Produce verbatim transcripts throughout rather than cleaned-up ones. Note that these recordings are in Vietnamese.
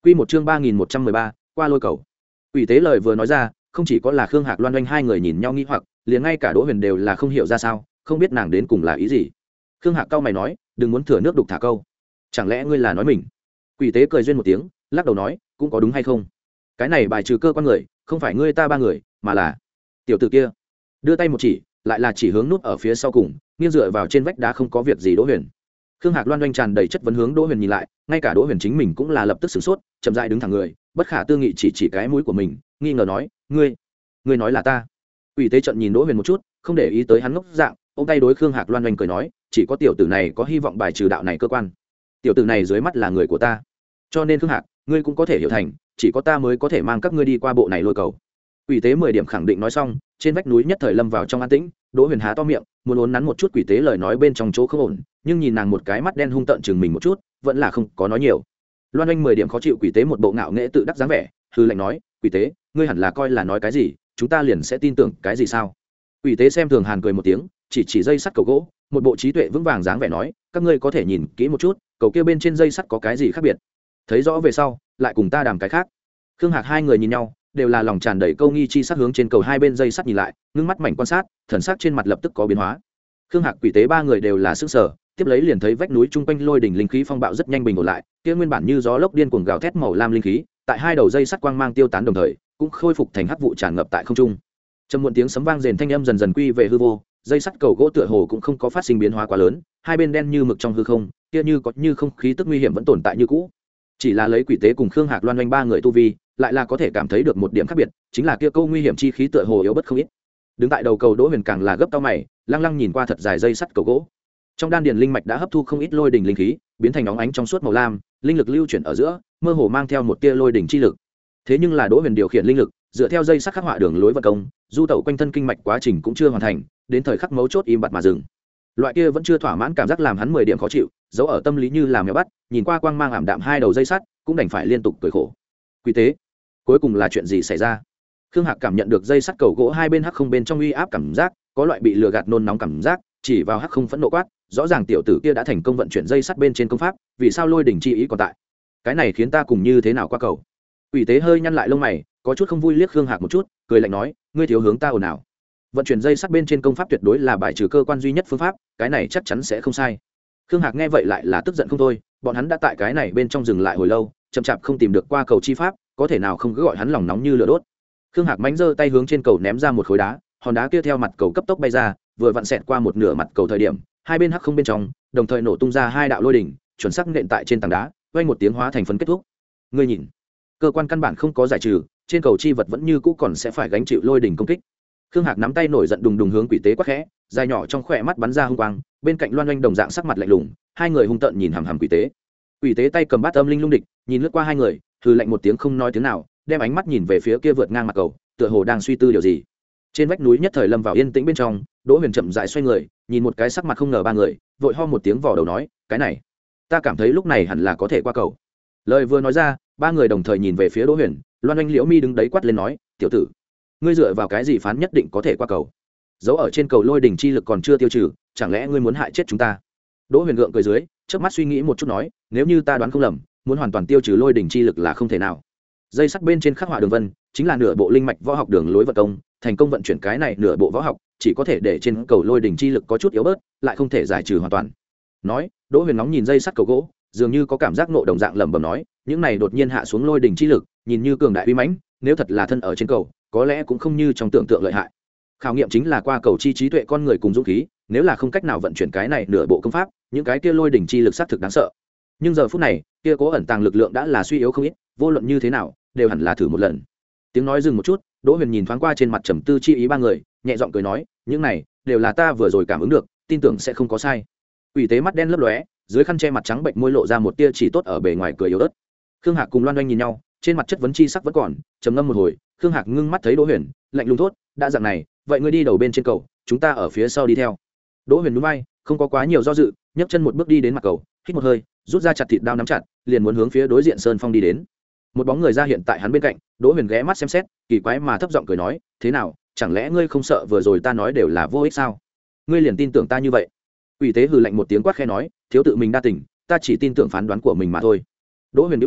Quy một chương ba nghìn một trăm mười ba, qua lôi cầu. Quỷ tế lời vừa nói ra, không chỉ có là Khương Hạc Loan Doanh hai người nhìn nhau nghi hoặc, liền ngay cả Đỗ Huyền đều là không hiểu ra sao, không biết nàng đến cùng là ý gì. Khương Hạc cau mày nói, đừng muốn thừa nước đục thả câu. Chẳng lẽ ngươi là nói mình? Quỷ tế cười duyên một tiếng, lắc đầu nói, cũng có đúng hay không? Cái này bài trừ cơ quan người, không phải ngươi ta ba người, mà là tiểu tử kia. Đưa tay một chỉ, lại là chỉ hướng nút ở phía sau cùng, nghiêng dựa vào trên vách đá không có việc gì Đỗ Huyền. Khương Hạc Loan Doanh tràn đầy chất vấn hướng Đỗ Huyền nhìn lại, ngay cả Đỗ Huyền chính mình cũng là lập tức sửng sốt, chậm rãi đứng thẳng người, bất khả tư nghị chỉ chỉ cái mũi của mình, nghi ngờ nói, ngươi, ngươi nói là ta? Ủy tế trận nhìn Đỗ Huyền một chút, không để ý tới hắn ngốc dạng, ôm tay đối Khương Hạc Loan Doanh cười nói, chỉ có tiểu tử này có hy vọng bài trừ đạo này cơ quan. Tiểu tử này dưới mắt là người của ta, cho nên Khương Hạc, ngươi cũng có thể hiểu thành, chỉ có ta mới có thể mang các ngươi đi qua bộ này lôi cầu. Quỷ tế mười điểm khẳng định nói xong, trên vách núi nhất thời lâm vào trong an tĩnh. Đỗ Huyền há to miệng, muốn uốn nắn một chút quỷ tế lời nói bên trong chỗ không ổn, nhưng nhìn nàng một cái mắt đen hung tợn chừng mình một chút, vẫn là không có nói nhiều. Loan Anh mười điểm khó chịu quỷ tế một bộ ngạo nghễ tự đắc dáng vẻ, hư lệnh nói, quỷ tế, ngươi hẳn là coi là nói cái gì, chúng ta liền sẽ tin tưởng cái gì sao? Quỷ tế xem thường hàn cười một tiếng, chỉ chỉ dây sắt cầu gỗ, một bộ trí tuệ vững vàng dáng vẻ nói, các ngươi có thể nhìn kỹ một chút, cầu kia bên trên dây sắt có cái gì khác biệt? Thấy rõ về sau, lại cùng ta đàm cái khác. Khương Hạc hai người nhìn nhau, đều là lòng tràn đầy câu nghi chi sắc hướng trên cầu hai bên dây sắt nhìn lại, ngưng mắt mảnh quan sát, thần sắc trên mặt lập tức có biến hóa. Khương Hạc quỷ tế ba người đều là sức sở, tiếp lấy liền thấy vách núi trung quanh lôi đỉnh linh khí phong bạo rất nhanh bình ổn lại, kia nguyên bản như gió lốc điên cuồng gào thét màu lam linh khí, tại hai đầu dây sắt quang mang tiêu tán đồng thời, cũng khôi phục thành hắc vụ tràn ngập tại không trung. Trầm muộn tiếng sấm vang rền thanh âm dần dần quy về hư vô, dây sắt cầu gỗ tựa hồ cũng không có phát sinh biến hóa quá lớn, hai bên đen như mực trong hư không, kia như có như không khí tức nguy hiểm vẫn tồn tại như cũ. Chỉ là lấy quỷ tế cùng Khương Hạc Loan Doanh ba người tu vi, lại là có thể cảm thấy được một điểm khác biệt, chính là kia câu nguy hiểm chi khí tựa hồ yếu bất không ít. Đứng tại đầu cầu Đỗ Huyền càng là gấp cao mày, lăng lăng nhìn qua thật dài dây sắt cầu gỗ. Trong đan điền linh mạch đã hấp thu không ít lôi đỉnh linh khí, biến thành óng ánh trong suốt màu lam, linh lực lưu chuyển ở giữa, mơ hồ mang theo một tia lôi đỉnh chi lực. Thế nhưng là Đỗ Huyền điều khiển linh lực, dựa theo dây sắt khắc họa đường lối vận công, du tẩu quanh thân kinh mạch quá trình cũng chưa hoàn thành, đến thời khắc mấu chốt im bặt mà dừng. Loại kia vẫn chưa thỏa mãn cảm giác làm hắn mười điểm khó chịu, giấu ở tâm lý như làm mèo bắt, nhìn qua quang mang ảm đạm hai đầu dây sắt, cũng đành phải liên tục cười khổ. Quỷ tế, cuối cùng là chuyện gì xảy ra? Khương Hạc cảm nhận được dây sắt cầu gỗ hai bên hắc không bên trong uy áp cảm giác, có loại bị lừa gạt nôn nóng cảm giác, chỉ vào hắc không phẫn nộ quát, rõ ràng tiểu tử kia đã thành công vận chuyển dây sắt bên trên công pháp, vì sao lôi đỉnh chi ý còn tại? Cái này khiến ta cùng như thế nào qua cầu? Quỷ tế hơi nhăn lại lông mày, có chút không vui liếc Khương Hạc một chút, cười lạnh nói, ngươi thiếu hướng ta ồn ào. Vận chuyển dây sắt bên trên công pháp tuyệt đối là bài trừ cơ quan duy nhất phương pháp, cái này chắc chắn sẽ không sai. Khương Hạc nghe vậy lại là tức giận không thôi, bọn hắn đã tại cái này bên trong dừng lại hồi lâu, chậm chạp không tìm được qua cầu chi pháp, có thể nào không cứ gọi hắn lòng nóng như lửa đốt. Khương Hạc mánh giơ tay hướng trên cầu ném ra một khối đá, hòn đá kia theo mặt cầu cấp tốc bay ra, vừa vặn xẹt qua một nửa mặt cầu thời điểm, hai bên hắc không bên trong, đồng thời nổ tung ra hai đạo lôi đỉnh, chuẩn xác nện tại trên tảng đá, vang một tiếng hóa thành phấn kết thúc. Ngươi nhìn, cơ quan căn bản không có giải trừ, trên cầu chi vật vẫn như cũ còn sẽ phải gánh chịu lôi đỉnh công kích. Khương Hạc nắm tay nổi giận đùng đùng hướng quỷ tế quát khẽ, dài nhỏ trong khỏe mắt bắn ra hung quang, bên cạnh Loan Oanh đồng dạng sắc mặt lạnh lùng, hai người hung tợn nhìn hằm hằm quỷ tế. Quỷ tế tay cầm bát âm linh lung địch, nhìn lướt qua hai người, hừ lạnh một tiếng không nói tiếng nào, đem ánh mắt nhìn về phía kia vượt ngang mặt cầu, tựa hồ đang suy tư điều gì. Trên vách núi nhất thời lâm vào yên tĩnh bên trong, Đỗ Huyền chậm rãi xoay người, nhìn một cái sắc mặt không ngờ ba người, vội ho một tiếng vò đầu nói, cái này, ta cảm thấy lúc này hẳn là có thể qua cầu. Lời vừa nói ra, ba người đồng thời nhìn về phía Đỗ Huyền, Loan Oanh Liễu Mi đứng đấy quát lên nói, tiểu tử, ngươi dựa vào cái gì phán nhất định có thể qua cầu? Dấu ở trên cầu lôi đỉnh chi lực còn chưa tiêu trừ, chẳng lẽ ngươi muốn hại chết chúng ta? Đỗ Huyền gượng cười dưới, chớp mắt suy nghĩ một chút nói, nếu như ta đoán không lầm, muốn hoàn toàn tiêu trừ lôi đỉnh chi lực là không thể nào. Dây sắt bên trên khắc họa đường vân, chính là nửa bộ linh mạch võ học đường lối vận công, thành công vận chuyển cái này nửa bộ võ học, chỉ có thể để trên cầu lôi đỉnh chi lực có chút yếu bớt, lại không thể giải trừ hoàn toàn. Nói, Đỗ Huyền nóng nhìn dây sắt cầu gỗ, dường như có cảm giác nộ đồng dạng lẩm bẩm nói, những này đột nhiên hạ xuống lôi đỉnh chi lực, nhìn như cường đại uy mãnh, nếu thật là thân ở trên cầu, có lẽ cũng không như trong tưởng tượng lợi hại. Khảo nghiệm chính là qua cầu chi trí tuệ con người cùng dũng khí, nếu là không cách nào vận chuyển cái này nửa bộ công pháp, những cái kia lôi đỉnh chi lực sát thực đáng sợ. Nhưng giờ phút này, kia cố ẩn tàng lực lượng đã là suy yếu không ít, vô luận như thế nào, đều hẳn là thử một lần. Tiếng nói dừng một chút, Đỗ Huyền nhìn thoáng qua trên mặt trầm tư chi ý ba người, nhẹ giọng cười nói, những này đều là ta vừa rồi cảm ứng được, tin tưởng sẽ không có sai. Quỷ tế mắt đen lấp lóe, dưới khăn che mặt trắng bệnh môi lộ ra một tia chỉ tốt ở bề ngoài cười yếu ớt. Khương Hạc cùng Loan Oanh nhìn nhau, trên mặt chất vấn chi sắc vẫn còn, trầm ngâm một hồi, Khương Hạc ngưng mắt thấy Đỗ Huyền, lạnh lùng thốt, đã dạng này, vậy ngươi đi đầu bên trên cầu, chúng ta ở phía sau đi theo. Đỗ Huyền nhún vai, không có quá nhiều do dự, nhấc chân một bước đi đến mặt cầu, hít một hơi, rút ra chặt thịt đao nắm chặt, liền muốn hướng phía đối diện sơn phong đi đến. Một bóng người ra hiện tại hắn bên cạnh, Đỗ Huyền ghé mắt xem xét, kỳ quái mà thấp giọng cười nói, thế nào, chẳng lẽ ngươi không sợ vừa rồi ta nói đều là vô ích sao? Ngươi liền tin tưởng ta như vậy? Quỷ tế hừ lạnh một tiếng quát khẽ nói, thiếu tự mình đa tình, ta chỉ tin tưởng phán đoán của mình mà thôi. Đỗ Huyền nhếch môi,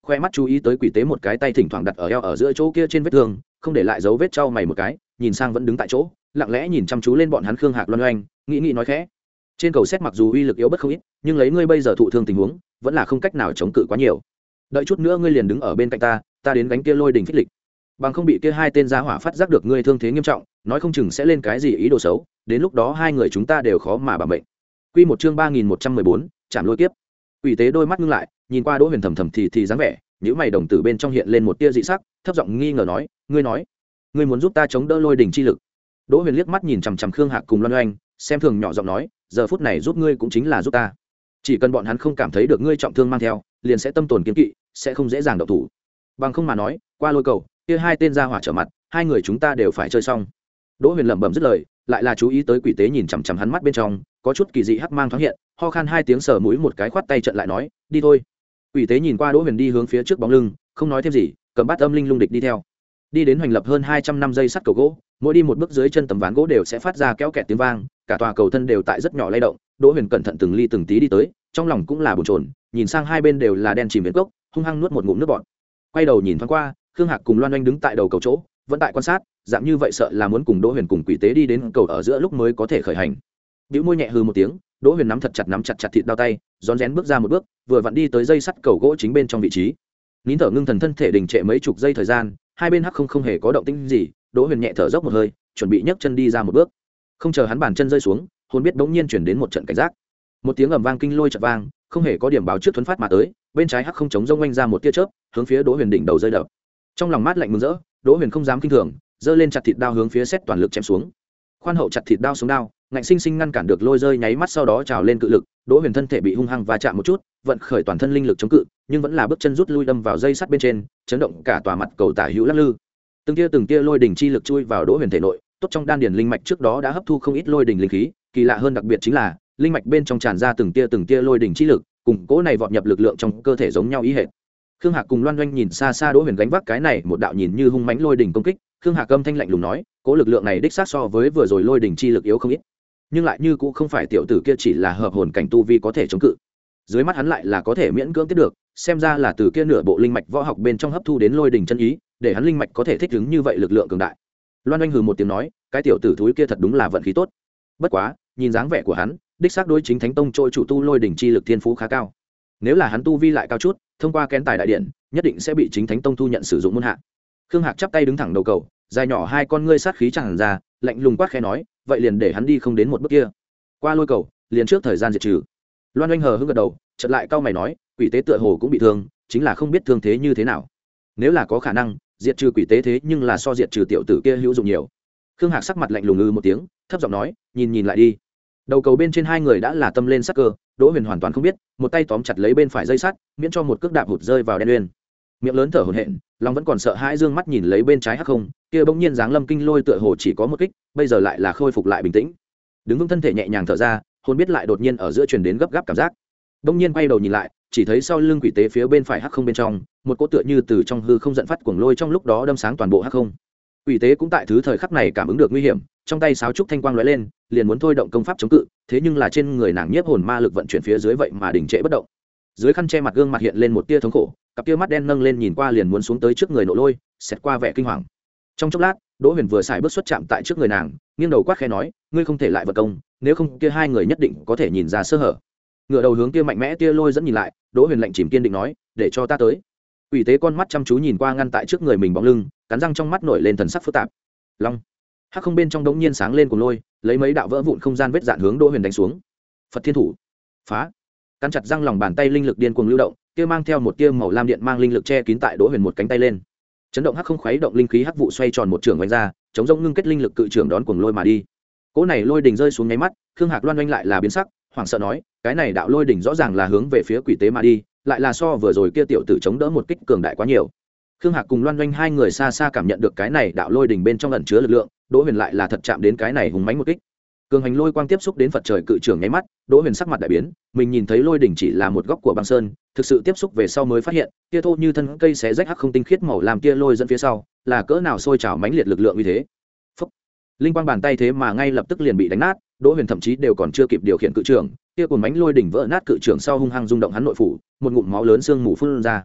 khoe mắt chú ý tới quỷ tế một cái tay thỉnh thoảng đặt ở eo ở giữa chỗ kia trên vết thương, không để lại dấu vết trao mày một cái, nhìn sang vẫn đứng tại chỗ lặng lẽ nhìn chăm chú lên bọn hắn. Khương Hạc loan oanh nghĩ nghĩ nói khẽ, trên cầu xét mặc dù uy lực yếu bất không ít, nhưng lấy ngươi bây giờ thụ thương tình huống vẫn là không cách nào chống cự quá nhiều. Đợi chút nữa ngươi liền đứng ở bên cạnh ta, ta đến gánh kia lôi đình phích lịch, bằng không bị kia hai tên gia hỏa phát giác được ngươi thương thế nghiêm trọng, nói không chừng sẽ lên cái gì ý đồ xấu, đến lúc đó hai người chúng ta đều khó mà bảo mệnh. Quy một chương ba nghìn một trăm mười bốn, chạm lôi kiếp. Quỷ tế đôi mắt ngưng lại, nhìn qua Đỗ Huyền thầm thầm thì thì dáng vẻ, nhíu mày đồng tử bên trong hiện lên một tia dị sắc, thấp giọng nghi ngờ nói, ngươi nói, ngươi muốn giúp ta chống đỡ lôi đỉnh chi lực? Đỗ Huyền liếc mắt nhìn chằm chằm Khương Hạc cùng Loan Oanh, xem thường nhỏ giọng nói, giờ phút này giúp ngươi cũng chính là giúp ta, chỉ cần bọn hắn không cảm thấy được ngươi trọng thương mang theo, liền sẽ tâm tồn kiên kỵ, sẽ không dễ dàng động thủ. Bằng không mà nói, qua lôi cầu, kia hai tên gia hỏa trở mặt, hai người chúng ta đều phải chơi xong. Đỗ Huyền lẩm bẩm dứt lời, lại là chú ý tới quỷ tế nhìn chằm chằm hắn mắt bên trong, có chút kỳ dị hắc mang thoáng hiện, ho khan hai tiếng sờ mũi một cái khoát tay trận lại nói, đi thôi. Quỷ tế nhìn qua Đỗ Huyền đi hướng phía trước bóng lưng, không nói thêm gì, cầm bát âm linh lung địch đi theo. Đi đến hoành lập hơn hai trăm năm dây sắt cầu gỗ, mỗi đi một bước dưới chân tấm ván gỗ đều sẽ phát ra kéo kẹt tiếng vang, cả tòa cầu thân đều tại rất nhỏ lay động. Đỗ Huyền cẩn thận từng ly từng tí đi tới, trong lòng cũng là bồn chồn, nhìn sang hai bên đều là đen chìm biển cốc, hung hăng nuốt một ngụm nước bọt. Quay đầu nhìn thoáng qua, Khương Hạc cùng Loan Oanh đứng tại đầu cầu chỗ, vẫn tại quan sát, dạng như vậy sợ là muốn cùng Đỗ Huyền cùng quỷ tế đi đến cầu ở giữa lúc mới có thể khởi hành. Bĩu môi nhẹ hừ một tiếng, Đỗ Huyền nắm thật chặt nắm chặt chặt thịt đao tay, rón rén bước ra một bước, vừa vặn đi tới dây sắt cầu gỗ chính bên trong vị trí. Nín thở ngưng thần thân thể đình trệ mấy chục giây thời gian, hai bên hắc không không hề có động tĩnh gì. Đỗ Huyền nhẹ thở dốc một hơi, chuẩn bị nhấc chân đi ra một bước. Không chờ hắn bàn chân rơi xuống, hồn biết bỗng nhiên chuyển đến một trận cảnh giác. Một tiếng ầm vang kinh lôi chợt vang, không hề có điểm báo trước thuấn phát mà tới, bên trái hắc không chống rông oanh ra một tia chớp, hướng phía Đỗ Huyền đỉnh đầu rơi đập. Trong lòng mát lạnh mừng rỡ, Đỗ Huyền không dám kinh thường, giơ lên chặt thịt đao hướng phía xét toàn lực chém xuống. Khoan hậu chặt thịt đao xuống đao, ngạnh sinh sinh ngăn cản được lôi rơi nháy mắt sau đó trào lên cự lực. Đỗ Huyền thân thể bị hung hăng va chạm một chút, vận khởi toàn thân linh lực chống cự, nhưng vẫn là bước chân rút lui đâm vào dây sắt bên trên, chấn động cả tòa mặt cầu tả hữu lắc lư. Từng tia từng tia lôi đỉnh chi lực chui vào Đỗ Huyền thể nội, tốt trong đan điền linh mạch trước đó đã hấp thu không ít lôi đỉnh linh khí, kỳ lạ hơn đặc biệt chính là linh mạch bên trong tràn ra từng tia từng tia lôi đỉnh chi lực, cùng cỗ này vọt nhập lực lượng trong cơ thể giống nhau ý hệt. Khương Hạc cùng Loan Doanh nhìn xa xa Đỗ Huyền gánh vác cái này một đạo nhìn như hung mãnh lôi đỉnh công kích, Khương Hạc âm thanh lạnh lùng nói, cỗ lực lượng này đích xác so với vừa rồi lôi đỉnh chi lực yếu không ít, nhưng lại như cũng không phải tiểu tử kia chỉ là hợp hồn cảnh tu vi có thể chống cự. Dưới mắt hắn lại là có thể miễn cưỡng tiếp được, xem ra là từ kia nửa bộ linh mạch võ học bên trong hấp thu đến lôi đỉnh chân ý, để hắn linh mạch có thể thích ứng như vậy lực lượng cường đại. Loan Doanh hừ một tiếng nói, cái tiểu tử thúi kia thật đúng là vận khí tốt. Bất quá, nhìn dáng vẻ của hắn, đích xác đối chính thánh tông trôi chủ tu lôi đỉnh chi lực thiên phú khá cao. Nếu là hắn tu vi lại cao chút, thông qua kén tài đại điện, nhất định sẽ bị chính thánh tông thu nhận sử dụng môn hạ. Khương Hạc chắp tay đứng thẳng đầu cầu, dài nhỏ hai con ngươi sát khí tràn ra, lạnh lùng quát khẽ nói, vậy liền để hắn đi không đến một bước kia. Qua lôi cầu, liền trước thời gian diệt trừ. Loan Doanh hờ hững gật đầu, chợt lại cau mày nói, quỷ tế tựa hồ cũng bị thương, chính là không biết thương thế như thế nào. Nếu là có khả năng, diệt trừ quỷ tế thế nhưng là so diệt trừ tiểu tử kia hữu dụng nhiều. Khương Hạc sắc mặt lạnh lùng ngư một tiếng, thấp giọng nói, nhìn nhìn lại đi. Đầu cầu bên trên hai người đã là tâm lên sắc cơ, Đỗ Huyền hoàn toàn không biết, một tay tóm chặt lấy bên phải dây sắt, miễn cho một cước đạp hụt rơi vào đen uyên. Miệng lớn thở hổn hển, lòng vẫn còn sợ hãi dương mắt nhìn lấy bên trái hắc không, kia bỗng nhiên giáng lâm kinh lôi tựa hồ chỉ có một kích, bây giờ lại là khôi phục lại bình tĩnh. Đứng vững thân thể nhẹ nhàng thở ra, hồn biết lại đột nhiên ở giữa truyền đến gấp gáp cảm giác. Bỗng nhiên quay đầu nhìn lại, chỉ thấy sau lưng quỷ tế phía bên phải hắc không bên trong, một cỗ tựa như từ trong hư không giận phát cuồng lôi trong lúc đó đâm sáng toàn bộ hắc không. Quỷ tế cũng tại thứ thời khắc này cảm ứng được nguy hiểm, trong tay sáo trúc thanh quang lóe lên, liền muốn thôi động công pháp chống cự, thế nhưng là trên người nàng nhiếp hồn ma lực vận chuyển phía dưới vậy mà đình trệ bất động. Dưới khăn che mặt gương mặt hiện lên một tia thống khổ, cặp tia mắt đen nâng lên nhìn qua liền muốn xuống tới trước người nộ lôi, xẹt qua vẻ kinh hoàng. Trong chốc lát, Đỗ Huyền vừa xài bước xuất chạm tại trước người nàng, nghiêng đầu quát khẽ nói, ngươi không thể lại vật công, nếu không kia hai người nhất định có thể nhìn ra sơ hở. Ngửa đầu hướng kia mạnh mẽ tia lôi dẫn nhìn lại, Đỗ Huyền lạnh chìm kiên định nói, để cho ta tới. Quỷ tế con mắt chăm chú nhìn qua ngăn tại trước người mình bóng lưng, cắn răng trong mắt nổi lên thần sắc phức tạp. Long, hắc không bên trong đống nhiên sáng lên cùng lôi, lấy mấy đạo vỡ vụn không gian vết dạn hướng Đỗ Huyền đánh xuống. Phật Thiên Thủ, phá! Cắn chặt răng lòng bàn tay linh lực điên cuồng lưu động, kia mang theo một tia màu lam điện mang linh lực che kín tại Đỗ Huyền một cánh tay lên. Chấn động hắc không khuấy động linh khí hắc vụ xoay tròn một trường vành ra, chống rông ngưng kết linh lực cự trường đón cuồng lôi mà đi. Cỗ này lôi đỉnh rơi xuống nháy mắt, Khương Hạc Loan Oanh lại là biến sắc, hoảng sợ nói, cái này đạo lôi đỉnh rõ ràng là hướng về phía quỷ tế mà đi, lại là so vừa rồi kia tiểu tử chống đỡ một kích cường đại quá nhiều. Khương Hạc cùng Loan Oanh hai người xa xa cảm nhận được cái này đạo lôi đỉnh bên trong ẩn chứa lực lượng, Đỗ Huyền lại là thật chạm đến cái này hùng mãnh một kích. Cường hành lôi quang tiếp xúc đến Phật trời cự trường nháy mắt, Đỗ Huyền sắc mặt đại biến, mình nhìn thấy lôi đỉnh chỉ là một góc của băng sơn, thực sự tiếp xúc về sau mới phát hiện, kia thô như thân cây xé rách hắc không tinh khiết màu làm kia lôi dẫn phía sau, là cỡ nào sôi trào mãnh liệt lực lượng như thế. Phúc. Linh quang bàn tay thế mà ngay lập tức liền bị đánh nát, Đỗ Huyền thậm chí đều còn chưa kịp điều khiển cự trường, kia cuồng mãnh lôi đỉnh vỡ nát cự trường sau hung hăng rung động hắn nội phủ, một ngụm máu lớn xương mù phun ra.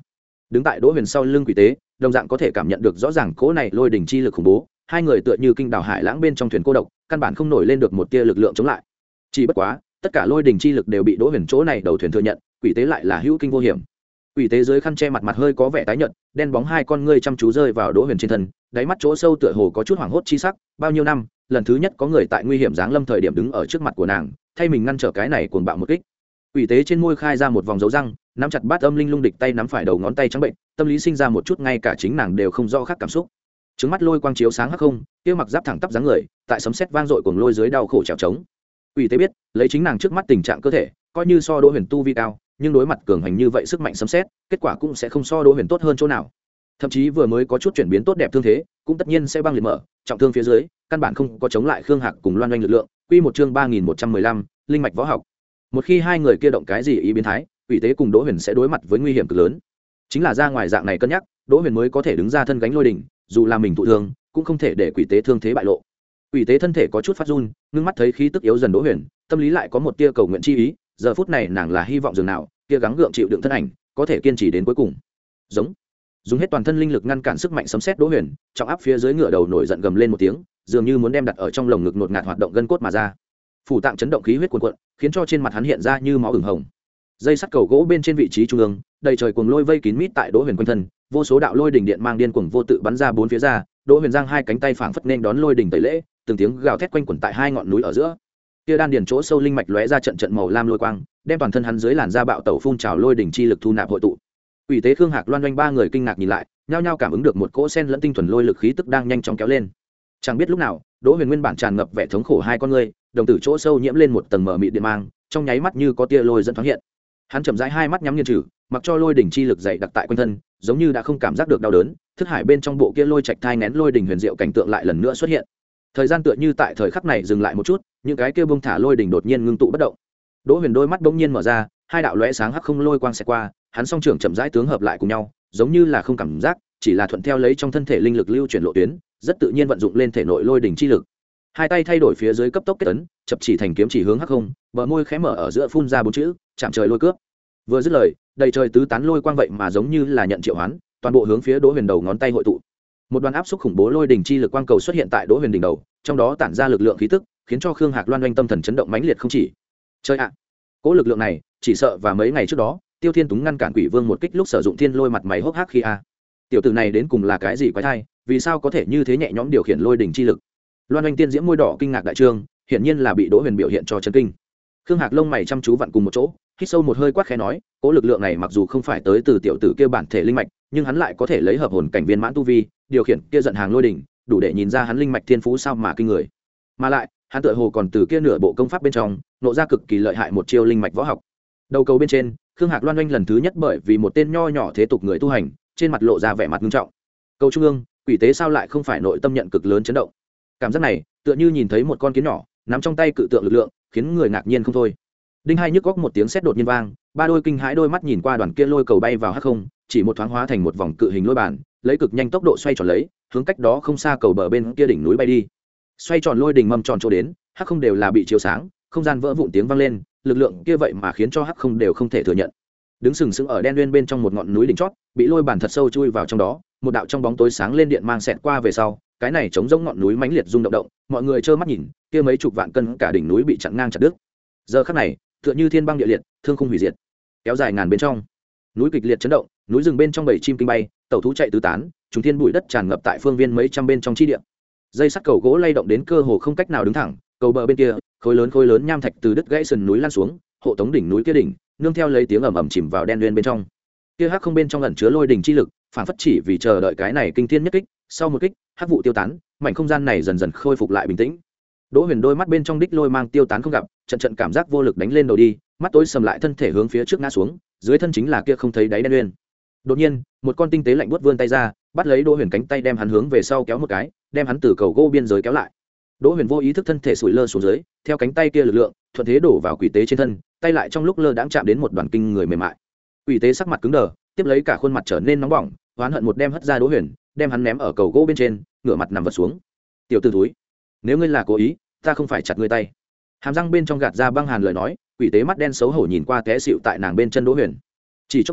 đứng tại đỗ huyền sau lưng quỷ tế đồng dạng có thể cảm nhận được rõ ràng cỗ này lôi đỉnh chi lực khủng bố, hai người tựa như kinh đảo hải lãng bên trong thuyền cô độc, căn bản không nổi lên được một tia lực lượng chống lại. Chỉ bất quá tất cả lôi đỉnh chi lực đều bị đỗ huyền chỗ này đầu thuyền thừa nhận, quỷ tế lại là hữu kinh vô hiểm. Quỷ tế dưới khăn che mặt mặt hơi có vẻ tái nhợt, đen bóng hai con ngươi chăm chú rơi vào đỗ huyền trên thân, đáy mắt chỗ sâu tựa hồ có chút hoảng hốt chi sắc. Bao nhiêu năm, lần thứ nhất có người tại nguy hiểm giáng lâm thời điểm đứng ở trước mặt của nàng, thay mình ngăn trở cái này cuồng bạo một kích. Quỷ tế trên môi khai ra một vòng dấu răng, nắm chặt bát âm linh lung địch tay nắm phải đầu ngón tay trắng bệnh, tâm lý sinh ra một chút ngay cả chính nàng đều không rõ khác cảm xúc. Trứng mắt lôi quang chiếu sáng hắc không, kia mặc giáp thẳng tắp dáng người, tại sấm sét vang dội cuồng lôi dưới đau khổ trèo trống. Quỷ tế biết, lấy chính nàng trước mắt tình trạng cơ thể, coi như so Đỗ Huyền tu vi cao, nhưng đối mặt cường hành như vậy sức mạnh sấm sét, kết quả cũng sẽ không so Đỗ Huyền tốt hơn chỗ nào. Thậm chí vừa mới có chút chuyển biến tốt đẹp thương thế, cũng tất nhiên sẽ băng liệt mở, trọng thương phía dưới, căn bản không có chống lại Khương Hạc cùng Loan Doanh lực lượng. Quy một chương ba nghìn một trăm mười lăm, linh mạch võ học. Một khi hai người kia động cái gì ý biến thái, quỷ tế cùng Đỗ Huyền sẽ đối mặt với nguy hiểm cực lớn. Chính là ra ngoài dạng này cân nhắc, Đỗ Huyền mới có thể đứng ra thân gánh lôi đỉnh, dù là mình thụ thương, cũng không thể để quỷ tế thương thế bại lộ. Quỷ tế thân thể có chút phát run, ngưng mắt thấy khí tức yếu dần Đỗ Huyền, tâm lý lại có một tia cầu nguyện chi ý, giờ phút này nàng là hy vọng dường nào, kia gắng gượng chịu đựng thân ảnh, có thể kiên trì đến cuối cùng. Giống, dùng hết toàn thân linh lực ngăn cản sức mạnh sấm sét Đỗ Huyền, trọng áp phía dưới ngựa đầu nổi giận gầm lên một tiếng, dường như muốn đem đặt ở trong lồng ngực nột ngạt hoạt động gân cốt mà ra. Phủ tạng chấn động khí huyết cuồn cuộn, khiến cho trên mặt hắn hiện ra như máu ửng hồng. Dây sắt cầu gỗ bên trên vị trí trung ương, đầy trời cuồng lôi vây kín mít tại Đỗ Huyền quanh thân, vô số đạo lôi đỉnh điện mang điên cuồng vô tự bắn ra bốn phía ra. Đỗ Huyền giang hai cánh tay phảng phất nên đón lôi đỉnh tẩy lễ, từng tiếng gào thét quanh quẩn tại hai ngọn núi ở giữa. Kia đan điền chỗ sâu linh mạch lóe ra trận trận màu lam lôi quang, đem toàn thân hắn dưới làn da bạo tẩu phun trào lôi đỉnh chi lực thu nạp hội tụ. Quỷ tế Khương Hạc Loan Doanh ba người kinh ngạc nhìn lại, nhao nhao cảm ứng được một cỗ sen lẫn tinh thuần lôi lực khí tức đang nhanh chóng kéo lên. Chẳng biết lúc nào, Đỗ Huyền nguyên bản tràn ngập vẻ thống khổ hai con ngươi, đồng tử chỗ sâu nhiễm lên một tầng mờ mịt điện mang, trong nháy mắt như có tia lôi dẫn thoáng hiện. Hắn chậm rãi hai mắt nhắm nghiền trừ, mặc cho lôi đỉnh chi lực dày đặc tại quanh thân, giống như đã không cảm giác được đau đớn, thức hải bên trong bộ kia lôi trạch thai nén lôi đỉnh huyền diệu cảnh tượng lại lần nữa xuất hiện. Thời gian tựa như tại thời khắc này dừng lại một chút, những cái kia bông thả lôi đỉnh đột nhiên ngưng tụ bất động. Đỗ Huyền đôi mắt bỗng nhiên mở ra, hai đạo lóe sáng hắc không lôi quang sẽ qua, hắn song trưởng chậm rãi tướng hợp lại cùng nhau, giống như là không cảm giác, chỉ là thuận theo lấy trong thân thể linh lực lưu chuyển lộ tuyến, rất tự nhiên vận dụng lên thể nội lôi đỉnh chi lực. Hai tay thay đổi phía dưới cấp tốc kết ấn, chập chỉ thành kiếm chỉ hướng hắc không, bờ môi khẽ mở ở giữa phun ra bốn chữ, chạm trời lôi cướp. Vừa dứt lời, đầy trời tứ tán lôi quang vậy mà giống như là nhận triệu hoán, toàn bộ hướng phía Đỗ Huyền đầu ngón tay hội tụ. Một đoàn áp xúc khủng bố lôi đỉnh chi lực quang cầu xuất hiện tại Đỗ Huyền đỉnh đầu, trong đó tản ra lực lượng khí tức, khiến cho Khương Hạc Loan Doanh tâm thần chấn động mãnh liệt không chỉ. Chơi ạ, à, cỗ lực lượng này, chỉ sợ và mấy ngày trước đó, Tiêu Thiên Túng ngăn cản Quỷ Vương một kích lúc sử dụng thiên lôi mặt mày hốc hác khi a. Tiểu tử này đến cùng là cái gì quái thai, vì sao có thể như thế nhẹ nhõm điều khiển lôi đỉnh chi lực? Loan Doanh tiên diễm môi đỏ kinh ngạc đại trương, hiển nhiên là bị Đỗ Huyền biểu hiện cho chấn kinh. Khương Hạc lông mày chăm chú vặn cùng một chỗ, hít sâu một hơi quát khẽ nói, cỗ lực lượng này mặc dù không phải tới từ tiểu tử kia bản thể linh mạch, nhưng hắn lại có thể lấy hợp hồn cảnh viên mãn tu vi, điều khiển kia giận hàng lôi đỉnh, đủ để nhìn ra hắn linh mạch thiên phú sao mà kinh người. Mà lại, hắn tựa hồ còn từ kia nửa bộ công pháp bên trong, nộ ra cực kỳ lợi hại một chiêu linh mạch võ học. Đầu cầu bên trên, Khương Hạc Loan Doanh lần thứ nhất bởi vì một tên nho nhỏ thế tục người tu hành, trên mặt lộ ra vẻ mặt nghiêm trọng. Cầu trung ương, quỷ tế sao lại không phải nội tâm nhận cực lớn chấn động. Cảm giác này, tựa như nhìn thấy một con kiến nhỏ, nắm trong tay cự tượng lực lượng, khiến người ngạc nhiên không thôi. Đinh hai nhức góc một tiếng sét đột nhiên vang, ba đôi kinh hãi đôi mắt nhìn qua đoàn kia lôi cầu bay vào hắc không, chỉ một thoáng hóa thành một vòng cự hình lôi bàn, lấy cực nhanh tốc độ xoay tròn lấy, hướng cách đó không xa cầu bờ bên kia đỉnh núi bay đi. Xoay tròn lôi đỉnh mâm tròn chỗ đến, hắc không đều là bị chiếu sáng, không gian vỡ vụn tiếng vang lên, lực lượng kia vậy mà khiến cho hắc không đều không thể thừa nhận. Đứng sừng sững ở đen nguyên bên trong một ngọn núi đỉnh chót, bị lôi bàn thật sâu chui vào trong đó, một đạo trong bóng tối sáng lên điện mang xẹt qua về sau, cái này chống giống ngọn núi mãnh liệt rung động động, mọi người trơ mắt nhìn, kia mấy chục vạn cân cả đỉnh núi bị chặn ngang chặt đứt. Giờ khắc này, tựa như thiên băng địa liệt, thương khung hủy diệt. Kéo dài ngàn bên trong, núi kịch liệt chấn động, núi rừng bên trong bầy chim kinh bay, tẩu thú chạy tứ tán, trùng thiên bụi đất tràn ngập tại phương viên mấy trăm bên trong chi địa. Dây sắt cầu gỗ lay động đến cơ hồ không cách nào đứng thẳng, cầu bờ bên kia, khối lớn khối lớn nham thạch từ đứt gãy sườn núi lan xuống, hộ tống đỉnh núi kia đỉnh, nương theo lấy tiếng ầm ầm chìm vào đen nguyên bên trong. Kia hắc không bên trong ẩn chứa lôi đỉnh chi lực, phản phất chỉ vì chờ đợi cái này kinh thiên nhất kích, sau một kích, hắc vụ tiêu tán, mảnh không gian này dần dần khôi phục lại bình tĩnh. Đỗ Huyền đôi mắt bên trong đích lôi mang tiêu tán không gặp, trận trận cảm giác vô lực đánh lên đầu đi, mắt tối sầm lại thân thể hướng phía trước ngã xuống, dưới thân chính là kia không thấy đáy đen nguyên. Đột nhiên, một con tinh tế lạnh buốt vươn tay ra, bắt lấy Đỗ Huyền cánh tay đem hắn hướng về sau kéo một cái, đem hắn từ cầu gỗ biên giới kéo lại. Đỗ Huyền vô ý thức thân thể sủi lơ xuống dưới, theo cánh tay kia lực lượng, thuận thế đổ vào quỷ tế trên thân, tay lại trong lúc lơ đãng chạm đến một đoàn kinh người mềm mại. Quỷ tế sắc mặt cứng đờ, tiếp lấy cả khuôn mặt trở nên nóng bỏng, oán hận một đem hất ra Đỗ Huyền, đem hắn ném ở cầu gỗ bên trên, ngửa mặt nằm vật xuống. Tiểu tử thúi, nếu ngươi là cố ý, ta không phải chặt ngươi tay. Hàm răng bên trong gạt ra băng hàn lời nói, quỷ tế mắt đen xấu hổ nhìn qua té xịu tại nàng bên chân Đỗ Huyền. Chỉ chốc lát,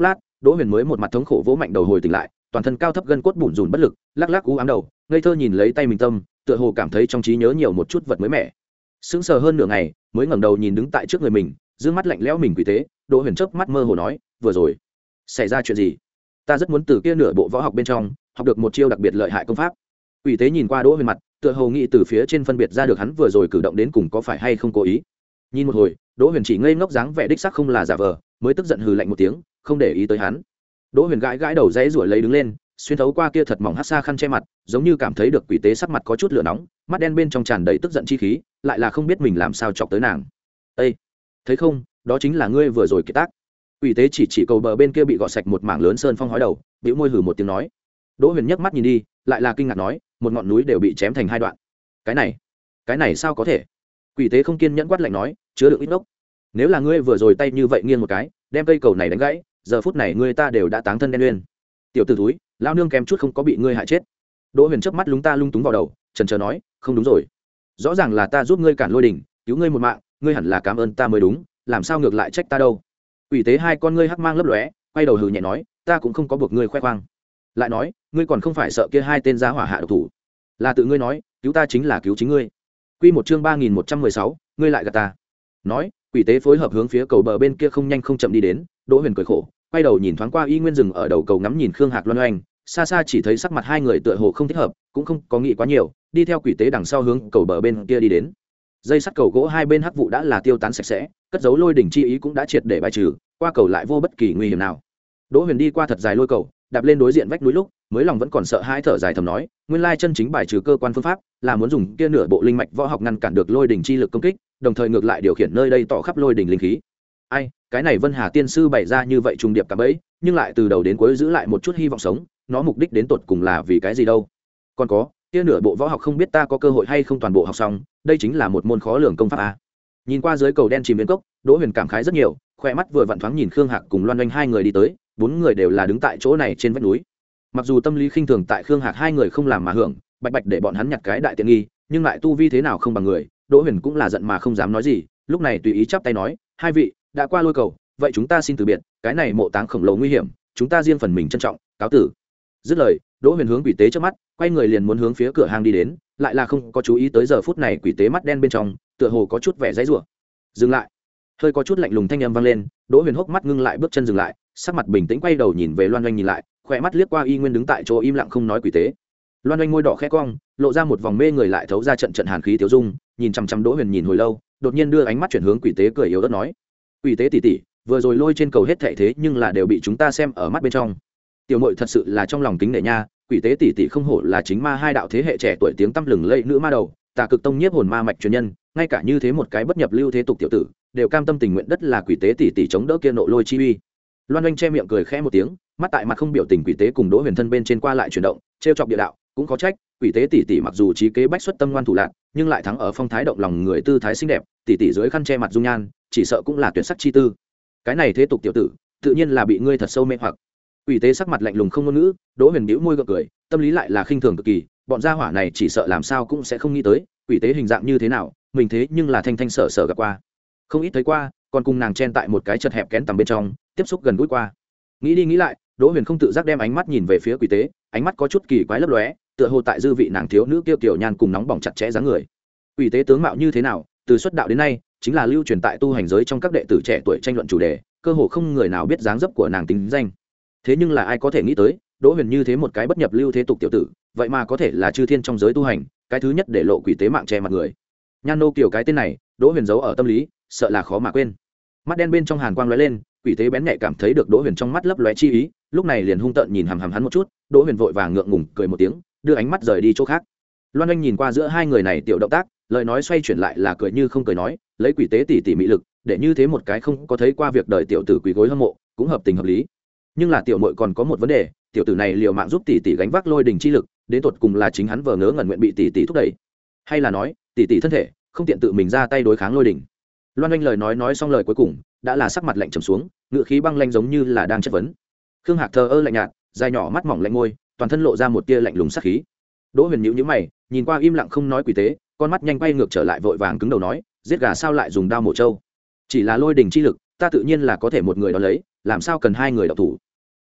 Đỗ Huyền mới một mặt thống khổ vỗ mạnh đầu hồi tỉnh lại, toàn thân cao thấp gân cốt bủn rủn bất lực, lắc lắc u ám đầu, ngây thơ nhìn lấy tay mình tâm, tựa hồ cảm thấy trong trí nhớ nhiều một chút vật mới mẻ. Sững sờ hơn nửa ngày, mới ngẩng đầu nhìn đứng tại trước người mình, dương mắt lạnh lẽo mình quỷ tế. Đỗ Huyền chớp mắt mơ hồ nói, vừa rồi xảy ra chuyện gì? Ta rất muốn từ kia nửa bộ võ học bên trong học được một chiêu đặc biệt lợi hại công pháp. Quỷ tế nhìn qua Đỗ Huyền mặt, tựa hồ nghĩ từ phía trên phân biệt ra được hắn vừa rồi cử động đến cùng có phải hay không cố ý. Nhìn một hồi, Đỗ Huyền chỉ ngây ngốc dáng vẻ đích xác không là giả vờ, mới tức giận hừ lạnh một tiếng, không để ý tới hắn. Đỗ Huyền gãi gãi đầu dãy rủa lấy đứng lên, xuyên thấu qua kia thật mỏng hắc xa khăn che mặt, giống như cảm thấy được quỷ tế sắc mặt có chút lửa nóng, mắt đen bên trong tràn đầy tức giận chi khí, lại là không biết mình làm sao chọc tới nàng. Ê, thấy không, đó chính là ngươi vừa rồi kiệt tác. Quỷ tế chỉ chỉ cầu bờ bên kia bị gọt sạch một mảng lớn sơn phong hói đầu, bĩu môi hừ một tiếng nói. Đỗ Huyền nhấc mắt nhìn đi, lại là kinh ngạc nói, một ngọn núi đều bị chém thành hai đoạn. Cái này, cái này sao có thể? Quỷ tế không kiên nhẫn quát lạnh nói, chứa đựng ít đốc. Nếu là ngươi vừa rồi tay như vậy nghiêng một cái, đem cây cầu này đánh gãy, giờ phút này ngươi ta đều đã táng thân đen uyên. Tiểu tử thúi, lão nương kém chút không có bị ngươi hại chết. Đỗ Huyền chớp mắt lúng ta lung túng vào đầu, chần chờ nói, không đúng rồi, rõ ràng là ta giúp ngươi cản lôi đỉnh, cứu ngươi một mạng, ngươi hẳn là cảm ơn ta mới đúng, làm sao ngược lại trách ta đâu? Quỷ tế hai con ngươi hắc mang lấp lóe, quay đầu hừ nhẹ nói, ta cũng không có buộc ngươi khoe khoang. Lại nói, ngươi còn không phải sợ kia hai tên giá hỏa hạ độc thủ, là tự ngươi nói, cứu ta chính là cứu chính ngươi. Quy một chương ba nghìn một trăm mười sáu, ngươi lại gạt ta. Nói, quỷ tế phối hợp hướng phía cầu bờ bên kia không nhanh không chậm đi đến. Đỗ Huyền cười khổ, quay đầu nhìn thoáng qua Y Nguyên dừng ở đầu cầu ngắm nhìn Khương Hạc Loan Oanh, xa xa chỉ thấy sắc mặt hai người tựa hồ không thích hợp, cũng không có nghĩ quá nhiều, đi theo quỷ tế đằng sau hướng cầu bờ bên kia đi đến. Dây sắt cầu gỗ hai bên hắc vụ đã là tiêu tán sạch sẽ, cất giấu lôi đỉnh chi ý cũng đã triệt để bài trừ, qua cầu lại vô bất kỳ nguy hiểm nào. Đỗ Huyền đi qua thật dài lôi cầu, đạp lên đối diện vách núi lúc, mới lòng vẫn còn sợ hãi thở dài thầm nói, nguyên lai chân chính bài trừ cơ quan phương pháp là muốn dùng kia nửa bộ linh mạch võ học ngăn cản được lôi đỉnh chi lực công kích, đồng thời ngược lại điều khiển nơi đây tỏ khắp lôi đỉnh linh khí. Ai, cái này Vân Hà tiên sư bày ra như vậy trùng điệp cả bẫy, nhưng lại từ đầu đến cuối giữ lại một chút hy vọng sống, nó mục đích đến tột cùng là vì cái gì đâu? Còn có, kia nửa bộ võ học không biết ta có cơ hội hay không toàn bộ học xong, đây chính là một môn khó lường công pháp a. Nhìn qua dưới cầu đen chìm biến cốc, Đỗ Huyền cảm khái rất nhiều, khoe mắt vừa vặn thoáng nhìn Khương Hạc cùng Loan Oanh hai người đi tới, bốn người đều là đứng tại chỗ này trên vách núi. Mặc dù tâm lý khinh thường tại Khương Hạc hai người không làm mà hưởng, bạch bạch để bọn hắn nhặt cái đại tiện nghi, nhưng lại tu vi thế nào không bằng người, Đỗ Huyền cũng là giận mà không dám nói gì, lúc này tùy ý chắp tay nói, hai vị đã qua lôi cầu, vậy chúng ta xin từ biệt, cái này mộ táng khổng lồ nguy hiểm, chúng ta riêng phần mình trân trọng, cáo tử. Dứt lời, Đỗ Huyền hướng quỷ tế trước mắt, quay người liền muốn hướng phía cửa hang đi đến, lại là không có chú ý tới giờ phút này quỷ tế mắt đen bên trong, tựa hồ có chút vẻ dãy rủa. Dừng lại. Hơi có chút lạnh lùng thanh âm vang lên, Đỗ Huyền hốc mắt ngưng lại bước chân dừng lại, sắc mặt bình tĩnh quay đầu nhìn về Loan Oanh nhìn lại, khỏe mắt liếc qua Y Nguyên đứng tại chỗ im lặng không nói quỷ tế. Loan Oanh môi đỏ khẽ cong, lộ ra một vòng mê người lại thấu ra trận trận hàn khí tiêu dung, nhìn chằm chằm Đỗ Huyền nhìn hồi lâu, đột nhiên đưa ánh mắt chuyển hướng quỷ tế cười yếu ớt nói: "Quỷ tế tỷ tỷ, vừa rồi lôi trên cầu hết thảy thế nhưng là đều bị chúng ta xem ở mắt bên trong. Tiểu muội thật sự là trong lòng kính nể nha, quỷ tế tỷ tỷ không hổ là chính ma hai đạo thế hệ trẻ tuổi tiếng tăm lừng lẫy nữ ma đầu, Tà Cực Tông nhiếp hồn ma mạch truyền nhân, ngay cả như thế một cái bất nhập lưu thế tục tiểu tử, đều cam tâm tình nguyện đất là quỷ tế tỷ tỷ chống đỡ kia nộ lôi chi uy." Loan Oanh che miệng cười khẽ một tiếng, mắt tại mặt không biểu tình quỷ tế cùng Đỗ Huyền thân bên trên qua lại chuyển động, trêu chọc địa đạo, cũng có trách, quỷ tế tỷ tỷ mặc dù trí kế bách xuất tâm ngoan thủ lạn, nhưng lại thắng ở phong thái động lòng người tư thái xinh đẹp, tỷ tỷ dưới khăn che mặt dung nhan, chỉ sợ cũng là tuyệt sắc chi tư. Cái này thế tục tiểu tử, tự nhiên là bị ngươi thật sâu mê hoặc. Quỷ tế sắc mặt lạnh lùng không ngôn ngữ, Đỗ Huyền bĩu môi gượng cười, tâm lý lại là khinh thường cực kỳ, bọn gia hỏa này chỉ sợ làm sao cũng sẽ không nghĩ tới, quỷ tế hình dạng như thế nào, mình thế nhưng là thanh thanh sở sở gặp qua. Không ít thấy qua, còn cùng nàng chen tại một cái chật hẹp kén tầm bên trong, tiếp xúc gần gũi qua. Nghĩ đi nghĩ lại, Đỗ Huyền không tự giác đem ánh mắt nhìn về phía quỷ tế, ánh mắt có chút kỳ quái lấp lóe, tựa hồ tại dư vị nàng thiếu nữ kiêu kiều nhan cùng nóng bỏng chặt chẽ dáng người. Quỷ tế tướng mạo như thế nào, từ xuất đạo đến nay, chính là lưu truyền tại tu hành giới trong các đệ tử trẻ tuổi tranh luận chủ đề, cơ hồ không người nào biết dáng dấp của nàng tính danh. Thế nhưng là ai có thể nghĩ tới, Đỗ Huyền như thế một cái bất nhập lưu thế tục tiểu tử, vậy mà có thể là chư thiên trong giới tu hành, cái thứ nhất để lộ quỷ tế mạng che mặt người. Nhan nô kiểu cái tên này, Đỗ Huyền giấu ở tâm lý, sợ là khó mà quên. Mắt đen bên trong hàn quang lóe lên, quỷ tế bén nhạy cảm thấy được Đỗ Huyền trong mắt lấp lóe chi ý, lúc này liền hung tợn nhìn hằm hằm hắn một chút, Đỗ Huyền vội vàng ngượng ngùng cười một tiếng, đưa ánh mắt rời đi chỗ khác. Loan Oanh nhìn qua giữa hai người này tiểu động tác, lời nói xoay chuyển lại là cười như không cười nói, lấy quỷ tế tỉ tỉ mị lực, để như thế một cái không có thấy qua việc đời tiểu tử quỳ gối hâm mộ, cũng hợp tình hợp lý. Nhưng là tiểu muội còn có một vấn đề, tiểu tử này liều mạng giúp tỷ tỷ gánh vác lôi đình chi lực, đến tột cùng là chính hắn vờ ngớ ngẩn nguyện bị tỷ tỷ thúc đẩy, hay là nói tỷ tỷ thân thể không tiện tự mình ra tay đối kháng lôi đình. Loan Oanh lời nói nói xong lời cuối cùng, đã là sắc mặt lạnh trầm xuống, ngựa khí băng lanh giống như là đang chất vấn. Khương Hạc thờ ơ lạnh nhạt, dài nhỏ mắt mỏng lạnh môi, toàn thân lộ ra một tia lạnh lùng sát khí. Đỗ Huyền nhíu nhíu mày, nhìn qua im lặng không nói quỷ tế, con mắt nhanh quay ngược trở lại vội vàng cứng đầu nói, giết gà sao lại dùng đao mổ trâu? Chỉ là lôi đình chi lực, ta tự nhiên là có thể một người đó lấy, làm sao cần hai người động thủ?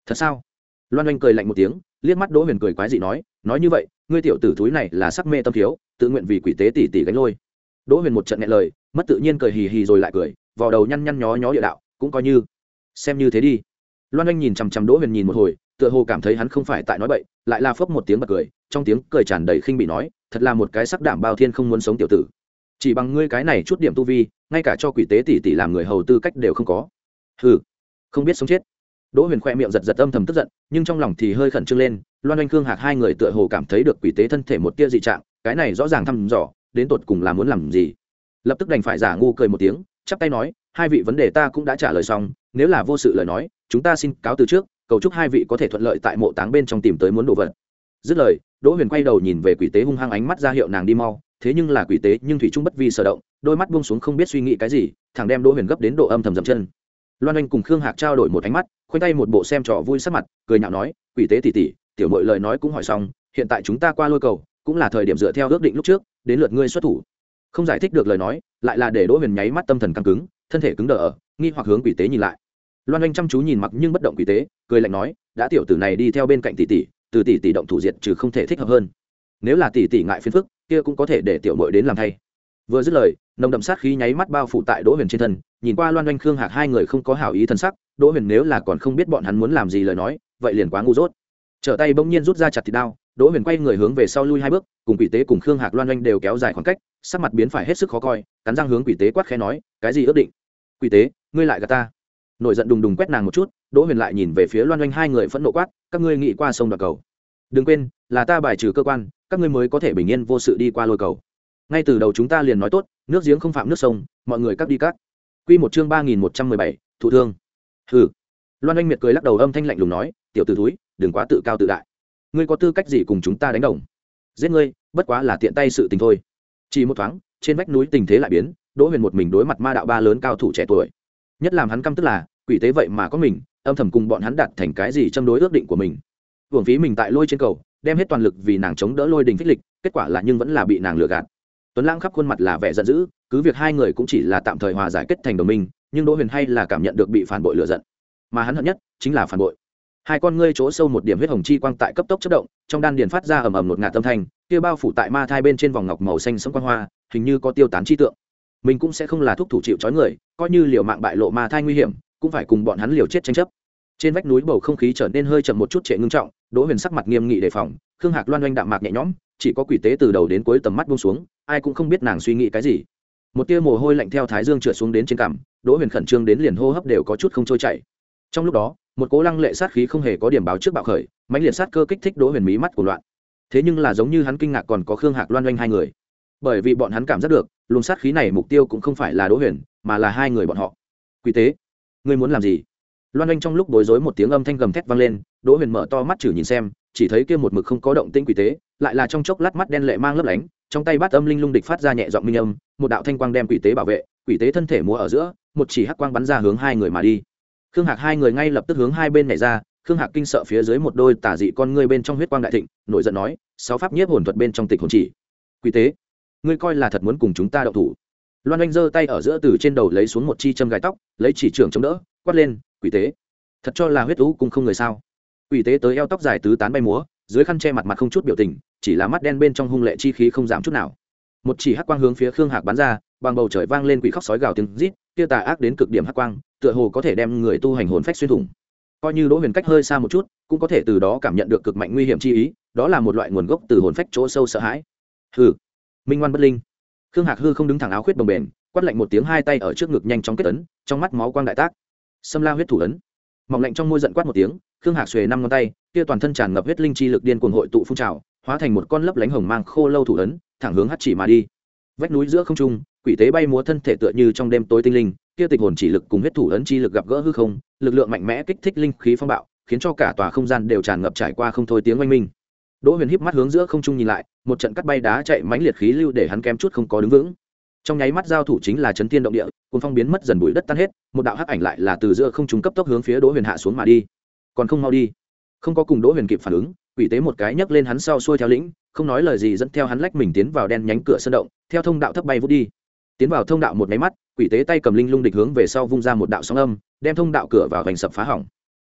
Thật sao? Loan Anh cười lạnh một tiếng, liếc mắt Đỗ Huyền cười quái dị nói, nói như vậy, ngươi tiểu tử thúi này là sắc mê tâm thiếu, tự nguyện vì quỷ tế tỷ tỷ gánh lôi. Đỗ Huyền một trận nghẹn lời, mất tự nhiên cười hì hì rồi lại cười, vò đầu nhăn nhăn nhó nhó địa đạo, cũng coi như xem như thế đi. Loan Anh nhìn chằm chằm Đỗ Huyền nhìn một hồi, tựa hồ cảm thấy hắn không phải tại nói bậy, lại là phốc một tiếng bật cười, trong tiếng cười tràn đầy khinh bỉ nói, thật là một cái sắc đảm bao thiên không muốn sống tiểu tử. Chỉ bằng ngươi cái này chút điểm tu vi, ngay cả cho quỷ tế tỷ tỷ làm người hầu tư cách đều không có. Hừ, không biết sống chết. Đỗ Huyền khoe miệng giật giật âm thầm tức giận, nhưng trong lòng thì hơi khẩn trương lên. Loan Anh Khương Hạc hai người tựa hồ cảm thấy được quỷ tế thân thể một tia dị trạng, cái này rõ ràng thăm dò, đến tột cùng là muốn làm gì. Lập tức đành phải giả ngu cười một tiếng, chắp tay nói, hai vị vấn đề ta cũng đã trả lời xong, nếu là vô sự lời nói, chúng ta xin cáo từ trước, cầu chúc hai vị có thể thuận lợi tại mộ táng bên trong tìm tới muốn đồ vật. Dứt lời, Đỗ Huyền quay đầu nhìn về quỷ tế hung hăng ánh mắt ra hiệu nàng đi mau, thế nhưng là quỷ tế nhưng thủy trung bất vi sở động, đôi mắt buông xuống không biết suy nghĩ cái gì, thẳng đem Đỗ Huyền gấp đến độ âm thầm dậm chân. Loan Anh cùng Khương Hạc trao đổi một ánh mắt, khoanh tay một bộ xem trò vui sắc mặt, cười nhạo nói, quỷ tế tỷ tỷ, tiểu muội lời nói cũng hỏi xong, hiện tại chúng ta qua lôi cầu, cũng là thời điểm dựa theo ước định lúc trước, đến lượt ngươi xuất thủ. Không giải thích được lời nói, lại là để Đỗ Huyền nháy mắt tâm thần căng cứng, thân thể cứng đờ ở, nghi hoặc hướng quỷ tế nhìn lại. Loan Anh chăm chú nhìn mặc nhưng bất động quỷ tế, cười lạnh nói, đã tiểu tử này đi theo bên cạnh tỷ tỷ, từ tỷ tỷ động thủ diệt trừ không thể thích hợp hơn. Nếu là tỷ tỷ ngại phiền phức, kia cũng có thể để tiểu muội đến làm thay. Vừa dứt lời, nồng đậm sát khí nháy mắt bao phủ tại Đỗ Huyền trên thân, nhìn qua Loan Anh Khương Hạc hai người không có hảo ý thân sắc, Đỗ Huyền nếu là còn không biết bọn hắn muốn làm gì lời nói, vậy liền quá ngu dốt. Trở tay bỗng nhiên rút ra chặt thịt đao, Đỗ Huyền quay người hướng về sau lui hai bước, cùng quỷ tế cùng Khương Hạc Loan Anh đều kéo dài khoảng cách, sắc mặt biến phải hết sức khó coi, cắn răng hướng quỷ tế quát khẽ nói, cái gì ước định? Quỷ tế, ngươi lại gạt ta. Nổi giận đùng đùng quét nàng một chút, Đỗ Huyền lại nhìn về phía Loan Anh hai người phẫn nộ quát, các ngươi nghĩ qua sông đoạt cầu. Đừng quên, là ta bài trừ cơ quan, các ngươi mới có thể bình yên vô sự đi qua lôi cầu. Ngay từ đầu chúng ta liền nói tốt, nước giếng không phạm nước sông, mọi người cắt đi cắt. Quy một chương ba nghìn một trăm mười bảy, thụ thương. Hừ. Loan Anh miệt cười lắc đầu âm thanh lạnh lùng nói, tiểu tử thúi, đừng quá tự cao tự đại. Ngươi có tư cách gì cùng chúng ta đánh đồng? Giết ngươi, bất quá là tiện tay sự tình thôi. Chỉ một thoáng, trên vách núi tình thế lại biến, Đỗ Huyền một mình đối mặt ma đạo ba lớn cao thủ trẻ tuổi. Nhất làm hắn căm tức là, quỷ tế vậy mà có mình, âm thầm cùng bọn hắn đạt thành cái gì châm đối ước định của mình. Hưởng phí mình tại lôi trên cầu, đem hết toàn lực vì nàng chống đỡ lôi đình phích lịch, kết quả là nhưng vẫn là bị nàng lừa gạt. Tuấn Lãng khắp khuôn mặt là vẻ giận dữ, cứ việc hai người cũng chỉ là tạm thời hòa giải kết thành đồng minh, nhưng Đỗ Huyền hay là cảm nhận được bị phản bội lừa giận. Mà hắn hận nhất chính là phản bội. Hai con ngươi chỗ sâu một điểm huyết hồng chi quang tại cấp tốc chớp động, trong đan điền phát ra ầm ầm một ngạt âm thanh, kia bao phủ tại ma thai bên trên vòng ngọc màu xanh sẫm quang hoa, hình như có tiêu tán chi tượng. Mình cũng sẽ không là thúc thủ chịu trói người, coi như liều mạng bại lộ ma thai nguy hiểm, cũng phải cùng bọn hắn liều chết tranh chấp. Trên vách núi bầu không khí trở nên hơi chậm một chút trệ ngưng trọng, Đỗ Huyền sắc mặt nghiêm nghị đề phòng, Khương Hạc Loan Oanh đạm mạc nhẹ nhõm, chỉ có quỷ tế từ đầu đến cuối tầm mắt buông xuống, ai cũng không biết nàng suy nghĩ cái gì. Một tia mồ hôi lạnh theo thái dương trượt xuống đến trên cằm, Đỗ Huyền khẩn trương đến liền hô hấp đều có chút không trôi chảy. Trong lúc đó, một cỗ lăng lệ sát khí không hề có điểm báo trước bạo khởi, mãnh liệt sát cơ kích thích Đỗ Huyền mí mắt của loạn. Thế nhưng là giống như hắn kinh ngạc còn có Khương Hạc Loan Oanh hai người, bởi vì bọn hắn cảm giác được, luồng sát khí này mục tiêu cũng không phải là Đỗ Huyền, mà là hai người bọn họ. Quỷ tế, ngươi muốn làm gì? Loan Oanh trong lúc bối rối một tiếng âm thanh gầm thét vang lên, Đỗ Huyền mở to mắt chử nhìn xem, chỉ thấy kia một mực không có động tĩnh quỷ tế, lại là trong chốc lát mắt đen lệ mang lấp lánh, trong tay bát âm linh lung địch phát ra nhẹ giọng minh âm, một đạo thanh quang đem quỷ tế bảo vệ, quỷ tế thân thể múa ở giữa, một chỉ hắc quang bắn ra hướng hai người mà đi. Khương Hạc hai người ngay lập tức hướng hai bên nhảy ra, Khương Hạc kinh sợ phía dưới một đôi tà dị con ngươi bên trong huyết quang đại thịnh, nổi giận nói, sáu pháp nhiếp hồn thuật bên trong tịch hồn chỉ. Quỷ tế, ngươi coi là thật muốn cùng chúng ta động thủ? Loan Oanh giơ tay ở giữa từ trên đầu lấy xuống một chi châm gai tóc, lấy chỉ trường chống đỡ, quát lên, quỷ tế, thật cho là huyết ú cùng không người sao? Quỷ tế tới eo tóc dài tứ tán bay múa, dưới khăn che mặt mặt không chút biểu tình, chỉ là mắt đen bên trong hung lệ chi khí không giảm chút nào. Một chỉ hắc quang hướng phía Khương Hạc bắn ra, bằng bầu trời vang lên quỷ khóc sói gào tiếng rít, kia tà ác đến cực điểm hắc quang, tựa hồ có thể đem người tu hành hồn phách xuyên thủng. Coi như Đỗ Huyền cách hơi xa một chút, cũng có thể từ đó cảm nhận được cực mạnh nguy hiểm chi ý, đó là một loại nguồn gốc từ hồn phách chỗ sâu sợ hãi. Hừ, minh ngoan bất linh. Khương Hạc hư không đứng thẳng áo khuyết bồng bềnh, quát lạnh một tiếng, hai tay ở trước ngực nhanh chóng kết ấn, trong mắt máu quang đại tác. Sâm La huyết thủ ấn. Mỏng lạnh trong môi giận quát một tiếng, Khương Hạc xuề năm ngón tay, kia toàn thân tràn ngập huyết linh chi lực điên cuồng hội tụ phun trào, hóa thành một con lấp lánh hồng mang khô lâu thủ ấn, thẳng hướng hắc chỉ mà đi. Vách núi giữa không trung, quỷ tế bay múa thân thể tựa như trong đêm tối tinh linh, kia tịch hồn chỉ lực cùng huyết thủ ấn chi lực gặp gỡ hư không, lực lượng mạnh mẽ kích thích linh khí phong bạo, khiến cho cả tòa không gian đều tràn ngập trải qua không thôi tiếng oanh minh. Đỗ Huyền híp mắt hướng giữa không trung nhìn lại, một trận cắt bay đá chạy mãnh liệt khí lưu để hắn kém chút không có đứng vững. Trong nháy mắt giao thủ chính là chấn thiên động địa, cuồng phong biến mất dần bụi đất tan hết, một đạo hắc ảnh lại là từ giữa không trung cấp tốc hướng phía Đỗ Huyền hạ xuống mà đi. Còn không mau đi. Không có cùng Đỗ Huyền kịp phản ứng, quỷ tế một cái nhấc lên hắn sau xuôi theo lĩnh, không nói lời gì dẫn theo hắn lách mình tiến vào đen nhánh cửa sơn động, theo thông đạo thấp bay vút đi. Tiến vào thông đạo một máy mắt, quỷ tế tay cầm linh lung địch hướng về sau vung ra một đạo sóng âm, đem thông đạo cửa vào vành sập phá hỏng.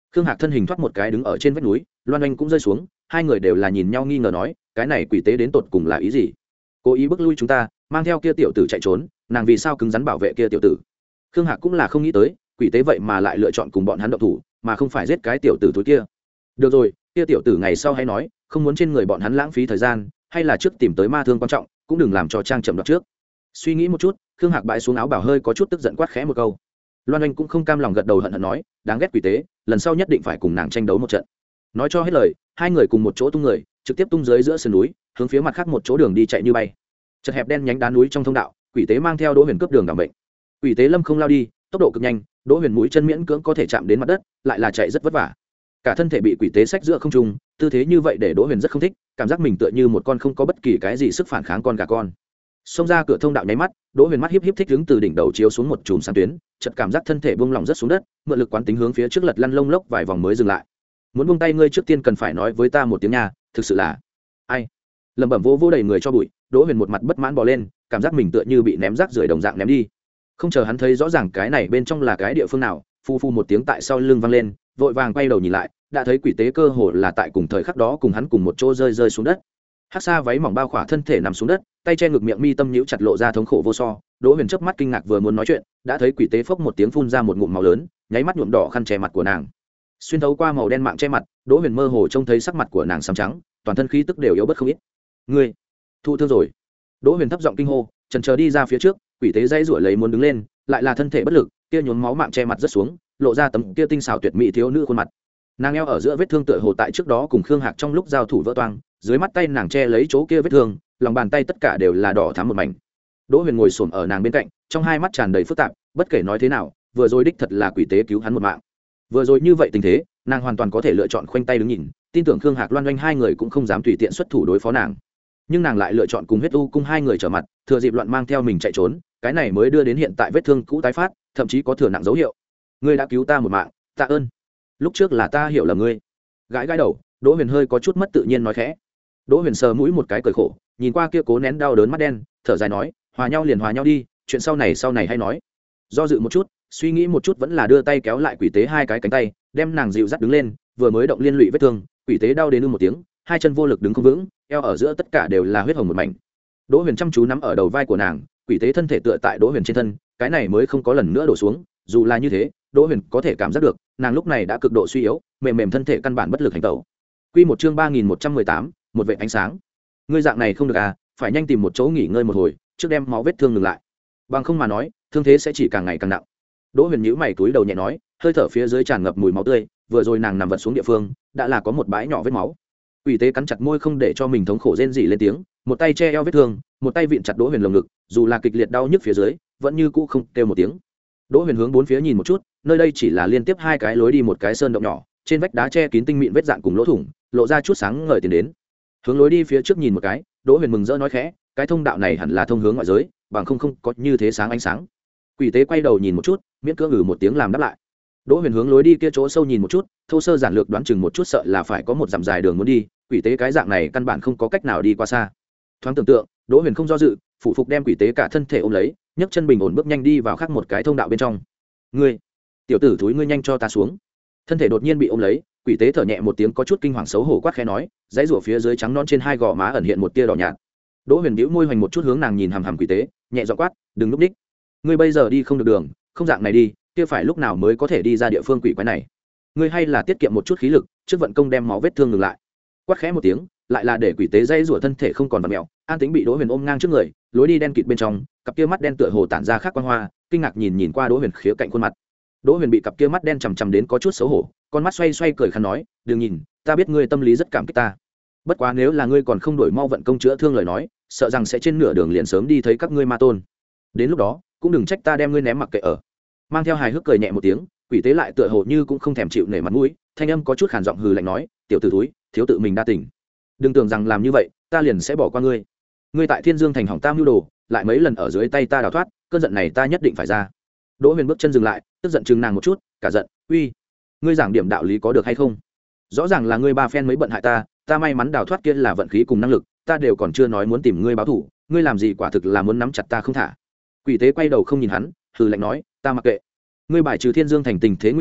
Khương Hạc thân hình thoát một cái đứng ở trên vách núi, Loan Anh cũng rơi xuống, hai người đều là nhìn nhau nghi ngờ nói, cái này quỷ tế đến tột cùng là ý gì? Cố ý bức lui chúng ta, mang theo kia tiểu tử chạy trốn, nàng vì sao cứng rắn bảo vệ kia tiểu tử? Khương Hạc cũng là không nghĩ tới, quỷ tế vậy mà lại lựa chọn cùng bọn hắn động thủ, mà không phải giết cái tiểu tử túi kia. Được rồi, kia tiểu tử ngày sau hay nói, không muốn trên người bọn hắn lãng phí thời gian, hay là trước tìm tới ma thương quan trọng, cũng đừng làm cho trang chậm đoạt trước. Suy nghĩ một chút, Khương Hạc bãi xuống áo bảo hơi có chút tức giận quát khẽ một câu. Loan Anh cũng không cam lòng gật đầu hận hận nói, đáng ghét quỷ tế, lần sau nhất định phải cùng nàng tranh đấu một trận. Nói cho hết lời, hai người cùng một chỗ tung người, trực tiếp tung dưới giữa sườn núi, hướng phía mặt khác một chỗ đường đi chạy như bay. Chật hẹp đen nhánh đá núi trong thông đạo, quỷ tế mang theo Đỗ Huyền cướp đường đảm bệnh. Quỷ tế lâm không lao đi, tốc độ cực nhanh, Đỗ Huyền mũi chân miễn cưỡng có thể chạm đến mặt đất, lại là chạy rất vất vả. Cả thân thể bị quỷ tế xách giữa không trung, tư thế như vậy để Đỗ Huyền rất không thích, cảm giác mình tựa như một con không có bất kỳ cái gì sức phản kháng con gà con. Xông ra cửa thông đạo nháy mắt, Đỗ Huyền mắt híp híp thích đứng từ đỉnh đầu chiếu xuống một chùm sáng tuyến, chợt cảm giác thân thể buông lỏng rất xuống đất, mượn lực quán tính hướng phía trước lật lăn lông lốc vài vòng mới dừng lại. Muốn buông tay ngươi trước tiên cần phải nói với ta một tiếng nha, thực sự là ai? Lẩm bẩm vô vô đầy người cho bụi, Đỗ Huyền một mặt bất mãn bò lên, cảm giác mình tựa như bị ném rác rưởi đồng dạng ném đi. Không chờ hắn thấy rõ ràng cái này bên trong là cái địa phương nào, phu phu một tiếng tại sau lưng vang lên, vội vàng quay đầu nhìn lại, đã thấy quỷ tế cơ hồ là tại cùng thời khắc đó cùng hắn cùng một chỗ rơi rơi xuống đất. Hắc sa váy mỏng bao khỏa thân thể nằm xuống đất, tay che ngực miệng mi tâm nhíu chặt lộ ra thống khổ vô so. Đỗ Huyền chớp mắt kinh ngạc vừa muốn nói chuyện, đã thấy quỷ tế phốc một tiếng phun ra một ngụm máu lớn, nháy mắt nhuộm đỏ khăn che mặt của nàng. Xuyên thấu qua màu đen mạng che mặt, Đỗ Huyền mơ hồ trông thấy sắc mặt của nàng xám trắng, toàn thân khí tức đều yếu bớt không ít. Ngươi thụ thương rồi? Đỗ Huyền thấp giọng kinh hô, chần chờ đi ra phía trước, quỷ tế dãy rủa lấy muốn đứng lên, lại là thân thể bất lực, kia nhuốm máu mạng che mặt rất xuống, lộ ra tấm kia tinh xảo tuyệt mỹ thiếu nữ khuôn mặt. Nàng eo ở giữa vết thương tựa hồ tại trước đó cùng Khương Hạc trong lúc giao thủ vỡ toang, dưới mắt tay nàng che lấy chỗ kia vết thương, lòng bàn tay tất cả đều là đỏ thắm một mảnh. Đỗ Huyền ngồi xổm ở nàng bên cạnh, trong hai mắt tràn đầy phức tạp, bất kể nói thế nào, vừa rồi đích thật là quỷ tế cứu hắn một mạng. Vừa rồi như vậy tình thế, nàng hoàn toàn có thể lựa chọn khoanh tay đứng nhìn, tin tưởng Khương Hạc Loan Doanh hai người cũng không dám tùy tiện xuất thủ đối phó nàng. Nhưng nàng lại lựa chọn cùng huyết u cung hai người trở mặt, thừa dịp loạn mang theo mình chạy trốn, cái này mới đưa đến hiện tại vết thương cũ tái phát, thậm chí có thừa nặng dấu hiệu. Ngươi đã cứu ta một mạng, tạ ơn. Lúc trước là ta hiểu lầm ngươi. Gãi gãi đầu, Đỗ Huyền hơi có chút mất tự nhiên nói khẽ. Đỗ Huyền sờ mũi một cái cười khổ, nhìn qua kia cố nén đau đớn mắt đen, thở dài nói, hòa nhau liền hòa nhau đi, chuyện sau này sau này hay nói. Do dự một chút, suy nghĩ một chút vẫn là đưa tay kéo lại quỷ tế hai cái cánh tay, đem nàng dịu dắt đứng lên, vừa mới động liên lụy vết thương, quỷ tế đau đến ư một tiếng, hai chân vô lực đứng không vững, eo ở giữa tất cả đều là huyết hồng một mảnh. Đỗ Huyền chăm chú nắm ở đầu vai của nàng, quỷ tế thân thể tựa tại Đỗ Huyền trên thân, cái này mới không có lần nữa đổ xuống, dù là như thế, Đỗ Huyền có thể cảm giác được, nàng lúc này đã cực độ suy yếu, mềm mềm thân thể căn bản bất lực hành tẩu. Quy một chương ba nghìn một trăm mười tám, một vệt ánh sáng. Ngươi dạng này không được à, phải nhanh tìm một chỗ nghỉ ngơi một hồi, trước đem máu vết thương ngừng lại. Bằng không mà nói, thương thế sẽ chỉ càng ngày càng nặng. Đỗ Huyền nhíu mày túi đầu nhẹ nói, hơi thở phía dưới tràn ngập mùi máu tươi, vừa rồi nàng nằm vật xuống địa phương, đã là có một bãi nhỏ vết máu. Quỷ tế cắn chặt môi không để cho mình thống khổ rên rỉ lên tiếng, một tay che eo vết thương, một tay vịn chặt Đỗ Huyền lồng ngực, dù là kịch liệt đau nhức phía dưới, vẫn như cũ không kêu một tiếng. Đỗ Huyền hướng bốn phía nhìn một chút, nơi đây chỉ là liên tiếp hai cái lối đi một cái sơn động nhỏ, trên vách đá che kín tinh mịn vết dạn cùng lỗ thủng, lộ ra chút sáng ngời tiến đến. Hướng lối đi phía trước nhìn một cái, Đỗ Huyền mừng rỡ nói khẽ, cái thông đạo này hẳn là thông hướng ngoại giới, bằng không không có như thế sáng ánh sáng. Quỷ tế quay đầu nhìn một chút, miễn cưỡng ngừ một tiếng làm đáp lại. Đỗ Huyền hướng lối đi kia chỗ sâu nhìn một chút, thô sơ giản lược đoán chừng một chút sợ là phải có một dặm dài đường muốn đi, quỷ tế cái dạng này căn bản không có cách nào đi qua xa. Thoáng tưởng tượng, Đỗ Huyền không do dự, phụ phục đem quỷ tế cả thân thể ôm lấy, nhấc chân bình ổn bước nhanh đi vào khác một cái thông đạo bên trong. Ngươi, tiểu tử thúi ngươi nhanh cho ta xuống. Thân thể đột nhiên bị ôm lấy, quỷ tế thở nhẹ một tiếng có chút kinh hoàng xấu hổ quát khẽ nói, dãy rủa phía dưới trắng non trên hai gò má ẩn hiện một tia đỏ nhạt. Đỗ Huyền bĩu môi hoành một chút hướng nàng nhìn hằm hằm quỷ tế, nhẹ giọng quát, đừng lúc đích. Ngươi bây giờ đi không được đường, không dạng này đi, kia phải lúc nào mới có thể đi ra địa phương quỷ quái này. Ngươi hay là tiết kiệm một chút khí lực, trước vận công đem máu vết thương ngừng lại. Quát khẽ một tiếng, lại là để quỷ tế dây rủa thân thể không còn vặn mèo, an tĩnh bị Đỗ Huyền ôm ngang trước người, lối đi đen kịt bên trong, cặp kia mắt đen tựa hồ tản ra khác quang hoa, kinh ngạc nhìn nhìn qua Đỗ Huyền khía cạnh khuôn mặt. Đỗ Huyền bị cặp kia mắt đen chằm chằm đến có chút xấu hổ, con mắt xoay xoay cười khăn nói, đừng nhìn, ta biết ngươi tâm lý rất cảm kích ta. Bất quá nếu là ngươi còn không đổi mau vận công chữa thương lời nói, sợ rằng sẽ trên nửa đường liền sớm đi thấy các ngươi ma tôn. Đến lúc đó, cũng đừng trách ta đem ngươi ném mặc kệ ở. Mang theo hài hước cười nhẹ một tiếng, quỷ tế lại tựa hồ như cũng không thèm chịu nể mặt mũi, thanh âm có chút khàn giọng hừ lạnh nói, tiểu tử thúi, thiếu tự mình đa tình. Đừng tưởng rằng làm như vậy, ta liền sẽ bỏ qua ngươi. Ngươi tại Thiên Dương thành hỏng tam nhu đồ, lại mấy lần ở dưới tay ta đào thoát, cơn giận này ta nhất định phải ra. Đỗ Huyền bước chân dừng lại, tức giận chừng nàng một chút, cả giận, uy, ngươi giảng điểm đạo lý có được hay không? Rõ ràng là ngươi ba phen mới bận hại ta, ta may mắn đào thoát kia là vận khí cùng năng lực, ta đều còn chưa nói muốn tìm ngươi báo thù, ngươi làm gì quả thực là muốn nắm chặt ta không thả. Quỷ tế quay đầu không nhìn hắn, hừ lạnh nói, ta mặc kệ. Ngươi bài trừ Thiên Dương thành tình thế nguy hiểm,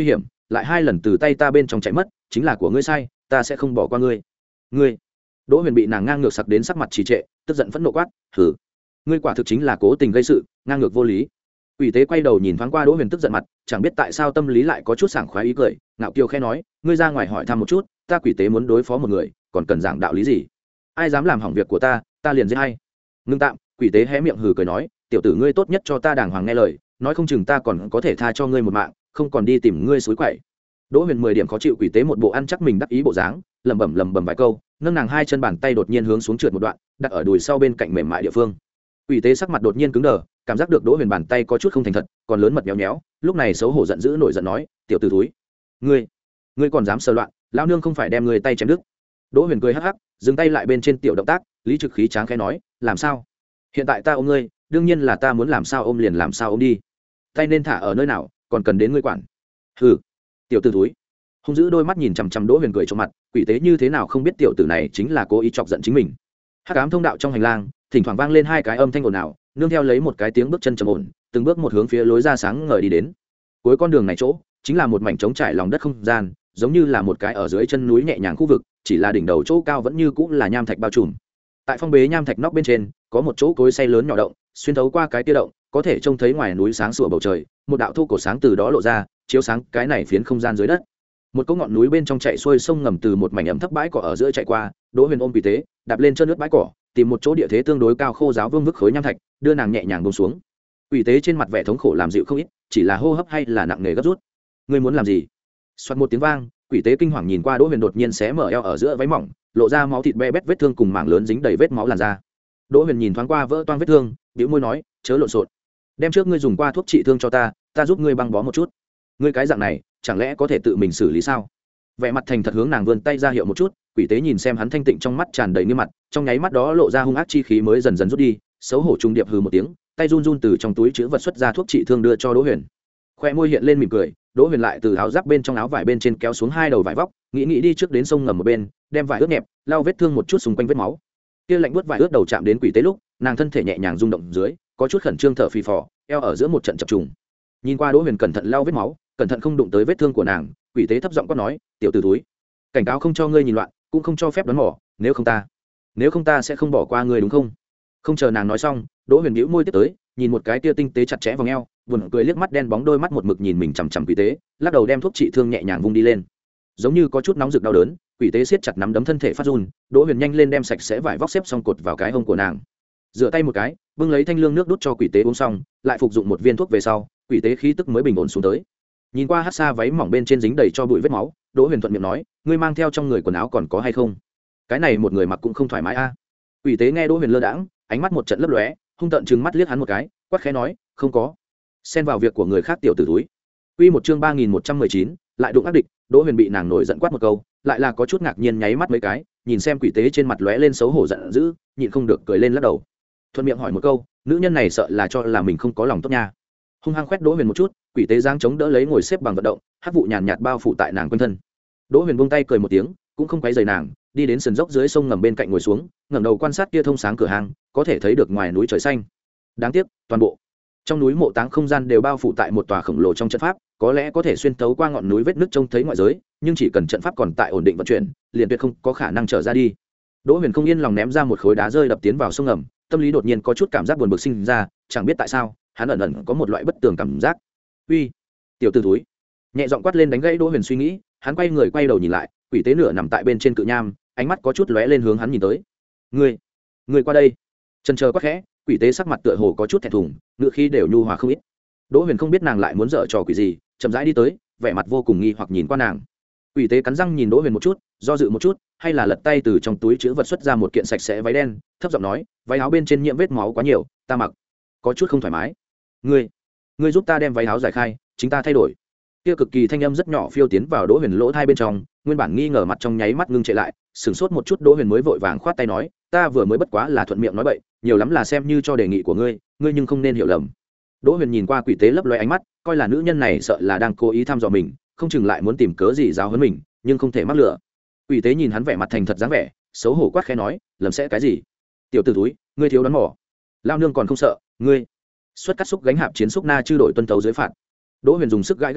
lại hai lần từ tay ta bên trong chạy mất chính là của ngươi sai, ta sẽ không bỏ qua ngươi. Ngươi. Đỗ Huyền bị nàng ngang ngược sặc đến sắc mặt trì trệ, tức giận phẫn nộ quát, hừ, ngươi quả thực chính là cố tình gây sự, ngang ngược vô lý. Quỷ tế quay đầu nhìn thoáng qua Đỗ Huyền tức giận mặt, chẳng biết tại sao tâm lý lại có chút sảng khoái ý cười, ngạo kiều khẽ nói, ngươi ra ngoài hỏi thăm một chút, ta Quỷ tế muốn đối phó một người, còn cần giảng đạo lý gì? Ai dám làm hỏng việc của ta, ta liền giết hay. Ngưng tạm, Quỷ tế hé miệng hừ cười nói, tiểu tử ngươi tốt nhất cho ta đàng hoàng nghe lời, nói không chừng ta còn có thể tha cho ngươi một mạng, không còn đi tìm ngươi suối quậy. Đỗ Huyền mười điểm khó chịu Quỷ tế một bộ ăn chắc mình đắc ý bộ dáng, lẩm bẩm lẩm bẩm vài câu, nâng nàng hai chân bàn tay đột nhiên hướng xuống trượt một đoạn, đặt ở đùi sau bên cạnh mềm mại địa phương. Quỷ tế sắc mặt đột nhiên cứng đờ, cảm giác được Đỗ Huyền bàn tay có chút không thành thật, còn lớn mật nhéo nhéo, lúc này xấu hổ giận dữ nổi giận nói, tiểu tử thúi, ngươi, ngươi còn dám sờ loạn, lão nương không phải đem ngươi tay chém đứt. Đỗ Huyền cười hắc hắc, dừng tay lại bên trên tiểu động tác, lý trực khí tráng khẽ nói, làm sao? Hiện tại ta ôm ngươi, đương nhiên là ta muốn làm sao ôm liền làm sao ôm đi, tay nên thả ở nơi nào, còn cần đến ngươi quản? Hừ, tiểu tử thúi. Hung dữ đôi mắt nhìn chằm chằm Đỗ Huyền cười trong mặt, Quỷ tế như thế nào không biết tiểu tử này chính là cố ý chọc giận chính mình. Hắc ám thông đạo trong hành lang, thỉnh thoảng vang lên hai cái âm thanh ồn ào, nương theo lấy một cái tiếng bước chân trầm ổn, từng bước một hướng phía lối ra sáng ngời đi đến. Cuối con đường này chỗ, chính là một mảnh trống trải lòng đất không gian, giống như là một cái ở dưới chân núi nhẹ nhàng khu vực, chỉ là đỉnh đầu chỗ cao vẫn như cũng là nham thạch bao trùm. Tại phong bế nham thạch nóc bên trên, có một chỗ cối xay lớn nhỏ động, xuyên thấu qua cái tia động, có thể trông thấy ngoài núi sáng sủa bầu trời, một đạo thu cổ sáng từ đó lộ ra, chiếu sáng cái này phiến không gian dưới đất. Một cỗ ngọn núi bên trong chạy xuôi sông ngầm từ một mảnh ẩm thấp bãi cỏ ở giữa chạy qua, Đỗ Huyền ôm Quỷ tế, đạp lên chân nước bãi cỏ, tìm một chỗ địa thế tương đối cao khô giáo vương vức khối nham thạch, đưa nàng nhẹ nhàng buông xuống. Quỷ tế trên mặt vẻ thống khổ làm dịu không ít, chỉ là hô hấp hay là nặng nề gấp rút. Ngươi muốn làm gì? Xoạt một tiếng vang, Quỷ tế kinh hoàng nhìn qua Đỗ Huyền đột nhiên xé mở eo ở giữa váy mỏng, lộ ra máu thịt be bét vết thương cùng mảng lớn dính đầy vết máu làn da. Đỗ Huyền nhìn thoáng qua vỡ toang vết thương, bĩu môi nói, chớ lộn xộn. Đem trước ngươi dùng qua thuốc trị thương cho ta, ta giúp ngươi băng bó một chút. Ngươi cái dạng này, chẳng lẽ có thể tự mình xử lý sao? Vẻ mặt thành thật hướng nàng vươn tay ra hiệu một chút, Quỷ tế nhìn xem hắn thanh tịnh trong mắt tràn đầy nghiêm mặt, trong nháy mắt đó lộ ra hung ác chi khí mới dần dần rút đi, xấu hổ trung điệp hừ một tiếng, tay run run từ trong túi chứa vật xuất ra thuốc trị thương đưa cho Đỗ Huyền. Khoe môi hiện lên mỉm cười, Đỗ Huyền lại từ áo giáp bên trong áo vải bên trên kéo xuống hai đầu vải vóc, nghĩ nghĩ đi trước đến sông ngầm một bên, đem vải ướt nhẹp, lau vết thương một chút xung quanh vết máu. Kia lạnh buốt vải ướt đầu chạm đến Quỷ tế lúc, nàng thân thể nhẹ nhàng rung động dưới, có chút khẩn trương thở phì phò, eo ở giữa một trận chập trùng. Nhìn qua Đỗ Huyền cẩn thận lau vết máu, cẩn thận không đụng tới vết thương của nàng, Quỷ tế thấp giọng quát nói, tiểu tử thúi, cảnh cáo không cho ngươi nhìn loạn, cũng không cho phép đoán mò, nếu không ta nếu không ta sẽ không bỏ qua ngươi đúng không? Không chờ nàng nói xong, Đỗ Huyền bĩu môi tiếp tới, nhìn một cái tia tinh tế chặt chẽ vòng eo, buồn cười liếc mắt đen bóng đôi mắt một mực nhìn mình chằm chằm Quỷ tế, lắc đầu đem thuốc trị thương nhẹ nhàng vung đi lên. Giống như có chút nóng rực đau đớn, Quỷ tế siết chặt nắm đấm thân thể phát run, Đỗ Huyền nhanh lên đem sạch sẽ vải vóc xếp xong cột vào cái hông của nàng. Rửa tay một cái, bưng lấy thanh lương nước đút cho Quỷ tế uống xong, lại phục dụng một viên thuốc về sau, Quỷ tế khí tức mới bình ổn xuống tới. Nhìn qua hát xa váy mỏng bên trên dính đầy cho bụi vết máu, Đỗ Huyền thuận miệng nói, ngươi mang theo trong người quần áo còn có hay không? Cái này một người mặc cũng không thoải mái a. À. Quỷ tế nghe Đỗ Huyền lơ đãng, ánh mắt một trận lấp lóe, hung tợn trừng mắt liếc hắn một cái, quát khẽ nói, không có. Xen vào việc của người khác tiểu tử túi. Quy một chương ba nghìn một trăm mười chín, lại đụng ác địch, Đỗ Huyền bị nàng nổi giận quát một câu, lại là có chút ngạc nhiên nháy mắt mấy cái, nhìn xem Quỷ tế trên mặt lóe lên xấu hổ giận dữ, nhịn không được cười lên lắc đầu. Thuận miệng hỏi một câu, nữ nhân này sợ là cho là mình không có lòng tốt nha. Hung hăng quét Đỗ Huyền một chút, Quỷ tế giang chống đỡ lấy ngồi xếp bằng vận động, hắc vụ nhàn nhạt bao phủ tại nàng quanh thân. Đỗ Huyền buông tay cười một tiếng, cũng không quấy rầy nàng, đi đến sườn dốc dưới sông ngầm bên cạnh ngồi xuống, ngẩng đầu quan sát kia thông sáng cửa hàng, có thể thấy được ngoài núi trời xanh. Đáng tiếc, toàn bộ trong núi mộ táng không gian đều bao phủ tại một tòa khổng lồ trong trận pháp, có lẽ có thể xuyên thấu qua ngọn núi vết nứt trông thấy ngoại giới, nhưng chỉ cần trận pháp còn tại ổn định vận chuyển, liền tuyệt không có khả năng trở ra đi. Đỗ Huyền không yên lòng ném ra một khối đá rơi đập tiến vào sông ngầm, tâm lý đột nhiên có chút cảm giác buồn bực sinh ra, chẳng biết tại sao, hắn ẩn ẩn có một loại bất tường cảm giác. "Uy, tiểu tử thúi!" Nhẹ giọng quát lên đánh gãy Đỗ Huyền suy nghĩ, hắn quay người quay đầu nhìn lại, Quỷ tế nửa nằm tại bên trên cự nham, ánh mắt có chút lóe lên hướng hắn nhìn tới. "Ngươi, ngươi qua đây!" Chần chờ quát khẽ, Quỷ tế sắc mặt tựa hồ có chút thẹn thùng, ngựa khí đều nhu hòa không ít. Đỗ Huyền không biết nàng lại muốn dở trò quỷ gì, chậm rãi đi tới, vẻ mặt vô cùng nghi hoặc nhìn qua nàng. Quỷ tế cắn răng nhìn Đỗ Huyền một chút, do dự một chút, hay là lật tay từ trong túi trữ vật xuất ra một kiện sạch sẽ váy đen, thấp giọng nói, váy áo bên trên nhiễm vết máu quá nhiều, ta mặc có chút không thoải mái. Ngươi, ngươi giúp ta đem váy áo giải khai, chính ta thay đổi. Kia cực kỳ thanh âm rất nhỏ phiêu tiến vào Đỗ Huyền lỗ tai bên trong, nguyên bản nghi ngờ mặt trong nháy mắt ngưng trệ lại, sửng sốt một chút, Đỗ Huyền mới vội vàng khoát tay nói, ta vừa mới bất quá là thuận miệng nói bậy, nhiều lắm là xem như cho đề nghị của ngươi, ngươi nhưng không nên hiểu lầm. Đỗ Huyền nhìn qua Quỷ tế lấp loé ánh mắt, coi là nữ nhân này sợ là đang cố ý thăm dò mình, không chừng lại muốn tìm cớ gì giáo huấn mình, nhưng không thể mắc lừa. Quỷ tế nhìn hắn vẻ mặt thành thật dáng vẻ, xấu hổ quát khẽ nói, lầm sẽ cái gì? Tiểu tử túi, ngươi thiếu đoán mò. Lao nương còn không sợ, ngươi xuất cắt xúc gánh hạp chiến xúc na chư đổi tuân tấu dưới phạt. Đỗ Huyền dùng sức gãi gãi đầu,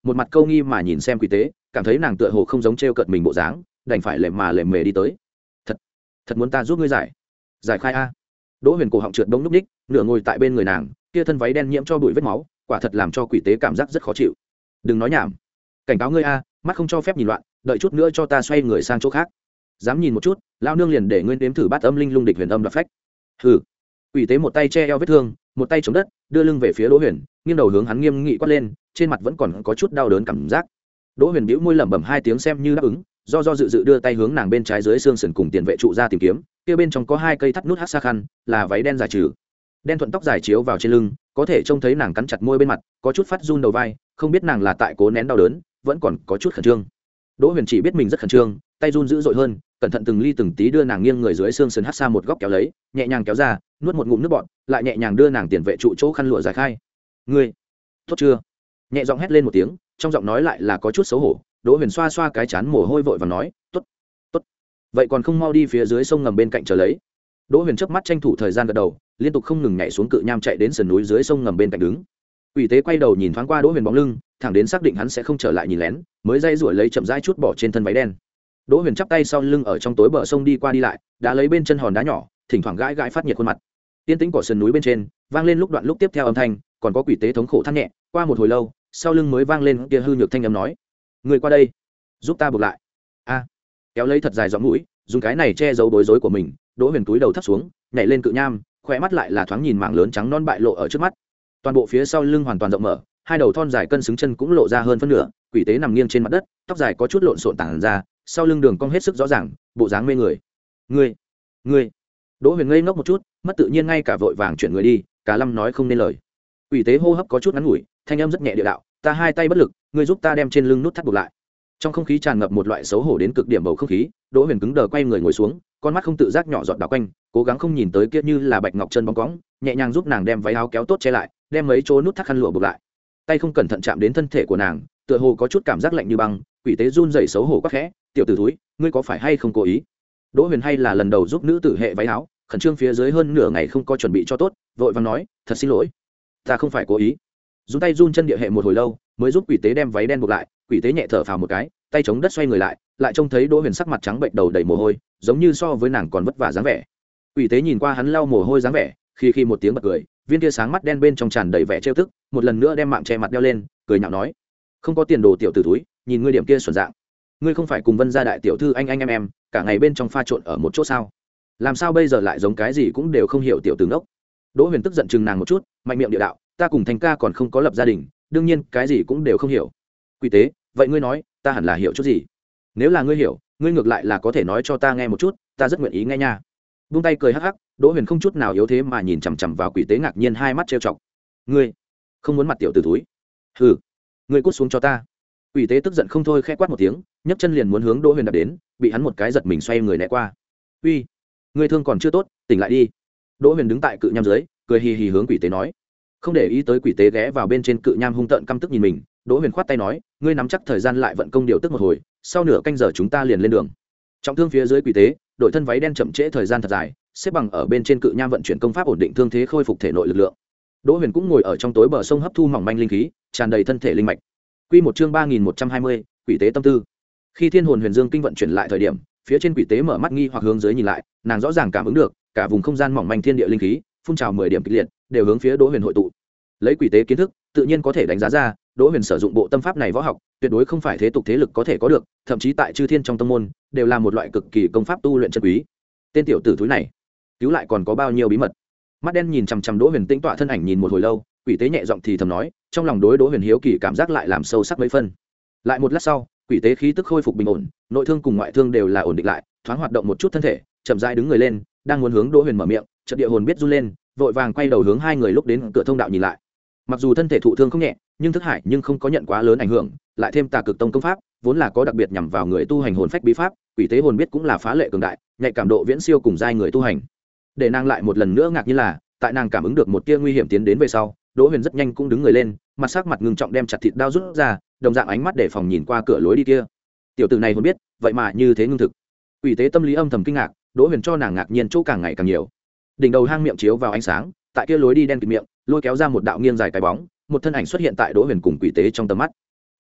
một mặt câu nghi mà nhìn xem quỷ tế, cảm thấy nàng tựa hồ không giống trêu cợt mình bộ dáng, đành phải lề mà lề mề đi tới. thật thật muốn ta giúp ngươi giải giải khai a. Đỗ Huyền cổ họng trượt đống núp ních, nửa ngồi tại bên người nàng, kia thân váy đen nhiễm cho bụi vết máu, quả thật làm cho quỷ tế cảm giác rất khó chịu. Đừng nói nhảm, cảnh cáo ngươi a, mắt không cho phép nhìn loạn, đợi chút nữa cho ta xoay người sang chỗ khác. Dám nhìn một chút, lao nương liền để ngươi nếm thử bát âm linh lung địch huyền âm đoạt phách. Hừ. Quỷ tế một tay che eo vết thương, một tay chống đất, đưa lưng về phía Đỗ Huyền, nghiêng đầu hướng hắn nghiêm nghị quát lên, trên mặt vẫn còn có chút đau đớn cảm giác. Đỗ Huyền bĩu môi lẩm bẩm hai tiếng xem như đáp ứng, do do dự dự đưa tay hướng nàng bên trái dưới xương sườn cùng tiền vệ trụ ra tìm kiếm, kia bên trong có hai cây thắt nút hắc sa khăn, là váy đen dài trừ. Đen thuận tóc dài chiếu vào trên lưng, có thể trông thấy nàng cắn chặt môi bên mặt, có chút phát run đầu vai, không biết nàng là tại cố nén đau đớn, vẫn còn có chút khẩn trương. Đỗ Huyền chỉ biết mình rất khẩn trương, tay run dữ dội hơn, cẩn thận từng ly từng tí đưa nàng nghiêng người dưới xương sườn hắt xa một góc kéo lấy, nhẹ nhàng kéo ra, nuốt một ngụm nước bọt, lại nhẹ nhàng đưa nàng tiền vệ trụ chỗ khăn lụa giải khai. "Ngươi, tốt chưa?" Nhẹ giọng hét lên một tiếng, trong giọng nói lại là có chút xấu hổ. Đỗ Huyền xoa xoa cái chán mồ hôi vội vàng nói, "Tốt, tốt." "Vậy còn không mau đi phía dưới sông ngầm bên cạnh chờ lấy." Đỗ Huyền chớp mắt tranh thủ thời gian gật đầu, liên tục không ngừng nhảy xuống cự nham chạy đến sườn núi dưới sông ngầm bên cạnh đứng. Quỷ tế quay đầu nhìn thoáng qua Đỗ Huyền bóng lưng, thẳng đến xác định hắn sẽ không trở lại nhìn lén, mới dây rủi lấy chậm rãi chút bỏ trên thân váy đen. Đỗ Huyền chắp tay sau lưng ở trong tối bờ sông đi qua đi lại, đã lấy bên chân hòn đá nhỏ, thỉnh thoảng gãi gãi phát nhiệt khuôn mặt. Tiên tĩnh cỏ sườn núi bên trên, vang lên lúc đoạn lúc tiếp theo âm thanh, còn có quỷ tế thống khổ than nhẹ, qua một hồi lâu, sau lưng mới vang lên kia hư nhược thanh âm nói: "Người qua đây, giúp ta buộc lại." A. Kéo lấy thật dài giọng mũi, dùng cái này che giấu bối rối của mình, Đỗ Huyền túi đầu thấp xuống, nhảy lên cự nham, khóe mắt lại là thoáng nhìn mảng lớn trắng non bại lộ ở trước mắt. Toàn bộ phía sau lưng hoàn toàn rộng mở, hai đầu thon dài cân xứng chân cũng lộ ra hơn phân nửa, quỷ tế nằm nghiêng trên mặt đất, tóc dài có chút lộn xộn tản ra, sau lưng đường cong hết sức rõ ràng, bộ dáng mê người. "Ngươi, ngươi." Đỗ Huyền ngây ngốc một chút, mất tự nhiên ngay cả vội vàng chuyển người đi, cả lâm nói không nên lời. Quỷ tế hô hấp có chút ngắn ngủi, thanh âm rất nhẹ địa đạo, "Ta hai tay bất lực, ngươi giúp ta đem trên lưng nút thắt buộc lại." Trong không khí tràn ngập một loại xấu hổ đến cực điểm bầu không khí, Đỗ Huyền cứng đờ quay người ngồi xuống, con mắt không tự giác nhỏ giọt đảo quanh, cố gắng không nhìn tới kia như là bạch ngọc chân bóng cóng, nhẹ nhàng giúp nàng đem váy áo kéo tốt che lại, đem mấy chỗ nút thắt khăn lụa buộc lại. Tay không cẩn thận chạm đến thân thể của nàng, tựa hồ có chút cảm giác lạnh như băng, quỷ tế run rẩy xấu hổ quá khẽ, "Tiểu tử thúi, ngươi có phải hay không cố ý?" Đỗ Huyền hay là lần đầu giúp nữ tử hệ váy áo, khẩn trương phía dưới hơn nửa ngày không có chuẩn bị cho tốt, vội vàng nói, "Thật xin lỗi, ta không phải cố ý." Run tay run chân địa hệ một hồi lâu, mới giúp quỷ tế đem váy đen buộc lại. Quỷ tế nhẹ thở phào một cái, tay chống đất xoay người lại, lại trông thấy Đỗ Huyền sắc mặt trắng bệch đầu đầy mồ hôi, giống như so với nàng còn vất vả dáng vẻ. Quỷ tế nhìn qua hắn lau mồ hôi dáng vẻ, khi khi một tiếng bật cười, viên kia sáng mắt đen bên trong tràn đầy vẻ trêu tức, một lần nữa đem mạng che mặt đeo lên, cười nhạo nói, "Không có tiền đồ tiểu tử túi, nhìn ngươi điểm kia xuẩn dạng, ngươi không phải cùng Vân gia đại tiểu thư anh anh em em, cả ngày bên trong pha trộn ở một chỗ sao? Làm sao bây giờ lại giống cái gì cũng đều không hiểu tiểu tử ngốc?" Đỗ Huyền tức giận chừng nàng một chút, mạnh miệng địa đạo, "Ta cùng Thành ca còn không có lập gia đình, đương nhiên cái gì cũng đều không hiểu." Quỷ tế, "Vậy ngươi nói, ta hẳn là hiểu chút gì? Nếu là ngươi hiểu, ngươi ngược lại là có thể nói cho ta nghe một chút, ta rất nguyện ý nghe nha." Buông tay cười hắc hắc, Đỗ Huyền không chút nào yếu thế mà nhìn chằm chằm vào quỷ tế ngạc nhiên hai mắt trêu chọc. "Ngươi không muốn mặt tiểu tử túi? Hừ, ngươi cút xuống cho ta." Quỷ tế tức giận không thôi khẽ quát một tiếng, nhấc chân liền muốn hướng Đỗ Huyền đạp đến, bị hắn một cái giật mình xoay người né qua. "Uy, ngươi thương còn chưa tốt, tỉnh lại đi." Đỗ Huyền đứng tại cự nham dưới, cười hì hì hướng quỷ tế nói. Không để ý tới quỷ tế ghé vào bên trên cự nham hung tợn căm tức nhìn mình, Đỗ Huyền khoát tay nói, "Ngươi nắm chắc thời gian lại vận công điều tức một hồi, sau nửa canh giờ chúng ta liền lên đường." Trọng thương phía dưới quỷ tế, đội thân váy đen chậm trễ thời gian thật dài, xếp bằng ở bên trên cự nham vận chuyển công pháp ổn định thương thế, khôi phục thể nội lực lượng. Đỗ Huyền cũng ngồi ở trong tối bờ sông hấp thu mỏng manh linh khí, tràn đầy thân thể linh mạch. Quy một chương ba nghìn một trăm hai mươi, quỷ tế tâm tư. Khi Thiên Hồn Huyền Dương kinh vận chuyển lại thời điểm, phía trên quỷ tế mở mắt nghi hoặc hướng dưới nhìn lại, nàng rõ ràng cảm ứng được, cả vùng không gian mỏng manh thiên địa linh khí, phun trào mười điểm kịch liệt, đều hướng phía Đỗ Huyền hội tụ. Lấy quỷ tế kiến thức, tự nhiên có thể đánh giá ra, Đỗ Huyền sử dụng bộ tâm pháp này võ học, tuyệt đối không phải thế tục thế lực có thể có được, thậm chí tại chư thiên trong tông môn, đều là một loại cực kỳ công pháp tu luyện chân quý. Tên tiểu tử thúi này, cứu lại còn có bao nhiêu bí mật. Mắt đen nhìn chằm chằm Đỗ Huyền tĩnh tọa thân ảnh nhìn một hồi lâu, quỷ tế nhẹ giọng thì thầm nói, trong lòng đối Đỗ Huyền hiếu kỳ cảm giác lại làm sâu sắc mấy phân. Lại một lát sau, quỷ tế khí tức khôi phục bình ổn, nội thương cùng ngoại thương đều là ổn định lại, thoáng hoạt động một chút thân thể, chậm rãi đứng người lên, đang muốn hướng Đỗ Huyền mở miệng, chợt địa hồn biết run lên, vội vàng quay đầu hướng hai người lúc đến cửa thông đạo nhìn lại. Mặc dù thân thể thụ thương không nhẹ, nhưng thức hải nhưng không có nhận quá lớn ảnh hưởng, lại thêm Tà Cực Tông công pháp, vốn là có đặc biệt nhằm vào người tu hành hồn phách bí pháp, quỷ tế hồn biết cũng là phá lệ cường đại, nhạy cảm độ viễn siêu cùng giai người tu hành. Để nàng lại một lần nữa ngạc nhiên là, tại nàng cảm ứng được một tia nguy hiểm tiến đến về sau, Đỗ Huyền rất nhanh cũng đứng người lên, mặt sắc mặt ngưng trọng đem chặt thịt đao rút ra, đồng dạng ánh mắt để phòng nhìn qua cửa lối đi kia. Tiểu tử này hồn biết, vậy mà như thế ngưng thực. Quỷ tế tâm lý âm thầm kinh ngạc, Đỗ Huyền cho nàng ngạc nhiên chỗ càng ngày càng nhiều. Đỉnh đầu hang miệng chiếu vào ánh sáng, tại kia lối đi đen kịt miệng, lôi kéo ra một đạo nghiêng dài cái bóng, một thân ảnh xuất hiện tại Đỗ Huyền cùng quỷ tế trong tầm mắt.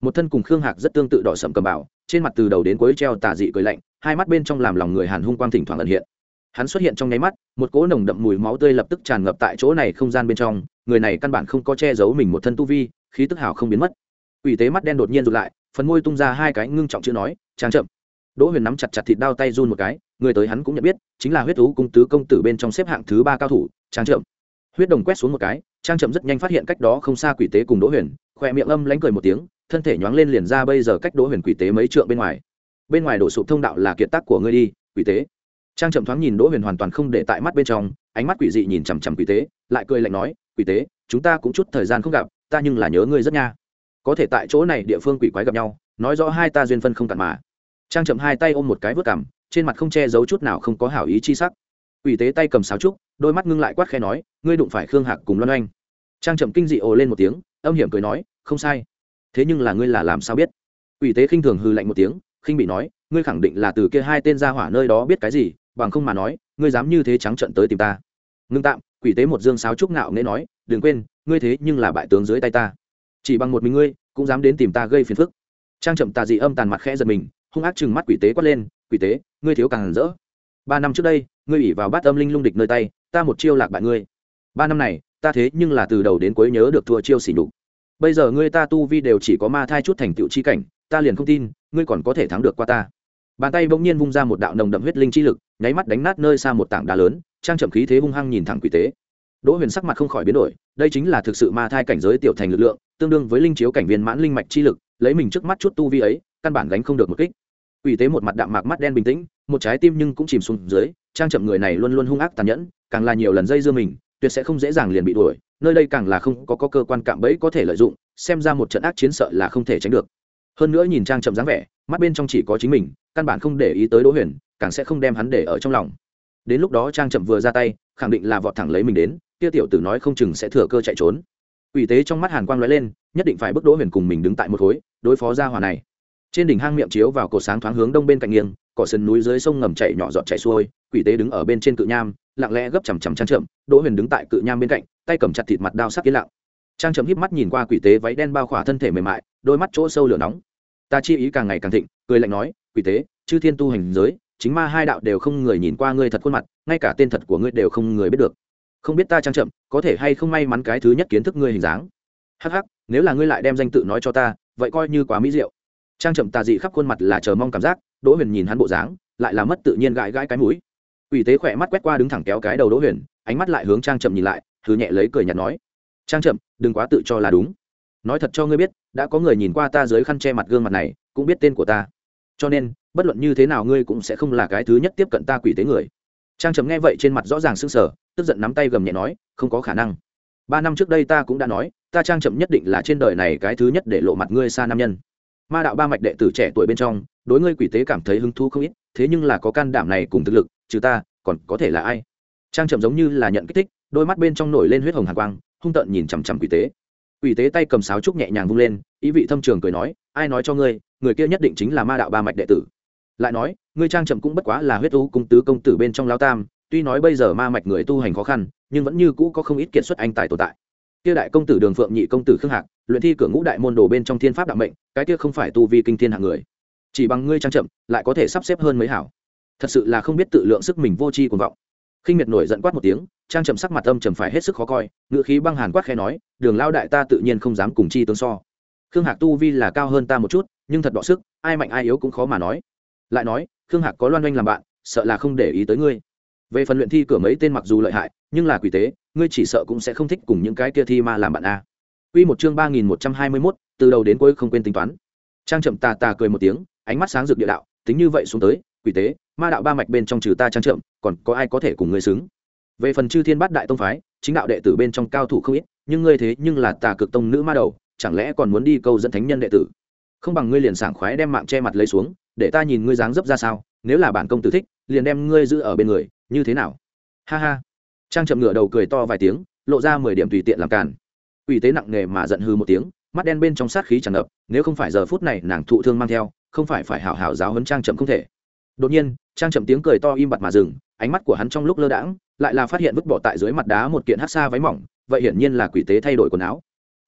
một thân cùng khương hạc rất tương tự đỏ sậm cầm bảo, trên mặt từ đầu đến cuối treo tà dị cười lạnh, hai mắt bên trong làm lòng người hàn hung quang thỉnh thoảng ẩn hiện. Hắn xuất hiện trong nháy mắt, một cỗ nồng đậm mùi máu tươi lập tức tràn ngập tại chỗ này không gian bên trong, người này căn bản không có che giấu mình một thân tu vi, khí tức hào không biến mất. Quỷ tế mắt đen đột nhiên rụt lại, phần môi tung ra hai cái ngưng trọng chữ nói, trang chậm. Đỗ Huyền nắm chặt chặt thịt đao tay run một cái, người tới hắn cũng nhận biết, chính là huyết thú cung tứ công tử bên trong xếp hạng thứ ba cao thủ, trang chậm. Huyết đồng quét xuống một cái, trang chậm rất nhanh phát hiện cách đó không xa quỷ tế cùng Đỗ Huyền, khoe miệng âm lãnh cười một tiếng, thân thể nhoáng lên liền ra bây giờ cách Đỗ Huyền quỷ tế mấy trượng bên ngoài. Bên ngoài đổ sụp thông đạo là kiệt tác của ngươi đi, quỷ tế. Trang chậm thoáng nhìn Đỗ Huyền hoàn toàn không để tại mắt bên trong, ánh mắt quỷ dị nhìn chằm chằm quỷ tế, lại cười lạnh nói, quỷ tế, chúng ta cũng chút thời gian không gặp, ta nhưng là nhớ ngươi rất nha. Có thể tại chỗ này địa phương quỷ quái gặp nhau, nói rõ hai ta duyên phân không cạn mà. Trang chậm hai tay ôm một cái vớt cằm, trên mặt không che giấu chút nào không có hảo ý chi sắc. Quỷ tế tay cầm sáo trúc, đôi mắt ngưng lại quát khẽ nói, ngươi đụng phải Khương Hạc cùng Loan Oanh. Trang chậm kinh dị ồ lên một tiếng, âm hiểm cười nói, không sai. Thế nhưng là ngươi là làm sao biết? Quỷ tế khinh thường hừ lạnh một tiếng, khinh bị nói, ngươi khẳng định là từ kia hai tên gia hỏa nơi đó biết cái gì, bằng không mà nói, ngươi dám như thế trắng trợn tới tìm ta. Ngưng tạm, quỷ tế một dương sáo trúc ngạo nghễ nói, đừng quên, ngươi thế nhưng là bại tướng dưới tay ta. Chỉ bằng một mình ngươi, cũng dám đến tìm ta gây phiền phức. Trang chậm tà dị âm tàn mặt khẽ giật mình, hung ác chừng mắt quỷ tế quát lên, quỷ tế, ngươi thiếu càng rỡ. Ba năm trước đây, ngươi ủy vào bát âm linh lung địch nơi tay, ta một chiêu lạc bại ngươi. Ba năm này, ta thế nhưng là từ đầu đến cuối nhớ được thua chiêu xỉ nhục. Bây giờ ngươi ta tu vi đều chỉ có ma thai chút thành tựu chi cảnh, ta liền không tin, ngươi còn có thể thắng được qua ta. Bàn tay bỗng nhiên vung ra một đạo nồng đậm huyết linh chi lực, nháy mắt đánh nát nơi xa một tảng đá lớn, trang chậm khí thế hung hăng nhìn thẳng quỷ tế. Đỗ Huyền sắc mặt không khỏi biến đổi, đây chính là thực sự ma thai cảnh giới tiểu thành lực lượng, tương đương với linh chiếu cảnh viên mãn linh mạch chi lực, lấy mình trước mắt chút tu vi ấy, căn bản gánh không được một kích. Quỷ tế một mặt đạm mạc mắt đen bình tĩnh, một trái tim nhưng cũng chìm xuống dưới, trang chậm người này luôn luôn hung ác tàn nhẫn, càng là nhiều lần dây dưa mình, tuyệt sẽ không dễ dàng liền bị đuổi, nơi đây càng là không có, có cơ quan cạm bẫy có thể lợi dụng, xem ra một trận ác chiến sợ là không thể tránh được. Hơn nữa nhìn trang chậm dáng vẻ, mắt bên trong chỉ có chính mình, căn bản không để ý tới Đỗ Huyền, càng sẽ không đem hắn để ở trong lòng. Đến lúc đó trang chậm vừa ra tay, khẳng định là vọt thẳng lấy mình đến, kia tiểu tử nói không chừng sẽ thừa cơ chạy trốn. Quỷ tế trong mắt hàn quang lóe lên, nhất định phải bức Đỗ Huyền cùng mình đứng tại một khối, đối phó gia hỏa này. Trên đỉnh hang miệng chiếu vào cột sáng thoáng hướng đông bên cạnh nghiêng, cỏ sườn núi dưới sông ngầm chảy nhỏ giọt chảy xuôi, quỷ tế đứng ở bên trên cự nham, lặng lẽ gấp chằm chằm trang chậm, Đỗ Huyền đứng tại cự nham bên cạnh, tay cầm chặt thịt mặt đao sắc yên lặng. Trang chậm híp mắt nhìn qua quỷ tế váy đen bao khỏa thân thể mềm mại, đôi mắt chỗ sâu lửa nóng. Ta chi ý càng ngày càng thịnh, cười lạnh nói, quỷ tế, chư thiên tu hành giới, chính ma hai đạo đều không người nhìn qua ngươi thật khuôn mặt, ngay cả tên thật của ngươi đều không người biết được. Không biết ta trang chậm, có thể hay không may mắn cái thứ nhất kiến thức ngươi hình dáng. Hắc hắc, nếu là ngươi lại đem danh tự nói cho ta, vậy coi như quá mỹ diệu. Trang chậm tà dị khắp khuôn mặt là chờ mong cảm giác, Đỗ Huyền nhìn hắn bộ dáng, lại là mất tự nhiên gãi gãi cái mũi. Quỷ tế khỏe mắt quét qua đứng thẳng kéo cái đầu Đỗ Huyền, ánh mắt lại hướng trang chậm nhìn lại, thứ nhẹ lấy cười nhạt nói, trang chậm, đừng quá tự cho là đúng. Nói thật cho ngươi biết, đã có người nhìn qua ta dưới khăn che mặt gương mặt này, cũng biết tên của ta. Cho nên, bất luận như thế nào ngươi cũng sẽ không là cái thứ nhất tiếp cận ta quỷ tế người. Trang chậm nghe vậy trên mặt rõ ràng sững sờ, tức giận nắm tay gầm nhẹ nói, không có khả năng. Ba năm trước đây ta cũng đã nói, ta trang chậm nhất định là trên đời này cái thứ nhất để lộ mặt ngươi xa nam nhân. Ma đạo ba mạch đệ tử trẻ tuổi bên trong, đối ngươi quỷ tế cảm thấy hứng thú không ít, thế nhưng là có can đảm này cùng thực lực, trừ ta, còn có thể là ai? Trang chậm giống như là nhận kích thích, đôi mắt bên trong nổi lên huyết hồng hàn quang, hung tợn nhìn chằm chằm quỷ tế. Quỷ tế tay cầm sáo trúc nhẹ nhàng vung lên, ý vị thâm trường cười nói, ai nói cho ngươi, người kia nhất định chính là ma đạo ba mạch đệ tử. Lại nói, ngươi trang chậm cũng bất quá là huyết u cung tứ công tử bên trong lao tam, tuy nói bây giờ ma mạch người tu hành khó khăn, nhưng vẫn như cũ có không ít kiệt xuất anh tài tồn tại. Kia đại công tử Đường Phượng nhị công tử Khương Hạc, luyện thi cửa ngũ đại môn đồ bên trong thiên pháp đạo mệnh, cái kia không phải tu vi kinh thiên hạng người. Chỉ bằng ngươi trang chậm, lại có thể sắp xếp hơn mấy hảo. Thật sự là không biết tự lượng sức mình vô tri cuồng vọng. Khinh Miệt nổi giận quát một tiếng, trang chậm sắc mặt âm trầm phải hết sức khó coi, ngữ khí băng hàn quát khẽ nói, Đường lao đại ta tự nhiên không dám cùng chi tướng so. Khương Hạc tu vi là cao hơn ta một chút, nhưng thật đọ sức, ai mạnh ai yếu cũng khó mà nói. Lại nói, Khương Hạc có Loan Oanh làm bạn, sợ là không để ý tới ngươi. Về phần luyện thi cửa mấy tên mặc dù lợi hại, nhưng là quỷ tế, ngươi chỉ sợ cũng sẽ không thích cùng những cái kia thi ma làm bạn a. Quy một chương ba nghìn một trăm hai mươi mốt, từ đầu đến cuối không quên tính toán. Trang chậm tà tà cười một tiếng, ánh mắt sáng rực địa đạo, tính như vậy xuống tới, quỷ tế, ma đạo ba mạch bên trong trừ ta trang chậm, còn có ai có thể cùng ngươi xứng? Về phần chư thiên bát đại tông phái, chính đạo đệ tử bên trong cao thủ không ít, nhưng ngươi thế nhưng là tà cực tông nữ ma đầu, chẳng lẽ còn muốn đi câu dẫn thánh nhân đệ tử? Không bằng ngươi liền sảng khoái đem mạng che mặt lấy xuống, để ta nhìn ngươi dáng dấp ra sao, nếu là bản công tử thích, liền đem ngươi giữ ở bên người, như thế nào? Ha ha. Trang chậm ngửa đầu cười to vài tiếng, lộ ra mười điểm tùy tiện làm càn. Quỷ tế nặng nề mà giận hừ một tiếng, mắt đen bên trong sát khí tràn ngập, nếu không phải giờ phút này nàng thụ thương mang theo, không phải phải hảo hảo giáo huấn trang chậm không thể. Đột nhiên, trang chậm tiếng cười to im bặt mà dừng, ánh mắt của hắn trong lúc lơ đãng, lại là phát hiện vứt bỏ tại dưới mặt đá một kiện hắc sa váy mỏng, vậy hiển nhiên là quỷ tế thay đổi quần áo.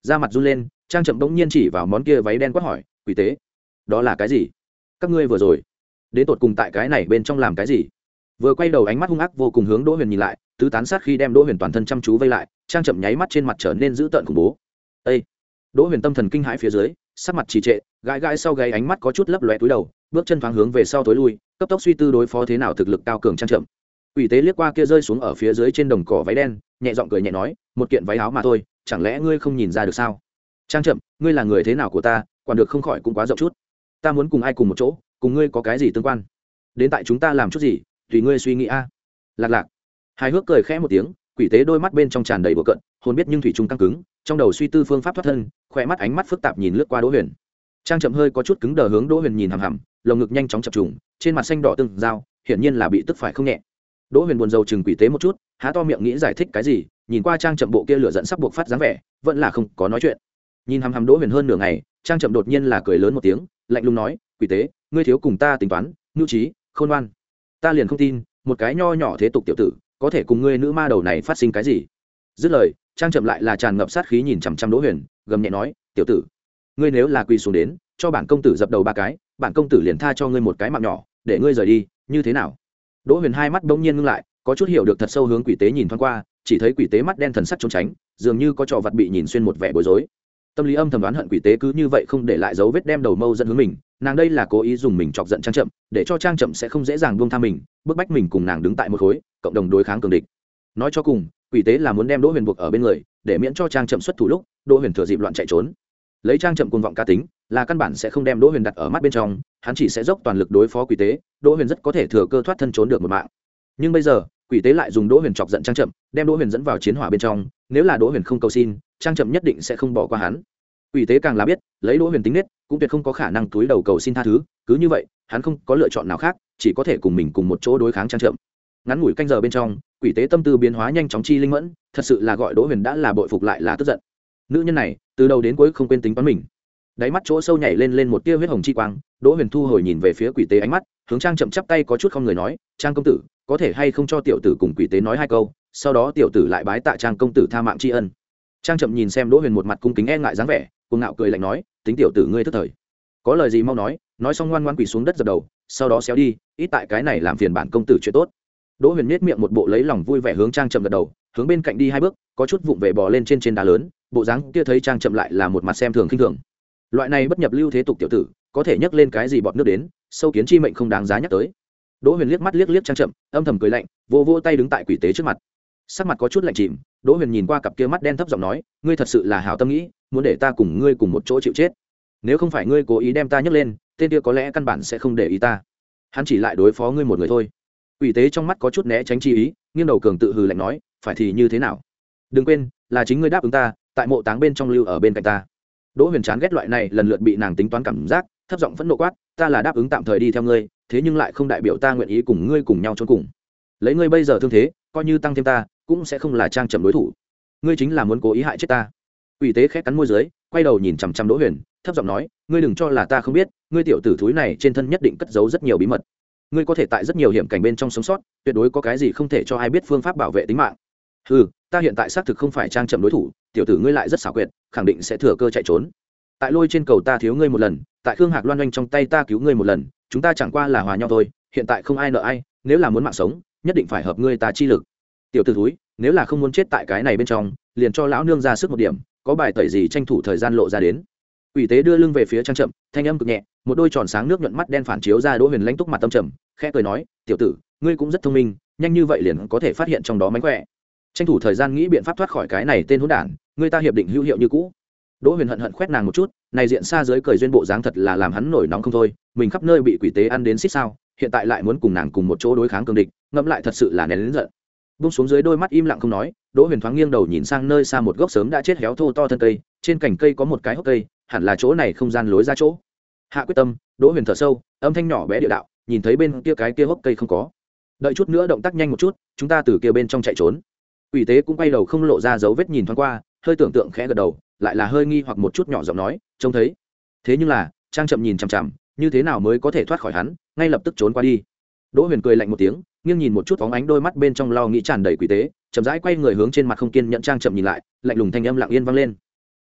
da mặt run lên, trang chậm bỗng nhiên chỉ vào món kia váy đen quát hỏi, quỷ tế, đó là cái gì? Các ngươi vừa rồi đến tột cùng tại cái này bên trong làm cái gì? Vừa quay đầu ánh mắt hung ác vô cùng hướng Đỗ Huyền nhìn lại, tứ tán sát khi đem Đỗ Huyền toàn thân chăm chú vây lại, trang chậm nháy mắt trên mặt trở nên dữ tợn khủng bố. Ê! Đỗ Huyền tâm thần kinh hãi phía dưới, sắc mặt trì trệ, gãi gãi sau gáy, ánh mắt có chút lấp lóe túi đầu, bước chân thoáng hướng về sau tối lui, cấp tốc suy tư đối phó thế nào thực lực cao cường trang chậm. Quỷ tế liếc qua kia rơi xuống ở phía dưới trên đồng cỏ váy đen, nhẹ giọng cười nhẹ nói, một kiện váy áo mà thôi, chẳng lẽ ngươi không nhìn ra được sao? Trang chậm, ngươi là người thế nào của ta, quản được không khỏi cũng quá rộng chút. Ta muốn cùng ai cùng một chỗ, cùng ngươi có cái gì tương quan? Đến tại chúng ta làm chút gì, tùy ngươi suy nghĩ a. Lạc lạc. Hài hước cười khẽ một tiếng, quỷ tế đôi mắt bên trong tràn đầy bừa cận, hồn biết nhưng thủy trung căng cứng, trong đầu suy tư phương pháp thoát thân, khỏe mắt ánh mắt phức tạp nhìn lướt qua Đỗ Huyền. Trang chậm hơi có chút cứng đờ hướng Đỗ Huyền nhìn hằm hằm, lồng ngực nhanh chóng chập trùng, trên mặt xanh đỏ từng dao, hiển nhiên là bị tức phải không nhẹ. Đỗ Huyền buồn rầu chừng quỷ tế một chút, há to miệng nghĩ giải thích cái gì, nhìn qua trang chậm bộ kia lửa giận sắp buộc phát dáng vẻ, vẫn là không có nói chuyện. Nhìn hằm hằm Đỗ Huyền hơn nửa ngày, trang chậm đột nhiên là cười lớn một tiếng, lạnh lùng nói, quỷ tế, ngươi thiếu cùng ta tính toán, nhu trí, khôn ngoan. Ta liền không tin, một cái nho nhỏ thế tục tiểu tử, có thể cùng ngươi nữ ma đầu này phát sinh cái gì? Dứt lời, trang chậm lại là tràn ngập sát khí nhìn chằm chằm Đỗ Huyền, gầm nhẹ nói, tiểu tử, ngươi nếu là quỳ xuống đến, cho bản công tử dập đầu ba cái, bản công tử liền tha cho ngươi một cái mạng nhỏ, để ngươi rời đi, như thế nào? Đỗ Huyền hai mắt bỗng nhiên ngưng lại, có chút hiểu được thật sâu hướng quỷ tế nhìn thoáng qua, chỉ thấy quỷ tế mắt đen thần sắc trốn tránh, dường như có trò vật bị nhìn xuyên một vẻ bối rối. Tâm lý âm thầm đoán hận quỷ tế cứ như vậy không để lại dấu vết đem đầu mâu dẫn hướng mình, nàng đây là cố ý dùng mình chọc giận trang chậm, để cho trang chậm sẽ không dễ dàng buông tha mình, bức bách mình cùng nàng đứng tại một khối, cộng đồng đối kháng cường địch. Nói cho cùng, quỷ tế là muốn đem Đỗ Huyền buộc ở bên người, để miễn cho trang chậm xuất thủ lúc Đỗ Huyền thừa dịp loạn chạy trốn. Lấy trang chậm cuồng vọng cá tính, là căn bản sẽ không đem Đỗ Huyền đặt ở mắt bên trong, hắn chỉ sẽ dốc toàn lực đối phó quỷ tế, Đỗ Huyền rất có thể thừa cơ thoát thân trốn được một mạng. Nhưng bây giờ, quỷ tế lại dùng Đỗ Huyền chọc giận trang chậm, đem Đỗ Huyền dẫn vào chiến hỏa bên trong, nếu là Đỗ Huyền không cầu xin, trang chậm nhất định sẽ không bỏ qua hắn. Quỷ tế càng là biết, lấy Đỗ Huyền tính nết, cũng tuyệt không có khả năng túi đầu cầu xin tha thứ, cứ như vậy, hắn không có lựa chọn nào khác, chỉ có thể cùng mình cùng một chỗ đối kháng trang chậm. Ngắn ngủi canh giờ bên trong, quỷ tế tâm tư biến hóa nhanh chóng chi linh mẫn, thật sự là gọi Đỗ Huyền đã là bội phục lại là tức giận. Nữ nhân này, từ đầu đến cuối không quên tính toán mình. Đáy mắt chỗ sâu nhảy lên lên một tia huyết hồng chi quang, Đỗ Huyền thu hồi nhìn về phía quỷ tế ánh mắt, hướng trang chậm chắp tay có chút không người nói, trang công tử, có thể hay không cho tiểu tử cùng quỷ tế nói hai câu, sau đó tiểu tử lại bái tạ trang công tử tha mạng tri ân. Trang chậm nhìn xem Đỗ Huyền một mặt cung kính e ngại dáng vẻ, cuồng ngạo cười lạnh nói, tính tiểu tử ngươi thức thời, có lời gì mau nói, nói xong ngoan ngoan quỳ xuống đất dập đầu, sau đó xéo đi, ít tại cái này làm phiền bản công tử chuyện tốt. Đỗ Huyền nhếch miệng một bộ lấy lòng vui vẻ hướng trang chậm gật đầu, hướng bên cạnh đi hai bước, có chút vụng về bò lên trên trên đá lớn, bộ dáng kia thấy trang chậm lại là một mặt xem thường khinh thường. Loại này bất nhập lưu thế tục tiểu tử, có thể nhấc lên cái gì bọt nước đến, sâu kiến chi mệnh không đáng giá nhắc tới. Đỗ Huyền liếc mắt liếc liếc trang chậm, âm thầm cười lạnh, vô vô tay đứng tại quỷ tế trước mặt. Sắc mặt có chút lạnh chìm, Đỗ Huyền nhìn qua cặp kia mắt đen thấp giọng nói, ngươi thật sự là hảo tâm nghĩ, muốn để ta cùng ngươi cùng một chỗ chịu chết. Nếu không phải ngươi cố ý đem ta nhấc lên, tên kia có lẽ căn bản sẽ không để ý ta. Hắn chỉ lại đối phó ngươi một người thôi. Quỷ tế trong mắt có chút né tránh chi ý, nghiêng đầu cường tự hừ lạnh nói, phải thì như thế nào? Đừng quên, là chính ngươi đáp ứng ta, tại mộ táng bên trong lưu ở bên cạnh ta. Đỗ Huyền chán ghét loại này lần lượt bị nàng tính toán cảm giác, thấp giọng phẫn nộ quát, ta là đáp ứng tạm thời đi theo ngươi, thế nhưng lại không đại biểu ta nguyện ý cùng ngươi cùng nhau chôn cùng. Lấy ngươi bây giờ thương thế, coi như tăng thêm ta, cũng sẽ không là trang chậm đối thủ. Ngươi chính là muốn cố ý hại chết ta. Quỷ tế khẽ cắn môi dưới, quay đầu nhìn chằm chằm Đỗ Huyền, thấp giọng nói, ngươi đừng cho là ta không biết, ngươi tiểu tử thúi này trên thân nhất định cất giấu rất nhiều bí mật. Ngươi có thể tại rất nhiều hiểm cảnh bên trong sống sót, tuyệt đối có cái gì không thể cho ai biết phương pháp bảo vệ tính mạng. Hừ, ta hiện tại xác thực không phải trang chậm đối thủ, tiểu tử ngươi lại rất xảo quyệt, khẳng định sẽ thừa cơ chạy trốn. Tại lôi trên cầu ta thiếu ngươi một lần, tại Khương Hạc Loan Doanh trong tay ta cứu ngươi một lần, chúng ta chẳng qua là hòa nhau thôi, hiện tại không ai nợ ai, nếu là muốn mạng sống, nhất định phải hợp ngươi ta chi lực. Tiểu tử thúi, nếu là không muốn chết tại cái này bên trong, liền cho lão nương ra sức một điểm, có bài tẩy gì tranh thủ thời gian lộ ra đến. Quỷ tế đưa lưng về phía trang chậm, thanh âm cực nhẹ, một đôi tròn sáng nước nhuận mắt đen phản chiếu ra Đỗ Huyền lãnh túc mặt tâm trầm, khẽ cười nói, tiểu tử, ngươi cũng rất thông minh, nhanh như vậy liền có thể phát hiện trong đó mánh khỏe. Tranh thủ thời gian nghĩ biện pháp thoát khỏi cái này tên hỗn đản, ngươi ta hiệp định hữu hiệu như cũ. Đỗ Huyền hận hận khoét nàng một chút, này diện xa dưới cười duyên bộ dáng thật là làm hắn nổi nóng không thôi, mình khắp nơi bị quỷ tế ăn đến xít sao, hiện tại lại muốn cùng nàng cùng một chỗ đối kháng cường địch, ngẫm lại thật sự là nén lớn giận. Buông xuống dưới đôi mắt im lặng không nói, Đỗ Huyền thoáng nghiêng đầu nhìn sang nơi xa một gốc sớm đã chết héo thô to thân cây, trên cành cây có một cái hốc cây, hẳn là chỗ này không gian lối ra chỗ. Hạ quyết tâm, Đỗ Huyền thở sâu, âm thanh nhỏ bé địa đạo, nhìn thấy bên kia cái kia hốc cây không có. Đợi chút nữa động tác nhanh một chút, chúng ta từ kia bên trong chạy trốn. Quỷ tế cũng quay đầu không lộ ra dấu vết nhìn thoáng qua, hơi tưởng tượng khẽ gật đầu, lại là hơi nghi hoặc một chút nhỏ giọng nói, trông thấy. Thế nhưng là, trang chậm nhìn chằm chằm, như thế nào mới có thể thoát khỏi hắn, ngay lập tức trốn qua đi. Đỗ Huyền cười lạnh một tiếng, nghiêng nhìn một chút phóng ánh đôi mắt bên trong lo nghĩ tràn đầy quỷ tế, chậm rãi quay người hướng trên mặt không kiên nhẫn trang chậm nhìn lại, lạnh lùng thanh âm lặng yên vang lên.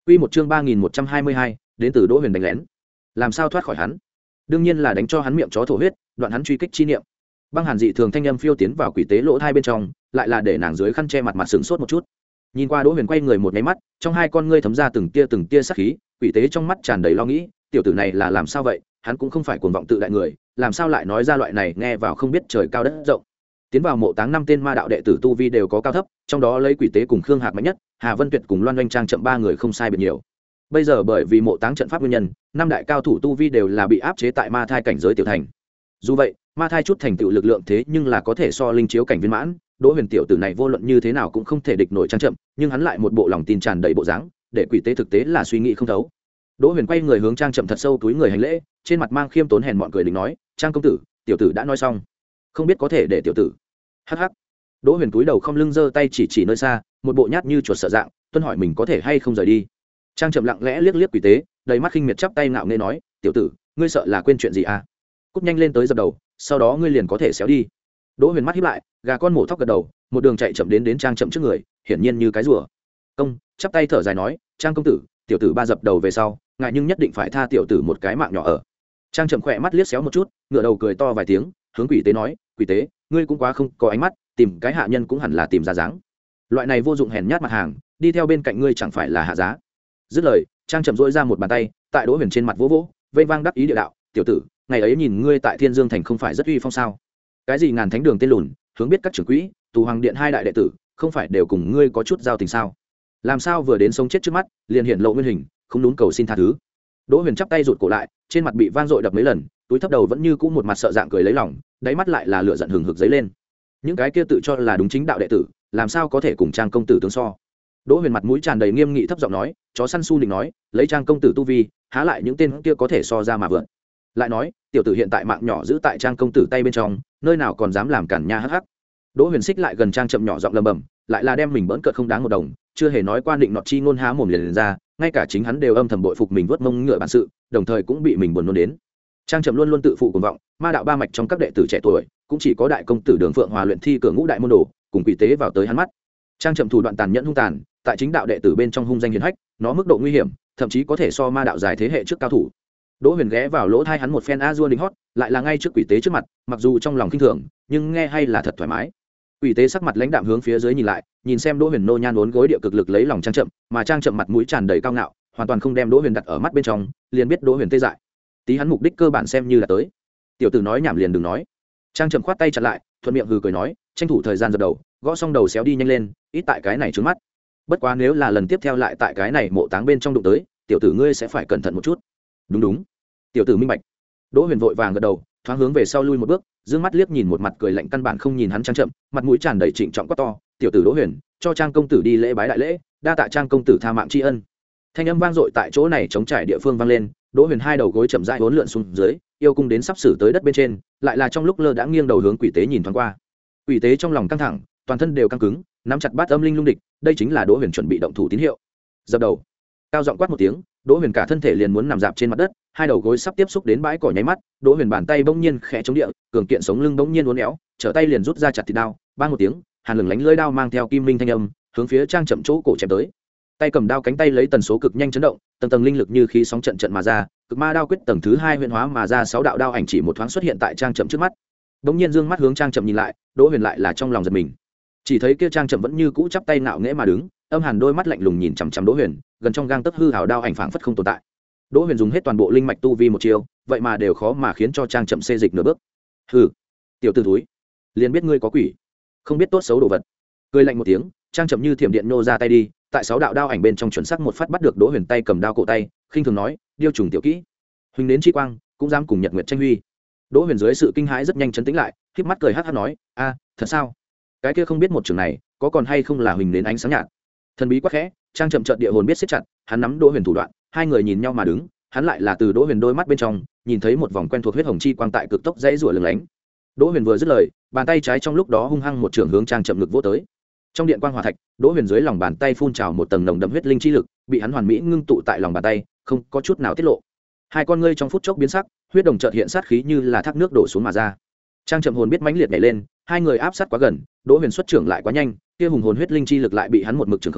Quy một chương ba nghìn một trăm hai mươi hai, đến từ Đỗ Huyền đánh lén. Làm sao thoát khỏi hắn? Đương nhiên là đánh cho hắn miệng chó thổ huyết, đoạn hắn truy kích chi niệm. Băng Hàn dị thường thanh âm phiêu tiến vào quỷ tế lỗ hai bên trong, lại là để nàng dưới khăn che mặt mặt sững sốt một chút. Nhìn qua Đỗ Huyền quay người một cái mắt, trong hai con ngươi thấm ra từng tia từng tia sát khí, quỷ tế trong mắt tràn đầy lo nghĩ, tiểu tử này là làm sao vậy? Hắn cũng không phải cuồng vọng tự đại người, làm sao lại nói ra loại này nghe vào không biết trời cao đất rộng. Tiến vào mộ táng năm tên ma đạo đệ tử tu vi đều có cao thấp, trong đó lấy quỷ tế cùng Khương Hạc mạnh nhất, Hà Vân Tuyệt cùng Loan Doanh Trang chậm ba người không sai biệt nhiều. Bây giờ bởi vì mộ táng trận pháp nguyên nhân, năm đại cao thủ tu vi đều là bị áp chế tại ma thai cảnh giới tiểu thành. Dù vậy, ma thai chút thành tựu lực lượng thế nhưng là có thể so linh chiếu cảnh viên mãn, Đỗ Huyền tiểu tử này vô luận như thế nào cũng không thể địch nổi Trang chậm, nhưng hắn lại một bộ lòng tin tràn đầy bộ dáng, để quỷ tế thực tế là suy nghĩ không thấu. Đỗ Huyền quay người hướng Trang chậm thật sâu túi người hành lễ, trên mặt mang khiêm tốn hèn mọn cười định nói, "Trang công tử, tiểu tử đã nói xong, không biết có thể để tiểu tử." Hắc hắc. Đỗ Huyền túi đầu không lưng giơ tay chỉ chỉ nơi xa, một bộ nhát như chuột sợ dạng, tuân hỏi mình có thể hay không rời đi. Trang chậm lặng lẽ liếc liếc quỷ tế, đầy mắt khinh miệt chắp tay ngạo nghễ nói, "Tiểu tử, ngươi sợ là quên chuyện gì à? Cút nhanh lên tới dập đầu, sau đó ngươi liền có thể xéo đi." Đỗ Huyền mắt híp lại, gà con mổ thóc gật đầu, một đường chạy chậm đến đến Trang chậm trước người, hiển nhiên như cái rùa. Công, chắp tay thở dài nói, "Trang công tử, tiểu tử ba dập đầu về sau, ngại nhưng nhất định phải tha tiểu tử một cái mạng nhỏ ở." Trang chậm khỏe mắt liếc xéo một chút, ngửa đầu cười to vài tiếng, hướng quỷ tế nói, "Quỷ tế, ngươi cũng quá không có ánh mắt, tìm cái hạ nhân cũng hẳn là tìm ra dáng. Loại này vô dụng hèn nhát mặt hàng, đi theo bên cạnh ngươi chẳng phải là hạ giá." Dứt lời, Trang chậm dỗi ra một bàn tay, tại Đỗ Huyền trên mặt vỗ vỗ, vênh vang đắc ý địa đạo, "Tiểu tử, ngày ấy nhìn ngươi tại Thiên Dương thành không phải rất uy phong sao? Cái gì ngàn thánh đường tên lùn, hướng biết các trưởng quỹ, tù hoàng điện hai đại đệ tử, không phải đều cùng ngươi có chút giao tình sao? Làm sao vừa đến sống chết trước mắt, liền hiện lộ nguyên hình, không đúng cầu xin tha thứ." Đỗ Huyền chắp tay rụt cổ lại, trên mặt bị vang dội đập mấy lần, túi thấp đầu vẫn như cũ một mặt sợ dạng cười lấy lòng, đáy mắt lại là lửa giận hừng hực dấy lên. Những cái kia tự cho là đúng chính đạo đệ tử, làm sao có thể cùng Trang công tử tương so? Đỗ Huyền mặt mũi tràn đầy nghiêm nghị thấp giọng nói, chó săn su định nói, lấy Trang công tử tu vi, há lại những tên kia có thể so ra mà vượt. Lại nói, tiểu tử hiện tại mạng nhỏ giữ tại Trang công tử tay bên trong, nơi nào còn dám làm cản nha hắc hắc. Đỗ Huyền xích lại gần Trang chậm nhỏ giọng lầm bầm, lại là đem mình bỡn cợt không đáng một đồng, chưa hề nói qua định nọt chi ngôn há mồm liền, liền ra, ngay cả chính hắn đều âm thầm bội phục mình vớt mông ngựa bản sự, đồng thời cũng bị mình buồn nôn đến. Trang chậm luôn luôn tự phụ cuồng vọng, ma đạo ba mạch trong các đệ tử trẻ tuổi, cũng chỉ có đại công tử Đường Phượng Hòa luyện thi cửa ngũ đại môn đồ, cùng quỷ tế vào tới hắn mắt. Trang chậm thủ đoạn tàn nhẫn hung tàn, tại chính đạo đệ tử bên trong hung danh hiển hách, nó mức độ nguy hiểm, thậm chí có thể so ma đạo dài thế hệ trước cao thủ. Đỗ Huyền ghé vào lỗ tai hắn một phen a dua đỉnh hót, lại là ngay trước quỷ tế trước mặt, mặc dù trong lòng khinh thường, nhưng nghe hay là thật thoải mái. Quỷ tế sắc mặt lãnh đạm hướng phía dưới nhìn lại, nhìn xem Đỗ Huyền nô nhan uốn gối địa cực lực lấy lòng Trang chậm, mà Trang chậm mặt mũi tràn đầy cao ngạo, hoàn toàn không đem Đỗ Huyền đặt ở mắt bên trong, liền biết Đỗ Huyền tê dại. Tí hắn mục đích cơ bản xem như là tới. Tiểu tử nói nhảm liền đừng nói. Trang chậm khoát tay chặn lại, thuận miệng hừ cười nói, tranh thủ thời gian dập đầu, gõ xong đầu xéo đi nhanh lên, ít tại cái này trướng mắt. Bất quá nếu là lần tiếp theo lại tại cái này mộ táng bên trong đụng tới, tiểu tử ngươi sẽ phải cẩn thận một chút. Đúng đúng. Tiểu tử minh bạch. Đỗ Huyền vội vàng gật đầu, thoáng hướng về sau lui một bước, dương mắt liếc nhìn một mặt cười lạnh căn bản không nhìn hắn Trang chậm, mặt mũi tràn đầy trịnh trọng quát to, tiểu tử Đỗ Huyền, cho Trang công tử đi lễ bái đại lễ, đa tạ Trang công tử tha mạng tri ân. Thanh âm vang dội tại chỗ này chống trải địa phương vang lên, Đỗ Huyền hai đầu gối chậm rãi uốn lượn xuống dưới, yêu cung đến sắp xử tới đất bên trên, lại là trong lúc lơ đãng nghiêng đầu hướng quỷ tế nhìn thoáng qua. Quỷ tế trong lòng căng thẳng, toàn thân đều căng cứng, nắm chặt bát âm linh lung địch, đây chính là Đỗ Huyền chuẩn bị động thủ tín hiệu. Dập đầu. Cao giọng quát một tiếng, Đỗ Huyền cả thân thể liền muốn nằm dạp trên mặt đất, hai đầu gối sắp tiếp xúc đến bãi cỏ nháy mắt, Đỗ Huyền bàn tay bỗng nhiên khẽ chống địa, cường kiện sống lưng bỗng nhiên uốn éo, trở tay liền rút ra chặt thịt đao, bang một tiếng, hàn lừng lánh lưỡi đao mang theo kim minh thanh âm, hướng phía Trang chậm chỗ cổ chém tới. Tay cầm đao cánh tay lấy tần số cực nhanh chấn động, tầng tầng linh lực như khí sóng trận trận mà ra, cực ma đao quyết tầng thứ hai huyễn hóa mà ra sáu đạo đao ảnh chỉ một thoáng xuất hiện tại Trang chậm trước mắt. Bỗng nhiên dương mắt hướng Trang chậm nhìn lại, Đỗ Huyền lại là trong lòng giật mình. Chỉ thấy kia Trang chậm vẫn như cũ chắp tay ngạo nghễ mà đứng, âm hàn đôi mắt lạnh lùng nhìn chằm chằm Đỗ Huyền, gần trong gang tấc hư hào đao ảnh phảng phất không tồn tại. Đỗ Huyền dùng hết toàn bộ linh mạch tu vi một chiêu, vậy mà đều khó mà khiến cho Trang chậm xê dịch nửa bước. Hừ, tiểu tử thúi, liền biết ngươi có quỷ, không biết tốt xấu đồ vật. Cười lạnh một tiếng, Trang chậm như thiểm điện nô ra tay đi, tại sáu đạo đao ảnh bên trong chuẩn xác một phát bắt được Đỗ Huyền tay cầm đao cổ tay, khinh thường nói, điêu trùng tiểu kỹ, huỳnh đến chi quang, cũng dám cùng Nhật Nguyệt tranh huy. Đỗ Huyền dưới sự kinh hãi rất nhanh chấn tĩnh lại, khép mắt cười hắc hắc nói, a, thật sao? Cái kia không biết một trường này, có còn hay không là huỳnh đến ánh sáng nhạt. Thần bí quá khẽ, Trang chậm trợn địa hồn biết siết chặt, hắn nắm Đỗ Huyền thủ đoạn, hai người nhìn nhau mà đứng, hắn lại là từ Đỗ Huyền đôi mắt bên trong, nhìn thấy một vòng quen thuộc huyết hồng chi quang tại cực tốc dãy rủa lừng lánh. Đỗ Huyền vừa dứt lời, bàn tay trái trong lúc đó hung hăng một trường hướng Trang chậm ngực vỗ tới. Trong điện quang hỏa thạch, Đỗ Huyền dưới lòng bàn tay phun trào một tầng nồng đậm huyết linh chi lực, bị hắn hoàn mỹ ngưng tụ tại lòng bàn tay, không có chút nào tiết lộ. Hai con ngươi trong phút chốc biến sắc, huyết đồng chợt hiện sát khí như là thác nước đổ xuống mà ra. Trang chậm hồn biết mãnh liệt nhảy lên, hai người áp sát quá gần, Đỗ Huyền xuất trưởng lại quá nhanh, kia hùng hồn huyết linh chi lực lại bị hắn một mực trường khống,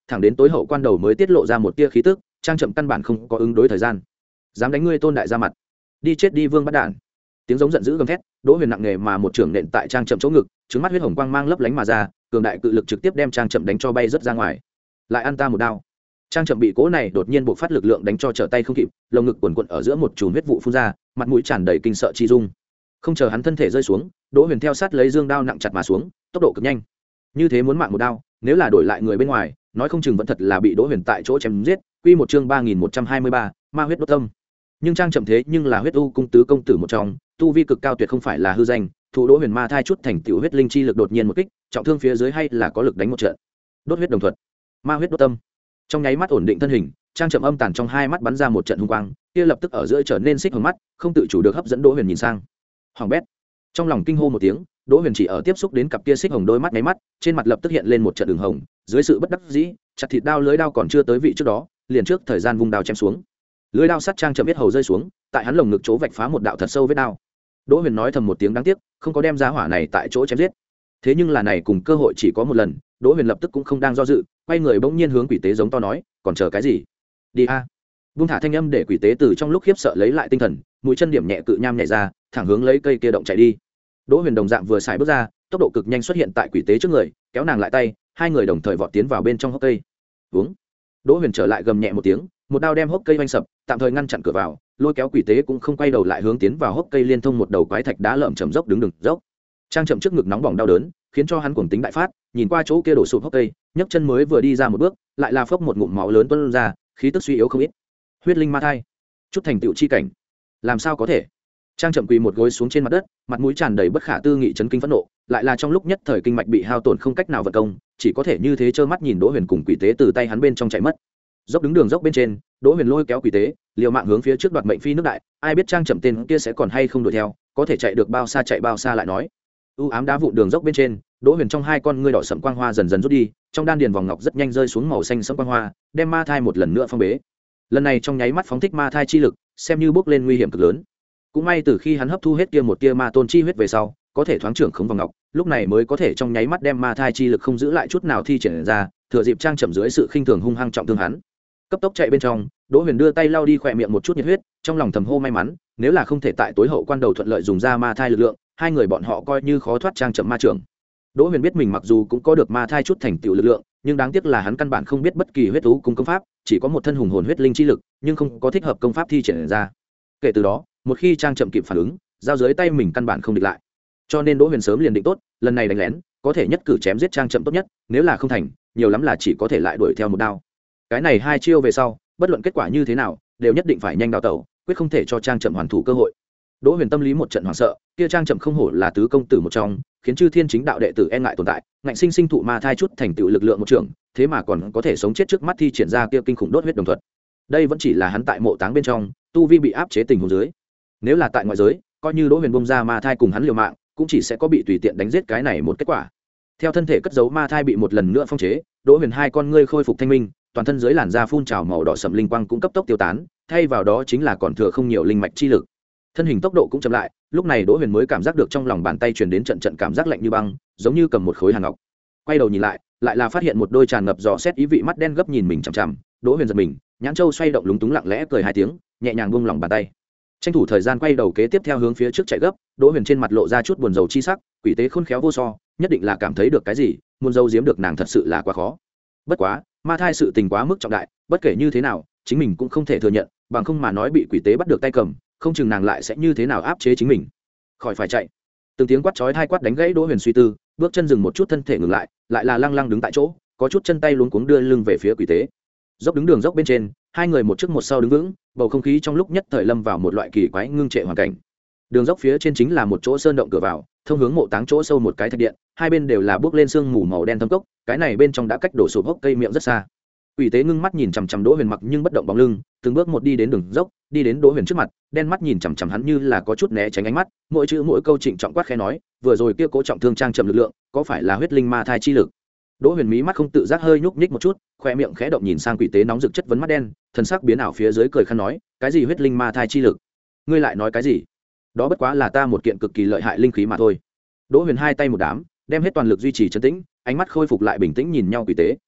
thẳng đến tối hậu quan đầu mới tiết lộ ra một tia khí tức, trang chậm căn bản không có ứng đối thời gian. Dám đánh ngươi Tôn đại ra mặt, đi chết đi vương bắt đản. Tiếng giống giận dữ gầm thét, Đỗ Huyền nặng nề mà một trưởng nện tại trang chậm chỗ ngực, trứng mắt huyết hồng quang mang lấp lánh mà ra, cường đại cự lực trực tiếp đem trang chậm đánh cho bay rất ra ngoài. Lại ăn ta một đao. Trang chậm bị cỗ này đột nhiên bộc phát lực lượng đánh cho trở tay không kịp, lồng ngực quần quật ở giữa một chùm huyết vụ phun ra, mặt mũi tràn đầy kinh sợ chi dung. Không chờ hắn thân thể rơi xuống, Đỗ Huyền theo sát lấy dương đao nặng chặt mà xuống, tốc độ cực nhanh. Như thế muốn mạng một đao, nếu là đổi lại người bên ngoài, nói không chừng vẫn thật là bị Đỗ Huyền tại chỗ chém giết. Quy một chương ba nghìn một trăm hai mươi ba, ma huyết đốt tâm. Nhưng trang chậm thế nhưng là huyết u cung tứ công tử một trong, tu vi cực cao tuyệt không phải là hư danh, thủ Đỗ Huyền ma thai chút thành tiểu huyết linh chi lực đột nhiên một kích, trọng thương phía dưới hay là có lực đánh một trận. Đốt huyết đồng thuật, ma huyết đốt tâm. Trong nháy mắt ổn định thân hình, trang chậm âm tàn trong hai mắt bắn ra một trận hung quang, kia lập tức ở giữa trở nên xích hồng mắt, không tự chủ được hấp dẫn Đỗ Huyền nhìn sang. Hoàng bét. Trong lòng kinh hô một tiếng, Đỗ Huyền chỉ ở tiếp xúc đến cặp kia xích hồng đôi mắt nháy mắt, trên mặt lập tức hiện lên một trận đường hồng, dưới sự bất đắc dĩ, chặt thịt đao lưới đao còn chưa tới vị trước đó, liền trước thời gian vung đao chém xuống. Lưới đao sắt trang chậm biết hầu rơi xuống, tại hắn lồng ngực chỗ vạch phá một đạo thật sâu vết đao. Đỗ Huyền nói thầm một tiếng đáng tiếc, không có đem giá hỏa này tại chỗ chém giết. Thế nhưng là này cùng cơ hội chỉ có một lần, Đỗ Huyền lập tức cũng không đang do dự, quay người bỗng nhiên hướng quỷ tế giống to nói, còn chờ cái gì? Đi a! Vung thả thanh âm để quỷ tế từ trong lúc khiếp sợ lấy lại tinh thần, mũi chân điểm nhẹ cự nham nhảy ra, thẳng hướng lấy cây kia động chạy đi. Đỗ Huyền đồng dạng vừa xài bước ra, tốc độ cực nhanh xuất hiện tại quỷ tế trước người, kéo nàng lại tay, hai người đồng thời vọt tiến vào bên trong hốc cây. Vúng. Đỗ Huyền trở lại gầm nhẹ một tiếng, một đao đem hốc cây vanh sập, tạm thời ngăn chặn cửa vào, lôi kéo quỷ tế cũng không quay đầu lại hướng tiến vào hốc cây liên thông một đầu quái thạch đá lởm chầm dốc đứng đường dốc. Trang chậm trước ngực nóng bỏng đau đớn, khiến cho hắn cuồng tính đại phát, nhìn qua chỗ kia đổ sụp hốc cây, nhấc chân mới vừa đi ra một bước, lại là phốc một ngụm máu lớn tuôn ra, khí tức suy yếu không ít. Huyết linh ma thai, chút thành tựu chi cảnh, làm sao có thể? Trang chậm quỳ một gối xuống trên mặt đất, mặt mũi tràn đầy bất khả tư nghị chấn kinh phẫn nộ, lại là trong lúc nhất thời kinh mạch bị hao tổn không cách nào vận công, chỉ có thể như thế trơ mắt nhìn Đỗ Huyền cùng quỷ tế từ tay hắn bên trong chạy mất. Dốc đứng đường dốc bên trên, Đỗ Huyền lôi kéo quỷ tế, liều mạng hướng phía trước đoạt mệnh phi nước đại, ai biết trang chậm tên kia sẽ còn hay không đuổi theo, có thể chạy được bao xa chạy bao xa lại nói. U ám đá vụn đường dốc bên trên, Đỗ Huyền trong hai con ngươi đỏ sẫm quang hoa dần dần rút đi, trong đan điền vòng ngọc rất nhanh rơi xuống màu xanh sẫm quang hoa, đem ma thai một lần nữa phong bế. Lần này trong nháy mắt phóng thích ma thai chi lực, xem như bước lên nguy hiểm cực lớn. Cũng may từ khi hắn hấp thu hết kia một tia ma tôn chi huyết về sau, có thể thoáng trưởng khống vòng ngọc, lúc này mới có thể trong nháy mắt đem ma thai chi lực không giữ lại chút nào thi triển ra, thừa dịp trang chậm dưới sự khinh thường hung hăng trọng thương hắn. Cấp tốc chạy bên trong, Đỗ Huyền đưa tay lau đi khỏe miệng một chút nhiệt huyết, trong lòng thầm hô may mắn, nếu là không thể tại tối hậu quan đầu thuận lợi dùng ra ma thai lực lượng, hai người bọn họ coi như khó thoát trang chậm ma trưởng. Đỗ Huyền biết mình mặc dù cũng có được ma thai chút thành tựu lực lượng, nhưng đáng tiếc là hắn căn bản không biết bất kỳ huyết thú cung công pháp, chỉ có một thân hùng hồn huyết linh chi lực, nhưng không có thích hợp công pháp thi triển ra. Kể từ đó, một khi trang chậm kịp phản ứng, giao dưới tay mình căn bản không địch lại. Cho nên Đỗ Huyền sớm liền định tốt, lần này đánh lén, có thể nhất cử chém giết trang chậm tốt nhất, nếu là không thành, nhiều lắm là chỉ có thể lại đuổi theo một đao. Cái này hai chiêu về sau, bất luận kết quả như thế nào, đều nhất định phải nhanh đào tẩu, quyết không thể cho trang chậm hoàn thủ cơ hội. Đỗ Huyền tâm lý một trận hoảng sợ, kia trang chậm không hổ là tứ công tử một trong, khiến chư thiên chính đạo đệ tử e ngại tồn tại, ngạnh sinh sinh thụ ma thai chút thành tựu lực lượng một trường, thế mà còn có thể sống chết trước mắt thi triển ra kia kinh khủng đốt huyết đồng thuật. Đây vẫn chỉ là hắn tại mộ táng bên trong, tu vi bị áp chế tình huống dưới. Nếu là tại ngoại giới, coi như Đỗ Huyền bung ra ma thai cùng hắn liều mạng, cũng chỉ sẽ có bị tùy tiện đánh giết cái này một kết quả. Theo thân thể cất giấu ma thai bị một lần nữa phong chế, Đỗ Huyền hai con ngươi khôi phục thanh minh, toàn thân dưới làn da phun trào màu đỏ sẫm linh quang cũng cấp tốc tiêu tán, thay vào đó chính là còn thừa không nhiều linh mạch chi lực. Thân hình tốc độ cũng chậm lại, lúc này Đỗ Huyền mới cảm giác được trong lòng bàn tay truyền đến trận trận cảm giác lạnh như băng, giống như cầm một khối hàn ngọc. Quay đầu nhìn lại, lại là phát hiện một đôi tràn ngập dò xét ý vị mắt đen gấp nhìn mình chằm chằm. Đỗ Huyền giật mình, nhãn châu xoay động lúng túng lặng lẽ cười hai tiếng, nhẹ nhàng buông lòng bàn tay. Tranh thủ thời gian quay đầu kế tiếp theo hướng phía trước chạy gấp, Đỗ Huyền trên mặt lộ ra chút buồn rầu chi sắc, quỷ tế khôn khéo vô so, nhất định là cảm thấy được cái gì, muốn giấu giếm được nàng thật sự là quá khó. Bất quá, ma thai sự tình quá mức trọng đại, bất kể như thế nào, chính mình cũng không thể thừa nhận, bằng không mà nói bị quỷ tế bắt được tay cầm, không chừng nàng lại sẽ như thế nào áp chế chính mình. Khỏi phải chạy. Từng tiếng quát chói tai quát đánh gãy Đỗ Huyền suy tư, bước chân dừng một chút thân thể ngừng lại, lại là lăng lăng đứng tại chỗ, có chút chân tay luống cuống đưa lưng về phía quỷ tế. Dốc đứng đường dốc bên trên, hai người một trước một sau đứng vững, bầu không khí trong lúc nhất thời lâm vào một loại kỳ quái ngưng trệ hoàn cảnh. Đường dốc phía trên chính là một chỗ sơn động cửa vào, thông hướng mộ táng chỗ sâu một cái thạch điện, hai bên đều là bước lên sương mù màu đen thâm cốc, cái này bên trong đã cách đổ sụp hốc cây miệng rất xa. Quỷ tế ngưng mắt nhìn chằm chằm Đỗ Huyền mặc nhưng bất động bóng lưng, từng bước một đi đến đường dốc, đi đến Đỗ Huyền trước mặt, đen mắt nhìn chằm chằm hắn như là có chút né tránh ánh mắt, mỗi chữ mỗi câu trịnh trọng quát khẽ nói, vừa rồi kia cố trọng thương trang chậm lực lượng, có phải là huyết linh ma thai chi lực? Đỗ Huyền mí mắt không tự giác hơi nhúc nhích một chút, khoe miệng khẽ động nhìn sang quỷ tế nóng rực chất vấn mắt đen, thần sắc biến ảo phía dưới cười khăn nói, cái gì huyết linh ma thai chi lực? Ngươi lại nói cái gì? Đó bất quá là ta một kiện cực kỳ lợi hại linh khí mà thôi. Đỗ Huyền hai tay một đám, đem hết toàn lực duy trì trấn tĩnh, ánh mắt khôi phục lại bình tĩnh nhìn nhau quỷ tế.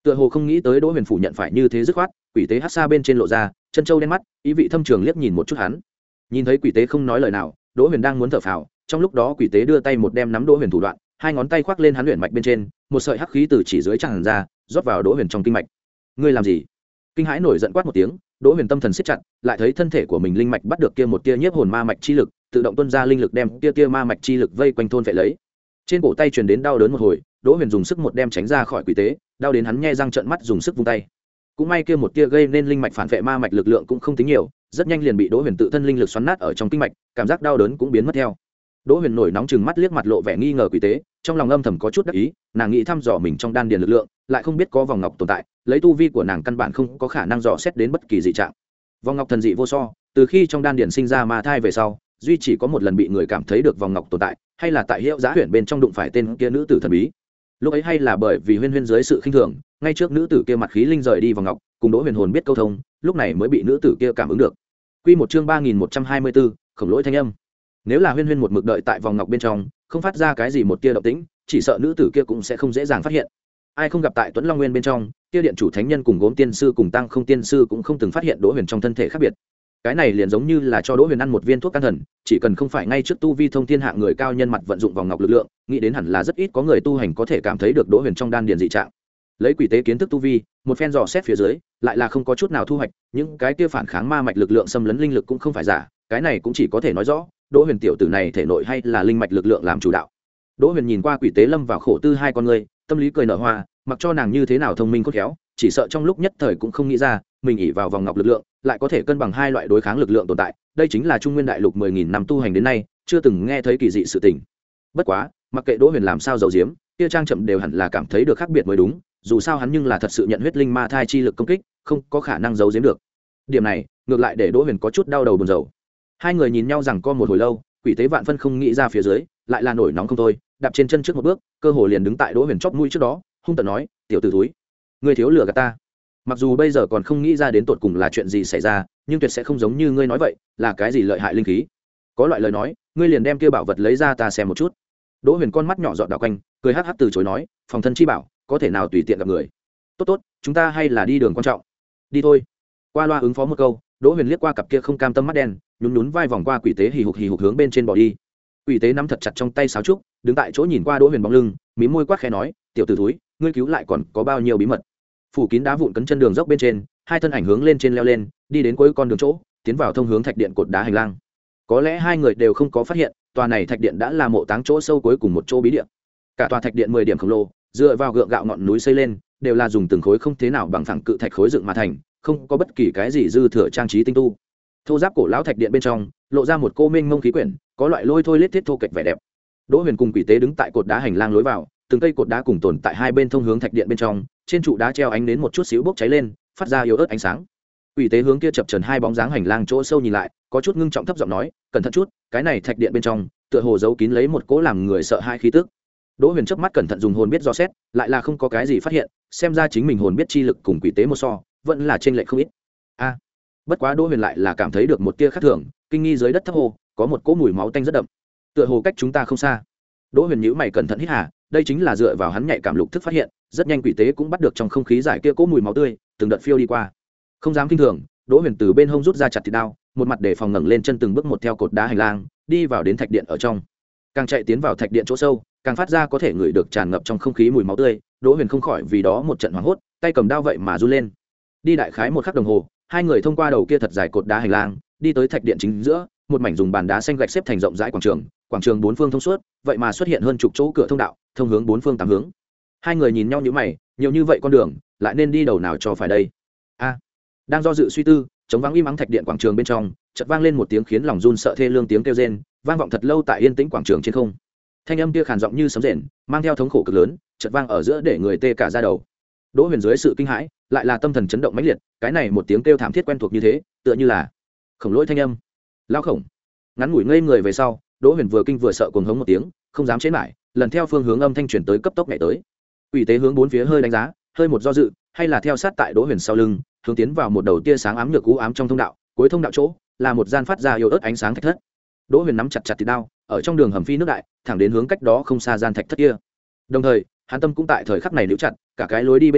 tựa hồ không nghĩ tới đỗ huyền phủ nhận phải như thế dứt khoát. Quỷ tế hát xa bên trên lộ ra chân trâu đen mắt, ý vị thâm trường liếc nhìn một chút hắn. Nhìn thấy quỷ tế không nói lời nào, đỗ huyền đang muốn thở phào, trong lúc đó quỷ tế đưa tay một đem nắm đỗ huyền thủ đoạn, hai ngón tay khoác lên hắn luyện mạch bên trên, một sợi hắc khí từ chỉ dưới tràn ra, rót vào đỗ huyền trong kinh mạch. Ngươi làm gì? Kinh hãi nổi giận quát một tiếng, đỗ huyền tâm thần siết chặt, lại thấy thân thể của mình linh mạch bắt được kia một tia nhiếp hồn ma mạch chi lực, tự động tuôn ra linh lực đem tia tia ma mạch chi lực vây quanh thôn vệ lấy. Trên cổ tay truyền đến đau đớn một hồi, đỗ huyền dùng sức một đem tránh ra khỏi quỷ tế, đau đến hắn nhe răng trợn mắt dùng sức vung tay. Cũng may kia một tia gây nên linh mạch phản vệ ma mạch lực lượng cũng không tính nhiều, rất nhanh liền bị đỗ huyền tự thân linh lực xoắn nát ở trong kinh mạch, cảm giác đau đớn cũng biến mất theo. Đỗ huyền nổi nóng chừng mắt liếc mặt lộ vẻ nghi ngờ quỷ tế, trong lòng âm thầm có chút đắc ý, nàng nghĩ thăm dò mình trong đan điền lực lượng, lại không biết có vòng ngọc tồn tại, lấy tu vi của nàng căn bản không có khả năng dò xét đến bất kỳ dị trạng. Vòng ngọc thần dị vô so, từ khi trong đan điền sinh ra ma thai về sau, duy chỉ có một lần bị người cảm thấy được vòng ngọc tồn tại, hay là tại Hiệu Giá huyện bên trong đụng phải tên kia nữ tử thần bí. Lúc ấy hay là bởi vì Huyên Huyên dưới sự khinh thường, ngay trước nữ tử kia mặt khí linh rời đi vòng ngọc, cùng Đỗ Huyền hồn biết câu thông, lúc này mới bị nữ tử kia cảm ứng được. Quy một chương ba nghìn một trăm hai mươi bốn, khổng lỗi thanh âm. Nếu là Huyên Huyên một mực đợi tại vòng ngọc bên trong, không phát ra cái gì một tia động tĩnh, chỉ sợ nữ tử kia cũng sẽ không dễ dàng phát hiện. Ai không gặp tại Tuấn Long Nguyên bên trong, kia điện chủ thánh nhân cùng Gốm tiên sư cùng Tăng Không tiên sư cũng không từng phát hiện Đỗ Huyền trong thân thể khác biệt. Cái này liền giống như là cho Đỗ Huyền ăn một viên thuốc can thần, chỉ cần không phải ngay trước tu vi thông thiên hạ người cao nhân mặt vận dụng vòng ngọc lực lượng, nghĩ đến hẳn là rất ít có người tu hành có thể cảm thấy được Đỗ Huyền trong đan điền dị trạng. Lấy quỷ tế kiến thức tu vi, một phen dò xét phía dưới, lại là không có chút nào thu hoạch, những cái kia phản kháng ma mạch lực lượng xâm lấn linh lực cũng không phải giả, cái này cũng chỉ có thể nói rõ, Đỗ Huyền tiểu tử này thể nội hay là linh mạch lực lượng làm chủ đạo. Đỗ Huyền nhìn qua quỷ tế lâm vào khổ tư hai con người, tâm lý cười nở hoa, mặc cho nàng như thế nào thông minh khôn khéo, chỉ sợ trong lúc nhất thời cũng không nghĩ ra, mình ỷ vào vòng ngọc lực lượng, lại có thể cân bằng hai loại đối kháng lực lượng tồn tại, đây chính là Trung Nguyên đại lục mười nghìn năm tu hành đến nay, chưa từng nghe thấy kỳ dị sự tình. Bất quá, mặc kệ Đỗ Huyền làm sao giấu giếm, kia trang chậm đều hẳn là cảm thấy được khác biệt mới đúng, dù sao hắn nhưng là thật sự nhận huyết linh ma thai chi lực công kích, không có khả năng giấu giếm được. Điểm này, ngược lại để Đỗ Huyền có chút đau đầu buồn rầu. Hai người nhìn nhau rằng co một hồi lâu, quỷ tế vạn phân không nghĩ ra phía dưới, lại là nổi nóng không thôi, đạp trên chân trước một bước, cơ hồ liền đứng tại Đỗ Huyền chóp mũi trước đó, hung tợn nói, "Tiểu tử thúi, ngươi thiếu lừa gạt ta." Mặc dù bây giờ còn không nghĩ ra đến tột cùng là chuyện gì xảy ra, nhưng tuyệt sẽ không giống như ngươi nói vậy, là cái gì lợi hại linh khí. Có loại lời nói, ngươi liền đem kia bảo vật lấy ra ta xem một chút. Đỗ Huyền con mắt nhỏ dọn đảo quanh, cười hắc hắc từ chối nói, "Phòng thân chi bảo, có thể nào tùy tiện gặp người. Tốt tốt, chúng ta hay là đi đường quan trọng. Đi thôi." Qua loa ứng phó một câu, Đỗ Huyền liếc qua cặp kia không cam tâm mắt đen, nhún nhún vai vòng qua quỷ tế hì hục hì hục hướng bên trên bỏ đi. Quỷ tế nắm thật chặt trong tay sáo trúc, đứng tại chỗ nhìn qua Đỗ Huyền bóng lưng, mím môi quát khẽ nói, "Tiểu tử thúi, ngươi cứu lại còn có bao nhiêu bí mật." Phủ kín đá vụn cấn chân đường dốc bên trên, hai thân ảnh hướng lên trên leo lên, đi đến cuối con đường chỗ, tiến vào thông hướng thạch điện cột đá hành lang. Có lẽ hai người đều không có phát hiện, tòa này thạch điện đã là mộ táng chỗ sâu cuối cùng một chỗ bí địa. Cả tòa thạch điện mười điểm khổng lồ, dựa vào gượng gạo ngọn núi xây lên, đều là dùng từng khối không thế nào bằng phẳng cự thạch khối dựng mà thành, không có bất kỳ cái gì dư thừa trang trí tinh tu. Thô giáp cổ lão thạch điện bên trong, lộ ra một cô mênh mông khí quyển, có loại lôi thôi lết thiết thô kệch vẻ đẹp. Đỗ Huyền cùng quỷ tế đứng tại cột đá hành lang lối vào, từng cây cột đá cùng tồn tại hai bên thông hướng thạch điện bên trong, trên trụ đá treo ánh nến một chút xíu bốc cháy lên, phát ra yếu ớt ánh sáng. Quỷ tế hướng kia chập chờn hai bóng dáng hành lang chỗ sâu nhìn lại, có chút ngưng trọng thấp giọng nói, "Cẩn thận chút, cái này thạch điện bên trong, tựa hồ giấu kín lấy một cỗ làm người sợ hãi khí tức." Đỗ Huyền chớp mắt cẩn thận dùng hồn biết dò xét, lại là không có cái gì phát hiện, xem ra chính mình hồn biết chi lực cùng quỷ tế một so, vẫn là chênh lệch không ít. A, bất quá Đỗ Huyền lại là cảm thấy được một tia khác thường, kinh nghi dưới đất thấp hồ, có một cỗ mùi máu tanh rất đậm, tựa hồ cách chúng ta không xa. Đỗ Huyền nhíu mày cẩn thận hít hà, đây chính là dựa vào hắn nhạy cảm lục thức phát hiện, rất nhanh quỷ tế cũng bắt được trong không khí giải kia cỗ mùi máu tươi, từng đợt phiêu đi qua. Không dám kinh thường, Đỗ Huyền từ bên hông rút ra chặt thịt đao, một mặt để phòng ngẩng lên chân từng bước một theo cột đá hành lang, đi vào đến thạch điện ở trong. Càng chạy tiến vào thạch điện chỗ sâu, càng phát ra có thể ngửi được tràn ngập trong không khí mùi máu tươi, Đỗ Huyền không khỏi vì đó một trận hoảng hốt, tay cầm đao vậy mà run lên. Đi đại khái một khắc đồng hồ, hai người thông qua đầu kia thật dài cột đá hành lang, đi tới thạch điện chính giữa, một mảnh dùng bàn đá xanh gạch xếp thành rộng rãi quảng trường, quảng trường bốn phương thông suốt, vậy mà xuất hiện hơn chục chỗ cửa thông đạo, thông hướng bốn phương tám hướng. Hai người nhìn nhau như mày, nhiều như vậy con đường, lại nên đi đầu nào cho phải đây? A, đang do dự suy tư, chống vắng im ắng thạch điện quảng trường bên trong, chợt vang lên một tiếng khiến lòng run sợ thê lương tiếng kêu rên, vang vọng thật lâu tại yên tĩnh quảng trường trên không. Thanh âm kia khàn giọng như sấm rền, mang theo thống khổ cực lớn, chợt vang ở giữa để người tê cả da đầu. Đỗ Huyền dưới sự kinh hãi, lại là tâm thần chấn động mãnh liệt, cái này một tiếng kêu thảm thiết quen thuộc như thế, tựa như là khổng lỗi thanh âm. Lao khổng. Ngắn ngủi ngây người về sau, Đỗ Huyền vừa kinh vừa sợ cuồng hống một tiếng, không dám chế lại, lần theo phương hướng âm thanh truyền tới cấp tốc nhảy tới. Quỷ tế hướng bốn phía hơi đánh giá, hơi một do dự, hay là theo sát tại Đỗ Huyền sau lưng, hướng tiến vào một đầu tia sáng ám nhược u ám trong thông đạo, cuối thông đạo chỗ là một gian phát ra yếu ớt ánh sáng thạch thất. Đỗ Huyền nắm chặt chặt thịt đao, ở trong đường hầm phi nước đại, thẳng đến hướng cách đó không xa gian thạch thất kia. Đồng thời, hắn tâm cũng tại thời khắc này níu chặt, cả cái lối đi bên trong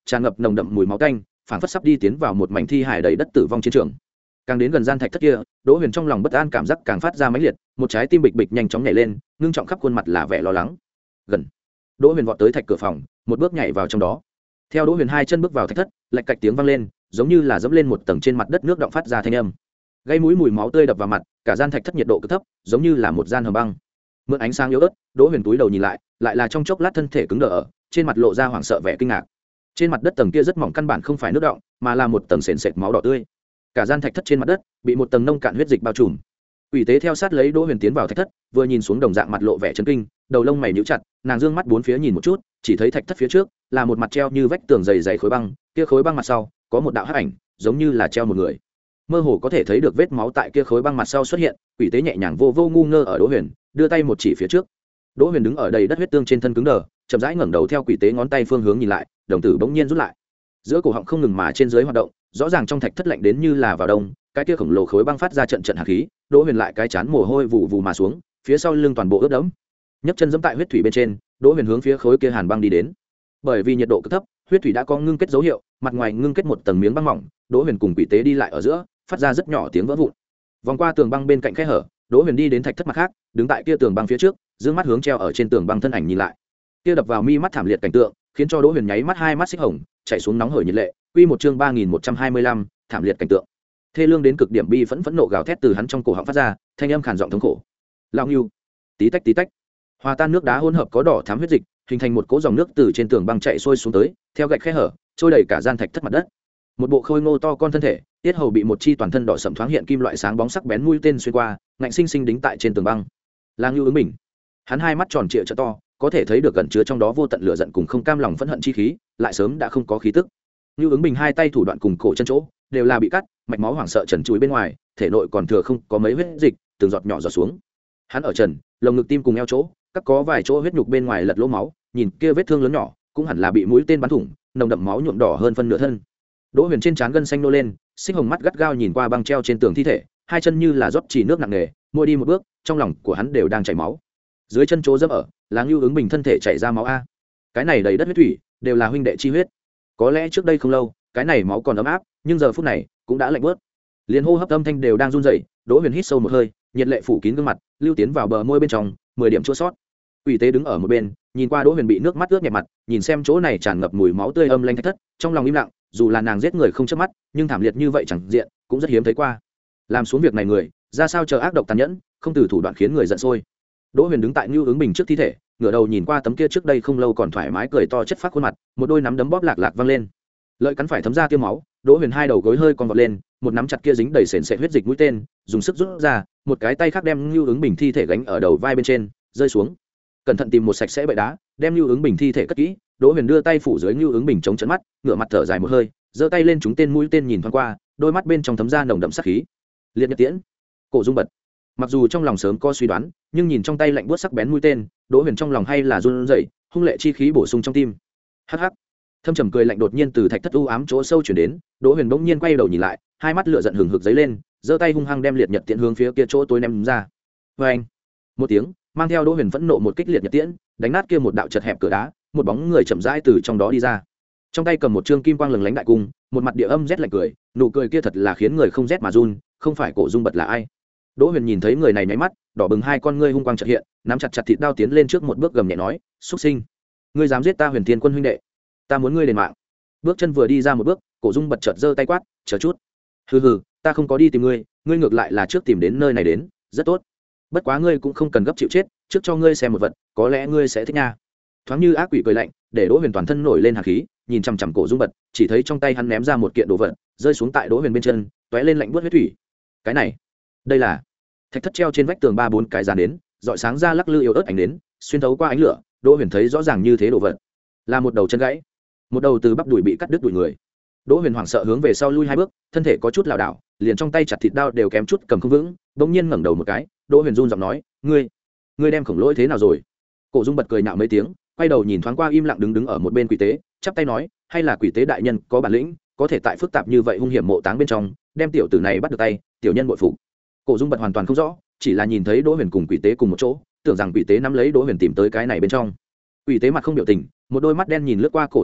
tràn ngập nồng đậm mùi máu tanh, phảng phất sắp đi tiến vào một mảnh thi hải đầy đất tử vong chiến trường. Càng đến gần gian thạch thất kia, Đỗ Huyền trong lòng bất an cảm giác càng phát ra mãnh liệt, một trái tim bịch bịch nhanh chóng nhảy lên, ngưng trọng khắp khuôn mặt là vẻ lo lắng. Gần, Đỗ Huyền vọt tới thạch cửa phòng, một bước nhảy vào trong đó. Theo Đỗ Huyền hai chân bước vào thạch thất, lạch cạch tiếng vang lên, giống như là dẫm lên một tầng trên mặt đất nước động phát ra thanh âm. Gây mũi mùi máu tươi đập vào mặt, cả gian thạch thất nhiệt độ cực thấp, giống như là một gian hầm băng. Mượn ánh sáng yếu ớt, Đỗ Huyền túi đầu nhìn lại, lại là trong chốc lát thân thể cứng đờ ở, trên mặt lộ ra hoảng sợ vẻ kinh ngạc. Trên mặt đất tầng kia rất mỏng căn bản không phải nước động, mà là một tầng sền sệt máu đỏ tươi. Cả gian thạch thất trên mặt đất bị một tầng nông cạn huyết dịch bao trùm. Quỷ tế theo sát lấy Đỗ Huyền tiến vào thạch thất, vừa nhìn xuống đồng dạng mặt lộ vẻ chấn kinh, đầu lông mày nhíu chặt, nàng dương mắt bốn phía nhìn một chút, chỉ thấy thạch thất phía trước là một mặt treo như vách tường dày dày khối băng, kia khối băng mặt sau có một đạo hắc ảnh, giống như là treo một người. Mơ hồ có thể thấy được vết máu tại kia khối băng mặt sau xuất hiện, quỷ tế nhẹ nhàng vô vô ngu ngơ ở Đỗ Huyền, đưa tay một chỉ phía trước. Đỗ Huyền đứng ở đầy đất huyết tương trên thân cứng đờ, chậm rãi ngẩng đầu theo quỷ tế ngón tay phương hướng nhìn lại, đồng tử bỗng nhiên rút lại. Giữa cổ họng không ngừng mà trên dưới hoạt động, rõ ràng trong thạch thất lạnh đến như là vào đông, cái kia khổng lồ khối băng phát ra trận trận hàn khí. Đỗ Huyền lại cái chán mồ hôi vụ vụ mà xuống, phía sau lưng toàn bộ ướt đẫm. Nhấc chân giẫm tại huyết thủy bên trên, Đỗ Huyền hướng phía khối kia hàn băng đi đến. Bởi vì nhiệt độ cực thấp, huyết thủy đã có ngưng kết dấu hiệu, mặt ngoài ngưng kết một tầng miếng băng mỏng. Đỗ Huyền cùng quỷ tế đi lại ở giữa, phát ra rất nhỏ tiếng vỡ vụn. Vòng qua tường băng bên cạnh khe hở, Đỗ Huyền đi đến thạch thất mặt khác, đứng tại kia tường băng phía trước, dương mắt hướng treo ở trên tường băng thân ảnh nhìn lại. Kia đập vào mi mắt thảm liệt cảnh tượng, khiến cho Đỗ Huyền nháy mắt hai mắt xích hồng, chảy xuống nóng hởi nhiệt lệ. Quy một chương ba nghìn một trăm hai mươi lăm, thảm liệt cảnh tượng. Thê lương đến cực điểm bi phẫn phẫn nộ gào thét từ hắn trong cổ họng phát ra, thanh âm khàn giọng thống khổ. Lão Ngưu, tí tách tí tách. Hòa tan nước đá hỗn hợp có đỏ thắm huyết dịch, hình thành một cỗ dòng nước từ trên tường băng chạy xuôi xuống tới, theo gạch khe hở, trôi đầy cả gian thạch thất mặt đất. Một bộ khôi ngô to con thân thể, tiết hầu bị một chi toàn thân đỏ sẫm thoáng hiện kim loại sáng bóng sắc bén mũi tên xuyên qua, ngạnh sinh sinh đính tại trên tường băng. Là Ngưu ứng mình. Hắn hai mắt tròn trịa trợ to, có thể thấy được gần chứa trong đó vô tận lửa giận cùng không cam lòng phẫn hận chi khí, lại sớm đã không có khí tức. Ngưu ứng bình hai tay thủ đoạn cùng cổ chân chỗ đều là bị cắt, mạch máu hoảng sợ trần trụi bên ngoài, thể nội còn thừa không có mấy huyết dịch, từng giọt nhỏ giọt xuống. Hắn ở trần, lồng ngực tim cùng eo chỗ, các có vài chỗ huyết nhục bên ngoài lật lỗ máu, nhìn kia vết thương lớn nhỏ, cũng hẳn là bị mũi tên bắn thủng, nồng đậm máu nhuộm đỏ hơn phân nửa thân. Đỗ Huyền trên trán gân xanh nô lên, xích hồng mắt gắt gao nhìn qua băng treo trên tường thi thể, hai chân như là rót chỉ nước nặng nề, mỗi đi một bước, trong lòng của hắn đều đang chảy máu. Dưới chân chỗ dẫm ở, là Ngưu ứng bình thân thể chảy ra máu a. Cái này đầy đất huyết thủy, đều là huynh đệ chi huyết. Có lẽ trước đây không lâu, cái này máu còn ấm áp, nhưng giờ phút này cũng đã lạnh bớt. Liên hô hấp âm thanh đều đang run rẩy, Đỗ Huyền hít sâu một hơi, nhiệt lệ phủ kín gương mặt, lưu tiến vào bờ môi bên trong, mười điểm chua sót. Quỷ tế đứng ở một bên, nhìn qua Đỗ Huyền bị nước mắt ướt nhẹp mặt, nhìn xem chỗ này tràn ngập mùi máu tươi âm lanh thạch thất, trong lòng im lặng, dù là nàng giết người không chớp mắt, nhưng thảm liệt như vậy chẳng diện, cũng rất hiếm thấy qua. Làm xuống việc này người, ra sao chờ ác độc tàn nhẫn, không từ thủ đoạn khiến người giận sôi. Đỗ Huyền đứng tại Nưu ứng bình trước thi thể, ngửa đầu nhìn qua tấm kia trước đây không lâu còn thoải mái cười to chất phát khuôn mặt, một đôi nắm đấm bóp lạc lạc văng lên. Lợi cắn phải thấm ra tiêu máu, Đỗ Huyền hai đầu gối hơi còn vọt lên, một nắm chặt kia dính đầy sền sệt huyết dịch mũi tên, dùng sức rút ra, một cái tay khác đem Nưu ứng bình thi thể gánh ở đầu vai bên trên, rơi xuống. Cẩn thận tìm một sạch sẽ bệ đá, đem Nưu ứng bình thi thể cất kỹ. Đỗ Huyền đưa tay phủ dưới Nưu ứng bình chống chấn mắt, ngửa mặt thở dài một hơi, giơ tay lên trúng tên mũi tên nhìn thoáng qua, đôi mắt bên trong thấm ra nồng đậm sát khí. Liệt nhật tiễn, Cổ Dung bật. Mặc dù trong lòng sớm có suy đoán, nhưng nhìn trong tay lạnh buốt sắc bén mũi tên, Đỗ Huyền trong lòng hay là run rẩy, hung lệ chi khí bổ sung trong tim. Hắc hắc. Thâm trầm cười lạnh đột nhiên từ thạch thất u ám chỗ sâu chuyển đến, Đỗ Huyền bỗng nhiên quay đầu nhìn lại, hai mắt lửa giận hừng hực dấy lên, giơ tay hung hăng đem liệt nhật tiễn hướng phía kia chỗ tối ném ra. Oeng! Một tiếng, mang theo Đỗ Huyền phẫn nộ một kích liệt nhật tiễn, đánh nát kia một đạo chật hẹp cửa đá, một bóng người chậm rãi từ trong đó đi ra. Trong tay cầm một trương kim quang lừng lánh đại cung, một mặt địa âm rét lạnh cười, nụ cười kia thật là khiến người không rét mà run, không phải Cổ Dung bật là ai? Đỗ Huyền nhìn thấy người này nháy mắt, đỏ bừng hai con ngươi hung quang chợt hiện, nắm chặt chặt thịt đao tiến lên trước một bước gầm nhẹ nói, "Súc sinh, ngươi dám giết ta Huyền Thiên Quân huynh đệ, ta muốn ngươi đền mạng." Bước chân vừa đi ra một bước, Cổ Dung bật chợt giơ tay quát, "Chờ chút." "Hừ hừ, ta không có đi tìm ngươi, ngươi ngược lại là trước tìm đến nơi này đến, rất tốt. Bất quá ngươi cũng không cần gấp chịu chết, trước cho ngươi xem một vật, có lẽ ngươi sẽ thích nha." Thoáng như ác quỷ cười lạnh, để Đỗ Huyền toàn thân nổi lên hàn khí, nhìn chằm chằm Cổ Dung bật, chỉ thấy trong tay hắn ném ra một kiện đồ vật, rơi xuống tại Đỗ Huyền bên chân, tóe lên lạnh buốt huyết thủy. Cái này, đây là thạch thất treo trên vách tường ba bốn cái dàn đến, dọi sáng ra lắc lư yếu ớt ánh đến, xuyên thấu qua ánh lửa, Đỗ Huyền thấy rõ ràng như thế đồ vật là một đầu chân gãy, một đầu từ bắp đùi bị cắt đứt đùi người. Đỗ Huyền hoảng sợ hướng về sau lui hai bước, thân thể có chút lảo đảo, liền trong tay chặt thịt đao đều kém chút cầm không vững, bỗng nhiên ngẩng đầu một cái, Đỗ Huyền run giọng nói, "Ngươi, ngươi đem khổng lỗi thế nào rồi?" Cổ Dung bật cười nhạo mấy tiếng, quay đầu nhìn thoáng qua im lặng đứng đứng ở một bên quỷ tế, chắp tay nói, "Hay là quỷ tế đại nhân có bản lĩnh, có thể tại phức tạp như vậy hung hiểm mộ táng bên trong, đem tiểu tử này bắt được tay, tiểu nhân bội phục." Cổ Dung bật hoàn toàn không rõ, chỉ là nhìn thấy Đỗ Huyền cùng quỷ tế cùng một chỗ, tưởng rằng quỷ tế nắm lấy Đỗ Huyền tìm tới cái này bên trong. Quỷ tế mặt không biểu tình, một đôi mắt đen nhìn lướt qua Cổ Dung bật,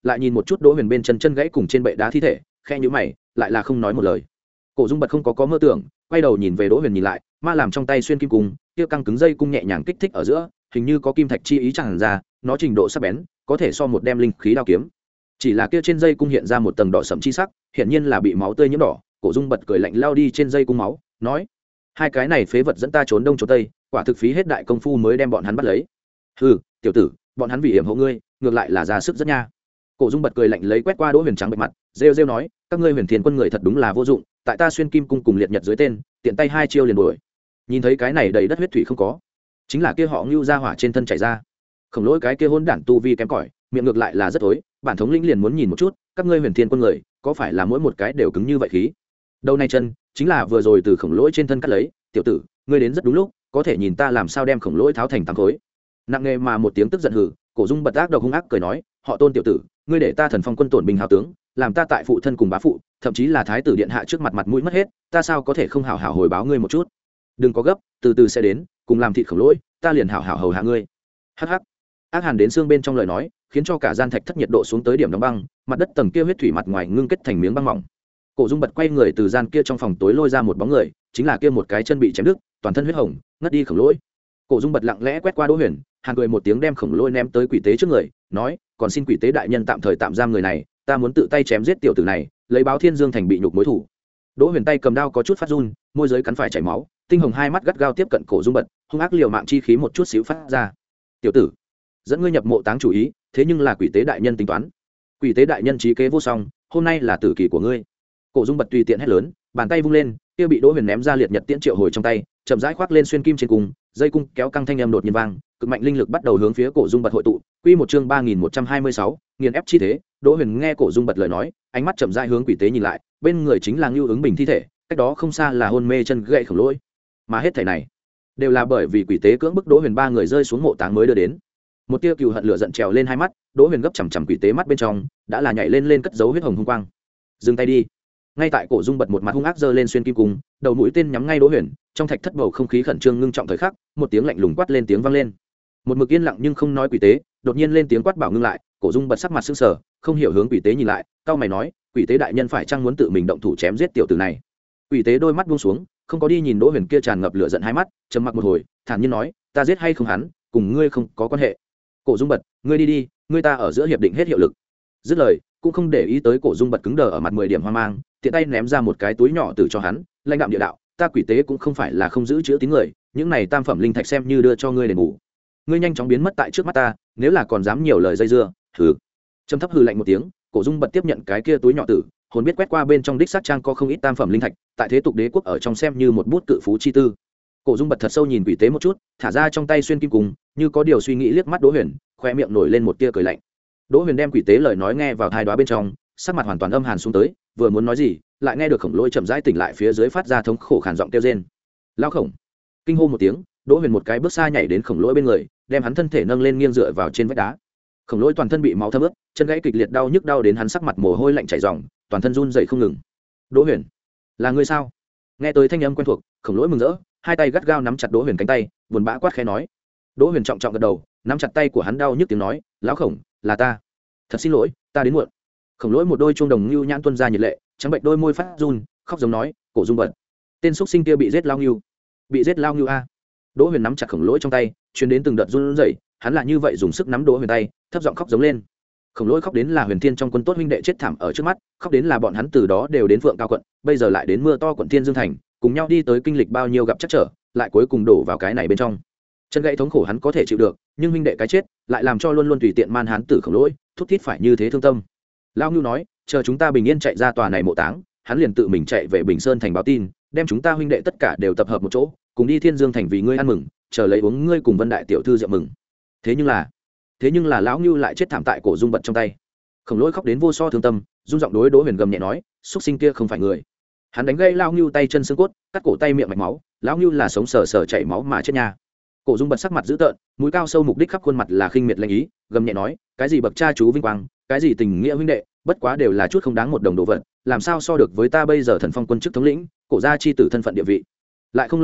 lại nhìn một chút đỗ huyền bên chân chân gãy cùng trên bệ đá thi thể, khe nhữ mày, lại là không nói một lời. Cổ Dung Bật không có có mơ tưởng, quay đầu nhìn về đỗ huyền nhìn lại, ma làm trong tay xuyên kim cung, kia căng cứng dây cung nhẹ nhàng kích thích ở giữa, hình như có kim thạch chi ý tràn ra, nó trình độ sắc bén có thể so một đem linh khí đao kiếm. Chỉ là kia trên dây cung hiện ra một tầng đỏ sẫm chi sắc, hiện nhiên là bị máu tươi nhiễm đỏ. Cổ Dung Bật cười lạnh lao đi trên dây cung máu, nói: hai cái này phế vật dẫn ta trốn đông trốn tây, quả thực phí hết đại công phu mới đem bọn hắn bắt lấy. Hừ, tiểu tử, bọn hắn vì hiểm hộ ngươi, ngược lại là ra sức rất nha. Cổ Dung Bật cười lạnh lấy quét qua đỗ huyền trắng bệch mặt, rêu rêu nói: các ngươi Huyền Thiên quân người thật đúng là vô dụng, tại ta xuyên kim cung cùng liệt nhật dưới tên, tiện tay hai chiêu liền đuổi. Nhìn thấy cái này đầy đất huyết thủy không có, chính là kia họ Ngưu ra hỏa trên thân chảy ra. Khổng lỗi cái kia hỗn đản tu vi kém cỏi, miệng ngược lại là rất tối, bản thống lĩnh liền muốn nhìn một chút, các ngươi Huyền Thiên quân người, có phải là mỗi một cái đều cứng như vậy khí? Đầu này chân, chính là vừa rồi từ khổng lỗi trên thân cắt lấy, tiểu tử, ngươi đến rất đúng lúc, có thể nhìn ta làm sao đem khổng lỗi tháo thành tám khối. Nặng nề mà một tiếng tức giận hừ, Cổ Dung Bật ác độc hung ác cười nói: họ Tôn tiểu tử, ngươi để ta Thần Phong quân tổn binh hào tướng, làm ta tại phụ thân cùng bá phụ, thậm chí là thái tử điện hạ trước mặt mặt mũi mất hết, ta sao có thể không hảo hảo hồi báo ngươi một chút? Đừng có gấp, từ từ sẽ đến, cùng làm thịt khổng lỗi, ta liền hảo hảo hầu hạ ngươi. Hắc hắc. Ác hàn đến xương bên trong lời nói, khiến cho cả gian thạch thất nhiệt độ xuống tới điểm đóng băng, mặt đất tầng kia huyết thủy mặt ngoài ngưng kết thành miếng băng mỏng. Cổ Dung Bật quay người từ gian kia trong phòng tối lôi ra một bóng người, chính là kia một cái chân bị chém đứt, toàn thân huyết hồng, ngất đi khổng lỗi. Cổ Dung Bật lặng lẽ quét qua Đỗ Huyền, hàn cười một tiếng đem khổng lỗi ném tới quỷ tế trước người, nói: còn xin quỷ tế đại nhân tạm thời tạm giam người này, ta muốn tự tay chém giết tiểu tử này, lấy báo Thiên Dương thành bị nhục mối thủ. Đỗ Huyền tay cầm đao có chút phát run, môi giới cắn phải chảy máu, tinh hồng hai mắt gắt gao tiếp cận Cổ Dung Bật, hung ác liều mạng chi khí một chút xíu phát ra. tiểu tử, dẫn ngươi nhập mộ táng chủ ý, thế nhưng là quỷ tế đại nhân tính toán. Quỷ tế đại nhân trí kế vô song, hôm nay là tử kỳ của ngươi. Cổ Dung Bật tùy tiện hét lớn, bàn tay vung lên, kia bị Đỗ Huyền ném ra liệt nhật tiễn triệu hồi trong tay, chậm rãi khoác lên xuyên kim trên cung, dây cung kéo căng thanh âm đột nhiên vang, cực mạnh linh lực bắt đầu hướng phía Cổ Dung Bật hội tụ. Quy một chương ba nghìn một trăm hai mươi sáu, nghiền ép chi thế. Đỗ Huyền nghe Cổ Dung Bật lời nói, ánh mắt chậm rãi hướng quỷ tế nhìn lại, bên người chính là Ngưu ứng bình thi thể, cách đó không xa là hôn mê chân gãy khổng lỗi. Mà hết thảy này đều là bởi vì quỷ tế cưỡng bức Đỗ Huyền ba người rơi xuống mộ táng mới đưa đến. Một tia cừu hận lửa giận trèo lên hai mắt, Đỗ Huyền gấp chằm chằm quỷ tế mắt bên trong, đã là nhảy lên lên cất dấu huyết hồng hung quang. Dừng tay đi. Ngay tại Cổ Dung Bật một mặt hung ác giơ lên xuyên kim cung, đầu mũi tên nhắm ngay Đỗ Huyền, trong thạch thất bầu không khí khẩn trương ngưng trọng thời khắc, một tiếng lạnh lùng quát lên tiếng vang lên. Một mực yên lặng nhưng không nói quỷ tế, đột nhiên lên tiếng quát bảo ngưng lại. Cổ Dung Bật sắc mặt sững sờ, không hiểu hướng quỷ tế nhìn lại, cau mày nói: quỷ tế đại nhân phải chăng muốn tự mình động thủ chém giết tiểu tử này? Quỷ tế đôi mắt buông xuống, không có đi nhìn Đỗ Huyền kia tràn ngập lửa giận hai mắt, trầm mặc một hồi, thản nhiên nói: ta giết hay không hắn, cùng ngươi không có quan hệ. Cổ Dung Bật, ngươi đi đi, ngươi ta ở giữa hiệp định hết hiệu lực. Dứt lời, cũng không để ý tới Cổ Dung Bật cứng đờ ở mặt mười điểm hoang mang, tiện tay ném ra một cái túi nhỏ từ cho hắn, lãnh đạm địa đạo: ta quỷ tế cũng không phải là không giữ chữ tín người, những này tam phẩm linh thạch xem như đưa cho ngươi đền bù. Ngươi nhanh chóng biến mất tại trước mắt ta, nếu là còn dám nhiều lời dây dưa, thử. Trầm thấp hừ lạnh một tiếng, Cổ Dung Bật tiếp nhận cái kia túi nhỏ tử, hồn biết quét qua bên trong đích xác trang có không ít tam phẩm linh thạch, tại thế tục đế quốc ở trong xem như một bút cự phú chi tư. Cổ Dung Bật thật sâu nhìn quỷ tế một chút, thả ra trong tay xuyên kim cùng, như có điều suy nghĩ liếc mắt Đỗ Huyền, khoe miệng nổi lên một tia cười lạnh. Đỗ Huyền đem quỷ tế lời nói nghe vào tai đoá bên trong, sắc mặt hoàn toàn âm hàn xuống tới, vừa muốn nói gì, lại nghe được khổng lỗi chậm rãi tỉnh lại phía dưới phát ra thống khổ khàn giọng kêu rên. Lao khổng! Kinh hô một tiếng, Đỗ Huyền một cái bước xa nhảy đến khổng lỗi bên người, đem hắn thân thể nâng lên nghiêng dựa vào trên vách đá. Khổng lỗi toàn thân bị máu thấm ướt, chân gãy kịch liệt đau nhức đau đến hắn sắc mặt mồ hôi lạnh chảy ròng, toàn thân run rẩy không ngừng. Đỗ Huyền, là ngươi sao? Nghe tới thanh âm quen thuộc, khổng lỗi mừng rỡ, hai tay gắt gao nắm chặt Đỗ Huyền cánh tay, buồn bã quát khẽ nói. Đỗ Huyền trọng trọng gật đầu, nắm chặt tay của hắn đau nhức tiếng nói: lão khổng, là ta, thật xin lỗi, ta đến muộn. Khổng lỗi một đôi chuông đồng lưu nhãn tuôn ra nhiệt lệ, trắng bệnh đôi môi phát run, khóc giống nói: Cổ Dung Bật, tên xúc sinh kia bị giết lao ngưu, bị giết lao ngưu a. Đỗ Huyền nắm chặt khổng lỗi trong tay, truyền đến từng đợt run rẩy, hắn là như vậy dùng sức nắm Đỗ Huyền tay, thấp giọng khóc giống lên. Khổng lỗi khóc đến là Huyền Thiên trong quân tốt huynh đệ chết thảm ở trước mắt, khóc đến là bọn hắn từ đó đều đến Phượng Cao quận, bây giờ lại đến mưa to quận Thiên Dương thành, cùng nhau đi tới kinh lịch bao nhiêu gặp chắc trở, lại cuối cùng đổ vào cái này bên trong. Chân gãy thống khổ hắn có thể chịu được, nhưng huynh đệ cái chết lại làm cho luôn luôn tùy tiện man hán tử khổng lỗi thút thít phải như thế thương tâm. Lão Ngưu nói: chờ chúng ta bình yên chạy ra tòa này mộ táng, hắn liền tự mình chạy về Bình Sơn thành báo tin, đem chúng ta huynh đệ tất cả đều tập hợp một chỗ, cùng đi Thiên Dương thành vì ngươi ăn mừng, chờ lấy uống ngươi cùng Vân đại tiểu thư rượu mừng. Thế nhưng là, thế nhưng là lão Ngưu lại chết thảm tại Cổ Dung Bật trong tay. Khổng lỗi khóc đến vô so thương tâm, run giọng đối Đỗ Huyền gầm nhẹ nói: xuất sinh kia không phải người. Hắn đánh gây lão Ngưu tay chân xương cốt, cắt cổ tay miệng mạch máu, lão Ngưu là sống sờ sờ chảy máu mà chết nha. Cổ Dung Bật sắc mặt dữ tợn, mũi cao sâu mục đích khắp khuôn mặt là khinh miệt lanh ý, gầm nhẹ nói: cái gì bậc cha chú vinh quang, cái gì tình nghĩa huynh đệ, bất quá đều là chút không đáng một đồng đồ vật, làm sao so được với ta bây giờ Thần Phong quân chức thống lĩnh, Cổ gia chi tử thân phận địa vị. Lại không lâu nữa,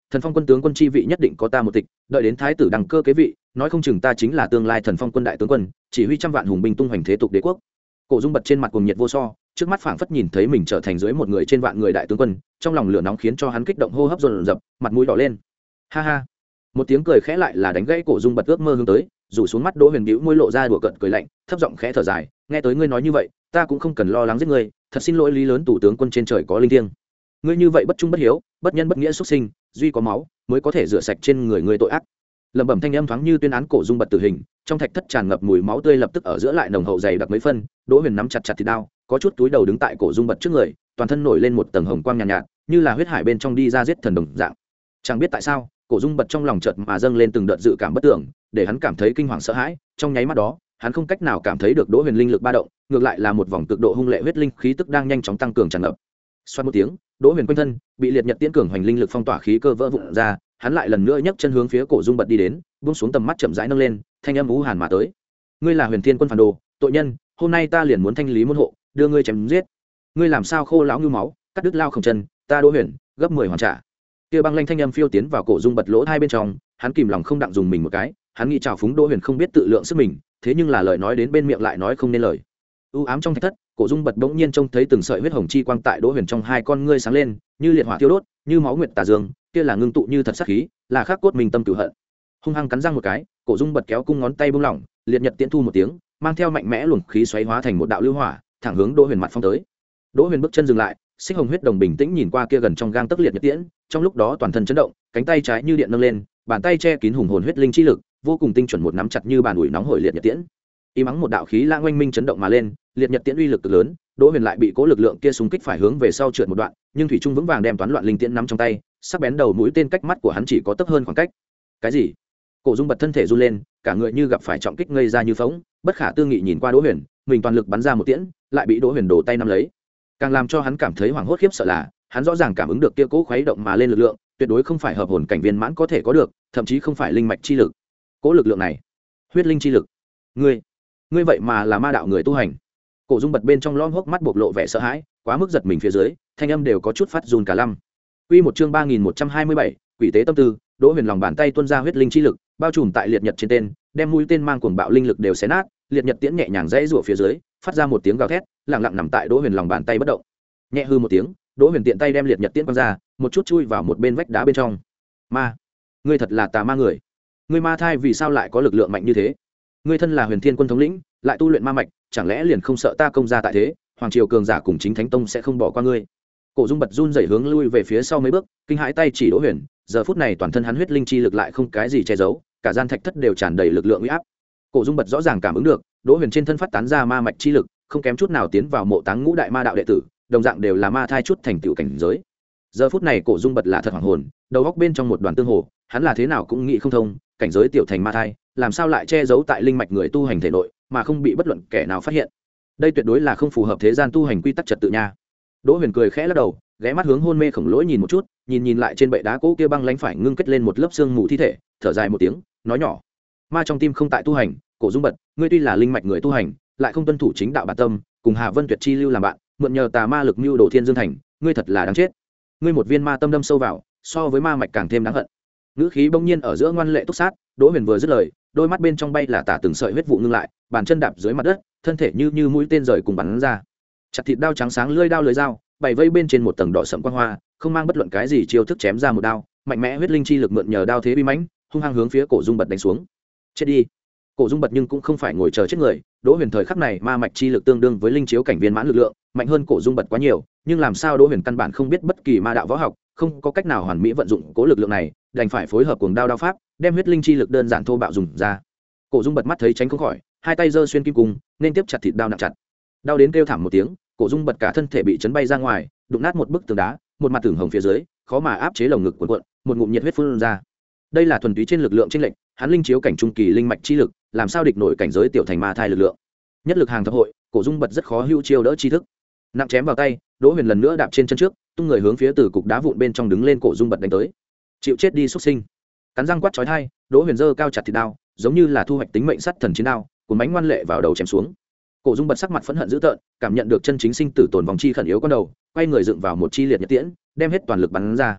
thần phong quân tướng quân chi vị nhất định có ta một tịch, đợi đến thái tử đăng cơ kế vị, nói không chừng ta chính là tương lai thần phong quân đại tướng quân, chỉ huy trăm vạn hùng binh tung hoành thế tục đế quốc. Cổ Dung bật trên mặt cuồng nhiệt vô so, trước mắt phảng phất nhìn thấy mình trở thành dưới một người trên vạn người đại tướng quân, trong lòng lửa nóng khiến cho hắn kích động hô hấp dồn dập, mặt mũi đỏ lên. Ha ha. Một tiếng cười khẽ lại là đánh gãy Cổ Dung bật ước mơ hướng tới, rủ xuống mắt Đỗ Huyền bĩu môi lộ ra đùa cợt cười lạnh, thấp giọng khẽ thở dài, nghe tới ngươi nói như vậy, ta cũng không cần lo lắng giết ngươi, thật xin lỗi lý lớn tù tướng quân trên trời có linh thiêng. Ngươi như vậy bất trung bất hiếu, bất nhân bất nghĩa xuất sinh, duy có máu mới có thể rửa sạch trên người ngươi tội ác. Lẩm bẩm thanh âm thoáng như tuyên án Cổ Dung bật tử hình, trong thạch thất tràn ngập mùi máu tươi lập tức ở giữa lại nồng hậu dày đặc mấy phân. Đỗ Huyền nắm chặt chặt thịt đao, có chút túi đầu đứng tại Cổ Dung bật trước người, toàn thân nổi lên một tầng hồng quang nhàn nhạt, nhạt, như là huyết hải bên trong đi ra giết thần đồng dạng. Chẳng biết tại sao, Cổ Dung bật trong lòng chợt mà dâng lên từng đợt dự cảm bất tưởng, để hắn cảm thấy kinh hoàng sợ hãi. Trong nháy mắt đó, hắn không cách nào cảm thấy được Đỗ Huyền linh lực ba động, ngược lại là một vòng cực độ hung lệ huyết linh khí tức đang nhanh chóng tăng cường tràn ngập. Xoát một tiếng, Đỗ Huyền quanh thân bị liệt nhật tiễn cường hoành linh lực phong tỏa khí cơ vỡ vụn ra, hắn lại lần nữa nhấc chân hướng phía Cổ Dung bật đi đến, buông xuống tầm mắt chậm rãi nâng lên, thanh âm u hàn mà tới. Ngươi là Huyền Thiên quân phản đồ, tội nhân, hôm nay ta liền muốn thanh lý môn hộ, đưa ngươi chém giết. Ngươi làm sao khô lão như máu, cắt đứt lao không chân, ta Đỗ Huyền gấp mười hoàn trả. Kia băng lanh thanh âm phiêu tiến vào Cổ Dung bật lỗ hai bên trong, hắn kìm lòng không đặng dùng mình một cái, hắn nghĩ trào phúng Đỗ Huyền không biết tự lượng sức mình, thế nhưng là lời nói đến bên miệng lại nói không nên lời. U ám trong thạch thất, Cổ Dung bật bỗng nhiên trông thấy từng sợi huyết hồng chi quang tại Đỗ Huyền trong hai con ngươi sáng lên, như liệt hỏa thiêu đốt, như máu nguyệt tà dương, kia là ngưng tụ như thật sát khí, là khắc cốt mình tâm cửu hận. Hung hăng cắn răng một cái, Cổ Dung bật kéo cung ngón tay buông lỏng, liệt nhật tiễn thu một tiếng, mang theo mạnh mẽ luồng khí xoáy hóa thành một đạo lưu hỏa, thẳng hướng Đỗ Huyền mặt phong tới. Đỗ Huyền bước chân dừng lại, xích hồng huyết đồng bình tĩnh nhìn qua kia gần trong gang tấc liệt nhật tiễn, trong lúc đó toàn thân chấn động, cánh tay trái như điện nâng lên, bàn tay che kín hùng hồn huyết linh chi lực, vô cùng tinh chuẩn một nắm chặt như bàn ủi nóng hổi liệt nhật tiễn. Y mắng một đạo khí lãng oanh minh chấn động mà lên, liệt nhật tiễn uy lực cực lớn, Đỗ Huyền lại bị cố lực lượng kia xung kích phải hướng về sau trượt một đoạn, nhưng thủy trung vững vàng đem toán loạn linh tiễn nắm trong tay, sắc bén đầu mũi tên cách mắt của hắn chỉ có tấp hơn khoảng cách. Cái gì? Cổ Dung bật thân thể run lên, cả người như gặp phải trọng kích ngây ra như phỗng, bất khả tư nghị nhìn qua Đỗ Huyền, mình toàn lực bắn ra một tiễn, lại bị Đỗ Huyền đổ tay nắm lấy. Càng làm cho hắn cảm thấy hoảng hốt khiếp sợ là, hắn rõ ràng cảm ứng được kia cố khuấy động mà lên lực lượng, tuyệt đối không phải hợp hồn cảnh viên mãn có thể có được, thậm chí không phải linh mạch chi lực. Cố lực lượng này, huyết linh chi lực. Ngươi, ngươi vậy mà là ma đạo người tu hành. Cổ Dung bật bên trong lõm hốc mắt bộc lộ vẻ sợ hãi, quá mức giật mình phía dưới, thanh âm đều có chút phát run cả lăm. Quy một chương ba nghìn một trăm hai mươi bảy, quỷ tế tâm tư, Đỗ Huyền lòng bàn tay tuôn ra huyết linh chi lực, bao trùm tại liệt nhật trên tên, đem mũi tên mang cuồng bạo linh lực đều xé nát, liệt nhật tiễn nhẹ nhàng rẽ rủa phía dưới, phát ra một tiếng gào thét, lặng lặng nằm tại Đỗ Huyền lòng bàn tay bất động. Nhẹ hư một tiếng, Đỗ Huyền tiện tay đem liệt nhật tiễn quăng ra, một chút chui vào một bên vách đá bên trong. Ma, ngươi thật là tà ma người. Ngươi ma thai vì sao lại có lực lượng mạnh như thế? Ngươi thân là Huyền Thiên quân thống lĩnh, lại tu luyện ma mạch, chẳng lẽ liền không sợ ta công gia tại thế, hoàng triều cường giả cùng chính thánh tông sẽ không bỏ qua ngươi? Cổ Dung bật run rẩy hướng lui về phía sau mấy bước, kinh hãi tay chỉ Đỗ Huyền, giờ phút này toàn thân hắn huyết linh chi lực lại không cái gì che giấu, cả gian thạch thất đều tràn đầy lực lượng uy áp. Cổ Dung bật rõ ràng cảm ứng được, Đỗ Huyền trên thân phát tán ra ma mạch chi lực, không kém chút nào tiến vào mộ táng ngũ đại ma đạo đệ tử, đồng dạng đều là ma thai chút thành tựu cảnh giới. Giờ phút này Cổ Dung bật là thật hoảng hồn, đầu óc bên trong một đoàn tương hồ, hắn là thế nào cũng nghĩ không thông, cảnh giới tiểu thành ma thai, làm sao lại che giấu tại linh mạch người tu hành thể nội, mà không bị bất luận kẻ nào phát hiện. Đây tuyệt đối là không phù hợp thế gian tu hành quy tắc trật tự nha. Đỗ Huyền cười khẽ lắc đầu, ghé mắt hướng hôn mê khổng lỗi nhìn một chút, nhìn nhìn lại trên bệ đá cũ kia băng lánh phải ngưng kết lên một lớp xương mù thi thể, thở dài một tiếng, nói nhỏ: "Ma trong tim không tại tu hành, Cổ Dung bật, ngươi tuy là linh mạch người tu hành, lại không tuân thủ chính đạo bản tâm, cùng Hà Vân Tuyệt chi lưu làm bạn, mượn nhờ tà ma lực mưu đồ Thiên Dương thành, ngươi thật là đáng chết. Ngươi một viên ma tâm đâm sâu vào, so với ma mạch càng thêm đáng hận." Ngữ khí bỗng nhiên ở giữa ngoan lệ túc sát, Đỗ Huyền vừa dứt lời, đôi mắt bên trong bay là tả từng sợi huyết vụ ngưng lại, bàn chân đạp dưới mặt đất, thân thể như như mũi tên rời cùng bắn ra. Chặt thịt đao trắng sáng lưỡi đao lưỡi dao, bảy vây bên trên một tầng đỏ sẫm quang hoa, không mang bất luận cái gì chiêu thức chém ra một đao, mạnh mẽ huyết linh chi lực mượn nhờ đao thế uy mãnh, hung hăng hướng phía Cổ Dung bật đánh xuống. Chết đi. Cổ Dung bật nhưng cũng không phải ngồi chờ chết người, Đỗ Huyền thời khắc này ma mạch chi lực tương đương với linh chiếu cảnh viên mãn lực lượng, mạnh hơn Cổ Dung bật quá nhiều, nhưng làm sao Đỗ Huyền căn bản không biết bất kỳ ma đạo võ học, không có cách nào hoàn mỹ vận dụng cố lực lượng này, đành phải phối hợp cuồng đao đao pháp, đem huyết linh chi lực đơn giản thô bạo dùng ra. Cổ Dung bật mắt thấy tránh không khỏi, hai tay giơ xuyên kim cung, nên tiếp chặt thịt đao nặng chặt. Đau đến kêu thảm một tiếng, Cổ Dung bật cả thân thể bị chấn bay ra ngoài, đụng nát một bức tường đá, một mặt tưởng hồng phía dưới, khó mà áp chế lồng ngực cuộn cuộn, một ngụm nhiệt huyết phun ra. Đây là thuần túy trên lực lượng chênh lệch, hắn linh chiếu cảnh trung kỳ linh mạch chi lực, làm sao địch nổi cảnh giới tiểu thành ma thai lực lượng. Nhất lực hàng thập hội, Cổ Dung bật rất khó hữu chiêu đỡ chi thức. Nặng chém vào tay, Đỗ Huyền lần nữa đạp trên chân trước, tung người hướng phía từ cục đá vụn bên trong đứng lên Cổ Dung bật đánh tới. Chịu chết đi xuất sinh. Cắn răng quát chói tai, Đỗ Huyền giơ cao chặt thịt đao, giống như là thu hoạch tính mệnh sắt thần chiến đao, cuốn bánh ngoan lệ vào đầu chém xuống. Cổ Dung bật sắc mặt phẫn hận dữ tợn, cảm nhận được chân chính sinh tử tồn vòng chi khẩn yếu con đầu, quay người dựng vào một chi liệt nhật tiễn, đem hết toàn lực bắn ra.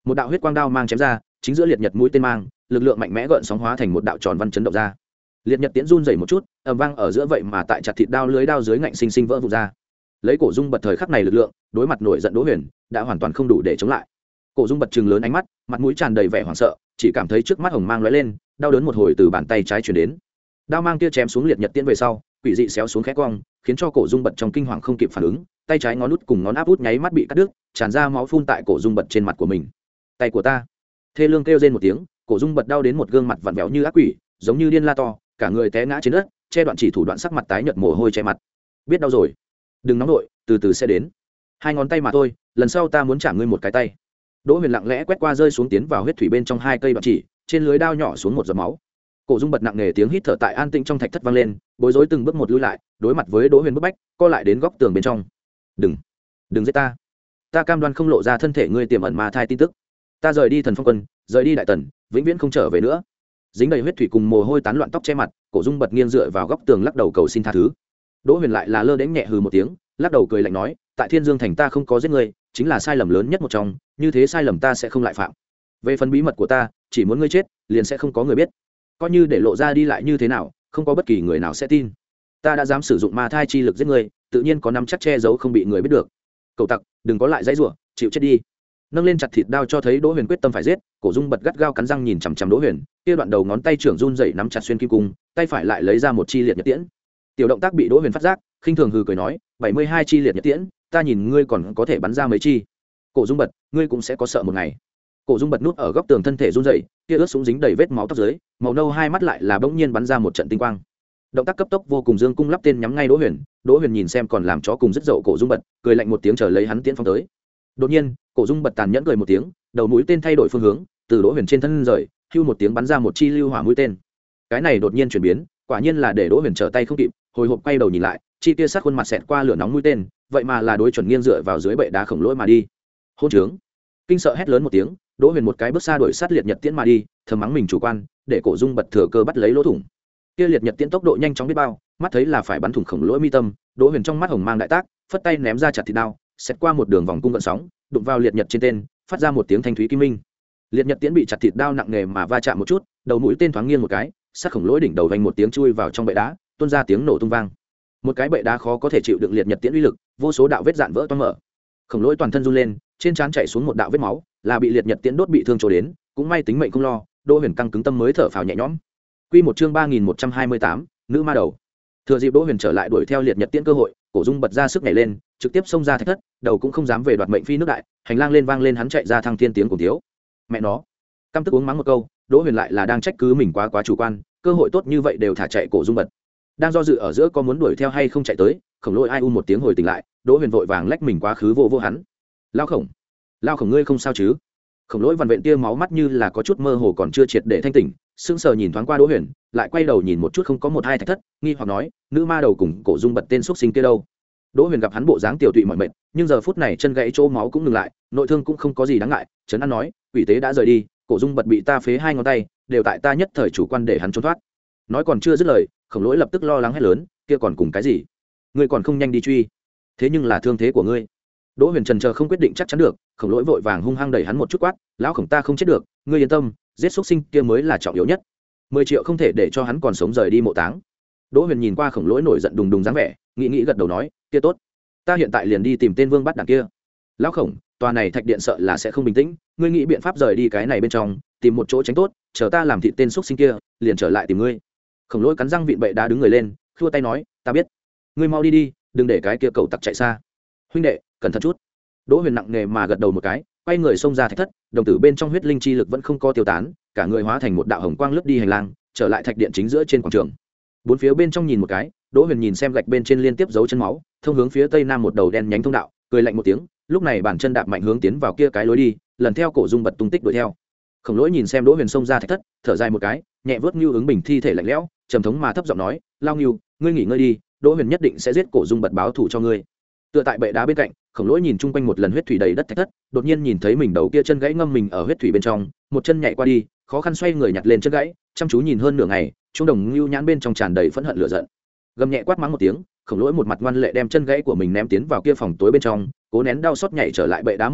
một đạo huyết quang đao mang chém ra, chính giữa liệt nhật mũi tên mang, lực lượng mạnh mẽ gợn sóng hóa thành một đạo tròn văn chấn động ra. Liệt nhật tiễn run rẩy một chút, ầm vang ở giữa vậy mà tại chặt thịt đao lưới đao dưới ngạnh sinh sinh vỡ vụn ra. Lấy Cổ Dung Bật thời khắc này lực lượng, đối mặt nổi giận Đỗ Huyền, đã hoàn toàn không đủ để chống lại. Cổ Dung Bật trừng lớn ánh mắt, mặt mũi tràn đầy vẻ hoảng sợ, chỉ cảm thấy trước mắt hồng mang lóe lên, đau đớn một hồi từ bàn tay trái truyền đến. Đao mang kia chém xuống liệt nhật tiễn về sau, quỷ dị xéo xuống khẽ cong, khiến cho Cổ Dung Bật trong kinh hoàng không kịp phản ứng, tay trái ngón út cùng ngón áp út nháy mắt bị cắt đứt, tràn ra máu phun tại Cổ Dung Bật trên mặt của mình. Tay của ta! Thê lương kêu rên một tiếng, Cổ Dung Bật đau đến một gương mặt vặn vẹo như ác quỷ, giống như điên la to, cả người té ngã trên đất, che đoạn chỉ thủ đoạn sắc mặt tái nhợt mồ hôi che mặt. Biết đau rồi, đừng nóng nổi, từ từ sẽ đến. Hai ngón tay mà thôi, lần sau ta muốn trả ngươi một cái tay. Đỗ Huyền lặng lẽ quét qua rơi xuống tiến vào huyết thủy bên trong hai cây đoạn chỉ, trên lưới đao nhỏ xuống một giọt máu. Cổ Dung Bật nặng nề tiếng hít thở tại an tĩnh trong thạch thất vang lên, bối rối từng bước một lùi lại, đối mặt với Đỗ Huyền bức bách, co lại đến góc tường bên trong. "Đừng, đừng giết ta. Ta cam đoan không lộ ra thân thể ngươi tiềm ẩn ma thai tin tức. Ta rời đi Thần Phong Quân, rời đi Đại Tần, vĩnh viễn không trở về nữa." Dính đầy huyết thủy cùng mồ hôi tán loạn tóc che mặt, Cổ Dung Bật nghiêng dựa vào góc tường lắc đầu cầu xin tha thứ. Đỗ Huyền lại là lơ đễnh nhẹ hừ một tiếng, lắc đầu cười lạnh nói, "Tại Thiên Dương thành ta không có giết ngươi, chính là sai lầm lớn nhất một trong, như thế sai lầm ta sẽ không lại phạm. Về phần bí mật của ta, chỉ muốn ngươi chết, liền sẽ không có người biết. Coi như để lộ ra đi lại như thế nào, không có bất kỳ người nào sẽ tin. Ta đã dám sử dụng ma thai chi lực giết ngươi, tự nhiên có nắm chắc che giấu không bị người biết được. Cậu tặc, đừng có lại dãy rủa, chịu chết đi." Nâng lên chặt thịt đao cho thấy Đỗ Huyền quyết tâm phải giết, Cổ Dung Bật gắt gao cắn răng nhìn chằm chằm Đỗ Huyền, kia đoạn đầu ngón tay trưởng run rẩy nắm chặt xuyên kim cung, tay phải lại lấy ra một chi liệt nhật tiễn. Tiểu động tác bị Đỗ Huyền phát giác, khinh thường hừ cười nói, bảy mươi hai chi liệt nhật tiễn, ta nhìn ngươi còn có thể bắn ra mấy chi. Cổ Dung Bật, ngươi cũng sẽ có sợ một ngày. Cổ Dung Bật núp ở góc tường thân thể run rẩy, kia ướt sũng dính đầy vết máu tóc dưới, màu nâu hai mắt lại là bỗng nhiên bắn ra một trận tinh quang. Động tác cấp tốc vô cùng, dương cung lắp tên nhắm ngay Đỗ Huyền. Đỗ Huyền nhìn xem còn làm chó cùng rất dậu Cổ Dung Bật, cười lạnh một tiếng chờ lấy hắn tiễn phong tới. Đột nhiên, Cổ Dung Bật tàn nhẫn cười một tiếng, đầu mũi tên thay đổi phương hướng, từ Đỗ Huyền trên thân rời, hưu một tiếng bắn ra một chi lưu hỏa mũi tên. Cái này đột nhiên chuyển biến, quả nhiên là để Đỗ Huyền trở tay không kịp, hồi hộp quay đầu nhìn lại, chi kia sát khuôn mặt xẹt qua lửa nóng mũi tên, vậy mà là đối chuẩn nghiêng dựa vào dưới bệ đá khổng lồ mà đi. Hôn trướng! Kinh sợ hét lớn một tiếng, Đỗ Huyền một cái bước xa đuổi sát liệt nhật tiễn mà đi, thầm mắng mình chủ quan, để Cổ Dung Bật thừa cơ bắt lấy lỗ thủng. Kia liệt nhật tiễn tốc độ nhanh chóng biết bao, mắt thấy là phải bắn thủng khổng lồ mi tâm, Đỗ Huyền trong mắt hồng mang đại tác, phất tay ném ra chặt thịt đao, xét qua một đường vòng cung gợn sóng, đụng vào liệt nhật trên tên, phát ra một tiếng thanh thúy kim minh. Liệt nhật tiễn bị chặt thịt đao nặng nề mà va chạm một chút, đầu mũi tên thoáng nghiêng một cái, sát khổng lồ đỉnh đầu vành một tiếng chui vào trong bệ đá, tuôn ra tiếng nổ tung vang. Một cái bệ đá khó có thể chịu đựng liệt nhật tiễn uy lực, vô số đạo vết dạn vỡ toang mở. Khổng lồ toàn thân run lên, trên trán chảy xuống một đạo vết máu, là bị liệt nhật tiễn đốt bị thương chỗ đến, cũng may tính mệnh không lo, Đỗ Huyền căng cứng tâm mới thở phào nhẹ nhõm. Quy một chương ba nghìn một trăm hai mươi tám, nữ ma đầu. Thừa dịp Đỗ Huyền trở lại đuổi theo liệt nhật tiễn cơ hội, Cổ Dung Bật ra sức nhảy lên, trực tiếp xông ra thạch thất, đầu cũng không dám về đoạt mệnh phi nước đại, hành lang lên vang lên hắn chạy ra thăng thiên tiếng cùng thiếu. Mẹ nó, căm tức uống mắng một câu, Đỗ Huyền lại là đang trách cứ mình quá quá chủ quan, cơ hội tốt như vậy đều thả chạy Cổ Dung Bật. Đang do dự ở giữa có muốn đuổi theo hay không chạy tới, khổng lồ ai u một tiếng hồi tỉnh lại, Đỗ Huyền vội vàng lách mình quá khứ vô vô hắn. Lao khổng, lao khổng ngươi không sao chứ? Khổng lỗi vằn vện tia máu mắt như là có chút mơ hồ còn chưa triệt để thanh tỉnh, sững sờ nhìn thoáng qua Đỗ Huyền, lại quay đầu nhìn một chút không có một hai thạch thất, nghi hoặc nói, nữ ma đầu cùng Cổ Dung Bật tên xuất sinh kia đâu? Đỗ Huyền gặp hắn bộ dáng tiểu tụy mỏi mệt, nhưng giờ phút này chân gãy chỗ máu cũng ngừng lại, nội thương cũng không có gì đáng ngại, trấn an nói, quỷ tế đã rời đi, Cổ Dung Bật bị ta phế hai ngón tay, đều tại ta nhất thời chủ quan để hắn trốn thoát. Nói còn chưa dứt lời, khổng lỗi lập tức lo lắng hét lớn, kia còn cùng cái gì? Ngươi còn không nhanh đi truy? Thế nhưng là thương thế của ngươi. Đỗ Huyền trần chờ không quyết định chắc chắn được, khổng lỗi vội vàng hung hăng đẩy hắn một chút quát, lão khổng ta không chết được, ngươi yên tâm, giết xuất sinh kia mới là trọng yếu nhất. Mười triệu không thể để cho hắn còn sống rời đi mộ táng. Đỗ Huyền nhìn qua khổng lỗi nổi giận đùng đùng dáng vẻ, nghĩ nghĩ gật đầu nói, kia tốt, ta hiện tại liền đi tìm tên vương bắt đảng kia. Lão khổng, tòa này thạch điện sợ là sẽ không bình tĩnh, ngươi nghĩ biện pháp rời đi cái này bên trong, tìm một chỗ tránh tốt, chờ ta làm thịt tên xuất sinh kia, liền trở lại tìm ngươi. Khổng lỗi cắn răng vịn bệ đá đứng người lên, khua tay nói, ta biết, ngươi mau đi đi, đừng để cái kia cậu tặc chạy xa. Huynh đệ, cẩn thận chút. Đỗ Huyền nặng nề mà gật đầu một cái, quay người xông ra thạch thất, đồng tử bên trong huyết linh chi lực vẫn không có tiêu tán, cả người hóa thành một đạo hồng quang lướt đi hành lang, trở lại thạch điện chính giữa trên quảng trường. Bốn phía bên trong nhìn một cái, Đỗ Huyền nhìn xem gạch bên trên liên tiếp dấu chân máu, thông hướng phía tây nam một đầu đen nhánh thông đạo, cười lạnh một tiếng, lúc này bàn chân đạp mạnh hướng tiến vào kia cái lối đi, lần theo Cổ Dung Bật tung tích đuổi theo. Khổng lỗi nhìn xem Đỗ Huyền xông ra thạch thất, thở dài một cái, nhẹ vớt Nưu ứng bình thi thể lạnh lẽo, trầm thống mà thấp giọng nói, lao Nưu, ngươi nghỉ ngơi đi, Đỗ Huyền nhất định sẽ giết Cổ Dung Bật báo thù cho ngươi. Tựa tại bệ đá bên cạnh, khổng lỗi nhìn chung quanh một lần huyết thủy đầy đất thạch thất, đột nhiên nhìn thấy mình đầu kia chân gãy ngâm mình ở huyết thủy bên trong, một chân nhảy qua đi, khó khăn xoay người nhặt lên chân gãy, chăm chú nhìn hơn nửa ngày, trung đồng Nưu nhãn bên trong tràn đầy phẫn hận lửa giận. Gầm nhẹ quát mắng một tiếng, khổng lỗi một mặt ngoan lệ đem chân gãy của mình ném tiến vào kia phòng tối bên trong, cố nén đau xót nhảy trở lại bệ đá một bên,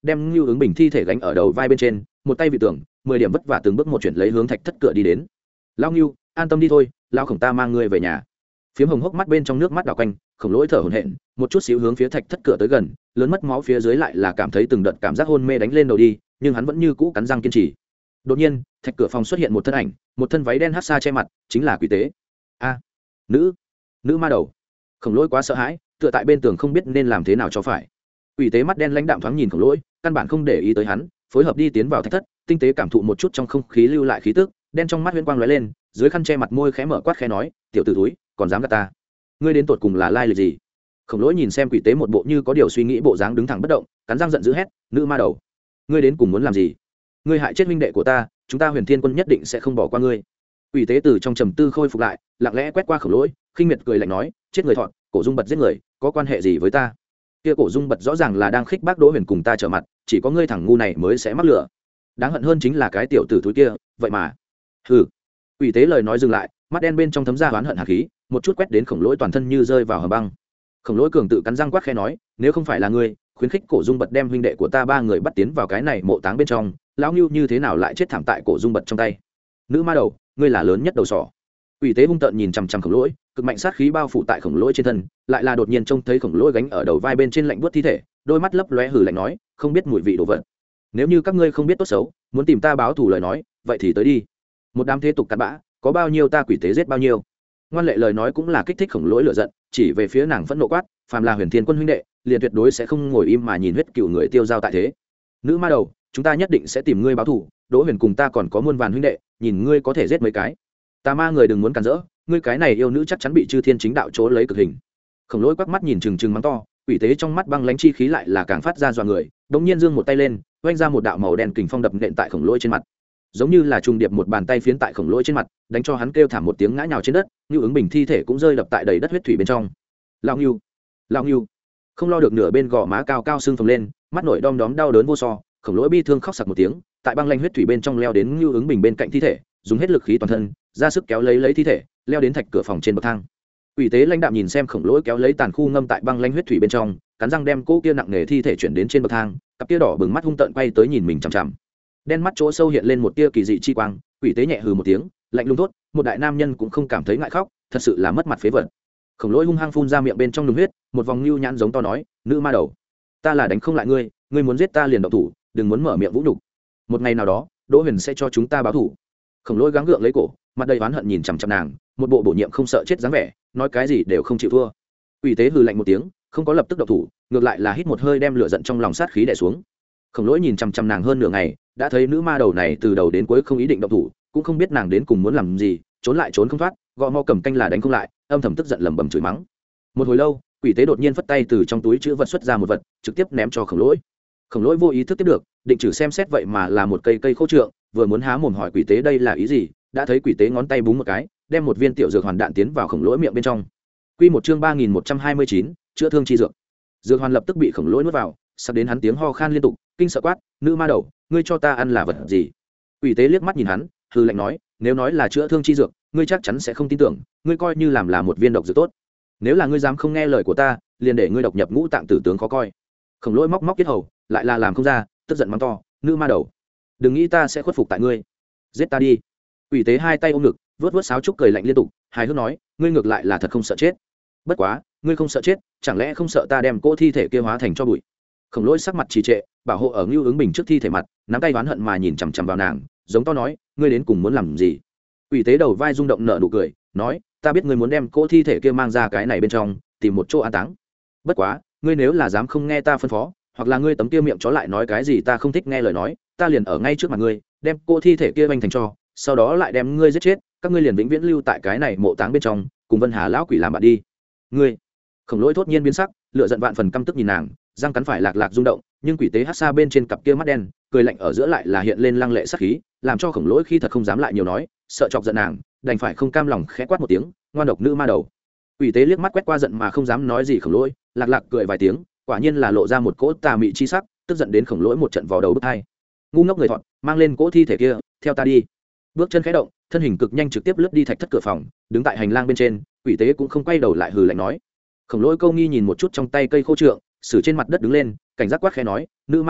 đem Nưu Ứng Bình thi thể gánh ở đầu vai bên trên, một tay vị tưởng, mười điểm vất vả từng bước một chuyển lấy hướng thạch thất cửa đi đến. Lão Nưu, an tâm đi thôi, lão khổng ta mang ngươi về nhà. Phiếm hồng hốc mắt bên trong nước mắt đảo quanh, khổng lỗi thở hổn hển, một chút xíu hướng phía thạch thất cửa tới gần, lớn mất máu phía dưới lại là cảm thấy từng đợt cảm giác hôn mê đánh lên đầu đi, nhưng hắn vẫn như cũ cắn răng kiên trì. Đột nhiên, thạch cửa phòng xuất hiện một thân ảnh, một thân váy đen hắc xa che mặt, chính là Quỷ Tế. A, nữ, nữ ma đầu. Khổng lỗi quá sợ hãi, tựa tại bên tường không biết nên làm thế nào cho phải. Quỷ Tế mắt đen lãnh đạm thoáng nhìn khổng lỗi, căn bản không để ý tới hắn, phối hợp đi tiến vào thạch thất, tinh tế cảm thụ một chút trong không khí lưu lại khí tức, đen trong mắt huyễn quang lóe lên, dưới khăn che mặt môi khẽ mở quát khẽ nói, tiểu tử túi, còn dám gạt ta, ngươi đến tột cùng là lai lịch gì? Khổng lỗi nhìn xem Quỷ Tế một bộ như có điều suy nghĩ bộ dáng đứng thẳng bất động, cắn răng giận dữ hét, nữ ma đầu, ngươi đến cùng muốn làm gì? Ngươi hại chết huynh đệ của ta, chúng ta Huyền Thiên quân nhất định sẽ không bỏ qua ngươi. Quỷ Tế từ trong trầm tư khôi phục lại, lặng lẽ quét qua khổng lỗi, khinh miệt cười lạnh nói, chết người thọn, cổ dung bật giết người, có quan hệ gì với ta? Kia cổ dung bật rõ ràng là đang khích bác Đỗ Huyền cùng ta trở mặt, chỉ có ngươi thằng ngu này mới sẽ mắc lửa. Đáng hận hơn chính là cái tiểu tử thúi kia, vậy mà. Hừ. Quỷ Tế lời nói dừng lại, mắt đen bên trong thấm ra oán hận hàn khí, một chút quét đến khổng lỗi toàn thân như rơi vào hầm băng. Khổng lỗi cường tự cắn răng quát khẽ nói, nếu không phải là ngươi khuyến khích cổ dung bật đem huynh đệ của ta ba người bắt tiến vào cái này mộ táng bên trong, lão Nưu như thế nào lại chết thảm tại cổ dung bật trong tay? Nữ ma đầu, ngươi là lớn nhất đầu sỏ. Quỷ Tế hung tợn nhìn chằm chằm khổng lỗi, cực mạnh sát khí bao phủ tại khổng lỗi trên thân, lại là đột nhiên trông thấy khổng lỗi gánh ở đầu vai bên trên lạnh buốt thi thể, đôi mắt lấp lóe hừ lạnh nói, không biết mùi vị đồ vật. Nếu như các ngươi không biết tốt xấu, muốn tìm ta báo thù lời nói, vậy thì tới đi. Một đám thế tục cặn bã, có bao nhiêu ta Quỷ Tế giết bao nhiêu. Ngoan lệ lời nói cũng là kích thích khổng lỗi lửa giận, chỉ về phía nàng phẫn nộ quát, phàm là Huyền Thiên quân huynh đệ, liền tuyệt đối sẽ không ngồi im mà nhìn huyết cựu người tiêu dao tại thế. Nữ ma đầu, chúng ta nhất định sẽ tìm ngươi báo thù, Đỗ Huyền cùng ta còn có muôn vàn huynh đệ, nhìn ngươi có thể giết mấy cái. Ta ma người đừng muốn cản rỡ, ngươi cái này yêu nữ chắc chắn bị chư thiên chính đạo chỗ lấy cực hình. Khổng lỗi quắc mắt nhìn trừng trừng mắng to, Quỷ Tế trong mắt băng lãnh chi khí lại là càng phát ra dọa người, đống nhiên giương một tay lên, oanh ra một đạo màu đen kình phong đập nện tại khổng lỗi trên mặt, giống như là trùng điệp một bàn tay phiến tại khổng lỗi trên mặt, đánh cho hắn kêu thảm một tiếng ngã nhào trên đất, Nưu Ứng Bình thi thể cũng rơi đập tại đầy đất huyết thủy bên trong. Lão Nưu, lão Nưu, không lo được nửa bên gò má cao cao sưng phồng lên, mắt nổi đom đóm đau đớn vô so, khổng lỗi bi thương khóc sặc một tiếng, tại băng lanh huyết thủy bên trong leo đến Nưu Ứng Bình bên cạnh thi thể, dùng hết lực khí toàn thân, ra sức kéo lấy lấy thi thể, leo đến thạch cửa phòng trên bậc thang. Quỷ Tế lãnh đạm nhìn xem khổng lỗi kéo lấy tàn khu ngâm tại băng lanh huyết thủy bên trong, cắn răng đem cỗ kia nặng nề thi thể chuyển đến trên bậc thang, cặp kia đỏ bừng mắt hung tợn quay tới nhìn mình chằm chằm. Đen mắt chỗ sâu hiện lên một tia kỳ dị chi quang, Quỷ Tế nhẹ hừ một tiếng, lạnh lùng thốt, một đại nam nhân cũng không cảm thấy ngại khóc, thật sự là mất mặt phế vật. Khổng lỗi hung hăng phun ra miệng bên trong nung huyết, một vòng nhu nhãn giống to nói, nữ ma đầu, ta là đánh không lại ngươi, ngươi muốn giết ta liền động thủ, đừng muốn mở miệng vũ nhục. Một ngày nào đó, Đỗ Huyền sẽ cho chúng ta báo thù. Khổng lỗi gắng gượng lấy cổ, mặt đầy oán hận nhìn chằm chằm nàng, một bộ bổ nhiệm không sợ chết dáng vẻ, nói cái gì đều không chịu thua. Quỷ Tế hừ lạnh một tiếng, không có lập tức động thủ, ngược lại là hít một hơi đem lửa giận trong lòng sát khí đè xuống. Khổng lỗi nhìn chằm chằm nàng hơn nửa ngày, đã thấy nữ ma đầu này từ đầu đến cuối không ý định động thủ, cũng không biết nàng đến cùng muốn làm gì, trốn lại trốn không thoát, gõ mò cầm canh là đánh không lại, âm thầm tức giận lẩm bẩm chửi mắng. Một hồi lâu, Quỷ Tế đột nhiên phất tay từ trong túi chữ vật xuất ra một vật, trực tiếp ném cho khổng lỗi. Khổng lỗi vô ý thức tiếp được, định trừ xem xét vậy mà là một cây cây khô trượng, vừa muốn há mồm hỏi Quỷ Tế đây là ý gì, đã thấy Quỷ Tế ngón tay búng một cái, đem một viên tiểu dược hoàn đạn tiến vào khổng lỗi miệng bên trong. Quy một chương ba nghìn một trăm hai mươi chín, chữa thương chi dược. Dược hoàn lập tức bị khổng lỗi nuốt vào, sắp đến hắn tiếng ho khan liên tục, kinh sợ quát, nữ ma đầu, ngươi cho ta ăn là vật gì? Quỷ Tế liếc mắt nhìn hắn, hừ lạnh nói, nếu nói là chữa thương chi dược, ngươi chắc chắn sẽ không tin tưởng, ngươi coi như làm là một viên độc dược tốt. Nếu là ngươi dám không nghe lời của ta, liền để ngươi độc nhập ngũ tạng tử tướng khó coi. Khổng lỗi móc móc kết hầu, lại là làm không ra, tức giận mắng to, nữ ma đầu, đừng nghĩ ta sẽ khuất phục tại ngươi, giết ta đi. Quỷ Tế hai tay ôm ngực, vớt vớt sáo trúc cười lạnh liên tục, hài hước nói, ngươi ngược lại là thật không sợ chết. Bất quá, ngươi không sợ chết, chẳng lẽ không sợ ta đem cỗ thi thể kia hóa thành cho bụi? Khổng lỗi sắc mặt trì trệ, bảo hộ ở Nưu Ứng Bình trước thi thể mặt, nắm tay oán hận mà nhìn chằm chằm vào nàng, giống to nói, ngươi đến cùng muốn làm gì? Quỷ Tế đầu vai rung động nở nụ cười, nói, ta biết ngươi muốn đem cỗ thi thể kia mang ra cái này bên trong, tìm một chỗ an táng. Bất quá, ngươi nếu là dám không nghe ta phân phó, hoặc là ngươi tấm kia miệng chó lại nói cái gì ta không thích nghe lời nói, ta liền ở ngay trước mặt ngươi, đem cỗ thi thể kia vành thành cho, sau đó lại đem ngươi giết chết, các ngươi liền vĩnh viễn lưu tại cái này mộ táng bên trong, cùng Vân Hà lão quỷ làm bạn đi. Ngươi. Khổng lỗi thốt nhiên biến sắc, lửa giận vạn phần căm tức nhìn nàng, răng cắn phải lạc lạc rung động, nhưng Quỷ Tế hát xa bên trên cặp kia mắt đen, cười lạnh ở giữa lại là hiện lên lăng lệ sát khí, làm cho khổng lỗi khi thật không dám lại nhiều nói, sợ chọc giận nàng, đành phải không cam lòng khẽ quát một tiếng, ngoan độc nữ ma đầu. Quỷ Tế liếc mắt quét qua giận mà không dám nói gì khổng lỗi, lạc lạc cười vài tiếng, quả nhiên là lộ ra một cỗ tà mị chi sắc, tức giận đến khổng lỗi một trận vò đầu bứt tai. Ngu ngốc người thọn, mang lên cỗ thi thể kia, theo ta đi. Bước chân khẽ động, thân hình cực nhanh trực tiếp lướt đi thạch thất cửa phòng, đứng tại hành lang bên trên, Quỷ Tế cũng không quay đầu lại hừ lạnh nói. Khổng lỗi câu nghi nhìn một chút trong tay cây khô trượng, xử trên mặt đất đứng lên, cảnh giác quát khẽ nói, nữ ma đầu,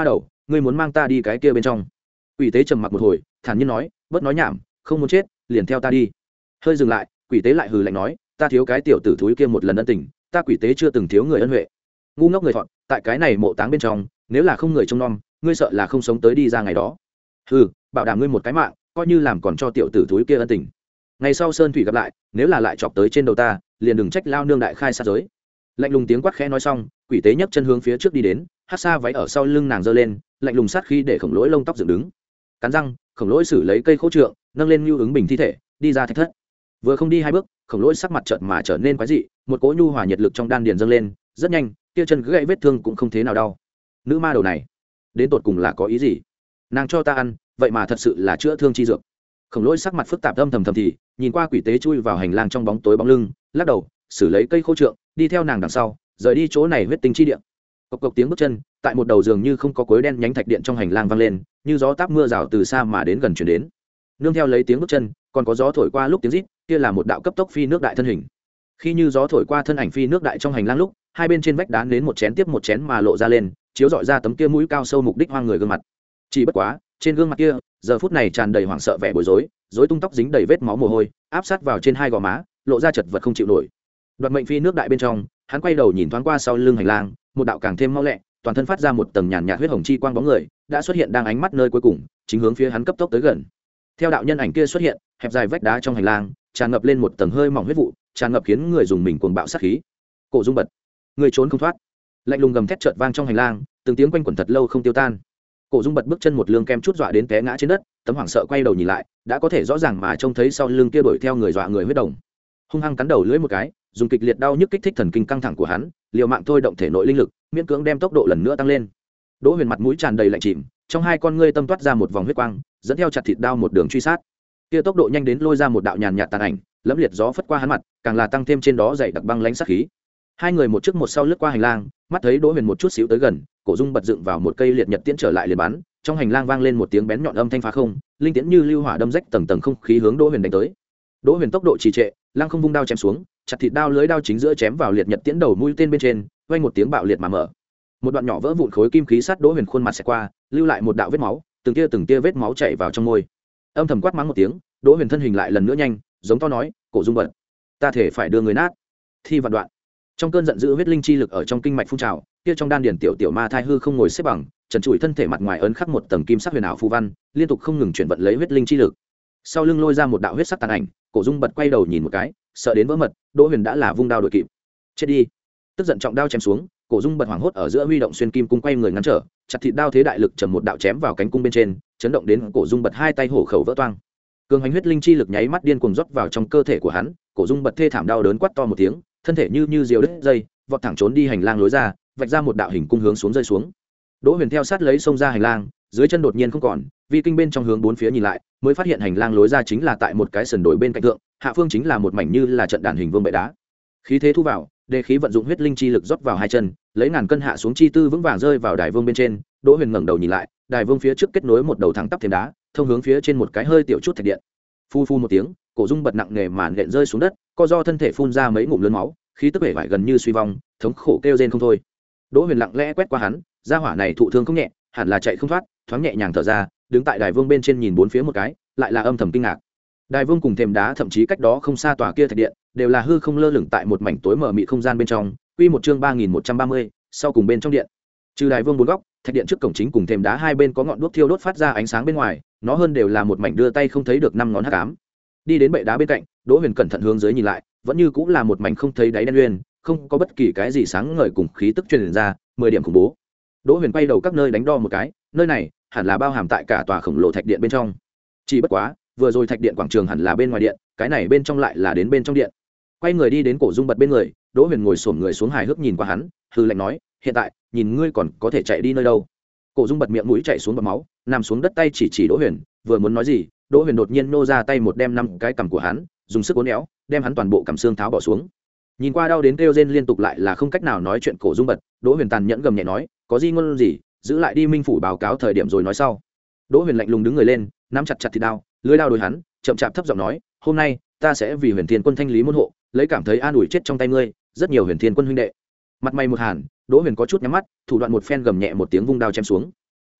ngươi muốn mang ta đi cái kia bên trong. Quỷ tế trầm mặc một hồi, thản nhiên nói, bớt nói nhảm, không muốn chết liền theo ta đi. Hơi dừng lại, quỷ tế lại hừ lạnh nói, ta thiếu cái tiểu tử thúi kia một lần ân tình, ta quỷ tế chưa từng thiếu người ân huệ. Ngu ngốc người thọn, tại cái này mộ táng bên trong, nếu là không người trông nom, ngươi sợ là không sống tới đi ra ngày đó. Hừ, bảo đảm ngươi một cái mạng, coi như làm còn cho tiểu tử thúi kia ân tình. Ngày sau sơn thủy gặp lại, nếu là lại chọc tới trên đầu ta, liền đừng trách lao nương đại khai sát giới. Lạnh lùng tiếng quát khẽ nói xong, quỷ tế nhấc chân hướng phía trước đi đến, hát xa váy ở sau lưng nàng giơ lên, lạnh lùng sát khí để khổng lỗi lông tóc dựng đứng. Cắn răng, khổng lỗi xử lấy cây khô trượng, nâng lên nhu ứng bình thi thể, đi ra thạch thất. Vừa không đi hai bước, khổng lỗi sắc mặt chợt mà trở nên quái dị, một cỗ nhu hòa nhiệt lực trong đan điền dâng lên, rất nhanh, kia chân gãy vết thương cũng không thế nào đau. Nữ ma đầu này, đến tột cùng là có ý gì? Nàng cho ta ăn, vậy mà thật sự là chữa thương chi dược. Khổng lỗi sắc mặt phức tạp âm thầm thầm thì, nhìn qua quỷ tế chui vào hành lang trong bóng tối bóng lưng, lắc đầu, xử lấy cây khô trượng, đi theo nàng đằng sau, rời đi chỗ này huyết tinh chi địa. Cộc cộc tiếng bước chân, tại một đầu giường như không có cối đen nhánh thạch điện trong hành lang vang lên, như gió táp mưa rào từ xa mà đến gần chuyển đến. Nương theo lấy tiếng bước chân, còn có gió thổi qua lúc tiếng rít, kia là một đạo cấp tốc phi nước đại thân hình. Khi như gió thổi qua thân ảnh phi nước đại trong hành lang lúc, hai bên trên vách đá nến một chén tiếp một chén mà lộ ra lên, chiếu rọi ra tấm kia mũi cao sâu mục đích hoang người gương mặt. Chỉ bất quá, trên gương mặt kia, giờ phút này tràn đầy hoảng sợ vẻ bối rối, rối tung tóc dính đầy vết máu mồ hôi, áp sát vào trên hai gò má, lộ ra chật vật không chịu nổi. Đoạt mệnh phi nước đại bên trong, hắn quay đầu nhìn thoáng qua sau lưng hành lang, một đạo càng thêm mau lẹ, toàn thân phát ra một tầng nhàn nhạt huyết hồng chi quang bóng người, đã xuất hiện đang ánh mắt nơi cuối cùng, chính hướng phía hắn cấp tốc tới gần. Theo đạo nhân ảnh kia xuất hiện, hẹp dài vách đá trong hành lang, tràn ngập lên một tầng hơi mỏng huyết vụ, tràn ngập khiến người dùng mình cuồng bạo sát khí. Cổ Dung bật, người trốn không thoát. Lạnh lùng gầm thét chợt vang trong hành lang, từng tiếng quanh quẩn thật lâu không tiêu tan. Cổ Dung bật bước chân một lương kem chút dọa đến té ngã trên đất, tấm hoảng sợ quay đầu nhìn lại, đã có thể rõ ràng mà trông thấy sau lưng kia đuổi theo người dọa người huyết đồng. Hung hăng cắn đầu lưỡi một cái, dùng kịch liệt đau nhức kích thích thần kinh căng thẳng của hắn, liều mạng thôi động thể nội linh lực, miễn cưỡng đem tốc độ lần nữa tăng lên. Đỗ Huyền mặt mũi tràn đầy lạnh chìm, trong hai con ngươi tâm toát ra một vòng huyết quang, dẫn theo chặt thịt đao một đường truy sát. Kia tốc độ nhanh đến lôi ra một đạo nhàn nhạt tàn ảnh, lẫm liệt gió phất qua hắn mặt, càng là tăng thêm trên đó dày đặc băng lãnh sát khí. Hai người một trước một sau lướt qua hành lang, mắt thấy Đỗ Huyền một chút xíu tới gần, Cổ Dung bật dựng vào một cây liệt nhật tiễn trở lại liền bắn, trong hành lang vang lên một tiếng bén nhọn âm thanh phá không, linh tiễn như lưu hỏa đâm rách tầng tầng không khí hướng Đỗ Huyền đánh tới. Đỗ Huyền tốc độ trì trệ, lăng không vung đao chém xuống, chặt thịt đao lưới đao chính giữa chém vào liệt nhật tiễn đầu mũi tên bên trên, vang một tiếng bạo liệt mà mở. Một đoạn nhỏ vỡ vụn khối kim khí sát Đỗ Huyền khuôn mặt sẽ qua, lưu lại một đạo vết máu, từng tia từng tia vết máu chảy vào trong môi. Âm thầm quát mắng một tiếng, Đỗ Huyền thân hình lại lần nữa nhanh, giống to nói, Cổ Dung bật, ta thể phải đưa người nát. Thi vạn đoạn. Trong cơn giận dữ huyết linh chi lực ở trong kinh mạch phun trào, kia trong đan điền tiểu tiểu ma thai hư không ngồi xếp bằng, trần trụi thân thể mặt ngoài ấn khắc một tầng kim sắc huyền ảo phù văn, liên tục không ngừng chuyển vận lấy huyết linh chi lực. Sau lưng lôi ra một đạo huyết sắc tàn ảnh, Cổ Dung bật quay đầu nhìn một cái, sợ đến vỡ mật, Đỗ Huyền đã là vung đao đội kịp. Chết đi. Tức giận trọng đao chém xuống, Cổ Dung bật hoảng hốt ở giữa huy động xuyên kim cung quay người ngăn trở, chặt thịt đao thế đại lực trầm một đạo chém vào cánh cung bên trên, chấn động đến Cổ Dung bật hai tay hổ khẩu vỡ toang. Cường hành huyết linh chi lực nháy mắt điên cuồng rót vào trong cơ thể của hắn, Cổ Dung bật thê thảm đau đớn quát to một tiếng, thân thể như như diều đứt dây, vọt thẳng trốn đi hành lang lối ra, vạch ra một đạo hình cung hướng xuống rơi xuống. Đỗ Huyền theo sát lấy xông ra hành lang, dưới chân đột nhiên không còn, vi kinh bên trong hướng bốn phía nhìn lại, mới phát hiện hành lang lối ra chính là tại một cái sườn đồi bên cạnh thượng, hạ phương chính là một mảnh như là trận đàn hình vương bệ đá. Khí thế thu vào, đề khí vận dụng huyết linh chi lực rót vào hai chân, lấy ngàn cân hạ xuống chi tư vững vàng rơi vào đài vương bên trên. Đỗ Huyền ngẩng đầu nhìn lại, đài vương phía trước kết nối một đầu thẳng tắp thềm đá, thông hướng phía trên một cái hơi tiểu chút thạch điện. Phu phu một tiếng, Cổ Dung bật nặng nề màn nện rơi xuống đất, co do thân thể phun ra mấy ngụm lớn máu, khí tức bể vải gần như suy vong, thống khổ kêu rên không thôi. Đỗ Huyền lặng lẽ quét qua hắn, gia hỏa này thụ thương không nhẹ, hẳn là chạy không thoát, thoáng nhẹ nhàng thở ra, đứng tại đài vương bên trên nhìn bốn phía một cái, lại là âm thầm kinh ngạc. Đài vương cùng thềm đá thậm chí cách đó không xa tòa kia thạch điện, đều là hư không lơ lửng tại một mảnh tối mờ mịt không gian bên trong. Quy một chương ba nghìn một trăm ba mươi, sau cùng bên trong điện. Trừ đài vương bốn góc, thạch điện trước cổng chính cùng thềm đá hai bên có ngọn đuốc thiêu đốt phát ra ánh sáng bên ngoài, nó hơn đều là một mảnh đưa tay không thấy được năm ngón hắc ám. Đi đến bệ đá bên cạnh, Đỗ Huyền cẩn thận hướng dưới nhìn lại, vẫn như cũng là một mảnh không thấy đáy đen nguyên, không có bất kỳ cái gì sáng ngời cùng khí tức truyền ra, mười điểm khủng bố. Đỗ Huyền quay đầu các nơi đánh đo một cái, nơi này hẳn là bao hàm tại cả tòa khổng lồ thạch điện bên trong. Chỉ bất quá, vừa rồi thạch điện quảng trường hẳn là bên ngoài điện, cái này bên trong lại là đến bên trong điện. Quay người đi đến Cổ Dung bật bên người, Đỗ Huyền ngồi xổm người xuống hài hước nhìn qua hắn, hư lạnh nói, hiện tại, nhìn ngươi còn có thể chạy đi nơi đâu? Cổ Dung bật miệng mũi chảy xuống bọt máu, nằm xuống đất tay chỉ chỉ Đỗ Huyền, vừa muốn nói gì, Đỗ Huyền đột nhiên nô ra tay một đem năm cái cằm của hắn, dùng sức uốn éo, đem hắn toàn bộ cằm xương tháo bỏ xuống. Nhìn qua đau đến kêu rên liên tục lại là không cách nào nói chuyện Cổ Dung bật, Đỗ Huyền tàn nhẫn gầm nhẹ nói, có gì ngôn gì, giữ lại đi minh phủ báo cáo thời điểm rồi nói sau. Đỗ Huyền lạnh lùng đứng người lên, nắm chặt chặt thịt đao, lưỡi đao đối hắn, chậm chạp thấp giọng nói, hôm nay ta sẽ vì Huyền Thiên quân thanh lý môn hộ, lấy cảm thấy an ủi chết trong tay ngươi, rất nhiều Huyền Thiên quân huynh đệ. Mặt mày một hàn, Đỗ Huyền có chút nhắm mắt, thủ đoạn một phen gầm nhẹ một tiếng vung đao chém xuống.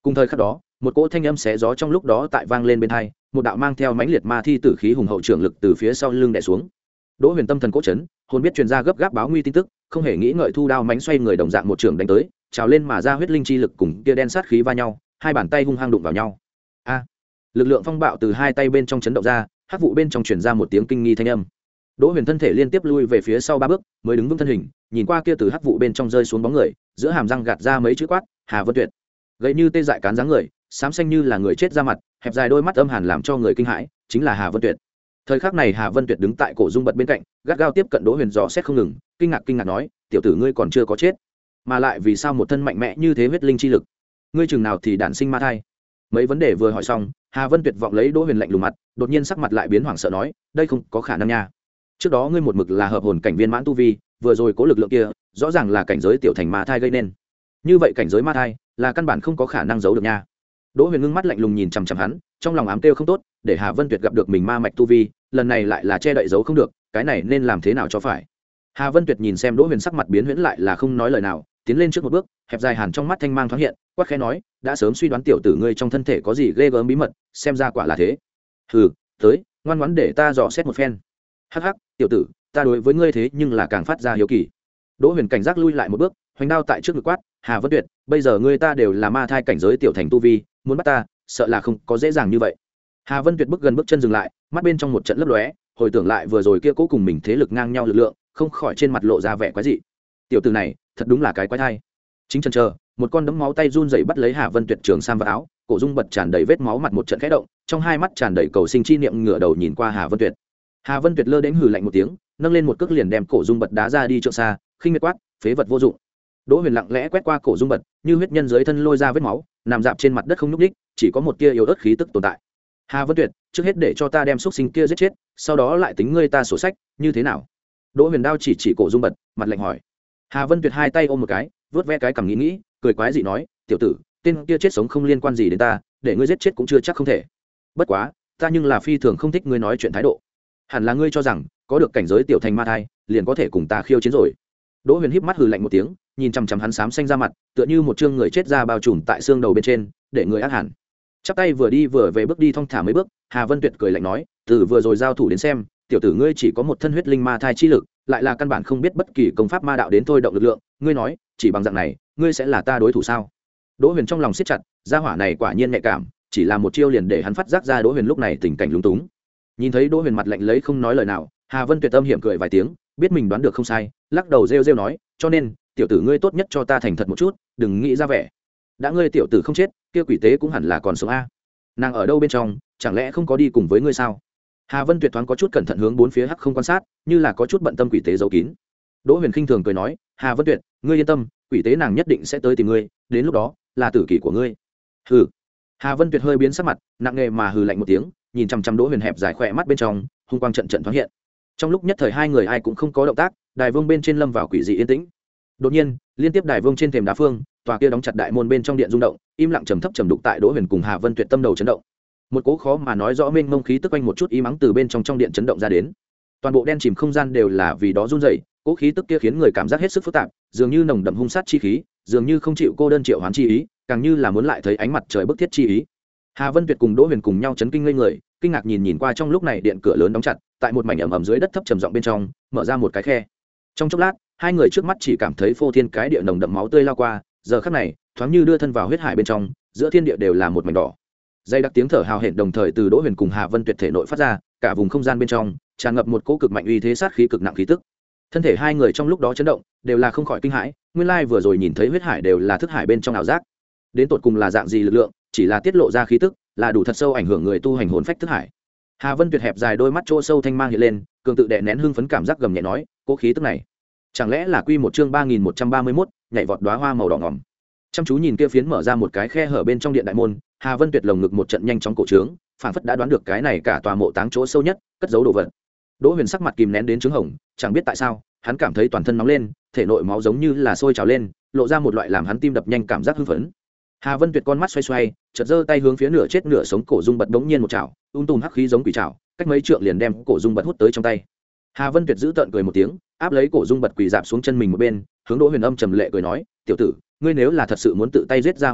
Cùng thời khắc đó, một cỗ thanh âm xé gió trong lúc đó tại vang lên bên tai, một đạo mang theo mãnh liệt ma thi tử khí hùng hậu trưởng lực từ phía sau lưng đè xuống. Đỗ Huyền tâm thần cỗ chấn, hồn biết truyền ra gấp gáp báo nguy tin tức, không hề nghĩ ngợi thu đao mánh xoay người đồng dạng một trường đánh tới, trào lên mà ra huyết linh chi lực cùng kia đen sát khí va nhau, hai bàn tay hung hăng đụng vào nhau. A! Lực lượng phong bạo từ hai tay bên trong chấn động ra, hắc vụ bên trong truyền ra một tiếng kinh nghi thanh âm. Đỗ Huyền thân thể liên tiếp lui về phía sau ba bước, mới đứng vững thân hình, nhìn qua kia từ hắc vụ bên trong rơi xuống bóng người, giữa hàm răng gạt ra mấy chữ quát, Hà Vân Tuyệt. Gầy như tê dại cán dáng người, xám xanh như là người chết ra mặt, hẹp dài đôi mắt âm hàn làm cho người kinh hãi, chính là Hà Vân Tuyệt. Thời khắc này Hà Vân Tuyệt đứng tại cổ dung bật bên cạnh, gắt gao tiếp cận Đỗ Huyền dò xét không ngừng, kinh ngạc kinh ngạc nói, tiểu tử ngươi còn chưa có chết, mà lại vì sao một thân mạnh mẽ như thế huyết linh chi lực, ngươi chừng nào thì đản sinh ma thai? Mấy vấn đề vừa hỏi xong, Hà Vân Tuyệt vọng lấy Đỗ Huyền lạnh lùng mặt, đột nhiên sắc mặt lại biến hoảng sợ nói, đây không có khả năng nha. Trước đó ngươi một mực là hợp hồn cảnh viên mãn tu vi, vừa rồi cố lực lượng kia, rõ ràng là cảnh giới tiểu thành ma thai gây nên. Như vậy cảnh giới ma thai là căn bản không có khả năng giấu được nha. Đỗ Huyền ngưng mắt lạnh lùng nhìn chằm chằm hắn, trong lòng ám kêu không tốt, để Hà Vân Tuyệt gặp được mình ma mạch tu vi, lần này lại là che đậy giấu không được, cái này nên làm thế nào cho phải. Hà Vân Tuyệt nhìn xem Đỗ Huyền sắc mặt biến huyễn lại là không nói lời nào, tiến lên trước một bước, hẹp dài hàn trong mắt thanh mang thoáng hiện, quát khẽ nói, đã sớm suy đoán tiểu tử ngươi trong thân thể có gì ghê gớm bí mật, xem ra quả là thế. Hừ, tới, ngoan ngoãn để ta dò xét một phen. Hắc hắc, tiểu tử, ta đối với ngươi thế nhưng là càng phát ra hiếu kỳ. Đỗ Huyền cảnh giác lui lại một bước, hoành đao tại trước ngực quát, Hà Vân Tuyệt, bây giờ ngươi ta đều là ma thai cảnh giới tiểu thành tu vi, muốn bắt ta, sợ là không có dễ dàng như vậy. Hà Vân Tuyệt bước gần bước chân dừng lại, mắt bên trong một trận lấp lóe, hồi tưởng lại vừa rồi kia cố cùng mình thế lực ngang nhau lực lượng, không khỏi trên mặt lộ ra vẻ quái dị. Tiểu tử này, thật đúng là cái quái thai. Chính chân chờ, một con đấm máu tay run rẩy bắt lấy Hà Vân Tuyệt trường sam và áo, cổ dung bật tràn đầy vết máu mặt một trận khẽ động, trong hai mắt tràn đầy cầu sinh chi niệm ngửa đầu nhìn qua Hà Vân Tuyệt. Hà Vân Tuyệt lơ đến hừ lạnh một tiếng, nâng lên một cước liền đem cổ dung bật đá ra đi trượng xa, khinh miệt quát, phế vật vô dụng. Đỗ Huyền lặng lẽ quét qua cổ dung bật, như huyết nhân dưới thân lôi ra vết máu, nằm dạp trên mặt đất không nhúc nhích, chỉ có một tia yếu ớt khí tức tồn tại. Hà Vân Tuyệt, trước hết để cho ta đem xúc sinh kia giết chết, sau đó lại tính ngươi ta sổ sách, như thế nào? Đỗ Huyền đao chỉ chỉ cổ dung bật, mặt lạnh hỏi. Hà Vân Tuyệt hai tay ôm một cái, vớt ve cái cằm nghĩ nghĩ, cười quái dị nói, tiểu tử, tên kia chết sống không liên quan gì đến ta, để ngươi giết chết cũng chưa chắc không thể. Bất quá, ta nhưng là phi thường không thích ngươi nói chuyện thái độ. Hẳn là ngươi cho rằng có được cảnh giới tiểu thành ma thai, liền có thể cùng ta khiêu chiến rồi. Đỗ Huyền híp mắt hừ lạnh một tiếng, nhìn chằm chằm hắn xám xanh ra mặt, tựa như một chương người chết ra bao trùm tại xương đầu bên trên, để người ác hẳn. Chắp tay vừa đi vừa về bước đi thong thả mấy bước, Hà Vân Tuyệt cười lạnh nói, từ vừa rồi giao thủ đến xem, tiểu tử ngươi chỉ có một thân huyết linh ma thai chi lực, lại là căn bản không biết bất kỳ công pháp ma đạo đến thôi động lực lượng, ngươi nói, chỉ bằng dạng này, ngươi sẽ là ta đối thủ sao? Đỗ Huyền trong lòng siết chặt, gia hỏa này quả nhiên nhạy cảm, chỉ là một chiêu liền để hắn phát giác ra Đỗ Huyền lúc này tình cảnh lúng túng. Nhìn thấy Đỗ Huyền mặt lạnh lấy không nói lời nào, Hà Vân Tuyệt âm hiểm cười vài tiếng, biết mình đoán được không sai, lắc đầu rêu rêu nói, cho nên, tiểu tử ngươi tốt nhất cho ta thành thật một chút, đừng nghĩ ra vẻ. Đã ngươi tiểu tử không chết, kia quỷ tế cũng hẳn là còn sống a. Nàng ở đâu bên trong, chẳng lẽ không có đi cùng với ngươi sao? Hà Vân Tuyệt thoáng có chút cẩn thận hướng bốn phía hắc không quan sát, như là có chút bận tâm quỷ tế giấu kín. Đỗ Huyền khinh thường cười nói, Hà Vân Tuyệt, ngươi yên tâm, quỷ tế nàng nhất định sẽ tới tìm ngươi, đến lúc đó là tử kỷ của ngươi. Hừ. Hà Vân Tuyệt hơi biến sắc mặt, nặng nề mà hừ lạnh một tiếng, nhìn chằm chằm Đỗ Huyền hẹp dài khỏe mắt bên trong, hung quang trận trận thoáng hiện. Trong lúc nhất thời hai người ai cũng không có động tác, đài vương bên trên lâm vào quỷ dị yên tĩnh. Đột nhiên, liên tiếp đài vương trên thềm đá phương, tòa kia đóng chặt đại môn bên trong điện rung động, im lặng trầm thấp trầm đục tại Đỗ Huyền cùng Hà Vân Tuyệt tâm đầu chấn động. Một cỗ khó mà nói rõ mênh mông khí tức quanh một chút ý mắng từ bên trong trong điện chấn động ra đến. Toàn bộ đen chìm không gian đều là vì đó run rẩy, cỗ khí tức kia khiến người cảm giác hết sức phức tạp, dường như nồng đậm hung sát chi khí, dường như không chịu cô đơn triệu hoán chi ý, càng như là muốn lại thấy ánh mặt trời bức thiết chi ý. Hà Vân Tuyệt cùng Đỗ Huyền cùng nhau chấn kinh ngây người, kinh ngạc nhìn nhìn qua trong lúc này điện cửa lớn đóng chặt, tại một mảnh ẩm ẩm dưới đất thấp trầm rộng bên trong, mở ra một cái khe. Trong chốc lát, hai người trước mắt chỉ cảm thấy phô thiên cái địa nồng đậm máu tươi lao qua, giờ khắc này, thoáng như đưa thân vào huyết hải bên trong, giữa thiên địa đều là một mảnh đỏ. Dây đặc tiếng thở hào hển đồng thời từ Đỗ Huyền cùng Hà Vân Tuyệt thể nội phát ra, cả vùng không gian bên trong tràn ngập một cỗ cực mạnh uy thế sát khí cực nặng khí tức. Thân thể hai người trong lúc đó chấn động, đều là không khỏi kinh hãi, nguyên lai vừa rồi nhìn thấy huyết hải đều là thức hải bên trong ảo giác. Đến tột cùng là dạng gì lực lượng, chỉ là tiết lộ ra khí tức, là đủ thật sâu ảnh hưởng người tu hành hồn phách thức hải. Hà Vân Tuyệt hẹp dài đôi mắt chỗ sâu thanh mang hiện lên, cường tự đè nén hưng phấn cảm giác gầm nhẹ nói, cỗ khí tức này, chẳng lẽ là quy một chương ba nghìn một trăm ba mươi mốt, nhảy vọt đóa hoa màu đỏ ngòm. Chăm chú nhìn kia phiến mở ra một cái khe hở bên trong điện đại môn, Hà Vân Tuyệt lồng ngực một trận nhanh chóng cổ trướng, phảng phất đã đoán được cái này cả tòa mộ táng chỗ sâu nhất, cất giấu đồ vật. Đỗ Huyền sắc mặt kìm nén đến trướng hồng, chẳng biết tại sao, hắn cảm thấy toàn thân nóng lên, thể nội máu giống như là sôi trào lên, lộ ra một loại làm hắn tim đập nhanh cảm giác hưng phấn. Hà Vân Tuyệt con mắt xoay xoay, chợt giơ tay hướng phía nửa chết nửa sống cổ dung bật đống nhiên một chảo, ung tùm hắc khí giống quỷ chảo, cách mấy trượng liền đem cổ dung bật hút tới trong tay. Hà Vân Tuyệt giữ tợn cười một tiếng, áp lấy cổ dung bật quỳ dạp xuống chân mình một bên, hướng Đỗ Huyền âm trầm lệ cười nói, "Tiểu tử, ngươi nếu là thật sự muốn tự tay giết ra hỏa này,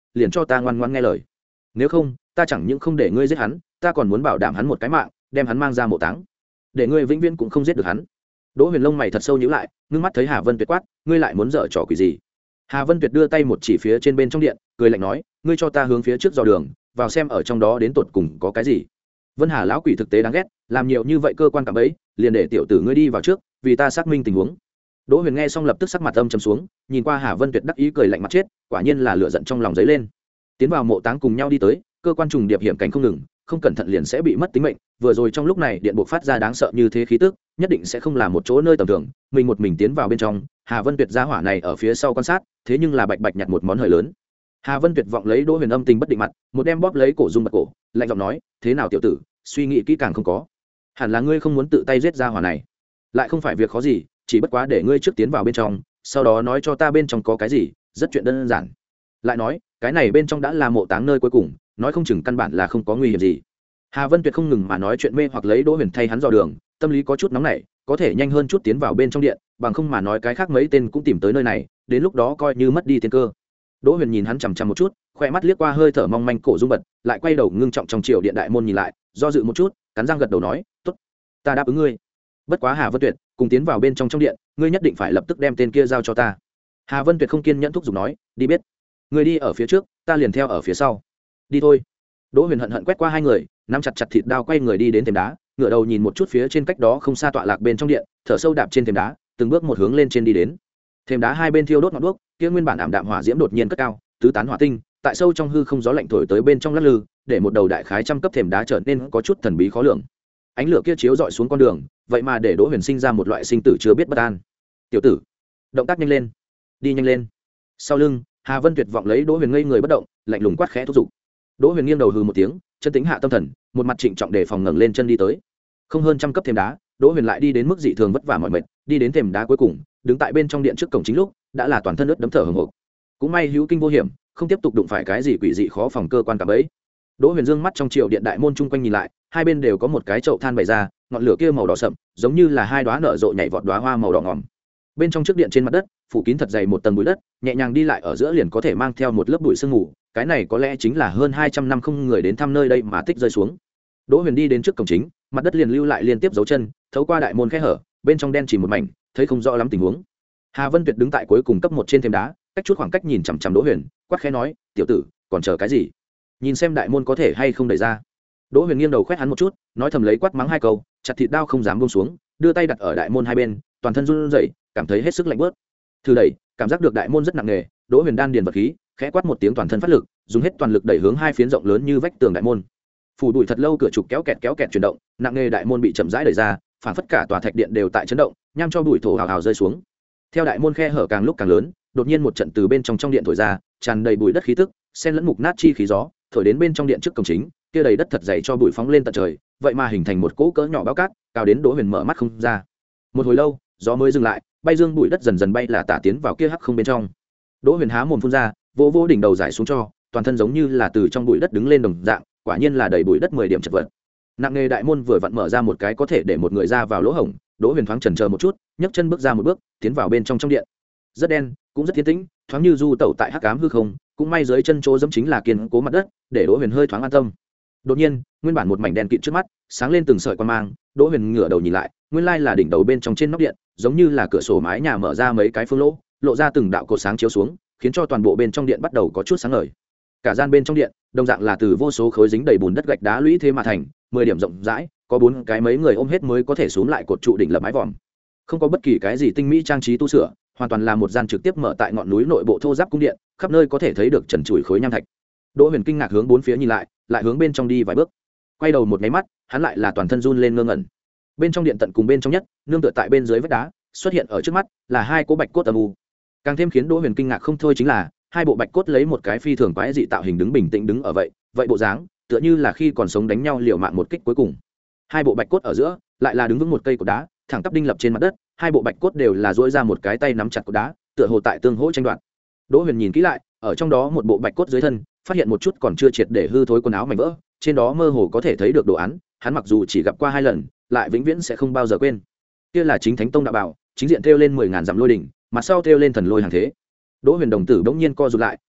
liền cho ta ngoan ngoan nghe lời, nếu không ta chẳng những không để ngươi giết hắn, ta còn muốn bảo đảm hắn một cái mạng, đem hắn mang ra mộ táng, để ngươi vĩnh viễn cũng không giết được hắn. Đỗ Huyền lông mày thật sâu nhíu lại, ngưng mắt thấy Hà Vân Tuyệt quát, ngươi lại muốn dở trò quỷ gì? Hà Vân Tuyệt đưa tay một chỉ phía trên bên trong điện, cười lạnh nói, ngươi cho ta hướng phía trước dò đường, vào xem ở trong đó đến tột cùng có cái gì. Vân Hà lão quỷ thực tế đáng ghét, làm nhiều như vậy cơ quan cạm bẫy, liền để tiểu tử ngươi đi vào trước, vì ta xác minh tình huống. Đỗ Huyền nghe xong lập tức sắc mặt âm trầm xuống, nhìn qua Hà Vân Tuyệt đắc ý cười lạnh mặt chết, quả nhiên là lửa giận trong lòng dấy lên. Tiến vào mộ táng cùng nhau đi tới, cơ quan trùng điệp hiểm cảnh không ngừng, không cẩn thận liền sẽ bị mất tính mệnh. Vừa rồi trong lúc này điện buộc phát ra đáng sợ như thế khí tức, nhất định sẽ không là một chỗ nơi tầm thường. Mình một mình tiến vào bên trong, Hà Vân Tuyệt gia hỏa này ở phía sau quan sát, thế nhưng là bạch bạch nhặt một món hời lớn. Hà Vân Tuyệt vọng lấy Đỗ Huyền âm tình bất định mặt, một đem bóp lấy cổ Dung bật cổ, lạnh giọng nói, thế nào tiểu tử, suy nghĩ kỹ càng không có? Hẳn là ngươi không muốn tự tay giết gia hỏa này, lại không phải việc khó gì, chỉ bất quá để ngươi trước tiến vào bên trong, sau đó nói cho ta bên trong có cái gì, rất chuyện đơn giản. Lại nói, cái này bên trong đã là mộ táng nơi cuối cùng, nói không chừng căn bản là không có nguy hiểm gì. Hà Vân Tuyệt không ngừng mà nói chuyện mê hoặc lấy Đỗ Huyền thay hắn dò đường, tâm lý có chút nóng nảy, có thể nhanh hơn chút tiến vào bên trong điện, bằng không mà nói cái khác mấy tên cũng tìm tới nơi này, đến lúc đó coi như mất đi tiên cơ. Đỗ Huyền nhìn hắn chằm chằm một chút, khoe mắt liếc qua hơi thở mong manh cổ Dung bật, lại quay đầu ngưng trọng trong triều điện đại môn nhìn lại, do dự một chút, cắn răng gật đầu nói, tốt, ta đáp ứng ngươi. Bất quá Hà Vân Tuyệt, cùng tiến vào bên trong trong điện, ngươi nhất định phải lập tức đem tên kia giao cho ta. Hà Vân Tuyệt không kiên nhẫn thúc giục nói, đi biết, ngươi đi ở phía trước, ta liền theo ở phía sau. Đi thôi. Đỗ Huyền hận hận quét qua hai người, nắm chặt chặt thịt đao quay người đi đến thềm đá, ngửa đầu nhìn một chút phía trên cách đó không xa tọa lạc bên trong điện, thở sâu đạp trên thềm đá, từng bước một hướng lên trên đi đến. Thềm đá hai bên thiêu đốt ngọn đuốc, kia nguyên bản ảm đạm hỏa diễm đột nhiên cất cao, tứ tán hỏa tinh, tại sâu trong hư không gió lạnh thổi tới bên trong lắc lư, để một đầu đại khái trăm cấp thềm đá trở nên có chút thần bí khó lường. Ánh lửa kia chiếu rọi xuống con đường, vậy mà để Đỗ Huyền sinh ra một loại sinh tử chưa biết bất an. Tiểu tử, động tác nhanh lên, đi nhanh lên. Sau lưng, Hà Vân Tuyệt vọng lấy Đỗ Huyền ngây người bất động, lạnh lùng quát khẽ thúc giục. Đỗ Huyền nghiêng đầu hừ một tiếng, chân tính hạ tâm thần, một mặt trịnh trọng để phòng ngẩng lên chân đi tới. Không hơn trăm cấp thềm đá, Đỗ Huyền lại đi đến mức dị thường vất vả mỏi mệt, đi đến thềm đá cuối cùng, đứng tại bên trong điện trước cổng chính lúc, đã là toàn thân ướt đẫm thở hổn hển. Cũng may hữu kinh vô hiểm, không tiếp tục đụng phải cái gì quỷ dị khó phòng cơ quan cả bấy. Đỗ Huyền dương mắt trong triều điện đại môn chung quanh nhìn lại, hai bên đều có một cái chậu than bày ra, ngọn lửa kia màu đỏ sậm, giống như là hai đóa nở rộ nhảy vọt đóa hoa màu đỏ ngòm. Bên trong trước điện trên mặt đất, phủ kín thật dày một tầng bụi đất, nhẹ nhàng đi lại ở giữa liền có thể mang theo một lớp bụi sương mù, cái này có lẽ chính là hơn hai trăm năm không người đến thăm nơi đây mà tích rơi xuống. Đỗ Huyền đi đến trước cổng chính, mặt đất liền lưu lại liên tiếp dấu chân, thấu qua đại môn khe hở, bên trong đen chỉ một mảnh, thấy không rõ lắm tình huống. Hà Vân Tuyệt đứng tại cuối cùng cấp một trên thềm đá, cách chút khoảng cách nhìn chằm chằm Đỗ Huyền, quát khẽ nói, "Tiểu tử, còn chờ cái gì? Nhìn xem đại môn có thể hay không đẩy ra." Đỗ Huyền nghiêng đầu quét hắn một chút, nói thầm lấy quát mắng hai câu, chặt thịt đao không dám buông xuống, đưa tay đặt ở đại môn hai bên, toàn thân run rẩy, cảm thấy hết sức lạnh buốt. Thử đẩy, cảm giác được đại môn rất nặng nề, Đỗ Huyền đan điền vật khí, khẽ quát một tiếng toàn thân phát lực, dùng hết toàn lực đẩy hướng hai phiến rộng lớn như vách tường đại môn. Phủ bụi thật lâu cửa trục kéo kẹt kéo kẹt chuyển động, nặng nề đại môn bị chậm rãi đẩy ra, phản phất cả tòa thạch điện đều tại chấn động, nham cho bụi thổ hào hào rơi xuống. Theo đại môn khe hở càng lúc càng lớn, đột nhiên một trận từ bên trong trong điện thổi ra, tràn đầy bụi đất khí tức, xen lẫn mục nát chi khí gió, thổi đến bên trong điện trước cổng chính, kia đầy đất thật dày cho bụi phóng lên tận trời, vậy mà hình thành một cỗ cỡ nhỏ bao cát, cao đến Đỗ Huyền mở mắt không ra. Một hồi lâu, gió mới dừng lại, bay dương bụi đất dần dần bay là tả tiến vào kia hắc không bên trong. Đỗ Huyền há mồm phun ra, vỗ vỗ đỉnh đầu giải xuống cho, toàn thân giống như là từ trong bụi đất đứng lên đồng dạng, quả nhiên là đầy bụi đất mười điểm chật vật. Nặng nghề đại môn vừa vặn mở ra một cái có thể để một người ra vào lỗ hổng, Đỗ Huyền thoáng chần chờ một chút, nhấc chân bước ra một bước, tiến vào bên trong trong điện. Rất đen, cũng rất thiên tĩnh, thoáng như du tẩu tại hắc ám hư không, cũng may dưới chân chỗ dẫm chính là kiên cố mặt đất, để Đỗ Huyền hơi thoáng an tâm. Đột nhiên, nguyên bản một mảnh đen kịt trước mắt, sáng lên từng sợi quang mang, Đỗ Huyền ngửa đầu nhìn lại, nguyên lai là đỉnh đầu bên trong trên nóc điện, giống như là cửa sổ mái nhà mở ra mấy cái phương lỗ, lộ ra từng đạo cột sáng chiếu xuống, khiến cho toàn bộ bên trong điện bắt đầu có chút sáng ngời. Cả gian bên trong điện, đồng dạng là từ vô số khối dính đầy bùn đất gạch đá lũy thế mà thành, mười điểm rộng rãi, có bốn cái mấy người ôm hết mới có thể xuống lại cột trụ đỉnh lập mái vòm. Không có bất kỳ cái gì tinh mỹ trang trí tu sửa, hoàn toàn là một gian trực tiếp mở tại ngọn núi nội bộ thô ráp cung điện, khắp nơi có thể thấy được trần trụi khối nham thạch. Đỗ Huyền kinh ngạc hướng bốn phía nhìn lại, lại hướng bên trong đi vài bước. Quay đầu một cái mắt, hắn lại là toàn thân run lên ngơ ngẩn. Bên trong điện tận cùng bên trong nhất, nương tựa tại bên dưới vách đá, xuất hiện ở trước mắt là hai cỗ bạch cốt âm u. Càng thêm khiến Đỗ Huyền kinh ngạc không thôi chính là, hai bộ bạch cốt lấy một cái phi thường quái dị tạo hình đứng bình tĩnh đứng ở vậy, vậy bộ dáng, tựa như là khi còn sống đánh nhau liều mạng một kích cuối cùng. Hai bộ bạch cốt ở giữa, lại là đứng vững một cây cột đá, thẳng tắp đinh lập trên mặt đất, hai bộ bạch cốt đều là duỗi ra một cái tay nắm chặt cột đá, tựa hồ tại tương hỗ tranh đoạt. Đỗ Huyền nhìn kỹ lại, ở trong đó một bộ bạch cốt dưới thân, phát hiện một chút còn chưa triệt để hư thối quần áo mảnh vỡ, trên đó mơ hồ có thể thấy được đồ án, hắn mặc dù chỉ gặp qua hai lần, lại vĩnh viễn sẽ không bao giờ quên. Kia là chính Thánh Tông đạo bảo, chính diện thêu lên mười ngàn dặm lôi đỉnh, mặt sau thêu lên thần lôi hàng thế. Đỗ Huyền đồng tử bỗng nhiên co rụt lại,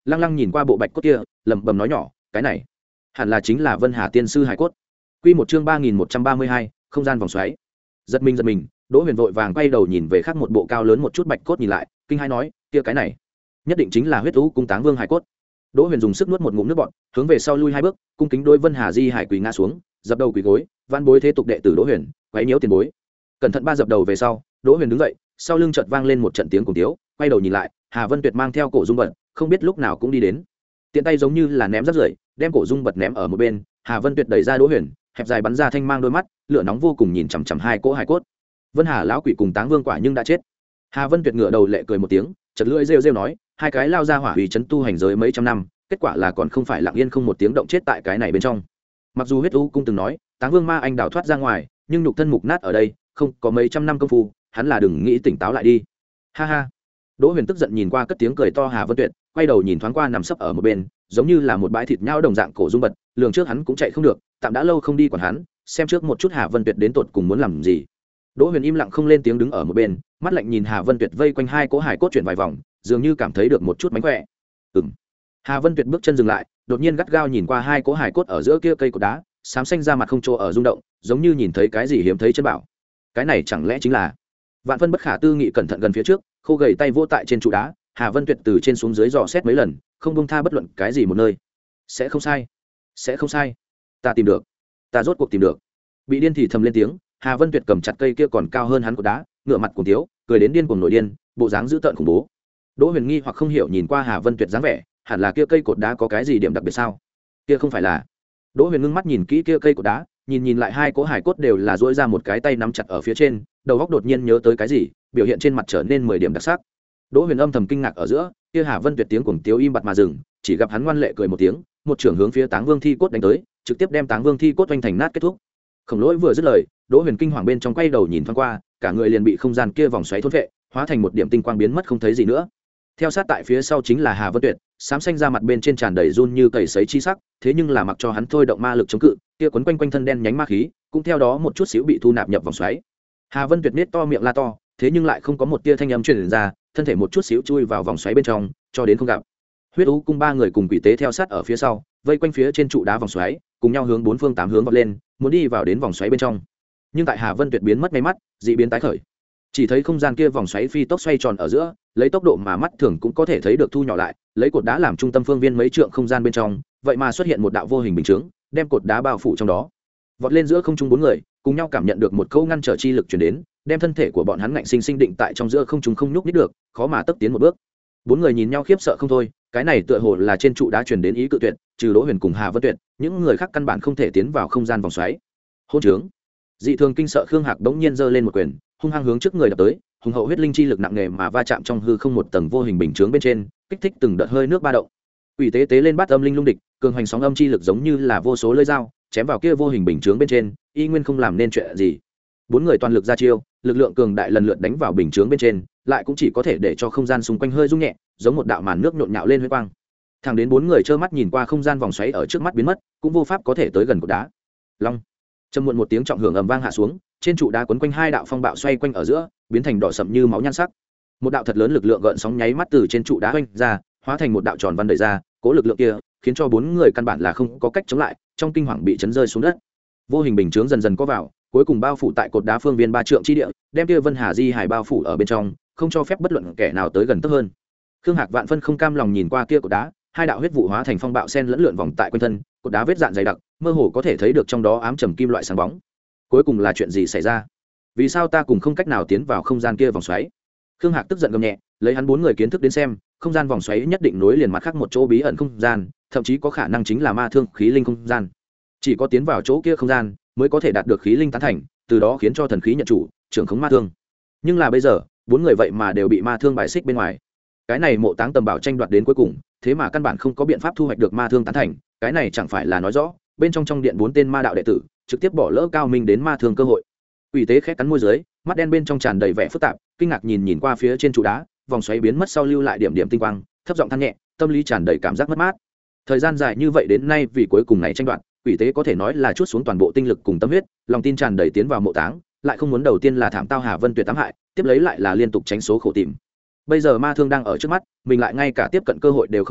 lăng lăng nhìn qua bộ bạch cốt kia lẩm bẩm nói nhỏ, cái này hẳn là chính là Vân Hà tiên sư hải cốt. Quy một chương ba nghìn một trăm ba mươi hai, không gian vòng xoáy. Giật mình giật mình, Đỗ Huyền vội vàng quay đầu nhìn về khác một bộ cao lớn một chút bạch cốt nhìn lại, kinh hãi nói, kia cái này, nhất định chính là huyết thú cung Táng Vương hải cốt. Đỗ Huyền dùng sức nuốt một ngụm nước bọt, hướng về sau lui hai bước, cung kính đối Vân Hà Di Hải quỳ ngã xuống, dập đầu quỳ gối, vãn bối thế tục đệ tử Đỗ Huyền, quấy nhiễu tiền bối. Cẩn thận ba dập đầu về sau, Đỗ Huyền đứng dậy, sau lưng chợt vang lên một trận tiếng cùng tiếu, quay đầu nhìn lại, Hà Vân Tuyệt mang theo cổ dung bật, không biết lúc nào cũng đi đến. Tiện tay giống như là ném rác rưởi, đem cổ dung bật ném ở một bên, Hà Vân Tuyệt đẩy ra Đỗ Huyền, hẹp dài bắn ra thanh mang đôi mắt, lửa nóng vô cùng nhìn chằm chằm hai cỗ hải cốt. Vân Hà lão quỷ cùng Táng Vương quả nhưng đã chết. Hà Vân Tuyệt ngửa đầu lệ cười một tiếng, chợt lưỡi rêu rêu nói, hai cái lao ra hỏa hủy chấn tu hành giới mấy trăm năm, kết quả là còn không phải lặng yên không một tiếng động chết tại cái này bên trong. Mặc dù huyết u cung từng nói Táng Vương ma anh đào thoát ra ngoài, nhưng nhục thân mục nát ở đây, không có mấy trăm năm công phu, hắn là đừng nghĩ tỉnh táo lại đi. Ha ha. Đỗ Huyền tức giận nhìn qua cất tiếng cười to Hà Vân Tuyệt, quay đầu nhìn thoáng qua nằm sấp ở một bên, giống như là một bãi thịt nhão đồng dạng cổ dung bật, lường trước hắn cũng chạy không được, tạm đã lâu không đi quản hắn, xem trước một chút Hà Vân Tuyệt đến tột cùng muốn làm gì. Đỗ Huyền im lặng không lên tiếng đứng ở một bên, mắt lạnh nhìn Hà Vân Tuyệt vây quanh hai cỗ hải cốt chuyển vài vòng, dường như cảm thấy được một chút mánh khỏe. Ừm. Hà Vân Tuyệt bước chân dừng lại, đột nhiên gắt gao nhìn qua hai cỗ hải cốt ở giữa kia cây cột đá, xám xanh ra mặt không chỗ ở rung động, giống như nhìn thấy cái gì hiếm thấy chân bảo. Cái này chẳng lẽ chính là? Vạn Vân bất khả tư nghị cẩn thận gần phía trước, khô gầy tay vỗ tại trên trụ đá, Hà Vân Tuyệt từ trên xuống dưới dò xét mấy lần, không buông tha bất luận cái gì một nơi. Sẽ không sai, sẽ không sai. Ta tìm được, ta rốt cuộc tìm được. Bị điên thì thầm lên tiếng, Hà Vân Tuyệt cầm chặt cây kia còn cao hơn hắn cột đá, ngửa mặt cuồng tiếu, cười đến điên cuồng nổi điên, bộ dáng dữ tợn khủng bố. Đỗ Huyền nghi hoặc không hiểu nhìn qua Hà Vân Tuyệt dáng vẻ, hẳn là kia cây cột đá có cái gì điểm đặc biệt sao? Kia không phải là? Đỗ Huyền ngưng mắt nhìn kỹ kia cây cột đá, nhìn nhìn lại hai cỗ hải cốt đều là duỗi ra một cái tay nắm chặt ở phía trên, đầu óc đột nhiên nhớ tới cái gì, biểu hiện trên mặt trở nên mười điểm đặc sắc. Đỗ Huyền âm thầm kinh ngạc ở giữa, kia Hà Vân Tuyệt tiếng cuồng tiếu im bặt mà dừng, chỉ gặp hắn ngoan lệ cười một tiếng, một trường hướng phía Táng Vương thi cốt đánh tới, trực tiếp đem Táng Vương thi cốt oanh thành nát kết thúc. Khổng Lỗi vừa dứt lời, Đỗ Huyền kinh hoàng bên trong quay đầu nhìn thoáng qua, cả người liền bị không gian kia vòng xoáy thôn phệ, hóa thành một điểm tinh quang biến mất không thấy gì nữa. Theo sát tại phía sau chính là Hà Vân Tuyệt, xám xanh ra mặt bên trên tràn đầy run như cầy sấy chi sắc, thế nhưng là mặc cho hắn thôi động ma lực chống cự, kia quấn quanh quanh thân đen nhánh ma khí, cũng theo đó một chút xíu bị thu nạp nhập vòng xoáy. Hà Vân Tuyệt nết to miệng la to, thế nhưng lại không có một tia thanh âm truyền ra, thân thể một chút xíu chui vào vòng xoáy bên trong, cho đến không gặp. Huyết U cung ba người cùng quỷ tế theo sát ở phía sau, vây quanh phía trên trụ đá vòng xoáy, cùng nhau hướng bốn phương tám hướng vọt lên, muốn đi vào đến vòng xoáy bên trong. Nhưng tại Hà Vân Tuyệt biến mất ngay mắt, dị biến tái khởi. Chỉ thấy không gian kia vòng xoáy phi tốc xoay tròn ở giữa, lấy tốc độ mà mắt thường cũng có thể thấy được thu nhỏ lại, lấy cột đá làm trung tâm phương viên mấy trượng không gian bên trong, vậy mà xuất hiện một đạo vô hình bình chướng, đem cột đá bao phủ trong đó. Vọt lên giữa không trung bốn người, cùng nhau cảm nhận được một câu ngăn trở chi lực truyền đến, đem thân thể của bọn hắn ngạnh sinh sinh định tại trong giữa không trung không nhúc nhích được, khó mà tấp tiến một bước. Bốn người nhìn nhau khiếp sợ không thôi, cái này tựa hồ là trên trụ đá truyền đến ý cự tuyệt, trừ Đỗ Huyền cùng Hà Vân Tuyệt, những người khác căn bản không thể tiến vào không gian vòng xoáy. Hôn trướng. Dị thường kinh sợ Khương Hạc đống nhiên giơ lên một quyền, hung hăng hướng trước người đập tới, hùng hậu huyết linh chi lực nặng nề mà va chạm trong hư không một tầng vô hình bình chướng bên trên, kích thích từng đợt hơi nước ba động. Quỷ tế tế lên bát âm linh lung địch, cường hoành sóng âm chi lực giống như là vô số lưỡi dao, chém vào kia vô hình bình chướng bên trên, y nguyên không làm nên chuyện gì. Bốn người toàn lực ra chiêu, lực lượng cường đại lần lượt đánh vào bình chướng bên trên, lại cũng chỉ có thể để cho không gian xung quanh hơi rung nhẹ, giống một đạo màn nước nhộn nhạo lên huyết quang. Thẳng đến bốn người trơ mắt nhìn qua không gian vòng xoáy ở trước mắt biến mất, cũng vô pháp có thể tới gần cột đá. Long. Trầm muộn một tiếng trọng hưởng ầm vang hạ xuống, trên trụ đá quấn quanh hai đạo phong bạo xoay quanh ở giữa, biến thành đỏ sậm như máu nhan sắc. Một đạo thật lớn lực lượng gợn sóng nháy mắt từ trên trụ đá oanh ra, hóa thành một đạo tròn văn đẩy ra, cố lực lượng kia khiến cho bốn người căn bản là không có cách chống lại, trong kinh hoàng bị chấn rơi xuống đất. Vô hình bình chướng dần dần có vào, cuối cùng bao phủ tại cột đá phương viên ba trượng chi địa, đem kia Vân Hà Di Hải bao phủ ở bên trong, không cho phép bất luận kẻ nào tới gần tấp hơn. Khương Hạc vạn phân không cam lòng nhìn qua kia cột đá, hai đạo huyết vụ hóa thành phong bạo sen lẫn lượn vòng tại quanh thân, cột đá vết dạn dày đặc, mơ hồ có thể thấy được trong đó ám trầm kim loại sáng bóng. Cuối cùng là chuyện gì xảy ra? Vì sao ta cùng không cách nào tiến vào không gian kia vòng xoáy? Khương Hạc tức giận gầm nhẹ, lấy hắn bốn người kiến thức đến xem, không gian vòng xoáy nhất định nối liền mặt khác một chỗ bí ẩn không gian, thậm chí có khả năng chính là ma thương khí linh không gian. Chỉ có tiến vào chỗ kia không gian, mới có thể đạt được khí linh tán thành, từ đó khiến cho thần khí nhận chủ, trưởng khống ma thương. Nhưng là bây giờ, bốn người vậy mà đều bị ma thương bài xích bên ngoài. Cái này Mộ Táng Tầm Bảo tranh đoạt đến cuối cùng, thế mà căn bản không có biện pháp thu hoạch được ma thương tán thành, cái này chẳng phải là nói rõ, bên trong trong điện bốn tên ma đạo đệ tử, trực tiếp bỏ lỡ cao minh đến ma thương cơ hội. Quỷ tế khẽ cắn môi dưới, mắt đen bên trong tràn đầy vẻ phức tạp, kinh ngạc nhìn nhìn qua phía trên trụ đá, vòng xoáy biến mất sau lưu lại điểm điểm tinh quang, thấp giọng than nhẹ, tâm lý tràn đầy cảm giác mất mát. Thời gian dài như vậy đến nay vì cuối cùng này tranh đoạt, quỷ tế có thể nói là chút xuống toàn bộ tinh lực cùng tâm huyết, lòng tin tràn đầy tiến vào mộ táng, lại không muốn đầu tiên là thảm tao Hà Vân Tuyệt tám hại, tiếp lấy lại là liên tục tránh số khổ tìm. Bây giờ ma thương đang ở trước mắt, mình lại ngay cả tiếp cận cơ hội đều không có,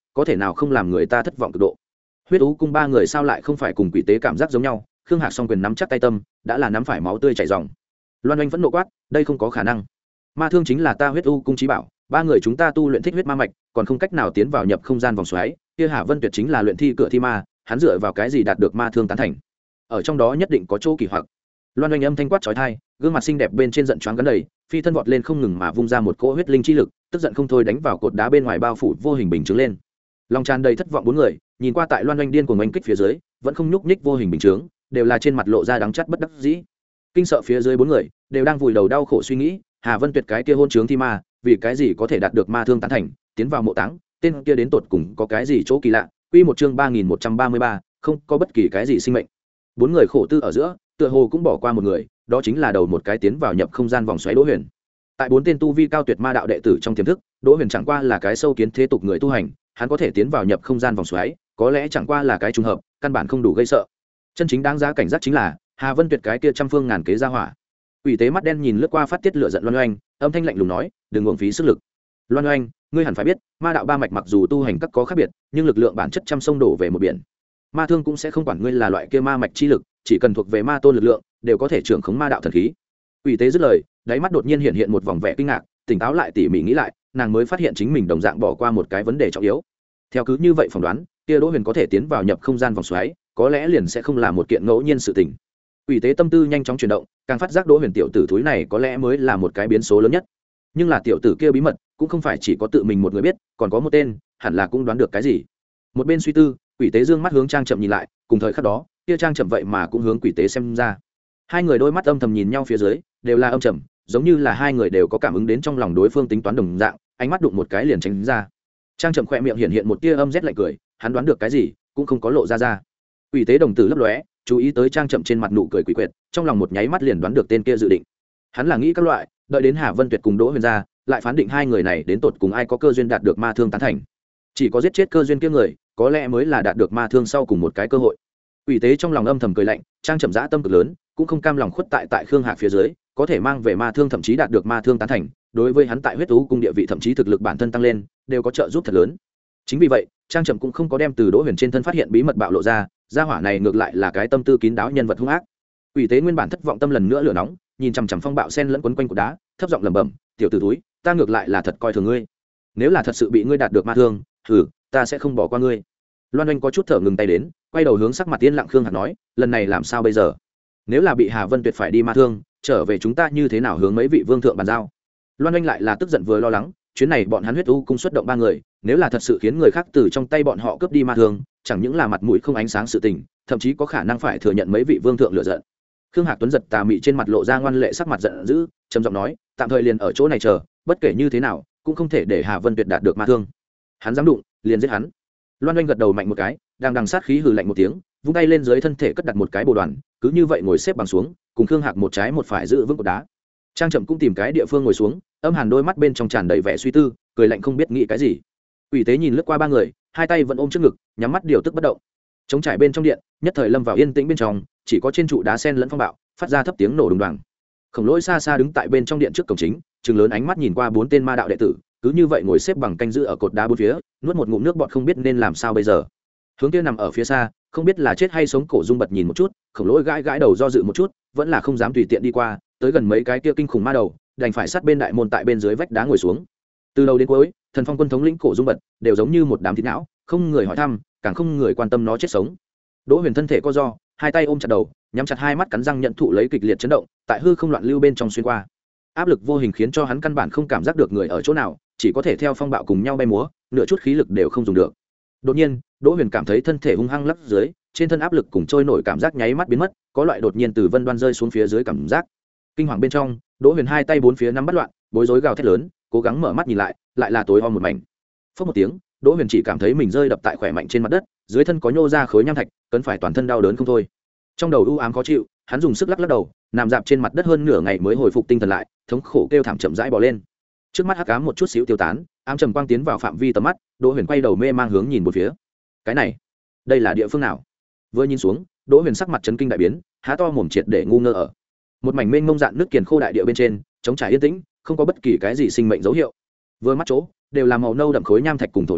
có thể nào không làm người ta thất vọng cực độ. Huyết ú cung ba người sao lại không phải cùng quỷ tế cảm giác giống nhau? Khương Hạc song quyền nắm chắc tay tâm, đã là nắm phải máu tươi chảy ròng. Loan Oanh vẫn nộ quát, đây không có khả năng. Ma thương chính là ta huyết u cung chí bảo, ba người chúng ta tu luyện thích huyết ma mạch, còn không cách nào tiến vào nhập không gian vòng xoáy, kia Hà Vân Tuyệt chính là luyện thi cửa thi ma, hắn dựa vào cái gì đạt được ma thương tán thành? Ở trong đó nhất định có chỗ kỳ hoặc. Loan Oanh âm thanh quát chói tai, gương mặt xinh đẹp bên trên giận choáng gắn đầy, phi thân vọt lên không ngừng mà vung ra một cỗ huyết linh chi lực, tức giận không thôi đánh vào cột đá bên ngoài bao phủ vô hình bình chứng lên. Lòng tràn đầy thất vọng bốn người, nhìn qua tại Loan Oanh điên cuồng oanh kích phía dưới, vẫn không nhúc nhích vô hình bình chứng, đều là trên mặt lộ ra đắng chát bất đắc dĩ. Kinh sợ phía dưới bốn người, đều đang vùi đầu đau khổ suy nghĩ, Hà Vân Tuyệt cái kia hôn trướng thi ma, vì cái gì có thể đạt được ma thương tán thành, tiến vào mộ táng, tên kia đến tột cùng có cái gì chỗ kỳ lạ. Quy một chương ba nghìn một trăm ba mươi ba, không có bất kỳ cái gì sinh mệnh. Bốn người khổ tư ở giữa, tựa hồ cũng bỏ qua một người, đó chính là đầu một cái tiến vào nhập không gian vòng xoáy Đỗ Huyền. Tại bốn tên tu vi cao tuyệt ma đạo đệ tử trong tiềm thức, Đỗ Huyền chẳng qua là cái sâu kiến thế tục người tu hành, hắn có thể tiến vào nhập không gian vòng xoáy, có lẽ chẳng qua là cái trùng hợp, căn bản không đủ gây sợ. Chân chính đáng giá cảnh giác chính là Hà Vân Tuyệt cái kia trăm phương ngàn kế ra hỏa. Ủy tế mắt đen nhìn lướt qua phát tiết lửa giận Loan Oanh, âm thanh lạnh lùng nói, đừng uổng phí sức lực. Loan Oanh, ngươi hẳn phải biết, ma đạo ba mạch mặc dù tu hành các có khác biệt, nhưng lực lượng bản chất trăm sông đổ về một biển. Ma thương cũng sẽ không quản ngươi là loại kia ma mạch chi lực, chỉ cần thuộc về ma tôn lực lượng, đều có thể trưởng khống ma đạo thần khí. Ủy tế dứt lời, đáy mắt đột nhiên hiện hiện một vòng vẻ kinh ngạc, tỉnh táo lại tỉ mỉ nghĩ lại, nàng mới phát hiện chính mình đồng dạng bỏ qua một cái vấn đề trọng yếu. Theo cứ như vậy phỏng đoán, kia Đỗ Huyền có thể tiến vào nhập không gian vòng xoáy, có lẽ liền sẽ không là một kiện ngẫu nhiên sự tình. Ủy tế tâm tư nhanh chóng chuyển động, càng phát giác Đỗ Huyền tiểu tử thúi này có lẽ mới là một cái biến số lớn nhất. Nhưng là tiểu tử kia bí mật, cũng không phải chỉ có tự mình một người biết, còn có một tên, hẳn là cũng đoán được cái gì. Một bên suy tư, Quỷ tế dương mắt hướng Trang Chậm nhìn lại, cùng thời khắc đó, kia Trang Chậm vậy mà cũng hướng Quỷ tế xem ra. Hai người đôi mắt âm thầm nhìn nhau phía dưới, đều là âm trầm, giống như là hai người đều có cảm ứng đến trong lòng đối phương tính toán đồng dạng, ánh mắt đụng một cái liền tránh ra. Trang Chậm khẽ miệng hiện hiện một tia âm rét lạnh cười, hắn đoán được cái gì, cũng không có lộ ra ra. Quỷ tế đồng tử lấp lóe, chú ý tới Trang Chậm trên mặt nụ cười quỷ quyệt, trong lòng một nháy mắt liền đoán được tên kia dự định. Hắn là nghĩ các loại, đợi đến Hà Vân Tuyệt cùng Đỗ Huyền ra, lại phán định hai người này đến tột cùng ai có cơ duyên đạt được ma thương tán thành. Chỉ có giết chết cơ duyên kia người, có lẽ mới là đạt được ma thương sau cùng một cái cơ hội. Quỷ tế trong lòng âm thầm cười lạnh, Trang Chậm dã tâm cực lớn, cũng không cam lòng khuất tại tại Khương Hạc phía dưới, có thể mang về ma thương thậm chí đạt được ma thương tán thành, đối với hắn tại huyết thú cung địa vị thậm chí thực lực bản thân tăng lên, đều có trợ giúp thật lớn. Chính vì vậy, Trang Chậm cũng không có đem từ Đỗ Huyền trên thân phát hiện bí mật bạo lộ ra, gia hỏa này ngược lại là cái tâm tư kín đáo nhân vật hung ác. Quỷ tế nguyên bản thất vọng tâm lần nữa lửa nóng, nhìn chằm chằm phong bạo sen lẫn quấn quanh của đá, thấp giọng lẩm bẩm, tiểu tử túi, ta ngược lại là thật coi thường ngươi. Nếu là thật sự bị ngươi đạt được ma thương, thử, ta sẽ không bỏ qua ngươi. Loan Oanh có chút thở ngừng tay đến, quay đầu hướng sắc mặt yên lặng Khương Hạc nói, lần này làm sao bây giờ? Nếu là bị Hà Vân Tuyệt phải đi ma thương, trở về chúng ta như thế nào hướng mấy vị vương thượng bàn giao? Loan Oanh lại là tức giận vừa lo lắng, chuyến này bọn hắn huyết u cung xuất động ba người, nếu là thật sự khiến người khác từ trong tay bọn họ cướp đi ma thương, chẳng những là mặt mũi không ánh sáng sự tình, thậm chí có khả năng phải thừa nhận mấy vị vương thượng lựa giận. Khương Hạc Tuấn giật tà mị trên mặt lộ ra ngoan lệ sắc mặt giận dữ, trầm giọng nói, tạm thời liền ở chỗ này chờ, bất kể như thế nào, cũng không thể để Hà Vân Tuyệt đạt được ma thương. Hắn dám đụng, liền giết hắn. Loan Oanh gật đầu mạnh một cái, đang đằng sát khí hừ lạnh một tiếng, vung tay lên dưới thân thể cất đặt một cái bồ đoàn, cứ như vậy ngồi xếp bằng xuống, cùng Khương Hạc một trái một phải giữ vững cột đá. Trang Chậm cũng tìm cái địa phương ngồi xuống, âm hàn đôi mắt bên trong tràn đầy vẻ suy tư, cười lạnh không biết nghĩ cái gì. Quỷ tế nhìn lướt qua ba người, hai tay vẫn ôm trước ngực, nhắm mắt điều tức bất động. Trống trải bên trong điện, nhất thời lâm vào yên tĩnh bên trong, chỉ có trên trụ đá sen lẫn phong bạo, phát ra thấp tiếng nổ đùng đoàng. Khổng Lỗi xa xa đứng tại bên trong điện trước cổng chính, trừng lớn ánh mắt nhìn qua bốn tên ma đạo đệ tử, cứ như vậy ngồi xếp bằng canh giữ ở cột đá bốn phía, nuốt một ngụm nước bọt không biết nên làm sao bây giờ. Hướng kia nằm ở phía xa, không biết là chết hay sống Cổ Dung bật nhìn một chút, Khổng Lỗi gãi gãi đầu do dự một chút, vẫn là không dám tùy tiện đi qua, tới gần mấy cái kia kinh khủng ma đầu, đành phải sát bên đại môn tại bên dưới vách đá ngồi xuống. Từ đầu đến cuối, Thần Phong quân thống lĩnh Cổ Dung bật đều giống như một đám thịt não, không người hỏi thăm, càng không người quan tâm nó chết sống. Đỗ Huyền thân thể co ro, hai tay ôm chặt đầu, nhắm chặt hai mắt cắn răng nhận thụ lấy kịch liệt chấn động, tại hư không loạn lưu bên trong xuyên qua. Áp lực vô hình khiến cho hắn căn bản không cảm giác được người ở chỗ nào, chỉ có thể theo phong bạo cùng nhau bay múa, nửa chút khí lực đều không dùng được. Đột nhiên, Đỗ Huyền cảm thấy thân thể hung hăng lắc dưới, trên thân áp lực cùng trôi nổi cảm giác nháy mắt biến mất, có loại đột nhiên từ vân đoan rơi xuống phía dưới cảm giác. Kinh hoàng bên trong, Đỗ Huyền hai tay bốn phía nắm bắt loạn, bối rối gào thét lớn, cố gắng mở mắt nhìn lại, lại là tối om một mảnh. Phốc một tiếng, Đỗ Huyền chỉ cảm thấy mình rơi đập tại khỏe mạnh trên mặt đất, dưới thân có nhô ra khối nham thạch, cấn phải toàn thân đau đớn không thôi. Trong đầu u ám khó chịu, hắn dùng sức lắc lắc đầu, nằm dạp trên mặt đất hơn nửa ngày mới hồi phục tinh thần lại, thống khổ kêu thảm chậm rãi bò lên. Trước mắt hắc ám một chút xíu tiêu tán, ám trầm quang tiến vào phạm vi tầm mắt, Đỗ Huyền quay đầu mê mang hướng nhìn một phía. Cái này, đây là địa phương nào? Vừa nhìn xuống, Đỗ Huyền sắc mặt chấn kinh đại biến, há to mồm triệt để ngu ngơ ở. Một mảnh mênh mông dạn nước kiền khô đại địa bên trên, trống trải yên tĩnh, không có bất kỳ cái gì sinh mệnh dấu hiệu. Vừa mắt chỗ, đều là màu nâu đậm khối nham thạch cùng thổ địa,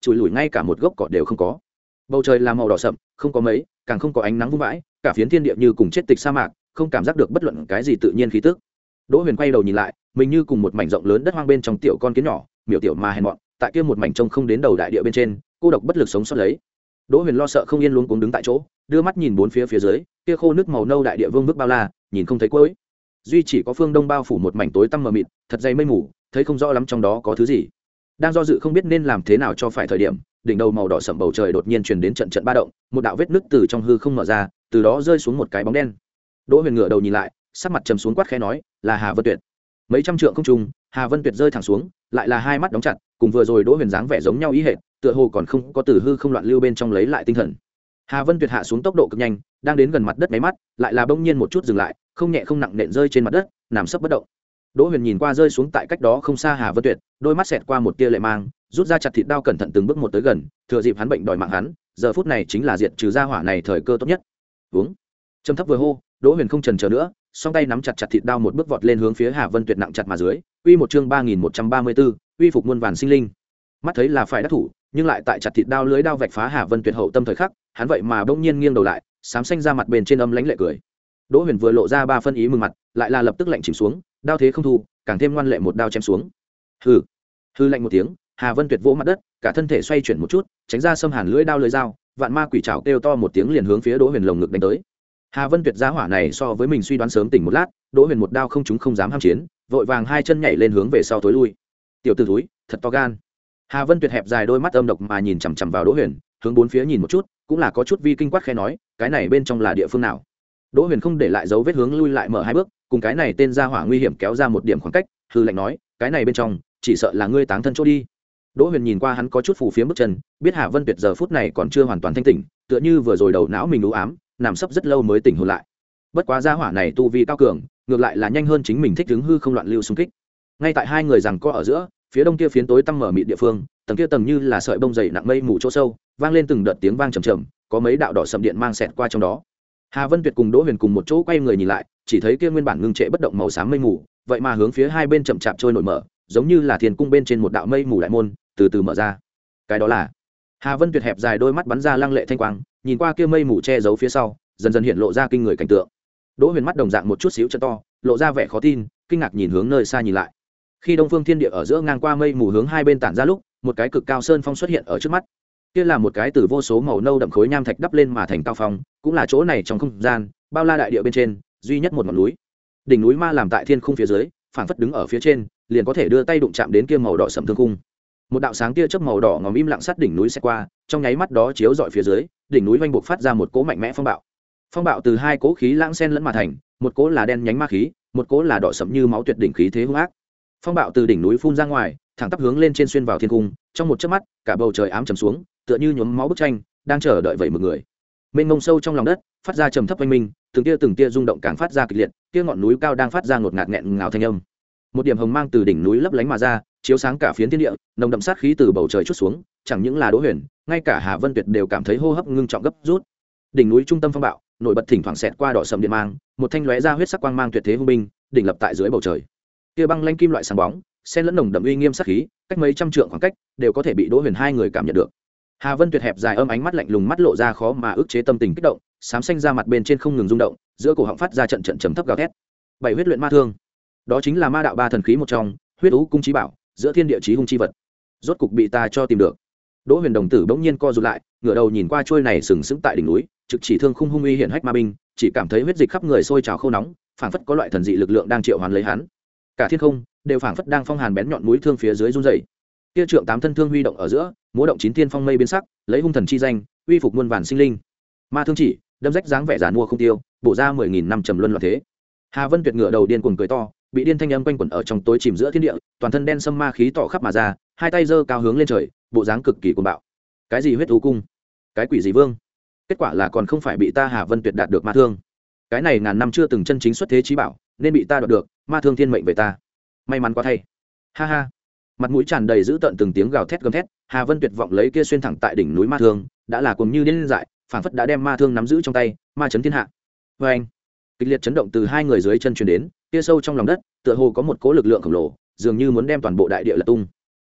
chùi lùi ngay cả một gốc cỏ đều không có. Bầu trời là màu đỏ sậm, không có mấy, càng không có ánh nắng vung vãi, cả phiến thiên địa như cùng chết tịch sa mạc, không cảm giác được bất luận cái gì tự nhiên khí tức. Đỗ Huyền quay đầu nhìn lại, mình như cùng một mảnh rộng lớn đất hoang bên trong tiểu con kiến nhỏ, miểu tiểu mà hèn mọn, tại kia một mảnh trông không đến đầu đại địa bên trên, cô độc bất lực sống sót lấy. Đỗ Huyền lo sợ không yên luống cuống đứng tại chỗ, đưa mắt nhìn bốn phía phía dưới, kia khô nước màu nâu đại địa vương vức bao la, nhìn không thấy cuối. Duy chỉ có phương đông bao phủ một mảnh tối tăm mờ mịt, thật dày mây mù, thấy không rõ lắm trong đó có thứ gì. Đang do dự không biết nên làm thế nào cho phải thời điểm, đỉnh đầu màu đỏ sẫm bầu trời đột nhiên truyền đến trận trận ba động, một đạo vết nứt từ trong hư không mở ra, từ đó rơi xuống một cái bóng đen. Đỗ Huyền ngửa đầu nhìn lại, sắc mặt trầm xuống quát khẽ nói, là Hà Vân Tuyệt. Mấy trăm trượng không trung, Hà Vân Tuyệt rơi thẳng xuống, lại là hai mắt đóng chặt, cùng vừa rồi Đỗ Huyền dáng vẻ giống nhau ý hệt, tựa hồ còn không có từ hư không loạn lưu bên trong lấy lại tinh thần. Hà Vân Tuyệt hạ xuống tốc độ cực nhanh, đang đến gần mặt đất mấy mắt, lại là bỗng nhiên một chút dừng lại, không nhẹ không nặng nện rơi trên mặt đất, nằm sấp bất động. Đỗ Huyền nhìn qua rơi xuống tại cách đó không xa Hà Vân Tuyệt, đôi mắt xẹt qua một tia lệ mang, rút ra chặt thịt đao cẩn thận từng bước một tới gần, thừa dịp hắn bệnh đòi mạng hắn, giờ phút này chính là diệt trừ gia hỏa này thời cơ tốt nhất. Uống. Trầm thấp vừa hô, Đỗ Huyền không chần chờ nữa, song tay nắm chặt chặt thịt đao một bước vọt lên hướng phía Hà Vân Tuyệt nặng chặt mà dưới. Uy một chương ba nghìn một trăm ba mươi bốn, uy phục muôn vàn sinh linh. Mắt thấy là phải đắc thủ, nhưng lại tại chặt thịt đao lưới đao vạch phá Hà Vân Tuyệt hậu tâm thời khắc, hắn vậy mà bỗng nhiên nghiêng đầu lại, xám xanh ra mặt bên trên âm lãnh lệ cười. Đỗ Huyền vừa lộ ra ba phân ý mừng mặt, lại là lập tức lạnh chìm xuống, đao thế không thu, càng thêm ngoan lệ một đao chém xuống. Hừ. Hừ lạnh một tiếng, Hà Vân Tuyệt vỗ mặt đất, cả thân thể xoay chuyển một chút, tránh ra xâm hàn lưỡi đao lưỡi dao, vạn ma quỷ trảo kêu to một tiếng liền hướng phía Đỗ Huyền lồng ngực đánh tới. Hà Vân Tuyệt giá hỏa này so với mình suy đoán sớm tỉnh một lát, Đỗ Huyền một đao không trúng không dám ham chiến, vội vàng hai chân nhảy lên hướng về sau tối lui. Tiểu tử thúi, thật to gan. Hà Vân Tuyệt hẹp dài đôi mắt âm độc mà nhìn chằm chằm vào Đỗ Huyền, hướng bốn phía nhìn một chút, cũng là có chút vi kinh quát khẽ nói, cái này bên trong là địa phương nào? Đỗ Huyền không để lại dấu vết hướng lui lại mở hai bước, cùng cái này tên gia hỏa nguy hiểm kéo ra một điểm khoảng cách, hư lạnh nói, cái này bên trong, chỉ sợ là ngươi táng thân chỗ đi. Đỗ Huyền nhìn qua hắn có chút phù phiếm bước chân, biết Hà Vân Tuyệt giờ phút này còn chưa hoàn toàn thanh tỉnh, tựa như vừa rồi đầu não mình u ám, nằm sấp rất lâu mới tỉnh hồn lại. Bất quá gia hỏa này tu vi cao cường, ngược lại là nhanh hơn chính mình thích ứng hư không loạn lưu xung kích. Ngay tại hai người giằng co ở giữa, phía đông kia phiến tối tăm mở mịt địa phương, tầng kia tầng như là sợi bông dày nặng mây mù chỗ sâu, vang lên từng đợt tiếng vang trầm trầm, có mấy đạo đỏ sầm điện mang xẹt qua trong đó. Hà Vân Tuyệt cùng Đỗ Huyền cùng một chỗ quay người nhìn lại, chỉ thấy kia nguyên bản ngưng trệ bất động màu xám mây mù, vậy mà hướng phía hai bên chậm chạp trôi nổi mở, giống như là thiên cung bên trên một đạo mây mù đại môn, từ từ mở ra. Cái đó là Hà Vân Tuyệt hẹp dài đôi mắt bắn ra lăng lệ thanh quang, nhìn qua kia mây mù che giấu phía sau, dần dần hiện lộ ra kinh người cảnh tượng. Đỗ Huyền mắt đồng dạng một chút xíu chân to, lộ ra vẻ khó tin, kinh ngạc nhìn hướng nơi xa nhìn lại. Khi Đông Phương Thiên Địa ở giữa ngang qua mây mù hướng hai bên tản ra lúc, một cái cực cao sơn phong xuất hiện ở trước mắt. Kia là một cái từ vô số màu nâu đậm khối nham thạch đắp lên mà thành cao phong, cũng là chỗ này trong không gian, bao la đại địa bên trên, duy nhất một ngọn núi. Đỉnh núi ma làm tại thiên khung phía dưới, phảng phất đứng ở phía trên, liền có thể đưa tay đụng chạm đến kia màu đỏ sẫm thương khung. Một đạo sáng tia chớp màu đỏ ngòm im lặng sát đỉnh núi sẽ qua, trong nháy mắt đó chiếu rọi phía dưới, đỉnh núi vang buộc phát ra một cỗ mạnh mẽ phong bạo. Phong bạo từ hai cỗ khí lãng xen lẫn mà thành, một cỗ là đen nhánh ma khí, một cỗ là đỏ sẫm như máu tuyệt đỉnh khí thế hung ác. Phong bạo từ đỉnh núi phun ra ngoài, thẳng tắp hướng lên trên xuyên vào thiên cung, trong một chớp mắt, cả bầu trời ám trầm xuống, tựa như nhuốm máu bức tranh, đang chờ đợi vậy một người. Mênh mông sâu trong lòng đất, phát ra trầm thấp oanh minh, từng tia từng tia rung động càng phát ra kịch liệt, kia ngọn núi cao đang phát ra ngột ngạt nghẹn ngào thanh âm. Một điểm hồng mang từ đỉnh núi lấp lánh mà ra, chiếu sáng cả phiến thiên địa, nồng đậm sát khí từ bầu trời chút xuống, chẳng những là Đỗ Huyền, ngay cả Hà Vân Tuyệt đều cảm thấy hô hấp ngưng trọng gấp rút. Đỉnh núi trung tâm phong bạo, nổi bật thỉnh thoảng xẹt qua đỏ sầm điện mang, một thanh lóe ra huyết sắc quang mang tuyệt thế hung binh, đỉnh lập tại dưới bầu trời. Kia băng lanh kim loại sáng bóng, xen lẫn nồng đậm uy nghiêm sát khí, cách mấy trăm trượng khoảng cách, đều có thể bị Đỗ Huyền hai người cảm nhận được. Hà Vân Tuyệt hẹp dài âm ánh mắt lạnh lùng mắt lộ ra khó mà ức chế tâm tình kích động, xám xanh ra mặt bên trên không ngừng rung động, giữa cổ họng phát ra trận trận trầm thấp gào thét. Bảy huyết luyện ma thương, đó chính là ma đạo ba thần khí một trong, huyết ú cung chí bảo, giữa thiên địa chí hung chi vật. Rốt cục bị ta cho tìm được. Đỗ Huyền đồng tử bỗng nhiên co rụt lại, ngửa đầu nhìn qua trôi này sừng sững tại đỉnh núi, trực chỉ thương khung hung uy hiển hách ma binh, chỉ cảm thấy huyết dịch khắp người sôi trào khô nóng, phảng phất có loại thần dị lực lượng đang triệu hoán lấy hắn. Cả thiên không đều phảng phất đang phong hàn bén nhọn mũi thương phía dưới run rẩy. Kia trượng tám thân thương huy động ở giữa, múa động chín thiên phong mây biến sắc, lấy hung thần chi danh, uy phục muôn vàn sinh linh. Ma thương chỉ, đâm rách dáng vẻ giản mua không tiêu, bổ ra mười nghìn năm trầm luân loạn thế. Hà Vân Tuyệt ngửa đầu điên cuồng cười to, bị điên thanh âm quanh quẩn ở trong tối chìm giữa thiên địa, toàn thân đen sâm ma khí tỏ khắp mà ra, hai tay giơ cao hướng lên trời, bộ dáng cực kỳ cuồng bạo. Cái gì huyết u cung, cái quỷ gì vương? Kết quả là còn không phải bị ta Hà Vân Tuyệt đạt được ma thương. Cái này ngàn năm chưa từng chân chính xuất thế chí bảo, nên bị ta đoạt được, ma thương thiên mệnh về ta. May mắn quá thay. Ha ha. Mặt mũi tràn đầy dữ tợn từng tiếng gào thét gầm thét, Hà Vân Tuyệt vọng lấy kia xuyên thẳng tại đỉnh núi ma thương, đã là cuồng như điên dại, phảng phất đã đem ma thương nắm giữ trong tay, ma chấn thiên hạ. Và anh, kịch liệt chấn động từ hai người dưới chân truyền đến, kia sâu trong lòng đất, tựa hồ có một cỗ lực lượng khổng lồ, dường như muốn đem toàn bộ đại địa lật tung.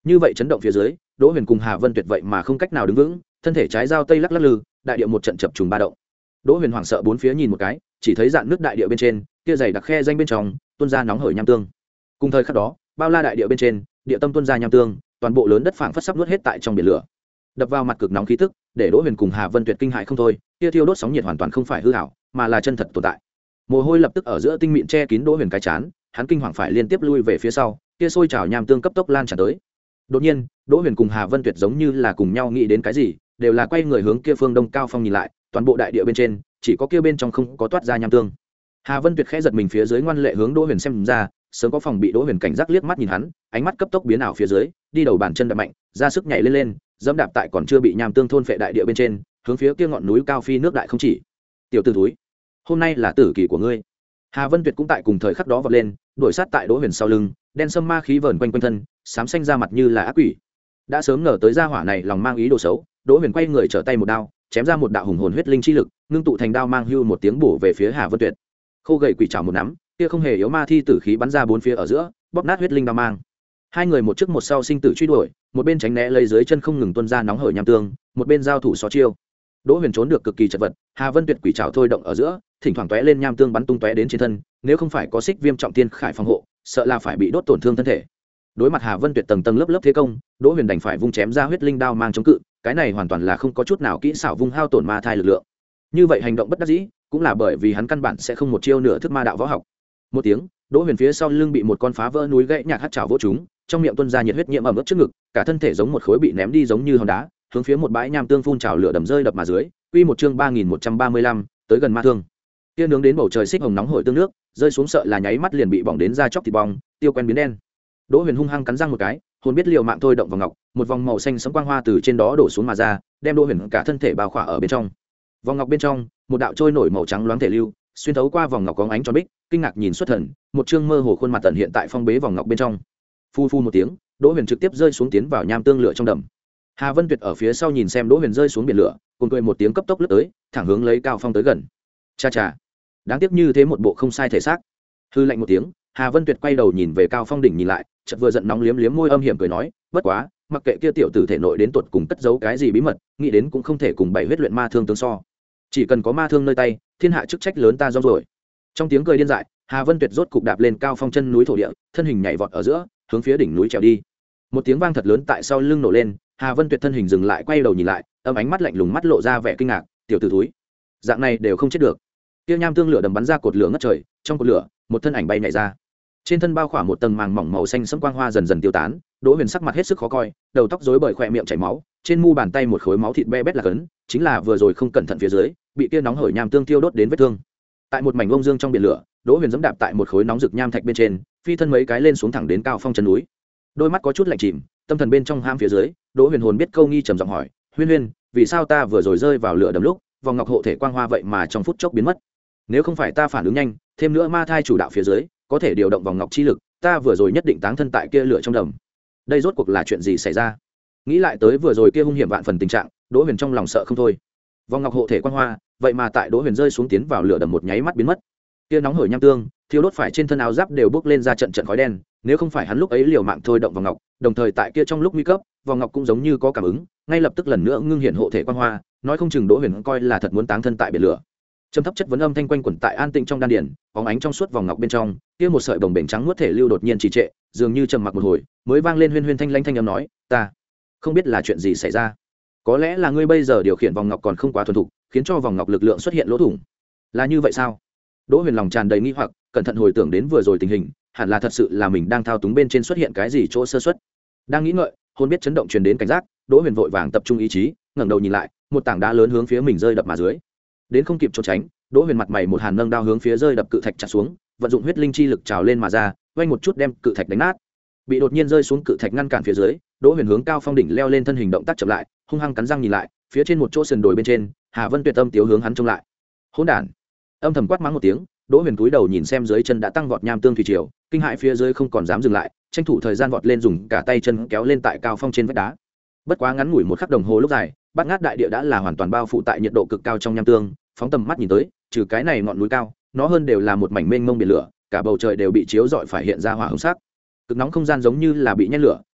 Như vậy chấn động phía dưới, Đỗ Huyền cùng Hà Vân Tuyệt vậy mà không cách nào đứng vững, thân thể trái giao tây lắc lắc lư, đại địa một trận chập trùng ba động. Đỗ Huyền hoảng sợ bốn phía nhìn một cái, chỉ thấy dạn nước đại địa bên trên, kia dày đặc khe danh bên trong, tuôn ra nóng hởi nham tương. Cùng thời khắc đó, bao la đại địa bên trên, địa tâm tuôn ra nham tương, toàn bộ lớn đất phảng phất sắp nuốt hết tại trong biển lửa. Đập vào mặt cực nóng khí tức, để Đỗ Huyền cùng Hà Vân Tuyệt kinh hãi không thôi, kia thiêu đốt sóng nhiệt hoàn toàn không phải hư ảo, mà là chân thật tồn tại. Mồ hôi lập tức ở giữa tinh mịn che kín Đỗ Huyền cái chán, hắn kinh hoàng phải liên tiếp lui về phía sau, kia sôi trào nham tương cấp tốc lan tràn tới. Đột nhiên, Đỗ Huyền cùng Hà Vân Tuyệt giống như là cùng nhau nghĩ đến cái gì, đều là quay người hướng kia phương đông cao phong nhìn lại, toàn bộ đại địa bên trên, chỉ có kia bên trong không có toát ra nham tương. Hà Vân Tuyệt khẽ giật mình phía dưới ngoan lệ hướng Đỗ Huyền xem ra, sớm có phòng bị Đỗ Huyền cảnh giác liếc mắt nhìn hắn, ánh mắt cấp tốc biến ảo phía dưới, đi đầu bàn chân đạp mạnh, ra sức nhảy lên lên, dẫm đạp tại còn chưa bị nham tương thôn phệ đại địa bên trên, hướng phía kia ngọn núi cao phi nước đại không chỉ. Tiểu tử thúi, hôm nay là tử kỳ của ngươi. Hà Vân Tuyệt cũng tại cùng thời khắc đó vọt lên, đuổi sát tại Đỗ Huyền sau lưng, đen sâm ma khí vờn quanh quanh thân, xám xanh ra mặt như là ác quỷ. Đã sớm ngờ tới gia hỏa này lòng mang ý đồ xấu, Đỗ Huyền quay người trở tay một đao, chém ra một đạo hùng hồn huyết linh chi lực, ngưng tụ thành đao mang hưu một tiếng bổ về phía Hà Vân Tuyệt. Khô gậy quỷ trảo một nắm, kia không hề yếu ma thi tử khí bắn ra bốn phía ở giữa, bóp nát huyết linh đao mang. Hai người một trước một sau sinh tử truy đuổi, một bên tránh né lấy dưới chân không ngừng tuôn ra nóng hởi nham tương, một bên giao thủ xó chiêu. Đỗ Huyền trốn được cực kỳ chật vật, Hà Vân Tuyệt quỷ trảo thôi động ở giữa, thỉnh thoảng tóe lên nham tương bắn tung tóe đến trên thân, nếu không phải có xích viêm trọng tiên khải phòng hộ, sợ là phải bị đốt tổn thương thân thể. Đối mặt Hà Vân Tuyệt tầng tầng lớp lớp thế công, Đỗ Huyền đành phải vung chém ra huyết linh đao mang chống cự, cái này hoàn toàn là không có chút nào kỹ xảo vung hao tổn ma thai lực lượng. Như vậy hành động bất đắc dĩ, cũng là bởi vì hắn căn bản sẽ không một chiêu nửa thức ma đạo võ học. Một tiếng, Đỗ Huyền phía sau lưng bị một con phá vỡ núi gãy nhạc hất chảo vỗ trúng, trong miệng tuôn ra nhiệt huyết nhiễm ẩm ướt trước ngực, cả thân thể giống một khối bị ném đi giống như hòn đá, hướng phía một bãi nham tương phun trào lửa đầm rơi đập mà dưới. Quy một chương ba nghìn một trăm ba mươi lăm, tới gần ma thương. Kia nướng đến bầu trời xích hồng nóng hổi tương nước, rơi xuống sợ là nháy mắt liền bị bỏng đến da chóc thịt bong, tiêu quen biến đen. Đỗ Huyền hung hăng cắn răng một cái, hồn biết liều mạng thôi động vào ngọc, một vòng màu xanh sẫm quang hoa từ trên đó đổ xuống mà ra, đem Đỗ Huyền cả thân thể bao khỏa ở bên trong. Vòng ngọc bên trong, một đạo trôi nổi màu trắng loáng thể lưu, xuyên thấu qua vòng ngọc có ánh tròn bích, kinh ngạc nhìn xuất thần, một trương mơ hồ khuôn mặt tận hiện tại phong bế vòng ngọc bên trong. Phu phu một tiếng, Đỗ Huyền trực tiếp rơi xuống tiến vào nham tương lửa trong đầm. Hà Vân Tuyệt ở phía sau nhìn xem Đỗ Huyền rơi xuống biển lửa, cùng cười một tiếng cấp tốc lướt tới, thẳng hướng lấy cao phong tới gần. Cha cha, đáng tiếc như thế một bộ không sai thể xác. Hư lạnh một tiếng, Hà Vân Tuyệt quay đầu nhìn về cao phong đỉnh nhìn lại, chợt vừa giận nóng liếm liếm môi âm hiểm cười nói, bất quá, mặc kệ kia tiểu tử thể nội đến tuột cùng cất giấu cái gì bí mật, nghĩ đến cũng không thể cùng bảy huyết luyện ma thương tương so. Chỉ cần có ma thương nơi tay, thiên hạ chức trách lớn ta do rồi. Trong tiếng cười điên dại, Hà Vân Tuyệt rốt cục đạp lên cao phong chân núi thổ địa, thân hình nhảy vọt ở giữa, hướng phía đỉnh núi trèo đi. Một tiếng vang thật lớn tại sau lưng nổ lên, Hà Vân Tuyệt thân hình dừng lại quay đầu nhìn lại, âm ánh mắt lạnh lùng mắt lộ ra vẻ kinh ngạc, tiểu tử thúi, dạng này đều không chết được. Tiêu nham tương lửa đầm bắn ra cột lửa ngất trời, trong cột lửa, một thân ảnh bay nhảy ra. Trên thân bao khỏa một tầng màng mỏng màu xanh sẫm quang hoa dần dần tiêu tán, Đỗ Huyền sắc mặt hết sức khó coi, đầu tóc rối bời khỏe miệng chảy máu, trên mu bàn tay một khối máu thịt be bét là cấn, chính là vừa rồi không cẩn thận phía dưới, bị kia nóng hởi nham tương tiêu đốt đến vết thương. Tại một mảnh vông dương trong biển lửa, Đỗ Huyền giẫm đạp tại một khối nóng rực nham thạch bên trên, phi thân mấy cái lên xuống thẳng đến cao phong chân núi. Đôi mắt có chút lạnh chìm, tâm thần bên trong ham phía dưới, Đỗ Huyền hồn biết câu nghi trầm giọng hỏi, "Huyên Huyên, vì sao ta vừa rồi rơi vào lửa đầm lúc, vòng ngọc hộ thể quang hoa vậy mà trong phút chốc biến mất? Nếu không phải ta phản ứng nhanh, thêm nữa ma thai chủ đạo phía dưới, có thể điều động vòng ngọc chi lực, ta vừa rồi nhất định táng thân tại kia lửa trong đầm. Đây rốt cuộc là chuyện gì xảy ra?" Nghĩ lại tới vừa rồi kia hung hiểm vạn phần tình trạng, Đỗ Huyền trong lòng sợ không thôi. Vòng ngọc hộ thể quang hoa, vậy mà tại Đỗ Huyền rơi xuống tiến vào lửa đầm một nháy mắt biến mất. Kia nóng hởi nham tương, thiêu đốt phải trên thân áo giáp đều bốc lên ra trận trận khói đen, nếu không phải hắn lúc ấy liều mạng thôi động vòng ngọc, đồng thời tại kia trong lúc nguy cấp, vòng ngọc cũng giống như có cảm ứng, ngay lập tức lần nữa ngưng hiện hộ thể quang hoa, nói không chừng Đỗ Huyền coi là thật muốn táng thân tại biển lửa. Trầm thấp chất vấn âm thanh quanh quẩn tại an tĩnh trong đan điền, bóng ánh trong suốt vòng ngọc bên trong, kia một sợi bồng bềnh trắng nuốt thể lưu đột nhiên trì trệ, dường như trầm mặc một hồi, mới vang lên huyên huyên thanh lãnh thanh âm nói, "Ta không biết là chuyện gì xảy ra. Có lẽ là ngươi bây giờ điều khiển vòng ngọc còn không quá thuần thục, khiến cho vòng ngọc lực lượng xuất hiện lỗ thủng. Là như vậy sao?" Đỗ Huyền lòng tràn đầy nghi hoặc, cẩn thận hồi tưởng đến vừa rồi tình hình, hẳn là thật sự là mình đang thao túng bên trên xuất hiện cái gì chỗ sơ suất. Đang nghĩ ngợi, hồn biết chấn động truyền đến cảnh giác, Đỗ Huyền vội vàng tập trung ý chí, ngẩng đầu nhìn lại, một tảng đá lớn hướng phía mình rơi đập mà dưới. Đến không kịp trốn tránh, Đỗ Huyền mặt mày một hàn nâng đao hướng phía rơi đập cự thạch chặt xuống, vận dụng huyết linh chi lực trào lên mà ra, vang một chút đem cự thạch đánh nát. Bị đột nhiên rơi xuống cự thạch ngăn cản phía dưới, Đỗ Huyền hướng cao phong đỉnh leo lên thân hình động tác chậm lại, hung hăng cắn răng nhìn lại, phía trên một chỗ sườn đồi bên trên, Hà Vân Tuyệt tâm tiếu hướng hắn trông lại. Hỗn đản! Âm thầm quát mắng một tiếng, Đỗ Huyền cúi đầu nhìn xem dưới chân đã tăng vọt nham tương thủy triều, kinh hãi phía dưới không còn dám dừng lại, tranh thủ thời gian vọt lên dùng cả tay chân kéo lên tại cao phong trên vách đá. Bất quá ngắn ngủi một khắc đồng hồ lúc dài, bát ngát đại địa đã là hoàn toàn bao phủ tại nhiệt độ cực cao trong nham tương, phóng tầm mắt nhìn tới, trừ cái này ngọn núi cao, nó hơn đều là một mảnh mênh mông biển lửa, cả bầu trời đều bị chiếu rọi phải hiện ra hỏa hồng sắc. Cực nóng không gian giống như là bị nhen lửa,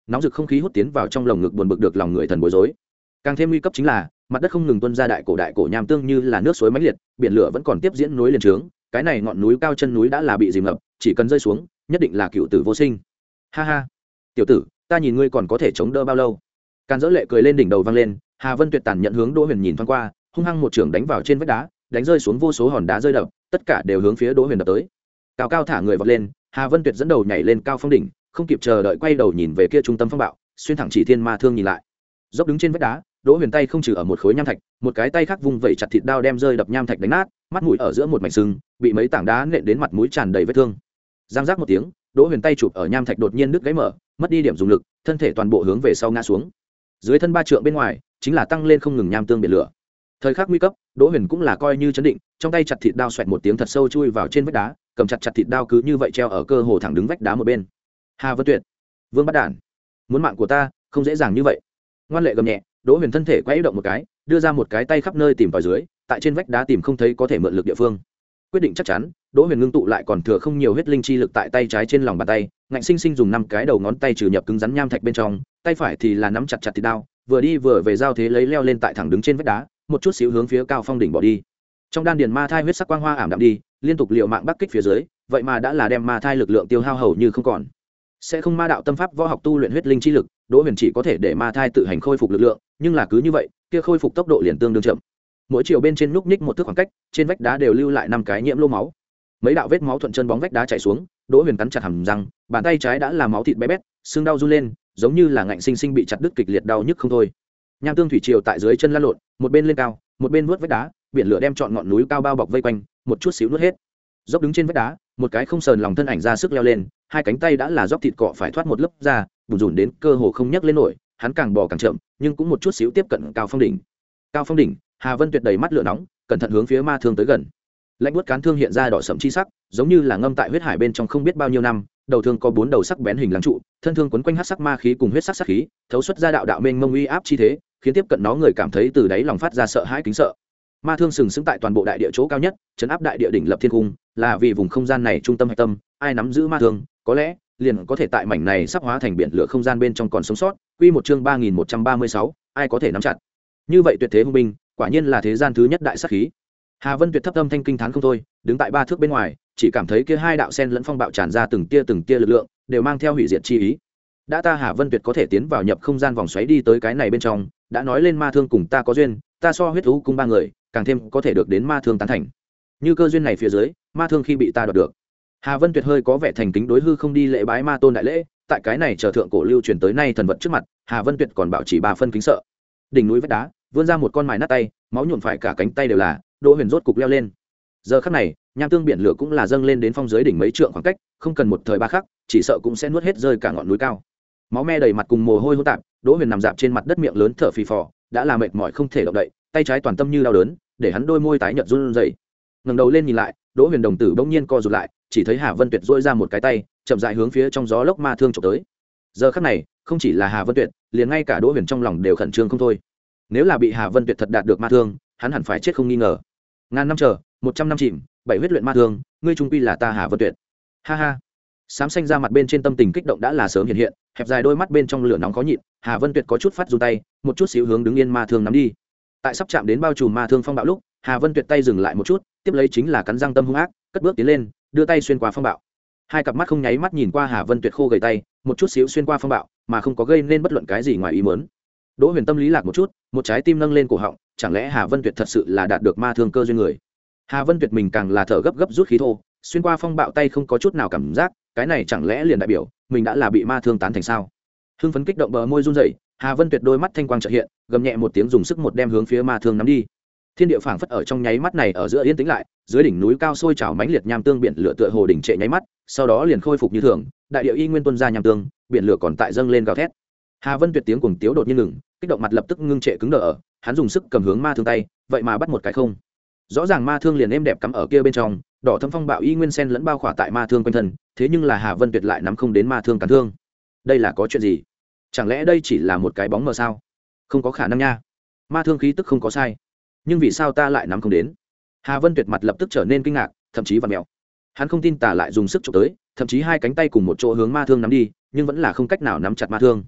nóng rực không khí hút tiến vào trong lồng ngực buồn bực được lòng người thần bối rối. Càng thêm nguy cấp chính là mặt đất không ngừng tuôn ra đại cổ đại cổ nham tương như là nước suối mãnh liệt, biển lửa vẫn còn tiếp diễn núi liền trướng, cái này ngọn núi cao chân núi đã là bị dìm ngập, chỉ cần rơi xuống nhất định là cựu tử vô sinh. Ha ha, tiểu tử, ta nhìn ngươi còn có thể chống đỡ bao lâu? Càn Dỡ Lệ cười lên đỉnh đầu vang lên. Hà Vân Tuyệt tàn nhận hướng Đỗ Huyền nhìn thoáng qua, hung hăng một trưởng đánh vào trên vách đá, đánh rơi xuống vô số hòn đá rơi đập, tất cả đều hướng phía Đỗ Huyền đập tới. Cao cao thả người vọt lên, Hà Vân Tuyệt dẫn đầu nhảy lên cao phong đỉnh, không kịp chờ đợi quay đầu nhìn về kia trung tâm phong bạo, xuyên thẳng chỉ thiên ma thương nhìn lại. Dốc đứng trên vách đá, Đỗ Huyền tay không trừ ở một khối nham thạch, một cái tay khác vung vẩy chặt thịt đao đem rơi đập nham thạch đánh nát, mắt mũi ở giữa một mảnh sưng, bị mấy tảng đá nện đến mặt mũi tràn đầy vết thương. Giang giác một tiếng, Đỗ Huyền tay chụp ở nham thạch đột nhiên đứt gãy mở, mất đi điểm dùng lực, thân thể toàn bộ hướng về sau ngã xuống. Dưới thân ba trượng bên ngoài, chính là tăng lên không ngừng nham tương biển lửa. Thời khắc nguy cấp, Đỗ Huyền cũng là coi như chấn định, trong tay chặt thịt đao xoẹt một tiếng thật sâu chui vào trên vách đá, cầm chặt chặt thịt đao cứ như vậy treo ở cơ hồ thẳng đứng vách đá một bên. Hà Vân Tuyệt, Vương Bát Đản, muốn mạng của ta, không dễ dàng như vậy. Ngoan lệ gầm nhẹ, Đỗ Huyền thân thể quay động một cái, đưa ra một cái tay khắp nơi tìm tòi dưới, tại trên vách đá tìm không thấy có thể mượn lực địa phương. Quyết định chắc chắn, Đỗ Huyền ngưng tụ lại còn thừa không nhiều huyết linh chi lực tại tay trái trên lòng bàn tay, ngạnh sinh sinh dùng năm cái đầu ngón tay trừ nhập cứng rắn nham thạch bên trong, tay phải thì là nắm chặt chặt thịt đao, vừa đi vừa về giao thế lấy leo lên tại thẳng đứng trên vách đá, một chút xíu hướng phía cao phong đỉnh bỏ đi. Trong đan điền ma thai huyết sắc quang hoa ảm đạm đi, liên tục liều mạng bắc kích phía dưới, vậy mà đã là đem ma thai lực lượng tiêu hao hầu như không còn. Sẽ không ma đạo tâm pháp võ học tu luyện huyết linh chi lực, Đỗ Huyền chỉ có thể để ma thai tự hành khôi phục lực lượng, nhưng là cứ như vậy, kia khôi phục tốc độ liền tương đương chậm. Mỗi chiều bên trên núc ních một thước khoảng cách, trên vách đá đều lưu lại năm cái nhiễm lô máu. Mấy đạo vết máu thuận chân bóng vách đá chảy xuống, Đỗ Huyền cắn chặt hàm răng, bàn tay trái đã là máu thịt bé bét, xương đau run lên, giống như là ngạnh sinh sinh bị chặt đứt kịch liệt đau nhức không thôi. Nham tương thủy triều tại dưới chân lăn lộn, một bên lên cao, một bên nuốt vách đá, biển lửa đem trọn ngọn núi cao bao bọc vây quanh, một chút xíu nuốt hết. Dốc đứng trên vách đá, một cái không sờn lòng thân ảnh ra sức leo lên, hai cánh tay đã là dốc thịt cọ phải thoát một lớp ra, bùn rùn đến cơ hồ không nhấc lên nổi, hắn càng bò càng chậm, nhưng cũng một chút xíu tiếp cận cao phong đỉnh. Cao phong đỉnh, Hà Vân Tuyệt đầy mắt lửa nóng, cẩn thận hướng phía ma thương tới gần. Lạnh buốt cán thương hiện ra đỏ sẫm chi sắc, giống như là ngâm tại huyết hải bên trong không biết bao nhiêu năm, đầu thương có bốn đầu sắc bén hình lăng trụ, thân thương quấn quanh hắc sắc ma khí cùng huyết sắc sắc khí, thấu xuất ra đạo đạo mênh mông uy áp chi thế, khiến tiếp cận nó người cảm thấy từ đáy lòng phát ra sợ hãi kính sợ. Ma thương sừng sững tại toàn bộ đại địa chỗ cao nhất, chấn áp đại địa đỉnh lập thiên cung, là vì vùng không gian này trung tâm hạch tâm, ai nắm giữ ma thương, có lẽ liền có thể tại mảnh này sắp hóa thành biển lửa không gian bên trong còn sống sót. Quy một chương ba nghìn một trăm ba mươi sáu, ai có thể nắm chặt. Như vậy tuyệt thế hung binh, quả nhiên là thế gian thứ nhất đại sát khí. Hà Vân Tuyệt thấp âm thanh kinh thán không thôi, đứng tại ba thước bên ngoài, chỉ cảm thấy kia hai đạo sen lẫn phong bạo tràn ra từng tia từng tia lực lượng, đều mang theo hủy diệt chi ý. Đã ta Hà Vân Tuyệt có thể tiến vào nhập không gian vòng xoáy đi tới cái này bên trong, đã nói lên ma thương cùng ta có duyên, ta so huyết thú cung ba người, càng thêm có thể được đến ma thương tán thành. Như cơ duyên này phía dưới, ma thương khi bị ta đoạt được. Hà Vân Tuyệt hơi có vẻ thành kính đối hư không đi lễ bái ma tôn đại lễ, tại cái này chờ thượng cổ lưu truyền tới nay thần vật trước mặt, Hà Vân Tuyệt còn bảo trì ba phân kính sợ. Đỉnh núi vách đá, vươn ra một con mài nát tay, máu nhuộm phải cả cánh tay đều là, Đỗ Huyền rốt cục leo lên. Giờ khắc này, nham tương biển lửa cũng là dâng lên đến phong dưới đỉnh mấy trượng khoảng cách, không cần một thời ba khắc, chỉ sợ cũng sẽ nuốt hết rơi cả ngọn núi cao. Máu me đầy mặt cùng mồ hôi hỗn tạp, Đỗ Huyền nằm dạp trên mặt đất miệng lớn thở phì phò, đã là mệt mỏi không thể động đậy, tay trái toàn tâm như đau đớn, để hắn đôi môi tái nhợt run rẩy. Ngẩng đầu lên nhìn lại, Đỗ Huyền đồng tử bỗng nhiên co rụt lại, chỉ thấy Hà Vân Tuyệt duỗi ra một cái tay, chậm rãi hướng phía trong gió lốc ma thương chụp tới. Giờ khắc này, không chỉ là Hà Vân Tuyệt, liền ngay cả Đỗ Huyền trong lòng đều khẩn trương không thôi. Nếu là bị Hà Vân Tuyệt thật đạt được ma thương, hắn hẳn phải chết không nghi ngờ. Ngàn năm chờ, một trăm năm chìm, bảy huyết luyện ma thương, ngươi trung quy là ta Hà Vân Tuyệt. Ha ha. Sám xanh ra mặt bên trên tâm tình kích động đã là sớm hiện hiện, hẹp dài đôi mắt bên trong lửa nóng khó nhịn, Hà Vân Tuyệt có chút phát run tay, một chút xíu hướng đứng yên ma thương nắm đi. Tại sắp chạm đến bao trùm ma thương phong bạo lúc, Hà Vân Tuyệt tay dừng lại một chút, tiếp lấy chính là cắn răng tâm hung ác, cất bước tiến lên, đưa tay xuyên qua phong bạo. Hai cặp mắt không nháy mắt nhìn qua Hà Vân Tuyệt khô gầy tay, một chút xíu xuyên qua phong bạo, mà không có gây nên bất luận cái gì ngoài ý muốn. Đỗ Huyền tâm lý lạc một chút, một trái tim nâng lên cổ họng, chẳng lẽ Hà Vân Tuyệt thật sự là đạt được ma thương cơ duyên người? Hà Vân Tuyệt mình càng là thở gấp gấp rút khí thô, xuyên qua phong bạo tay không có chút nào cảm giác, cái này chẳng lẽ liền đại biểu mình đã là bị ma thương tán thành sao? Hưng phấn kích động bờ môi run rẩy, Hà Vân Tuyệt đôi mắt thanh quang chợt hiện, gầm nhẹ một tiếng dùng sức một đem hướng phía ma thương nắm đi. Thiên địa phảng phất ở trong nháy mắt này ở giữa yên tĩnh lại, dưới đỉnh núi cao sôi trào mãnh liệt nham tương biển lửa tựa hồ đỉnh trệ nháy mắt, sau đó liền khôi phục như thường, đại địa y nguyên tuôn ra nham tương, biển lửa còn tại dâng lên gào thét. Hà Vân Tuyệt tiếng cuồng tiếu đột nhiên ngừng, kích động mặt lập tức ngưng trệ cứng đờ ở, hắn dùng sức cầm hướng ma thương tay, vậy mà bắt một cái không. Rõ ràng ma thương liền êm đẹp cắm ở kia bên trong, đỏ thâm phong bạo y nguyên sen lẫn bao khỏa tại ma thương quanh thân, thế nhưng là Hà Vân Tuyệt lại nắm không đến ma thương cản thương. Đây là có chuyện gì? Chẳng lẽ đây chỉ là một cái bóng mờ sao? Không có khả năng nha. Ma thương khí tức không có sai, nhưng vì sao ta lại nắm không đến? Hà Vân Tuyệt mặt lập tức trở nên kinh ngạc, thậm chí vặn mèo. Hắn không tin tả lại dùng sức chụp tới, thậm chí hai cánh tay cùng một chỗ hướng ma thương nắm đi, nhưng vẫn là không cách nào nắm chặt ma thương.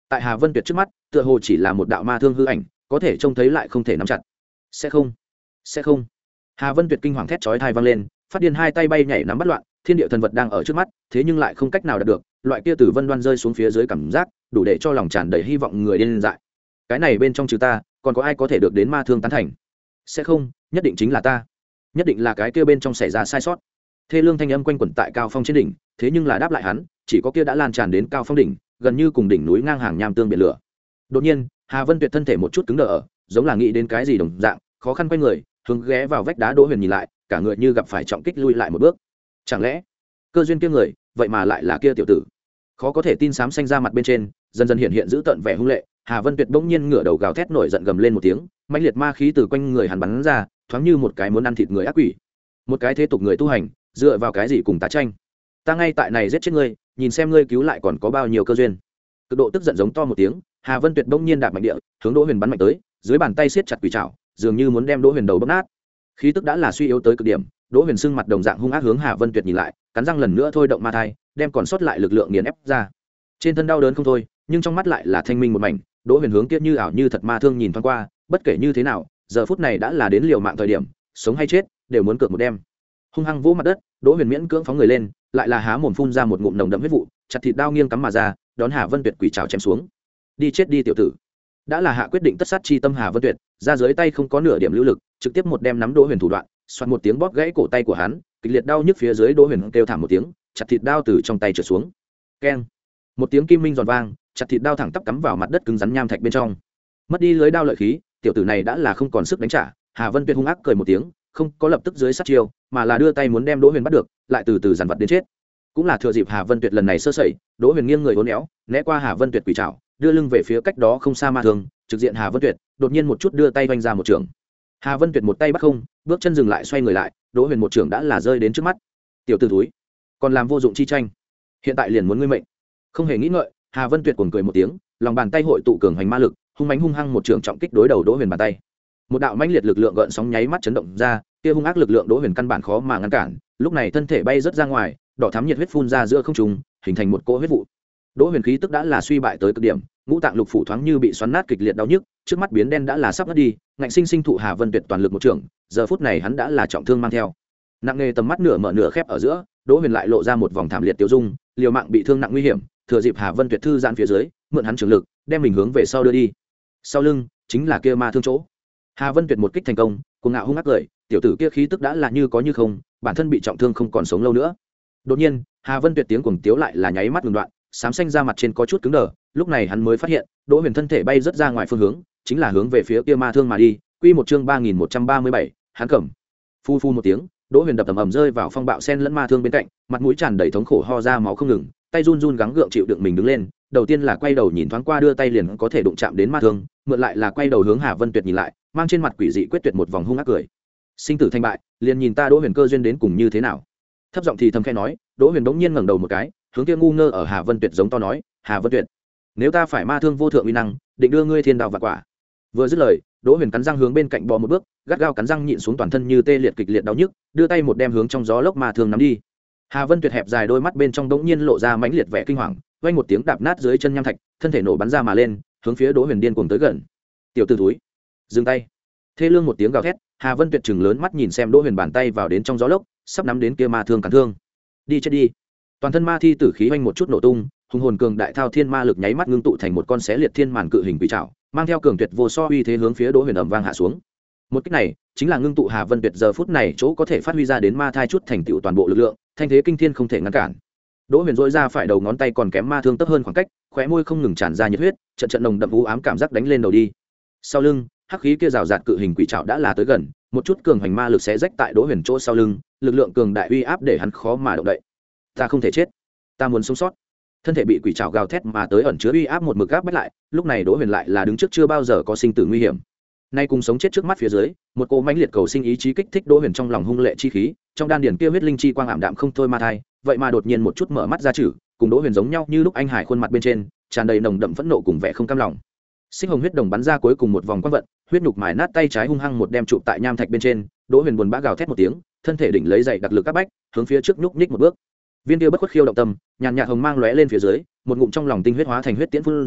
tại Hà Vân Tuyệt trước mắt tựa hồ chỉ là một đạo ma thương hư ảnh, có thể trông thấy lại không thể nắm chặt. Sẽ không, sẽ không. Hà Vân Tuyệt kinh hoàng thét chói tai vang lên, phát điên hai tay bay nhảy nắm bắt loạn, thiên địa thần vật đang ở trước mắt, thế nhưng lại không cách nào đạt được, loại kia từ vân đoan rơi xuống phía dưới cảm giác, đủ để cho lòng tràn đầy hy vọng người điên dại. Cái này bên trong trừ ta, còn có ai có thể được đến ma thương tán thành? Sẽ không, nhất định chính là ta. Nhất định là cái kia bên trong xảy ra sai sót. Thê lương thanh âm quanh quẩn tại cao phong trên đỉnh, thế nhưng là đáp lại hắn, chỉ có kia đã lan tràn đến cao phong đỉnh, gần như cùng đỉnh núi ngang hàng nham tương biển lửa. Đột nhiên, Hà Vân Tuyệt thân thể một chút cứng đờ ở, giống là nghĩ đến cái gì đồng dạng, khó khăn quay người, hướng ghé vào vách đá Đỗ Huyền nhìn lại, cả người như gặp phải trọng kích lui lại một bước. Chẳng lẽ, cơ duyên kia người, vậy mà lại là kia tiểu tử? Khó có thể tin xám xanh ra mặt bên trên, dần dần hiện hiện giữ tận vẻ hung lệ. Hà Vân Tuyệt bỗng nhiên ngửa đầu gào thét nổi giận gầm lên một tiếng, mãnh liệt ma khí từ quanh người hắn bắn ra, thoáng như một cái muốn ăn thịt người ác quỷ. Một cái thế tục người tu hành, dựa vào cái gì cùng ta tranh? Ta ngay tại này giết chết ngươi, nhìn xem ngươi cứu lại còn có bao nhiêu cơ duyên. Cực độ tức giận giống to một tiếng, Hà Vân Tuyệt bỗng nhiên đạp mạnh địa, hướng Đỗ Huyền bắn mạnh tới, dưới bàn tay siết chặt quỷ trảo, dường như muốn đem Đỗ Huyền đầu bóp nát. Khí tức đã là suy yếu tới cực điểm, Đỗ Huyền sưng mặt đồng dạng hung ác hướng Hà Vân Tuyệt nhìn lại, cắn răng lần nữa thôi động ma thai, đem còn sót lại lực lượng nghiền ép ra. Trên thân đau đớn không thôi, nhưng trong mắt lại là thanh minh một mảnh. Đỗ Huyền hướng kia như ảo như thật ma thương nhìn thoáng qua, bất kể như thế nào, giờ phút này đã là đến liều mạng thời điểm, sống hay chết đều muốn cược một đêm. Hung hăng vỗ mặt đất, Đỗ Huyền miễn cưỡng phóng người lên, lại là há mồm phun ra một ngụm nồng đậm huyết vụ, chặt thịt đao nghiêng cắm mà ra, đón Hà Vân Tuyệt quỷ trảo chém xuống. Đi chết đi tiểu tử. Đã là hạ quyết định tất sát chi tâm Hà Vân Tuyệt, ra dưới tay không có nửa điểm lưu lực, trực tiếp một đem nắm Đỗ Huyền thủ đoạn, xoạt một tiếng bóp gãy cổ tay của hắn, kịch liệt đau nhức phía dưới Đỗ Huyền kêu thảm một tiếng, chặt thịt đao từ trong tay trượt xuống. Keng. Một tiếng kim minh giòn vang, chặt thịt đao thẳng tắp cắm vào mặt đất cứng rắn nham thạch bên trong. Mất đi lưới đao lợi khí, tiểu tử này đã là không còn sức đánh trả. Hà Vân Tuyệt hung ác cười một tiếng, không có lập tức dưới sát chiêu, mà là đưa tay muốn đem Đỗ Huyền bắt được, lại từ từ giàn vật đến chết. Cũng là thừa dịp Hà Vân Tuyệt lần này sơ sẩy, Đỗ Huyền nghiêng người uốn éo, né qua Hà Vân Tuyệt quỷ trảo, đưa lưng về phía cách đó không xa ma thương, trực diện Hà Vân Tuyệt, đột nhiên một chút đưa tay vung ra một trường. Hà Vân Tuyệt một tay bắt không, bước chân dừng lại xoay người lại, Đỗ Huyền một trường đã là rơi đến trước mắt. Tiểu tử thúi, còn làm vô dụng chi tranh, hiện tại liền muốn ngươi mệnh. Không hề nghĩ ngợi, Hà Vân Tuyệt cuồng cười một tiếng, lòng bàn tay hội tụ cường hành ma lực, hung mãnh hung hăng một trường trọng kích đối đầu Đỗ Huyền bàn tay. Một đạo mãnh liệt lực lượng gợn sóng nháy mắt chấn động ra, kia hung ác lực lượng Đỗ Huyền căn bản khó mà ngăn cản, lúc này thân thể bay rất ra ngoài, đỏ thắm nhiệt huyết phun ra giữa không trung, hình thành một cỗ huyết vụ. Đỗ Huyền khí tức đã là suy bại tới cực điểm, ngũ tạng lục phủ thoáng như bị xoắn nát kịch liệt đau nhức, trước mắt biến đen đã là sắp mất đi, ngạnh sinh sinh thụ Hà Vân Tuyệt toàn lực một trường, giờ phút này hắn đã là trọng thương mang theo. Nặng nề tầm mắt nửa mở nửa khép ở giữa, Đỗ Huyền lại lộ ra một vòng thảm liệt tiêu dung, liều mạng bị thương nặng nguy hiểm, thừa dịp Hà Vân Tuyệt thư giãn phía dưới, mượn hắn trường lực, đem mình hướng về sau đưa đi. Sau lưng chính là kia ma thương chỗ. Hà Vân Tuyệt một kích thành công, cuồng ngạo hung ác cười, tiểu tử kia khí tức đã là như có như không, bản thân bị trọng thương không còn sống lâu nữa. Đột nhiên, Hà Vân Tuyệt tiếng cuồng tiếu lại là nháy mắt ngừng đoạn, xám xanh ra mặt trên có chút cứng đờ, lúc này hắn mới phát hiện, Đỗ Huyền thân thể bay rất ra ngoài phương hướng, chính là hướng về phía kia ma thương mà đi. Quy một chương ba nghìn một trăm ba mươi bảy, hắn cầm. Phu phu một tiếng, Đỗ Huyền đập tầm ầm rơi vào phong bạo sen lẫn ma thương bên cạnh, mặt mũi tràn đầy thống khổ ho ra máu không ngừng, tay run run gắng gượng chịu đựng mình đứng lên, đầu tiên là quay đầu nhìn thoáng qua đưa tay liền có thể đụng chạm đến ma thương, mượn lại là quay đầu hướng Hà Vân Tuyệt nhìn lại, mang trên mặt quỷ dị quyết tuyệt một vòng hung ác cười. Sinh tử thành bại, liền nhìn ta Đỗ Huyền cơ duyên đến cùng như thế nào. Thấp giọng thì thầm khẽ nói, Đỗ Huyền bỗng nhiên ngẩng đầu một cái, hướng kia ngu ngơ ở Hà Vân Tuyệt giống to nói, Hà Vân Tuyệt, nếu ta phải ma thương vô thượng uy năng, định đưa ngươi thiên đạo vạn quả. Vừa dứt lời, Đỗ Huyền cắn răng hướng bên cạnh bò một bước, gắt gao cắn răng nhịn xuống toàn thân như tê liệt kịch liệt đau nhức, đưa tay một đem hướng trong gió lốc ma thương nắm đi. Hà Vân Tuyệt hẹp dài đôi mắt bên trong đống nhiên lộ ra mãnh liệt vẻ kinh hoàng, vang một tiếng đạp nát dưới chân nham thạch, thân thể nổ bắn ra mà lên, hướng phía Đỗ Huyền điên cuồng tới gần. Tiểu tử thúi, dừng tay! Thê lương một tiếng gào thét, Hà Vân Tuyệt trừng lớn mắt nhìn xem Đỗ Huyền bàn tay vào đến trong gió lốc, sắp nắm đến kia ma thương cản thương. Đi chết đi! Toàn thân ma thi tử khí oanh một chút nổ tung, hùng hồn cường đại thao thiên ma lực nháy mắt ngưng tụ thành một con xé liệt thiên màn cự hình quỷ trảo, mang theo cường tuyệt vô so uy thế hướng phía Đỗ Huyền ầm vang hạ xuống. Một kích này chính là ngưng tụ Hà Vân Tuyệt giờ phút này chỗ có thể phát huy ra đến ma thai chút thành tựu toàn bộ lực lượng, thanh thế kinh thiên không thể ngăn cản. Đỗ Huyền dỗi ra phải đầu ngón tay còn kém ma thương tấp hơn khoảng cách, khóe môi không ngừng tràn ra nhiệt huyết, trận trận nồng đậm u ám cảm giác đánh lên đầu đi. Sau lưng, hắc khí kia rào rạt cự hình quỷ trảo đã là tới gần, một chút cường hành ma lực xé rách tại Đỗ Huyền chỗ sau lưng, lực lượng cường đại uy áp để hắn khó mà động đậy. Ta không thể chết, ta muốn sống sót. Thân thể bị quỷ trảo gào thét mà tới ẩn chứa uy áp một mực áp bách lại, lúc này Đỗ Huyền lại là đứng trước chưa bao giờ có sinh tử nguy hiểm. Nay cùng sống chết trước mắt phía dưới, một cô mãnh liệt cầu sinh ý chí kích thích Đỗ Huyền trong lòng hung lệ chi khí, trong đan điền kia huyết linh chi quang ảm đạm không thôi ma thai, vậy mà đột nhiên một chút mở mắt ra chử, cùng Đỗ Huyền giống nhau như lúc anh hải khuôn mặt bên trên, tràn đầy nồng đậm phẫn nộ cùng vẻ không cam lòng. Xích hồng huyết đồng bắn ra cuối cùng một vòng quang vận, huyết nhục mài nát tay trái hung hăng một đem trụ tại nham thạch bên trên, Đỗ Huyền buồn bã gào thét một tiếng, thân thể đỉnh lấy dậy đặc lực các bách, hướng phía trước nhúc nhích một bước. Viên kia bất khuất khiêu động tâm, nhàn nhạt hồng mang lóe lên phía dưới, một ngụm trong lòng tinh huyết hóa thành huyết tiễn phun ra,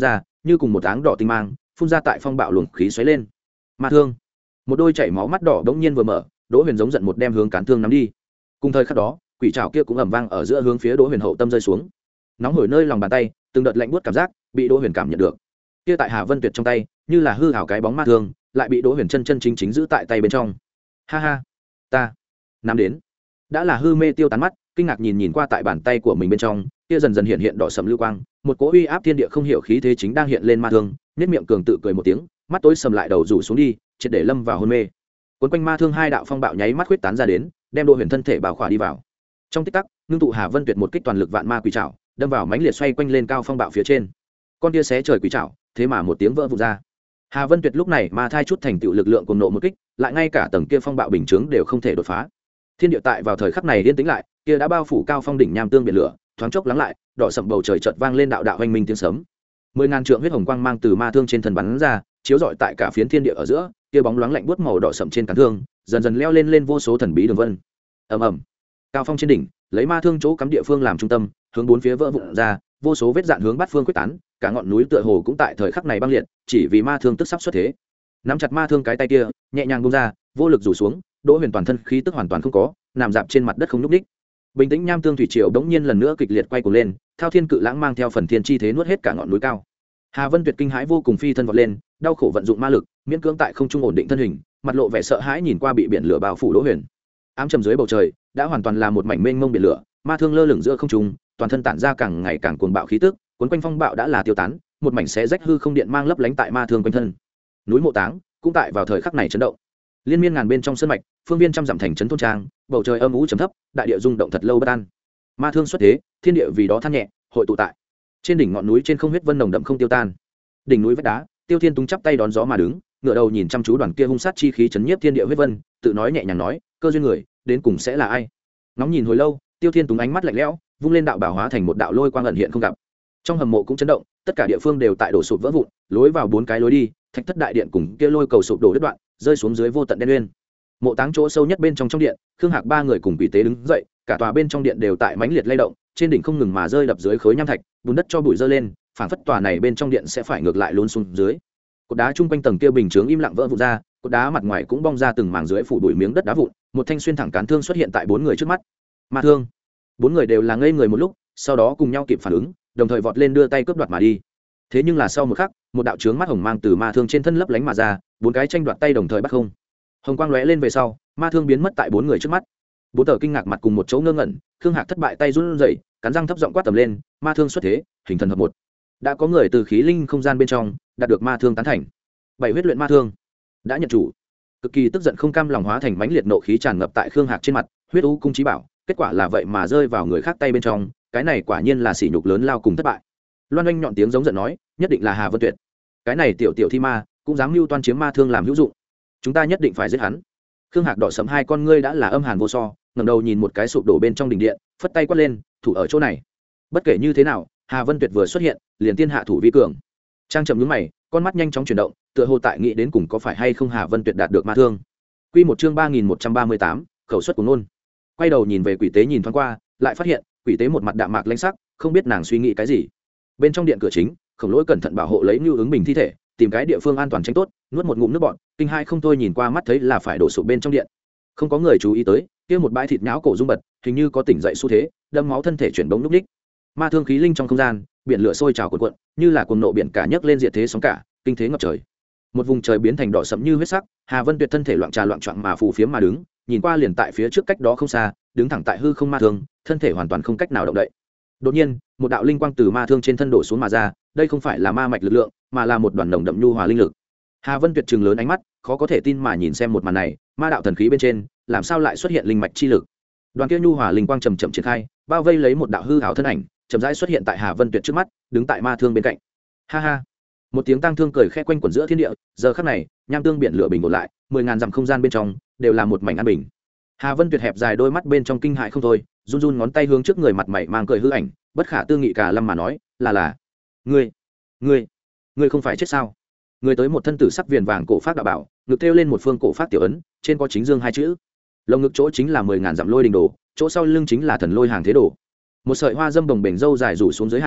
như cùng một áng đỏ tinh mang phun ra tại phong bạo luồng khí xoáy lên. Ma thương, một đôi chảy máu mắt đỏ đống nhiên vừa mở, Đỗ Huyền giống giận một đem hướng cán thương nắm đi. Cùng thời khắc đó, quỷ trảo kia cũng ầm vang ở giữa hướng phía Đỗ Huyền hậu tâm rơi xuống. Nóng hổi nơi lòng bàn tay, từng đợt lạnh buốt cảm giác bị Đỗ Huyền cảm nhận được. Kia tại Hà Vân Tuyệt trong tay, như là hư ảo cái bóng ma thương, lại bị Đỗ Huyền chân chân chính chính giữ tại tay bên trong. Ha ha, ta nắm đến. Đã là hư mê tiêu tán mắt, kinh ngạc nhìn nhìn qua tại bàn tay của mình bên trong, kia dần dần hiện hiện đỏ sẫm lưu quang, một cỗ uy áp thiên địa không hiểu khí thế chính đang hiện lên ma thương, nhếch miệng cường tự cười một tiếng, mắt tối sầm lại đầu rủ xuống đi, triệt để lâm vào hôn mê. Cuốn quanh ma thương hai đạo phong bạo nháy mắt huyết tán ra đến, đem Đỗ Huyền thân thể bao khỏa đi vào. Trong tích tắc, ngưng tụ Hà Vân Tuyệt một kích toàn lực vạn ma quỷ trảo, đâm vào mãnh liệt xoay quanh lên cao phong bạo phía trên. Con kia xé trời quỷ trảo, thế mà một tiếng vỡ vụn ra. Hà Vân Tuyệt lúc này ma thai chút thành tựu lực lượng cuồng nộ một kích, lại ngay cả tầng kia phong bạo bình chướng đều không thể đột phá. Thiên địa tại vào thời khắc này yên tĩnh lại, kia đã bao phủ cao phong đỉnh nham tương biển lửa, thoáng chốc lắng lại, đỏ sậm bầu trời chợt vang lên đạo đạo oanh minh tiếng sấm. Mười ngàn trượng huyết hồng quang mang từ ma thương trên thân bắn ra, chiếu rọi tại cả phiến thiên địa ở giữa, kia bóng loáng lạnh buốt màu đỏ sậm trên cán thương, dần dần leo lên lên vô số thần bí đường vân. Ầm ầm. Cao phong trên đỉnh, lấy ma thương chỗ cắm địa phương làm trung tâm, hướng bốn phía vỡ vụn ra, vô số vết dạn hướng bát phương quyết tán, cả ngọn núi tựa hồ cũng tại thời khắc này băng liệt, chỉ vì ma thương tức sắp xuất thế. Nắm chặt ma thương cái tay kia, nhẹ nhàng buông ra, vô lực rủ xuống, Đỗ Huyền toàn thân khí tức hoàn toàn không có, nằm dạp trên mặt đất không nhúc nhích. Bình tĩnh nham tương thủy triều đống nhiên lần nữa kịch liệt quay cuồng lên, thao thiên cự lãng mang theo phần thiên chi thế nuốt hết cả ngọn núi cao. Hà Vân Tuyệt kinh hãi vô cùng phi thân vọt lên, đau khổ vận dụng ma lực, miễn cưỡng tại không trung ổn định thân hình, mặt lộ vẻ sợ hãi nhìn qua bị biển lửa bao phủ Đỗ Huyền. Ám trầm dưới bầu trời, đã hoàn toàn là một mảnh mênh mông biển lửa, ma thương lơ lửng giữa không trung, toàn thân tản ra càng ngày càng cuồng bạo khí tức, cuốn quanh phong bạo đã là tiêu tán, một mảnh xé rách hư không điện mang lấp lánh tại ma thương quanh thân. Núi Mộ Táng cũng tại vào thời khắc này chấn động. Liên miên ngàn bên trong sơn mạch, phương viên trăm dặm thành trấn thôn trang, bầu trời âm u trầm thấp, đại địa rung động thật lâu bất an. Ma thương xuất thế, thiên địa vì đó than nhẹ, hội tụ tại trên đỉnh ngọn núi trên không huyết vân nồng đậm không tiêu tan. Đỉnh núi vách đá, Tiêu Thiên Túng chắp tay đón gió mà đứng, ngửa đầu nhìn chăm chú đoàn kia hung sát chi khí chấn nhiếp thiên địa huyết vân, tự nói nhẹ nhàng nói, cơ duyên người, đến cùng sẽ là ai? Ngóng nhìn hồi lâu, Tiêu Thiên Túng ánh mắt lạnh lẽo, vung lên đạo bảo hóa thành một đạo lôi quang ẩn hiện không gặp. Trong hầm mộ cũng chấn động, tất cả địa phương đều tại đổ sụp vỡ vụn, lối vào bốn cái lối đi, thạch thất đại điện cùng kia lôi cầu sụp đổ đứt đoạn, rơi xuống dưới vô tận đen nguyên. Mộ táng chỗ sâu nhất bên trong trong điện, Khương Hạc ba người cùng quỷ tế đứng dậy, cả tòa bên trong điện đều tại mãnh liệt lay động, trên đỉnh không ngừng mà rơi đập dưới khối nham thạch, bùn đất cho bụi dơ lên, phảng phất tòa này bên trong điện sẽ phải ngược lại luôn xuống dưới. Cột đá chung quanh tầng kia bình chướng im lặng vỡ vụn ra, cột đá mặt ngoài cũng bong ra từng mảng dưới phủ bụi miếng đất đá vụn, một thanh xuyên thẳng cán thương xuất hiện tại bốn người trước mắt. Ma thương. Bốn người đều là ngây người một lúc, sau đó cùng nhau kịp phản ứng, đồng thời vọt lên đưa tay cướp đoạt mà đi. Thế nhưng là sau một khắc, một đạo chướng mắt hồng mang từ ma thương trên thân lấp lánh mà ra, bốn cái tranh đoạt tay đồng thời bắt không. Hồng quang lóe lên về sau, ma thương biến mất tại bốn người trước mắt. Bốn tờ kinh ngạc mặt cùng một chỗ ngơ ngẩn, Khương Hạc thất bại tay run rẩy, cắn răng thấp giọng quát tầm lên, ma thương xuất thế, hình thần hợp một. Đã có người từ khí linh không gian bên trong đạt được ma thương tán thành. Bảy huyết luyện ma thương đã nhận chủ. Cực kỳ tức giận không cam lòng hóa thành mãnh liệt nộ khí tràn ngập tại Khương Hạc trên mặt, huyết u cung chí bảo, kết quả là vậy mà rơi vào người khác tay bên trong, cái này quả nhiên là sỉ nhục lớn lao cùng thất bại. Loan Anh nhọn tiếng giống giận nói, nhất định là Hà Vân Tuyệt. Cái này tiểu tiểu thi ma, cũng dám mưu toan chiếm ma thương làm hữu dụng. Chúng ta nhất định phải giết hắn. Khương Hạc đỏ sẫm hai con ngươi đã là âm hàn vô so, ngẩng đầu nhìn một cái sụp đổ bên trong đình điện, phất tay quát lên, thủ ở chỗ này. Bất kể như thế nào, Hà Vân Tuyệt vừa xuất hiện, liền tiên hạ thủ vi cường. Trang trầm nhướng mày, con mắt nhanh chóng chuyển động, tựa hồ tại nghĩ đến cùng có phải hay không Hà Vân Tuyệt đạt được ma thương. Quy một chương ba nghìn một trăm ba mươi tám, khẩu suất của nôn. Quay đầu nhìn về quỷ tế nhìn thoáng qua, lại phát hiện, quỷ tế một mặt đạm mạc lãnh sắc, không biết nàng suy nghĩ cái gì. Bên trong điện cửa chính, Khổng Lỗi cẩn thận bảo hộ lấy Nưu Ứng Bình thi thể, tìm cái địa phương an toàn tránh tốt, nuốt một ngụm nước bọt, kinh hai không thôi nhìn qua mắt thấy là phải đổ sụp bên trong điện. Không có người chú ý tới, kia một bãi thịt nhão cổ rung bật, hình như có tỉnh dậy xu thế, đâm máu thân thể chuyển bóng lúc ních. Ma thương khí linh trong không gian, biển lửa sôi trào cuộn cuộn, như là cuồng nộ biển cả nhấc lên diệt thế sóng cả, kinh thế ngập trời. Một vùng trời biến thành đỏ sẫm như huyết sắc, Hà Vân Tuyệt thân thể loạn trà loạn choạng mà phù phiếm mà đứng, nhìn qua liền tại phía trước cách đó không xa, đứng thẳng tại hư không ma thương, thân thể hoàn toàn không cách nào động đậy. Đột nhiên, một đạo linh quang từ ma thương trên thân đổ xuống mà ra, đây không phải là ma mạch lực lượng, mà là một đoàn nồng đậm nhu hòa linh lực. Hà Vân Tuyệt trừng lớn ánh mắt, khó có thể tin mà nhìn xem một màn này, ma đạo thần khí bên trên, làm sao lại xuất hiện linh mạch chi lực? Đoàn kia nhu hòa linh quang chậm chậm triển khai, bao vây lấy một đạo hư ảo thân ảnh, chậm rãi xuất hiện tại Hà Vân Tuyệt trước mắt, đứng tại ma thương bên cạnh. Ha ha. Một tiếng tang thương cười khẽ quanh quẩn giữa thiên địa, giờ khắc này, nham tương biển lửa bình ổn lại, mười ngàn dặm không gian bên trong đều là một mảnh an bình. Hà Vân Tuyệt hẹp dài đôi mắt bên trong kinh hãi không thôi, run run ngón tay hướng trước người mặt mày mang cười hư ảnh, bất khả tư nghị cả lâm mà nói, là là, ngươi, ngươi, ngươi không phải chết sao? Người tới một thân tử sắc viền vàng cổ phát đạo bảo, ngực treo lên một phương cổ phát tiểu ấn, trên có chính dương hai chữ. Lồng ngực chỗ chính là mười ngàn dặm lôi đình đồ, chỗ sau lưng chính là thần lôi hàng thế đồ. Một sợi hoa dâm bồng bềnh râu dài rủ xuống dưới hàm,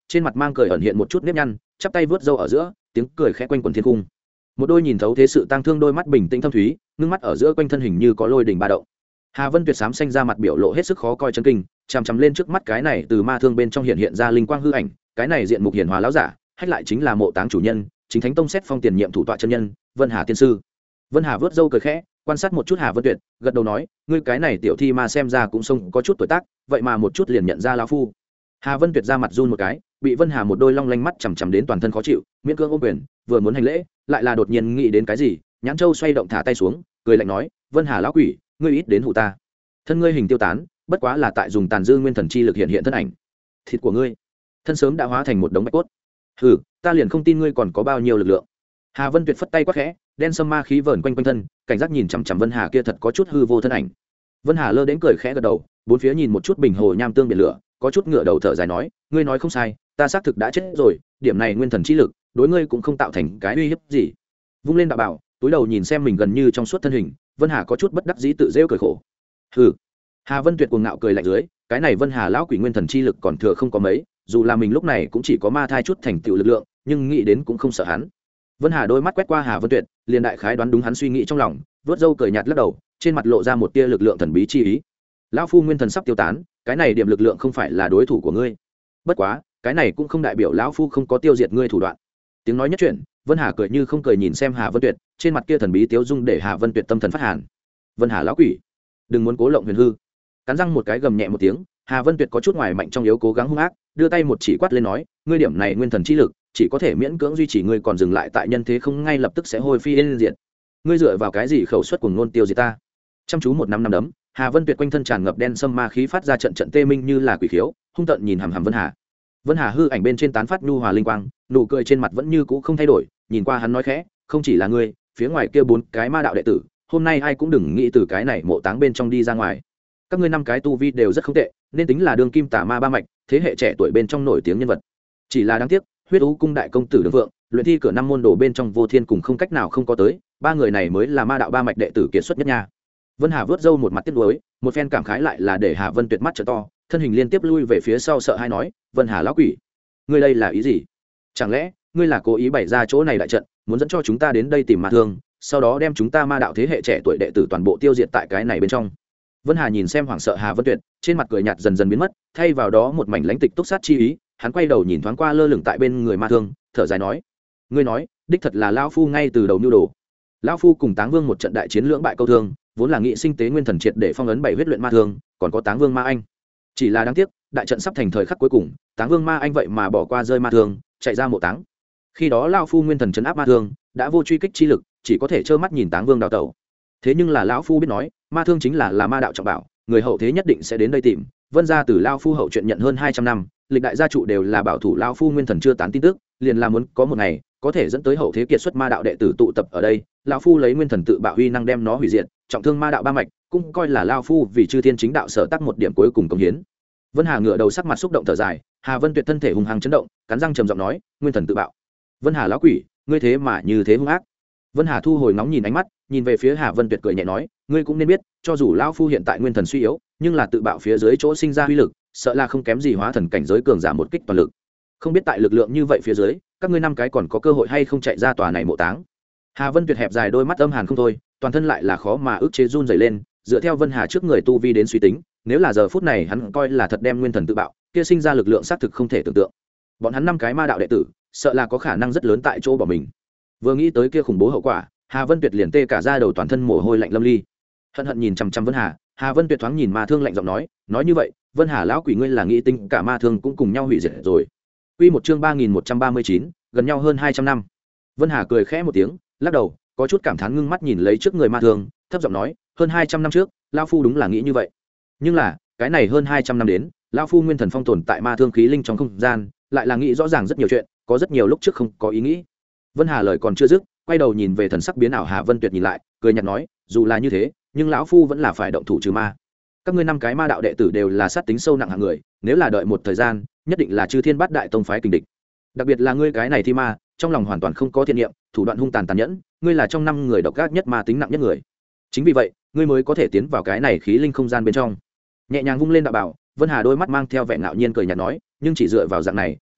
trên mặt mang cười ẩn hiện một chút nếp nhăn, chắp tay vớt râu ở giữa, tiếng cười khẽ quanh quần thiên cung. Một đôi nhìn thấu thế sự tang thương đôi mắt bình tĩnh thâm thúy, ngưng mắt ở giữa quanh thân hình như có lôi đình ba động. Hà Vân Tuyệt xám xanh ra mặt biểu lộ hết sức khó coi chấn kinh, chằm chằm lên trước mắt cái này từ ma thương bên trong hiện hiện ra linh quang hư ảnh, cái này diện mục hiển hòa lão giả, hách lại chính là Mộ Táng chủ nhân, chính Thánh Tông xét phong tiền nhiệm thủ tọa chân nhân, Vân Hà tiên sư. Vân Hà vớt râu cười khẽ, quan sát một chút Hà Vân Tuyệt, gật đầu nói, ngươi cái này tiểu thi ma xem ra cũng sông có chút tuổi tác, vậy mà một chút liền nhận ra lão phu. Hà Vân Tuyệt ra mặt run một cái, bị Vân Hà một đôi long lanh mắt chằm chằm đến toàn thân khó chịu, miễn cưỡng ôm quyền, vừa muốn hành lễ, lại là đột nhiên nghĩ đến cái gì, nhãn châu xoay động thả tay xuống, cười lạnh nói, Vân Hà lão quỷ, ngươi ít đến hù ta. Thân ngươi hình tiêu tán, bất quá là tại dùng tàn dư nguyên thần chi lực hiện hiện thân ảnh. Thịt của ngươi, thân sớm đã hóa thành một đống bạch cốt. Hừ, ta liền không tin ngươi còn có bao nhiêu lực lượng. Hà Vân Tuyệt phất tay quát khẽ, đen sâm ma khí vờn quanh quanh thân, cảnh giác nhìn chằm chằm Vân Hà kia thật có chút hư vô thân ảnh. Vân Hà lơ đến cười khẽ gật đầu, bốn phía nhìn một chút bình hồ nham tương biển lửa, có chút ngựa đầu thở dài nói, ngươi nói không sai, ta xác thực đã chết rồi, điểm này nguyên thần chi lực, đối ngươi cũng không tạo thành cái uy hiếp gì. Vung lên đạo bảo, túi đầu nhìn xem mình gần như trong suốt thân hình, Vân Hà có chút bất đắc dĩ tự rêu cười khổ. Hừ. Hà Vân Tuyệt cuồng ngạo cười lạnh dưới, cái này Vân Hà lão quỷ nguyên thần chi lực còn thừa không có mấy, dù là mình lúc này cũng chỉ có ma thai chút thành tựu lực lượng, nhưng nghĩ đến cũng không sợ hắn. Vân Hà đôi mắt quét qua Hà Vân Tuyệt, liền đại khái đoán đúng hắn suy nghĩ trong lòng, vớt râu cười nhạt lắc đầu, trên mặt lộ ra một tia lực lượng thần bí chi ý. Lão phu nguyên thần sắp tiêu tán, cái này điểm lực lượng không phải là đối thủ của ngươi. Bất quá, cái này cũng không đại biểu lão phu không có tiêu diệt ngươi thủ đoạn. Tiếng nói nhất chuyển, Vân Hà cười như không cười nhìn xem Hà Vân Tuyệt, trên mặt kia thần bí tiêu dung để Hà Vân Tuyệt tâm thần phát hàn. Vân Hà lão quỷ, đừng muốn cố lộng huyền hư. Cắn răng một cái gầm nhẹ một tiếng, Hà Vân Tuyệt có chút ngoài mạnh trong yếu cố gắng hung ác, đưa tay một chỉ quát lên nói, ngươi điểm này nguyên thần chi lực, chỉ có thể miễn cưỡng duy trì ngươi còn dừng lại tại nhân thế không ngay lập tức sẽ hôi phi yên diệt. Ngươi dựa vào cái gì khẩu suất cuồng ngôn tiêu diệt ta? Chăm chú một năm năm đấm, Hà Vân Tuyệt quanh thân tràn ngập đen sâm ma khí phát ra trận trận tê minh như là quỷ khiếu, hung tợn nhìn hằm hằm Vân Hà. Vân Hà hư ảnh bên trên tán phát nhu hòa linh quang, nụ cười trên mặt vẫn như cũ không thay đổi, nhìn qua hắn nói khẽ, không chỉ là ngươi, phía ngoài kia bốn cái ma đạo đệ tử, hôm nay ai cũng đừng nghĩ từ cái này mộ táng bên trong đi ra ngoài. Các ngươi năm cái tu vi đều rất không tệ, nên tính là đương kim tả ma ba mạch, thế hệ trẻ tuổi bên trong nổi tiếng nhân vật. Chỉ là đáng tiếc, huyết ú cung đại công tử Đường Vượng, luyện thi cửa năm môn đồ bên trong Vô Thiên cùng không cách nào không có tới, ba người này mới là ma đạo ba mạch đệ tử kiệt xuất nhất nha. Vân Hà vớt râu một mặt tiếc nuối, một phen cảm khái lại là để Hà Vân Tuyệt mắt trợ to, thân hình liên tiếp lui về phía sau sợ hai nói, Vân Hà lão quỷ, ngươi đây là ý gì? Chẳng lẽ ngươi là cố ý bày ra chỗ này đại trận, muốn dẫn cho chúng ta đến đây tìm ma thương, sau đó đem chúng ta ma đạo thế hệ trẻ tuổi đệ tử toàn bộ tiêu diệt tại cái này bên trong? Vân Hà nhìn xem hoảng sợ Hà Vân Tuyệt, trên mặt cười nhạt dần dần biến mất, thay vào đó một mảnh lãnh tịch túc sát chi ý, hắn quay đầu nhìn thoáng qua lơ lửng tại bên người ma thương, thở dài nói, ngươi nói, đích thật là lão phu ngay từ đầu nưu đồ. Lão phu cùng Táng Vương một trận đại chiến lưỡng bại câu thương, vốn là nghị sinh tế nguyên thần triệt để phong ấn bảy huyết luyện ma thương, còn có Táng Vương ma anh. Chỉ là đáng tiếc, đại trận sắp thành thời khắc cuối cùng, Táng Vương ma anh vậy mà bỏ qua rơi ma thương, chạy ra mộ táng. Khi đó lão phu nguyên thần trấn áp ma thương, đã vô truy kích chi lực, chỉ có thể trơ mắt nhìn Táng Vương đào tẩu. Thế nhưng là lão phu biết nói, ma thương chính là là ma đạo trọng bảo, người hậu thế nhất định sẽ đến đây tìm. Vân gia từ lão phu hậu chuyện nhận hơn hai trăm năm, lịch đại gia trụ đều là bảo thủ lão phu nguyên thần chưa tán tin tức, liền là muốn có một ngày có thể dẫn tới hậu thế kiệt xuất ma đạo đệ tử tụ tập ở đây, lão phu lấy nguyên thần tự bạo huy năng đem nó hủy diệt, trọng thương ma đạo ba mạch, cũng coi là lão phu vì chư thiên chính đạo sở tác một điểm cuối cùng công hiến. Vân Hà ngửa đầu sắc mặt xúc động thở dài, Hà Vân Tuyệt thân thể hùng hăng chấn động, cắn răng trầm giọng nói, nguyên thần tự bạo. Vân Hà lão quỷ, ngươi thế mà như thế hung ác. Vân Hà thu hồi nóng nhìn ánh mắt, nhìn về phía Hà Vân Tuyệt cười nhẹ nói, ngươi cũng nên biết, cho dù lão phu hiện tại nguyên thần suy yếu, nhưng là tự bạo phía dưới chỗ sinh ra uy lực, sợ là không kém gì hóa thần cảnh giới cường giả một kích toàn lực. Không biết tại lực lượng như vậy phía dưới, các ngươi năm cái còn có cơ hội hay không chạy ra tòa này mộ táng. Hà Vân Tuyệt hẹp dài đôi mắt âm hàn không thôi, toàn thân lại là khó mà ức chế run rẩy lên, dựa theo Vân Hà trước người tu vi đến suy tính, nếu là giờ phút này hắn coi là thật đem nguyên thần tự bạo, kia sinh ra lực lượng xác thực không thể tưởng tượng. Bọn hắn năm cái ma đạo đệ tử, sợ là có khả năng rất lớn tại chỗ bỏ mình. Vừa nghĩ tới kia khủng bố hậu quả, Hà Vân Tuyệt liền tê cả da đầu toàn thân mồ hôi lạnh lâm ly. Hận hận nhìn chằm chằm Vân Hà, Hà Vân Tuyệt thoáng nhìn ma thương lạnh giọng nói, nói như vậy, Vân Hà lão quỷ ngươi là nghĩ tính cả ma thương cũng cùng nhau hủy diệt rồi. Quy một chương ba nghìn một trăm ba mươi chín, gần nhau hơn hai trăm năm. Vân Hà cười khẽ một tiếng, lắc đầu, có chút cảm thán ngưng mắt nhìn lấy trước người ma thương, thấp giọng nói, hơn hai trăm năm trước, lão phu đúng là nghĩ như vậy. Nhưng là, cái này hơn hai trăm năm đến, lão phu nguyên thần phong tồn tại ma thương khí linh trong không gian, lại là nghĩ rõ ràng rất nhiều chuyện, có rất nhiều lúc trước không có ý nghĩ. Vân Hà lời còn chưa dứt, quay đầu nhìn về thần sắc biến ảo Hà Vân Tuyệt nhìn lại, cười nhạt nói, dù là như thế, nhưng lão phu vẫn là phải động thủ trừ ma. Các ngươi năm cái ma đạo đệ tử đều là sát tính sâu nặng hạng người, nếu là đợi một thời gian, nhất định là chư thiên bát đại tông phái kình địch. Đặc biệt là ngươi cái này thi ma, trong lòng hoàn toàn không có thiện niệm, thủ đoạn hung tàn tàn nhẫn, ngươi là trong năm người độc ác nhất ma tính nặng nhất người. Chính vì vậy, ngươi mới có thể tiến vào cái này khí linh không gian bên trong. Nhẹ nhàng vung lên đạo bảo, Vân Hà đôi mắt mang theo vẻ ngạo nhiên cười nhạt nói, nhưng chỉ dựa vào dạng này,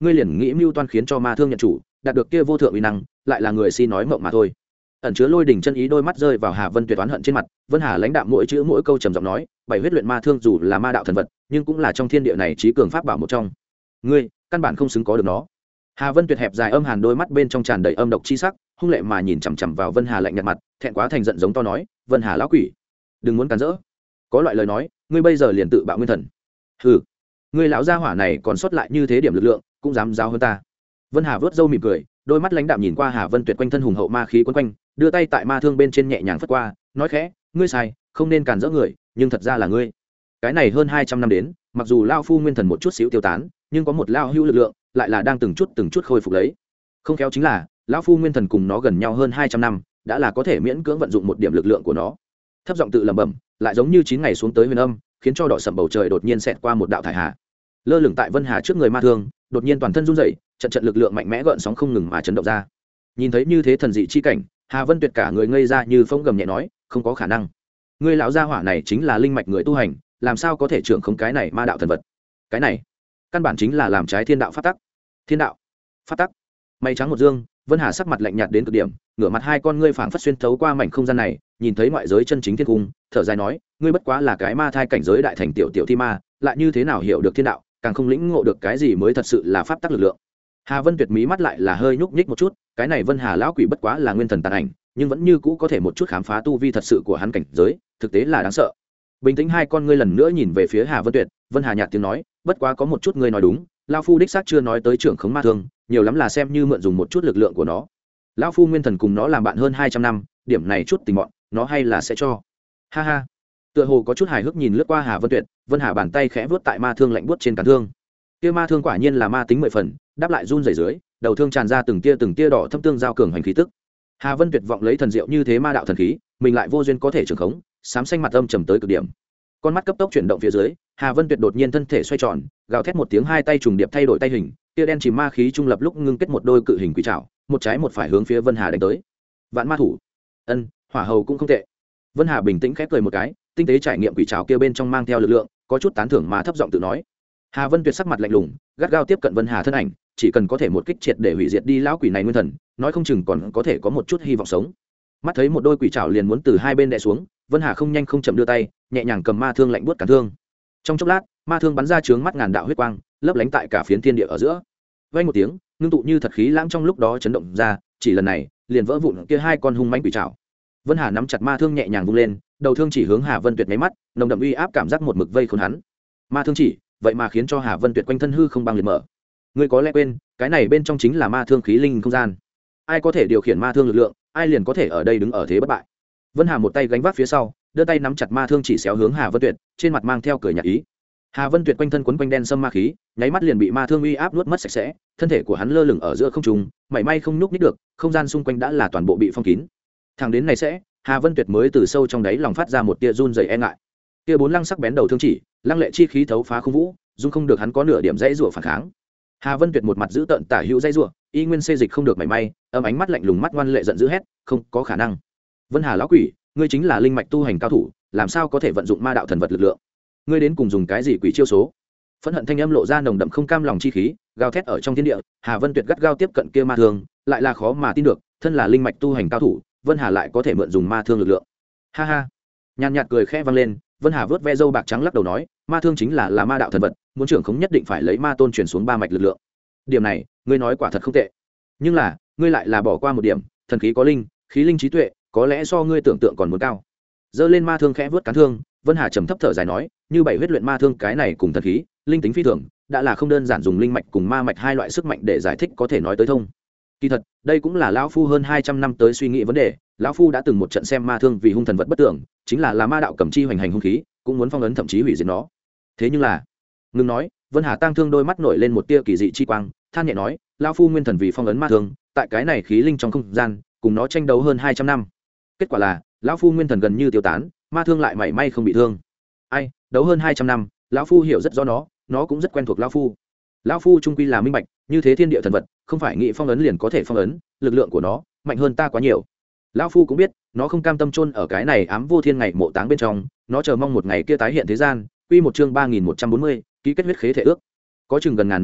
ngươi liền nghĩ mưu toan khiến cho ma thương nhận chủ đạt được kia vô thượng uy năng, lại là người si nói mộng mà thôi. Ẩn chứa lôi đỉnh chân ý đôi mắt rơi vào Hà Vân Tuyệt oán hận trên mặt, Vân Hà lãnh đạm mỗi chữ mỗi câu trầm giọng nói, bảy huyết luyện ma thương dù là ma đạo thần vật, nhưng cũng là trong thiên địa này trí cường pháp bảo một trong, ngươi căn bản không xứng có được nó. Hà Vân Tuyệt hẹp dài âm hàn đôi mắt bên trong tràn đầy âm độc chi sắc, hung lệ mà nhìn chằm chằm vào Vân Hà lạnh nhạt mặt, thẹn quá thành giận giống to nói, Vân Hà lão quỷ, đừng muốn cản rỡ, có loại lời nói, ngươi bây giờ liền tự bạo nguyên thần. Hừ, ngươi lão gia hỏa này còn sót lại như thế điểm lực lượng, cũng dám giáo hơn ta. Vân Hà vớt râu mỉm cười, đôi mắt lãnh đạm nhìn qua Hà Vân Tuyệt quanh thân hùng hậu ma khí quấn quanh, đưa tay tại ma thương bên trên nhẹ nhàng phất qua, nói khẽ, ngươi sai, không nên cản rỡ người, nhưng thật ra là ngươi. Cái này hơn hai trăm năm đến, mặc dù lão phu nguyên thần một chút xíu tiêu tán, nhưng có một lão hữu lực lượng, lại là đang từng chút từng chút khôi phục lấy. Không khéo chính là, lão phu nguyên thần cùng nó gần nhau hơn hai trăm năm, đã là có thể miễn cưỡng vận dụng một điểm lực lượng của nó. Thấp giọng tự lẩm bẩm, lại giống như chín ngày xuống tới huyền âm, khiến cho đỏ sậm bầu trời đột nhiên xẹt qua một đạo thải hà. Lơ lửng tại Vân Hà trước người ma thương, đột nhiên toàn thân run rẩy, trận trận lực lượng mạnh mẽ gợn sóng không ngừng mà chấn động ra. Nhìn thấy như thế thần dị chi cảnh, Hà Vân Tuyệt cả người ngây ra như phỗng gầm nhẹ nói, không có khả năng. Ngươi lão gia hỏa này chính là linh mạch người tu hành, làm sao có thể trưởng không cái này ma đạo thần vật? Cái này, căn bản chính là làm trái thiên đạo pháp tắc. Thiên đạo, pháp tắc. Mây trắng một dương, Vân Hà sắc mặt lạnh nhạt đến cực điểm, ngửa mặt hai con ngươi phảng phất xuyên thấu qua mảnh không gian này, nhìn thấy ngoại giới chân chính thiên cung, thở dài nói, ngươi bất quá là cái ma thai cảnh giới đại thành tiểu tiểu thi ma, lại như thế nào hiểu được thiên đạo, càng không lĩnh ngộ được cái gì mới thật sự là pháp tắc lực lượng. Hà Vân Tuyệt mí mắt lại là hơi nhúc nhích một chút, cái này Vân Hà lão quỷ bất quá là nguyên thần tàn ảnh, nhưng vẫn như cũ có thể một chút khám phá tu vi thật sự của hắn cảnh giới, thực tế là đáng sợ. Bình tĩnh hai con ngươi lần nữa nhìn về phía Hà Vân Tuyệt, Vân Hà nhạt tiếng nói, bất quá có một chút ngươi nói đúng, lão phu đích xác chưa nói tới trưởng khống ma thương, nhiều lắm là xem như mượn dùng một chút lực lượng của nó. Lão phu nguyên thần cùng nó làm bạn hơn hai trăm năm, điểm này chút tình mọn, nó hay là sẽ cho. Ha ha. Tựa hồ có chút hài hước nhìn lướt qua Hà Vân Tuyệt, Vân Hà bàn tay khẽ vuốt tại ma thương lạnh buốt trên cán thương. Kia ma thương quả nhiên là ma tính mười phần, đáp lại run rẩy dưới, đầu thương tràn ra từng tia từng tia đỏ thâm tương giao cường hành khí tức. Hà Vân Tuyệt vọng lấy thần diệu như thế ma đạo thần khí, mình lại vô duyên có thể trưởng khống, xám xanh mặt âm trầm tới cực điểm. Con mắt cấp tốc chuyển động phía dưới, Hà Vân Tuyệt đột nhiên thân thể xoay tròn, gào thét một tiếng, hai tay trùng điệp thay đổi tay hình, tia đen chìm ma khí trung lập lúc ngưng kết một đôi cự hình quỷ trảo, một trái một phải hướng phía Vân Hà đánh tới. Vạn ma thủ. Ân, hỏa hầu cũng không tệ. Vân Hà bình tĩnh khép cười một cái, tinh tế trải nghiệm quỷ trảo kia bên trong mang theo lực lượng, có chút tán thưởng mà thấp giọng tự nói. Hà Vân Tuyệt sắc mặt lạnh lùng, gắt gao tiếp cận Vân Hà thân ảnh, chỉ cần có thể một kích triệt để hủy diệt đi lão quỷ này nguyên thần, nói không chừng còn có thể có một chút hy vọng sống. Mắt thấy một đôi quỷ trảo liền muốn từ hai bên đè xuống, Vân Hà không nhanh không chậm đưa tay, nhẹ nhàng cầm ma thương lạnh buốt cản thương. Trong chốc lát, ma thương bắn ra chướng mắt ngàn đạo huyết quang, lấp lánh tại cả phiến thiên địa ở giữa. Vang một tiếng, ngưng tụ như thật khí lãng trong lúc đó chấn động ra, chỉ lần này, liền vỡ vụn kia hai con hung mãnh quỷ trảo. Vân Hà nắm chặt ma thương nhẹ nhàng vung lên, đầu thương chỉ hướng Hà Vân Tuyệt nháy mắt, nồng đậm uy áp cảm giác một mực vây khốn hắn. Ma thương chỉ, vậy mà khiến cho Hà Vân Tuyệt quanh thân hư không băng liệt mở. Ngươi có lẽ quên, cái này bên trong chính là ma thương khí linh không gian. Ai có thể điều khiển ma thương lực lượng, ai liền có thể ở đây đứng ở thế bất bại. Vân Hà một tay gánh vác phía sau, đưa tay nắm chặt ma thương chỉ xéo hướng Hà Vân Tuyệt, trên mặt mang theo cười nhạt ý. Hà Vân Tuyệt quanh thân quấn quanh đen sâm ma khí, nháy mắt liền bị ma thương uy áp nuốt mất sạch sẽ, thân thể của hắn lơ lửng ở giữa không trung, mảy may không nhúc nhích được, không gian xung quanh đã là toàn bộ bị phong kín. Thẳng đến này sẽ, Hà Vân Tuyệt mới từ sâu trong đáy lòng phát ra một tia run rẩy e ngại. Tia bốn lăng sắc bén đầu thương chỉ, lăng lệ chi khí thấu phá không vũ, dung không được hắn có nửa điểm dãy rủa phản kháng. Hà Vân Tuyệt một mặt giữ tợn tả hữu dãy rủa, y nguyên xê dịch không được mảy may, âm ánh mắt lạnh lùng mắt ngoan lệ giận dữ hét, không có khả năng. Vân Hà lão quỷ, ngươi chính là linh mạch tu hành cao thủ, làm sao có thể vận dụng ma đạo thần vật lực lượng? Ngươi đến cùng dùng cái gì quỷ chiêu số? Phẫn hận thanh âm lộ ra nồng đậm không cam lòng chi khí, gào thét ở trong thiên địa. Hà Vân Tuyệt gắt gao tiếp cận kia ma thương, lại là khó mà tin được, thân là linh mạch tu hành cao thủ, Vân Hà lại có thể mượn dùng ma thương lực lượng. Ha ha. Nhàn nhạt cười khẽ vang lên, Vân Hà vớt ve râu bạc trắng lắc đầu nói, ma thương chính là là ma đạo thần vật, muốn trưởng không nhất định phải lấy ma tôn truyền xuống ba mạch lực lượng. Điểm này, ngươi nói quả thật không tệ. Nhưng là, ngươi lại là bỏ qua một điểm, thần khí có linh, khí linh trí tuệ, có lẽ so ngươi tưởng tượng còn muốn cao. Giơ lên ma thương khẽ vớt cán thương, Vân Hà trầm thấp thở dài nói, như bảy huyết luyện ma thương cái này cùng thần khí, linh tính phi thường, đã là không đơn giản dùng linh mạch cùng ma mạch hai loại sức mạnh để giải thích có thể nói tới thông. Kỳ thật, đây cũng là lão phu hơn hai trăm năm tới suy nghĩ vấn đề, lão phu đã từng một trận xem ma thương vì hung thần vật bất tưởng, chính là là ma đạo cầm chi hoành hành hung khí, cũng muốn phong ấn thậm chí hủy diệt nó. Thế nhưng là, ngừng nói, Vân Hà tang thương đôi mắt nổi lên một tia kỳ dị chi quang, than nhẹ nói, lão phu nguyên thần vì phong ấn ma thương, tại cái này khí linh trong không gian, cùng nó tranh đấu hơn hai trăm năm. Kết quả là, lão phu nguyên thần gần như tiêu tán, ma thương lại mảy may không bị thương. Ai, đấu hơn hai trăm năm, lão phu hiểu rất rõ nó, nó cũng rất quen thuộc lão phu. Lão phu trung quy là minh bạch, như thế thiên địa thần vật, không phải nghị phong ấn liền có thể phong ấn, lực lượng của nó mạnh hơn ta quá nhiều. Lão phu cũng biết, nó không cam tâm chôn ở cái này ám vô thiên ngày mộ táng bên trong, nó chờ mong một ngày kia tái hiện thế gian. Quy một chương ba nghìn một trăm bốn mươi, ký kết huyết khế thể ước. Có chừng gần ngàn năm đi,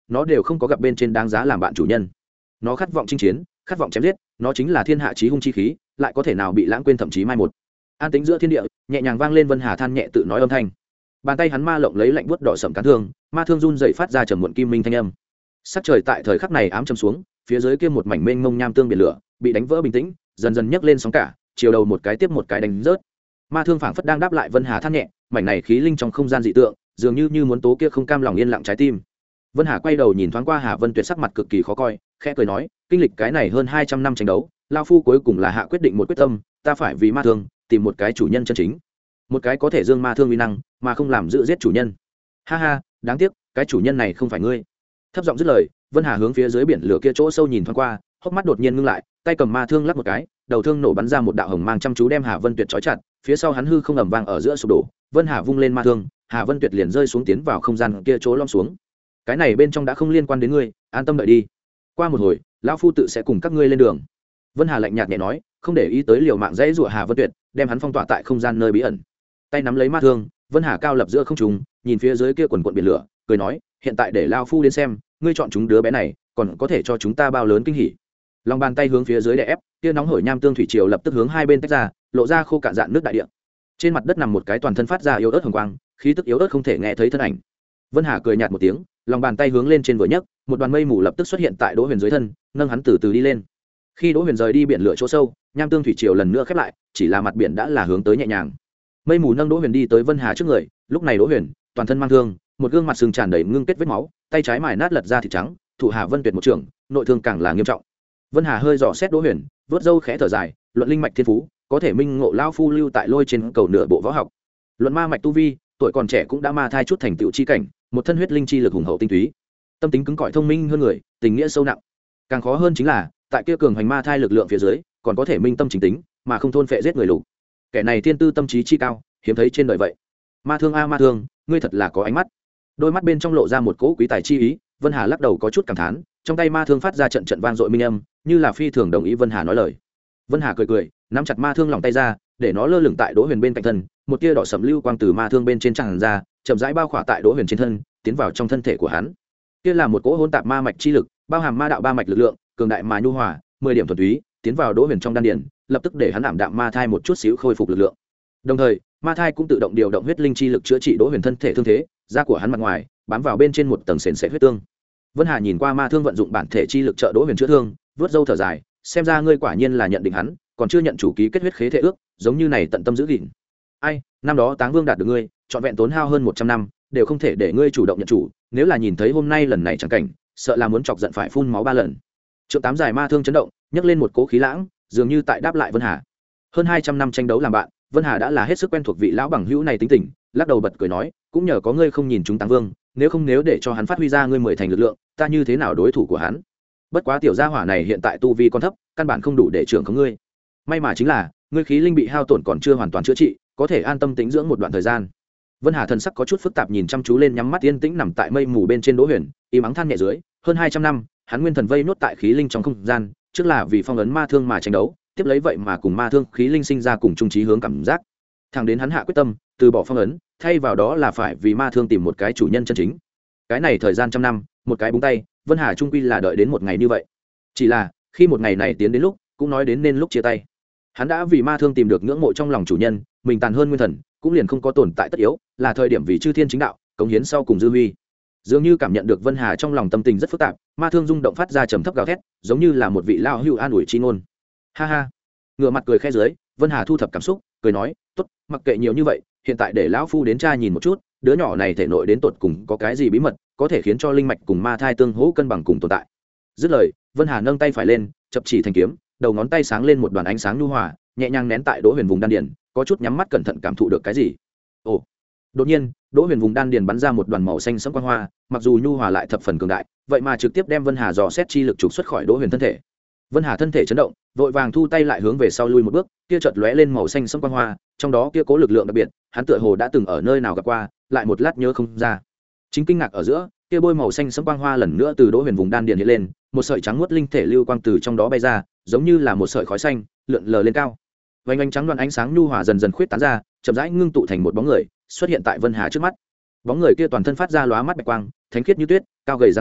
nó đều không có gặp bên trên đáng giá làm bạn chủ nhân. Nó khát vọng chinh chiến, khát vọng chém giết, nó chính là thiên hạ chí hung chi khí, lại có thể nào bị lãng quên thậm chí mai một. An tĩnh giữa thiên địa, nhẹ nhàng vang lên Vân Hà than nhẹ tự nói âm thanh. Bàn tay hắn ma lộng lấy lạnh buốt đỏ sẫm cán thương, ma thương run dậy phát ra trầm muộn kim minh thanh âm. Sắc trời tại thời khắc này ám trầm xuống, phía dưới kia một mảnh mênh mông nham tương biển lửa, bị đánh vỡ bình tĩnh, dần dần nhấc lên sóng cả, chiều đầu một cái tiếp một cái đánh rớt. Ma thương phảng phất đang đáp lại Vân Hà than nhẹ, mảnh này khí linh trong không gian dị tượng, dường như như muốn tố kia không cam lòng yên lặng trái tim. Vân Hà quay đầu nhìn thoáng qua Hà Vân Tuyệt, sắc mặt cực kỳ khó coi, khẽ cười nói, kinh lịch cái này hơn hai trăm năm tranh đấu, lão phu cuối cùng là hạ quyết định một quyết tâm, ta phải vì ma thương tìm một cái chủ nhân chân chính, một cái có thể dương ma thương uy năng mà không làm giữ giết chủ nhân. Ha ha, đáng tiếc cái chủ nhân này không phải ngươi. Thấp giọng dứt lời, Vân Hà hướng phía dưới biển lửa kia chỗ sâu nhìn thoáng qua, hốc mắt đột nhiên ngưng lại, tay cầm ma thương lắc một cái, đầu thương nổ bắn ra một đạo hồng mang chăm chú đem Hà Vân Tuyệt trói chặt, phía sau hắn hư không ầm vang ở giữa sụp đổ. Vân Hà vung lên ma thương, Hà Vân Tuyệt liền rơi xuống tiến vào không gian kia chỗ lom xuống. Cái này bên trong đã không liên quan đến ngươi, an tâm đợi đi. Qua một hồi, lão phu tự sẽ cùng các ngươi lên đường. Vân Hà lạnh nhạt nhẹ nói, không để ý tới liều mạng dãy rủa Hà Vân Tuyệt, đem hắn phong tỏa tại không gian nơi bí ẩn. Tay nắm lấy ma thương, Vân Hà cao lập giữa không trung, nhìn phía dưới kia quần quần biển lửa, cười nói, hiện tại để lão phu đến xem, ngươi chọn chúng đứa bé này, còn có thể cho chúng ta bao lớn kinh hỉ. Lòng bàn tay hướng phía dưới đè ép, kia nóng hổi nham tương thủy triều lập tức hướng hai bên tách ra, lộ ra khô cạn dạn nước đại địa. Trên mặt đất nằm một cái toàn thân phát ra yếu ớt hồng quang, khí tức yếu ớt không thể nghe thấy thân ảnh. Vân Hà cười nhạt một tiếng, lòng bàn tay hướng lên trên vừa nhấc, một đoàn mây mù lập tức xuất hiện tại Đỗ Huyền dưới thân, nâng hắn từ từ đi lên. Khi Đỗ Huyền rời đi biển lửa chỗ sâu, nham tương thủy triều lần nữa khép lại, chỉ là mặt biển đã là hướng tới nhẹ nhàng. Mây mù nâng Đỗ Huyền đi tới Vân Hà trước người, lúc này Đỗ Huyền toàn thân mang thương, một gương mặt sưng tràn đầy ngưng kết vết máu, tay trái mài nát lật ra thịt trắng, thủ Hà Vân Tuyệt một trường, nội thương càng là nghiêm trọng. Vân Hà hơi dò xét Đỗ Huyền, vớt râu khẽ thở dài, luận linh mạch thiên phú, có thể minh ngộ lão phu lưu tại lôi trên cầu nửa bộ võ học. Luận ma mạch tu vi, tuổi còn trẻ cũng đã ma thai chút thành tựu chi cảnh, một thân huyết linh chi lực hùng hậu tinh túy, tâm tính cứng cỏi thông minh hơn người, tình nghĩa sâu nặng. Càng khó hơn chính là, tại kia cường hành ma thai lực lượng phía dưới, còn có thể minh tâm chính tính, mà không thôn phệ giết người lục. Kẻ này thiên tư tâm trí chi cao, hiếm thấy trên đời vậy. Ma thương a ma thương, ngươi thật là có ánh mắt. Đôi mắt bên trong lộ ra một cỗ quý tài chi ý, Vân Hà lắc đầu có chút cảm thán, trong tay ma thương phát ra trận trận vang dội minh âm, như là phi thường đồng ý Vân Hà nói lời. Vân Hà cười cười, nắm chặt ma thương lòng tay ra, để nó lơ lửng tại Đỗ Huyền bên cạnh thân, một tia đỏ sẫm lưu quang từ ma thương bên trên tràn ra, chậm rãi bao khỏa tại Đỗ Huyền trên thân, tiến vào trong thân thể của hắn. Kia là một cỗ hỗn tạp ma mạch chi lực, bao hàm ma đạo ba mạch lực lượng, cường đại mà nhu hòa, mười điểm thuần túy, tiến vào Đỗ Huyền trong đan điền, lập tức để hắn ảm đạm ma thai một chút xíu khôi phục lực lượng. Đồng thời, ma thai cũng tự động điều động huyết linh chi lực chữa trị Đỗ Huyền thân thể thương thế, da của hắn mặt ngoài bám vào bên trên một tầng sền sệt huyết tương. Vân Hà nhìn qua ma thương vận dụng bản thể chi lực trợ Đỗ Huyền chữa thương, vớt râu thở dài, xem ra ngươi quả nhiên là nhận định hắn, còn chưa nhận chủ ký kết huyết khế thể ước, giống như này tận tâm giữ gìn. Ai, năm đó Táng Vương đạt được ngươi, trọn vẹn tốn hao hơn một trăm năm, đều không thể để ngươi chủ động nhận chủ, nếu là nhìn thấy hôm nay lần này chẳng cảnh, sợ là muốn chọc giận phải phun máu ba lần. Trượng tám dài ma thương chấn động, nhấc lên một cỗ khí lãng, dường như tại đáp lại Vân Hà. Hơn hai trăm năm tranh đấu làm bạn, Vân Hà đã là hết sức quen thuộc vị lão bằng hữu này tính tình, lắc đầu bật cười nói, cũng nhờ có ngươi không nhìn chúng Táng Vương, nếu không nếu để cho hắn phát huy ra ngươi mười thành lực lượng, ta như thế nào đối thủ của hắn. Bất quá tiểu gia hỏa này hiện tại tu vi còn thấp, căn bản không đủ để trưởng khống ngươi. May mà chính là, ngươi khí linh bị hao tổn còn chưa hoàn toàn chữa trị, có thể an tâm tĩnh dưỡng một đoạn thời gian. Vân Hà thần sắc có chút phức tạp nhìn chăm chú lên nhắm mắt yên tĩnh nằm tại mây mù bên trên Đỗ Huyền, im ắng than nhẹ dưới, hơn hai trăm năm, hắn nguyên thần vây nốt tại khí linh trong không gian, trước là vì phong ấn ma thương mà tranh đấu, tiếp lấy vậy mà cùng ma thương khí linh sinh ra cùng chung chí hướng cảm giác. Thẳng đến hắn hạ quyết tâm, từ bỏ phong ấn, thay vào đó là phải vì ma thương tìm một cái chủ nhân chân chính. Cái này thời gian trăm năm, một cái búng tay, Vân Hà trung quy là đợi đến một ngày như vậy. Chỉ là, khi một ngày này tiến đến lúc, cũng nói đến nên lúc chia tay. Hắn đã vì ma thương tìm được ngưỡng mộ trong lòng chủ nhân, mình tàn hơn nguyên thần, cũng liền không có tồn tại tất yếu, là thời điểm vì chư thiên chính đạo, cống hiến sau cùng dư huy. Dường như cảm nhận được Vân Hà trong lòng tâm tình rất phức tạp, ma thương rung động phát ra trầm thấp gào thét, giống như là một vị lao hưu an ủi chi ngôn. Ha ha. Ngửa mặt cười khẽ dưới, Vân Hà thu thập cảm xúc, cười nói, "Tốt, mặc kệ nhiều như vậy, hiện tại để lão phu đến tra nhìn một chút, đứa nhỏ này thể nội đến tột cùng có cái gì bí mật, có thể khiến cho linh mạch cùng ma thai tương hỗ cân bằng cùng tồn tại." Dứt lời, Vân Hà nâng tay phải lên, chập chỉ thành kiếm, đầu ngón tay sáng lên một đoàn ánh sáng nhu hòa, nhẹ nhàng nén tại Đỗ Huyền vùng đan điền, có chút nhắm mắt cẩn thận cảm thụ được cái gì. Ồ! Đột nhiên, Đỗ Huyền vùng đan điền bắn ra một đoàn màu xanh sẫm quang hoa, mặc dù nhu hòa lại thập phần cường đại, vậy mà trực tiếp đem Vân Hà dò xét chi lực trục xuất khỏi Đỗ Huyền thân thể. Vân Hà thân thể chấn động, vội vàng thu tay lại hướng về sau lui một bước, kia chợt lóe lên màu xanh sẫm quang hoa, trong đó kia cố lực lượng đặc biệt, hắn tựa hồ đã từng ở nơi nào gặp qua, lại một lát nhớ không ra. Chính kinh ngạc ở giữa, kia bôi màu xanh sẫm quang hoa lần nữa từ Đỗ Huyền vùng đan điền hiện lên, một sợi trắng muốt linh thể lưu quang từ trong đó bay ra, giống như là một sợi khói xanh, lượn lờ lên cao. Vành ánh trắng đoàn ánh sáng nhu hòa dần dần khuyết tán ra, chậm rãi ngưng tụ thành một bóng người, xuất hiện tại Vân Hà trước mắt. Bóng người kia toàn thân phát ra lóa mắt bạch quang, thánh khiết như tuyết, cao gầy dáng người,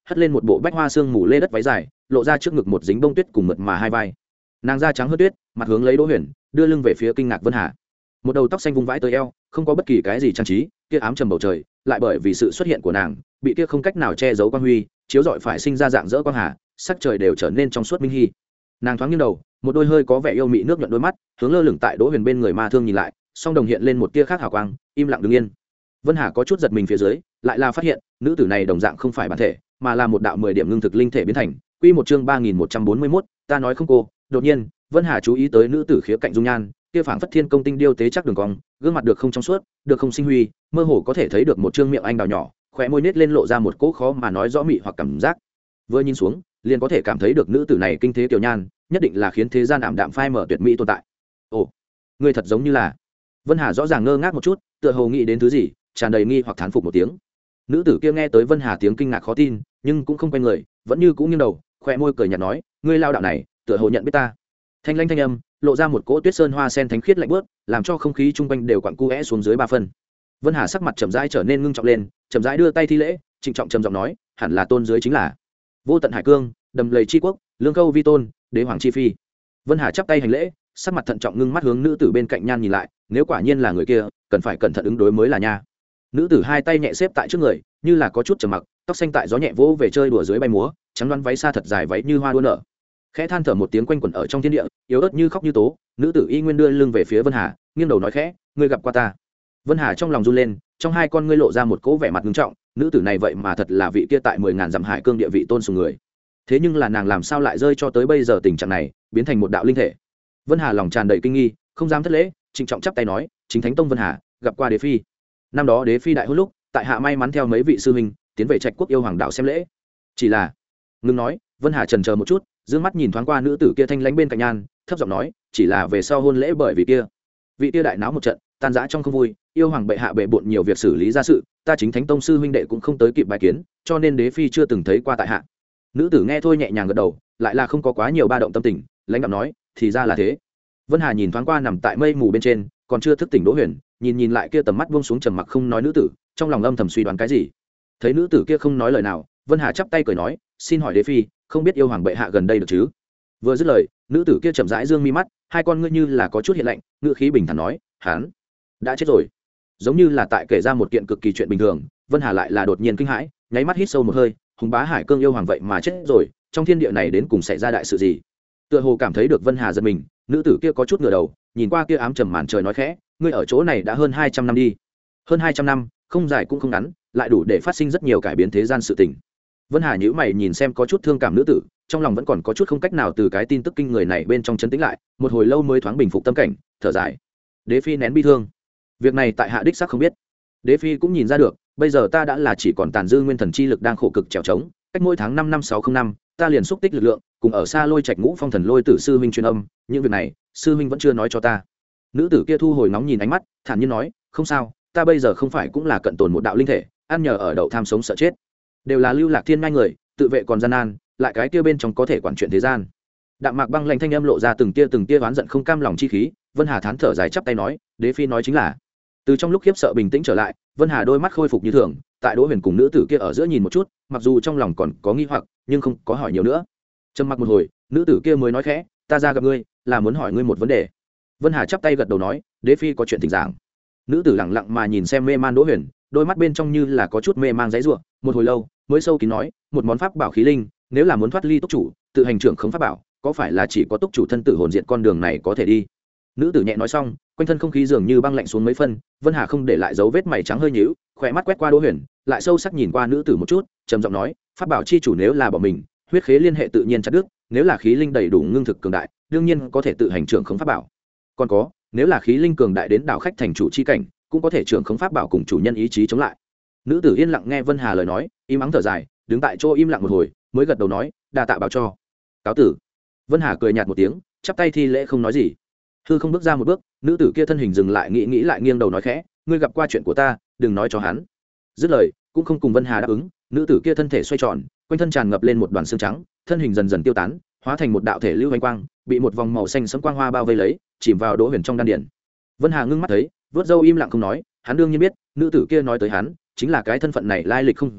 hất lên một bộ bách hoa xương mù lê đất váy dài, lộ ra trước ngực một dính bông tuyết cùng mượt mà hai vai. Nàng da trắng hơn tuyết, mặt hướng lấy Đỗ Huyền, đưa lưng về phía kinh ngạc Vân Hà. Một đầu tóc xanh vung vãi tới eo, không có bất kỳ cái gì trang trí, kia ám trầm bầu trời, lại bởi vì sự xuất hiện của nàng, bị kia không cách nào che giấu quang huy, chiếu rọi phải sinh ra dạng dỡ quang hà, sắc trời đều trở nên trong suốt minh hy. Nàng thoáng nghiêng đầu, một đôi hơi có vẻ yêu mị nước nhuận đôi mắt, hướng lơ lửng tại Đỗ Huyền bên người ma thương nhìn lại, song đồng hiện lên một tia khác hào quang, im lặng đứng yên. Vân Hà có chút giật mình phía dưới, lại là phát hiện, nữ tử này đồng dạng không phải bản thể, mà là một đạo mười điểm ngưng thực linh thể biến thành. Quy một chương ba nghìn một trăm bốn mươi mốt, ta nói không cô. Đột nhiên, Vân Hà chú ý tới nữ tử khía cạnh dung nhan, kia phảng phất thiên công tinh điêu tế chắc đường cong, gương mặt được không trong suốt, được không sinh huy, mơ hồ có thể thấy được một trương miệng anh đào nhỏ, khóe môi nết lên lộ ra một cỗ khó mà nói rõ mị hoặc cảm giác. Vừa nhìn xuống, liền có thể cảm thấy được nữ tử này kinh thế kiều nhan, nhất định là khiến thế gian ảm đạm phai mở tuyệt mỹ tồn tại. Ồ, ngươi thật giống như là. Vân Hà rõ ràng ngơ ngác một chút, tựa hồ nghĩ đến thứ gì, tràn đầy nghi hoặc thán phục một tiếng. Nữ tử kia nghe tới Vân Hà tiếng kinh ngạc khó tin, nhưng cũng không quay người, vẫn như cũng nghiêng đầu, khóe môi cười nhạt nói, ngươi lao đạo này, tựa hồ nhận biết ta. Thanh lãnh thanh âm, lộ ra một cỗ tuyết sơn hoa sen thánh khiết lạnh bớt, làm cho không khí chung quanh đều quặn cuẽ xuống dưới ba phân. Vân Hà sắc mặt chậm rãi trở nên ngưng trọng lên, chậm rãi đưa tay thi lễ, trịnh trọng trầm giọng nói, hẳn là tôn dưới chính là Vô Tận Hải Cương, Đầm Lầy Chi Quốc, Lương Câu Vi Tôn, Đế Hoàng Chi Phi. Vân Hà chắp tay hành lễ, sắc mặt thận trọng ngưng mắt hướng nữ tử bên cạnh nhan nhìn lại, nếu quả nhiên là người kia, cần phải cẩn thận ứng đối mới là nha. Nữ tử hai tay nhẹ xếp tại trước người, như là có chút trầm mặc, tóc xanh tại gió nhẹ vỗ về chơi đùa dưới bay múa, trắng đoán váy xa thật dài váy như hoa đua nở. Khẽ than thở một tiếng quanh quẩn ở trong thiên địa, yếu ớt như khóc như tố, nữ tử y nguyên đưa lưng về phía Vân Hà, nghiêng đầu nói khẽ, ngươi gặp qua ta. Vân Hà trong lòng run lên, trong hai con ngươi lộ ra một cỗ vẻ mặt nghiêm trọng, nữ tử này vậy mà thật là vị kia tại mười ngàn dặm hải cương địa vị tôn sùng người. Thế nhưng là nàng làm sao lại rơi cho tới bây giờ tình trạng này, biến thành một đạo linh thể. Vân Hà lòng tràn đầy kinh nghi, không dám thất lễ, trịnh trọng chắp tay nói, chính thánh tông Vân Hà, gặp qua đế phi. Năm đó đế phi đại hôn lúc, tại hạ may mắn theo mấy vị sư huynh tiến về Trạch Quốc yêu hoàng đạo xem lễ. Chỉ là, ngưng nói, Vân Hà chần chờ một chút, dương mắt nhìn thoáng qua nữ tử kia thanh lãnh bên cạnh nhan, thấp giọng nói, chỉ là về sau hôn lễ bởi vì kia vị kia đại náo một trận, tan rã trong không vui, yêu hoàng bệ hạ bệ bội nhiều việc xử lý ra sự, ta chính thánh tông sư huynh đệ cũng không tới kịp bài kiến, cho nên đế phi chưa từng thấy qua tại hạ. Nữ tử nghe thôi nhẹ nhàng gật đầu, lại là không có quá nhiều ba động tâm tình, lãnh đạm nói, thì ra là thế. Vân Hà nhìn thoáng qua nằm tại mây mù bên trên, còn chưa thức tỉnh Đỗ Huyền, nhìn nhìn lại kia tầm mắt buông xuống trầm mặc không nói nữ tử, trong lòng âm thầm suy đoán cái gì. Thấy nữ tử kia không nói lời nào, Vân Hà chắp tay cười nói, xin hỏi đế phi, không biết yêu hoàng bệ hạ gần đây được chứ? Vừa dứt lời, nữ tử kia chậm rãi dương mi mắt, hai con ngươi như là có chút hiện lạnh, ngữ khí bình thản nói, hắn đã chết rồi. Giống như là tại kể ra một kiện cực kỳ chuyện bình thường, Vân Hà lại là đột nhiên kinh hãi, nháy mắt hít sâu một hơi, hùng bá hải cương yêu hoàng vậy mà chết rồi, trong thiên địa này đến cùng xảy ra đại sự gì? Tựa hồ cảm thấy được Vân Hà giật mình, nữ tử kia có chút ngửa đầu, nhìn qua kia ám trầm màn trời nói khẽ, ngươi ở chỗ này đã hơn hai trăm năm đi. Hơn hai trăm năm, không dài cũng không ngắn, lại đủ để phát sinh rất nhiều cải biến thế gian sự tình. Vân Hà nhíu mày nhìn xem có chút thương cảm nữ tử, trong lòng vẫn còn có chút không cách nào từ cái tin tức kinh người này bên trong chấn tĩnh lại, một hồi lâu mới thoáng bình phục tâm cảnh, thở dài. Đế phi nén bi thương. Việc này tại hạ đích xác không biết. Đế phi cũng nhìn ra được, bây giờ ta đã là chỉ còn tàn dư nguyên thần chi lực đang khổ cực trèo trống, cách mỗi tháng năm năm sáu không năm, ta liền xúc tích lực lượng, cùng ở xa Lôi Trạch Ngũ Phong thần Lôi tử sư huynh truyền âm, những việc này, sư huynh vẫn chưa nói cho ta. Nữ tử kia thu hồi nóng nhìn ánh mắt, thản nhiên nói, không sao, ta bây giờ không phải cũng là cận tồn một đạo linh thể, ăn nhờ ở đậu tham sống sợ chết, đều là lưu lạc thiên ngai người, tự vệ còn gian nan, lại cái kia bên trong có thể quản chuyện thế gian. Đạm mạc băng lạnh thanh âm lộ ra từng tia từng tia oán giận không cam lòng chi khí. Vân Hà thán thở dài chắp tay nói, đế phi nói chính là. Từ trong lúc khiếp sợ bình tĩnh trở lại, Vân Hà đôi mắt khôi phục như thường, tại Đỗ Huyền cùng nữ tử kia ở giữa nhìn một chút, mặc dù trong lòng còn có nghi hoặc, nhưng không có hỏi nhiều nữa. Trầm mặc một hồi, nữ tử kia mới nói khẽ, ta ra gặp ngươi, là muốn hỏi ngươi một vấn đề. Vân Hà chắp tay gật đầu nói, đế phi có chuyện thỉnh giảng. Nữ tử lặng lặng mà nhìn xem mê man Đỗ Huyền, đôi mắt bên trong như là có chút mê mang giãy giụa, một hồi lâu mới sâu kín nói, một món pháp bảo khí linh, nếu là muốn thoát ly túc chủ, tự hành trưởng khống pháp bảo, có phải là chỉ có túc chủ thân tử hồn diện con đường này có thể đi? Nữ tử nhẹ nói xong, quanh thân không khí dường như băng lạnh xuống mấy phân. Vân Hà không để lại dấu vết mày trắng hơi nhíu, khỏe mắt quét qua Đỗ Huyền, lại sâu sắc nhìn qua nữ tử một chút, trầm giọng nói, pháp bảo chi chủ nếu là bỏ mình, huyết khế liên hệ tự nhiên chặt đứt, nếu là khí linh đầy đủ ngưng thực cường đại, đương nhiên có thể tự hành trưởng khống pháp bảo. Còn có, nếu là khí linh cường đại đến đảo khách thành chủ chi cảnh, cũng có thể trưởng khống pháp bảo cùng chủ nhân ý chí chống lại. Nữ tử yên lặng nghe Vân Hà lời nói, im ắng thở dài, đứng tại chỗ im lặng một hồi, mới gật đầu nói, đa tạ báo cho. Cáo tử. Vân Hà cười nhạt một tiếng, chắp tay thi lễ không nói gì. Hư không bước ra một bước, nữ tử kia thân hình dừng lại, nghĩ nghĩ lại nghiêng đầu nói khẽ, ngươi gặp qua chuyện của ta, đừng nói cho hắn. Dứt lời, cũng không cùng Vân Hà đáp ứng. Nữ tử kia thân thể xoay tròn, quanh thân tràn ngập lên một đoàn xương trắng, thân hình dần dần tiêu tán, hóa thành một đạo thể lưu ánh quang, bị một vòng màu xanh sẫm quang hoa bao vây lấy, chìm vào Đỗ Huyền trong đan điền. Vân Hà ngưng mắt thấy, vớt râu im lặng không nói, hắn đương nhiên biết, nữ tử kia nói tới hắn, chính là cái thân phận này lai lịch không rõ,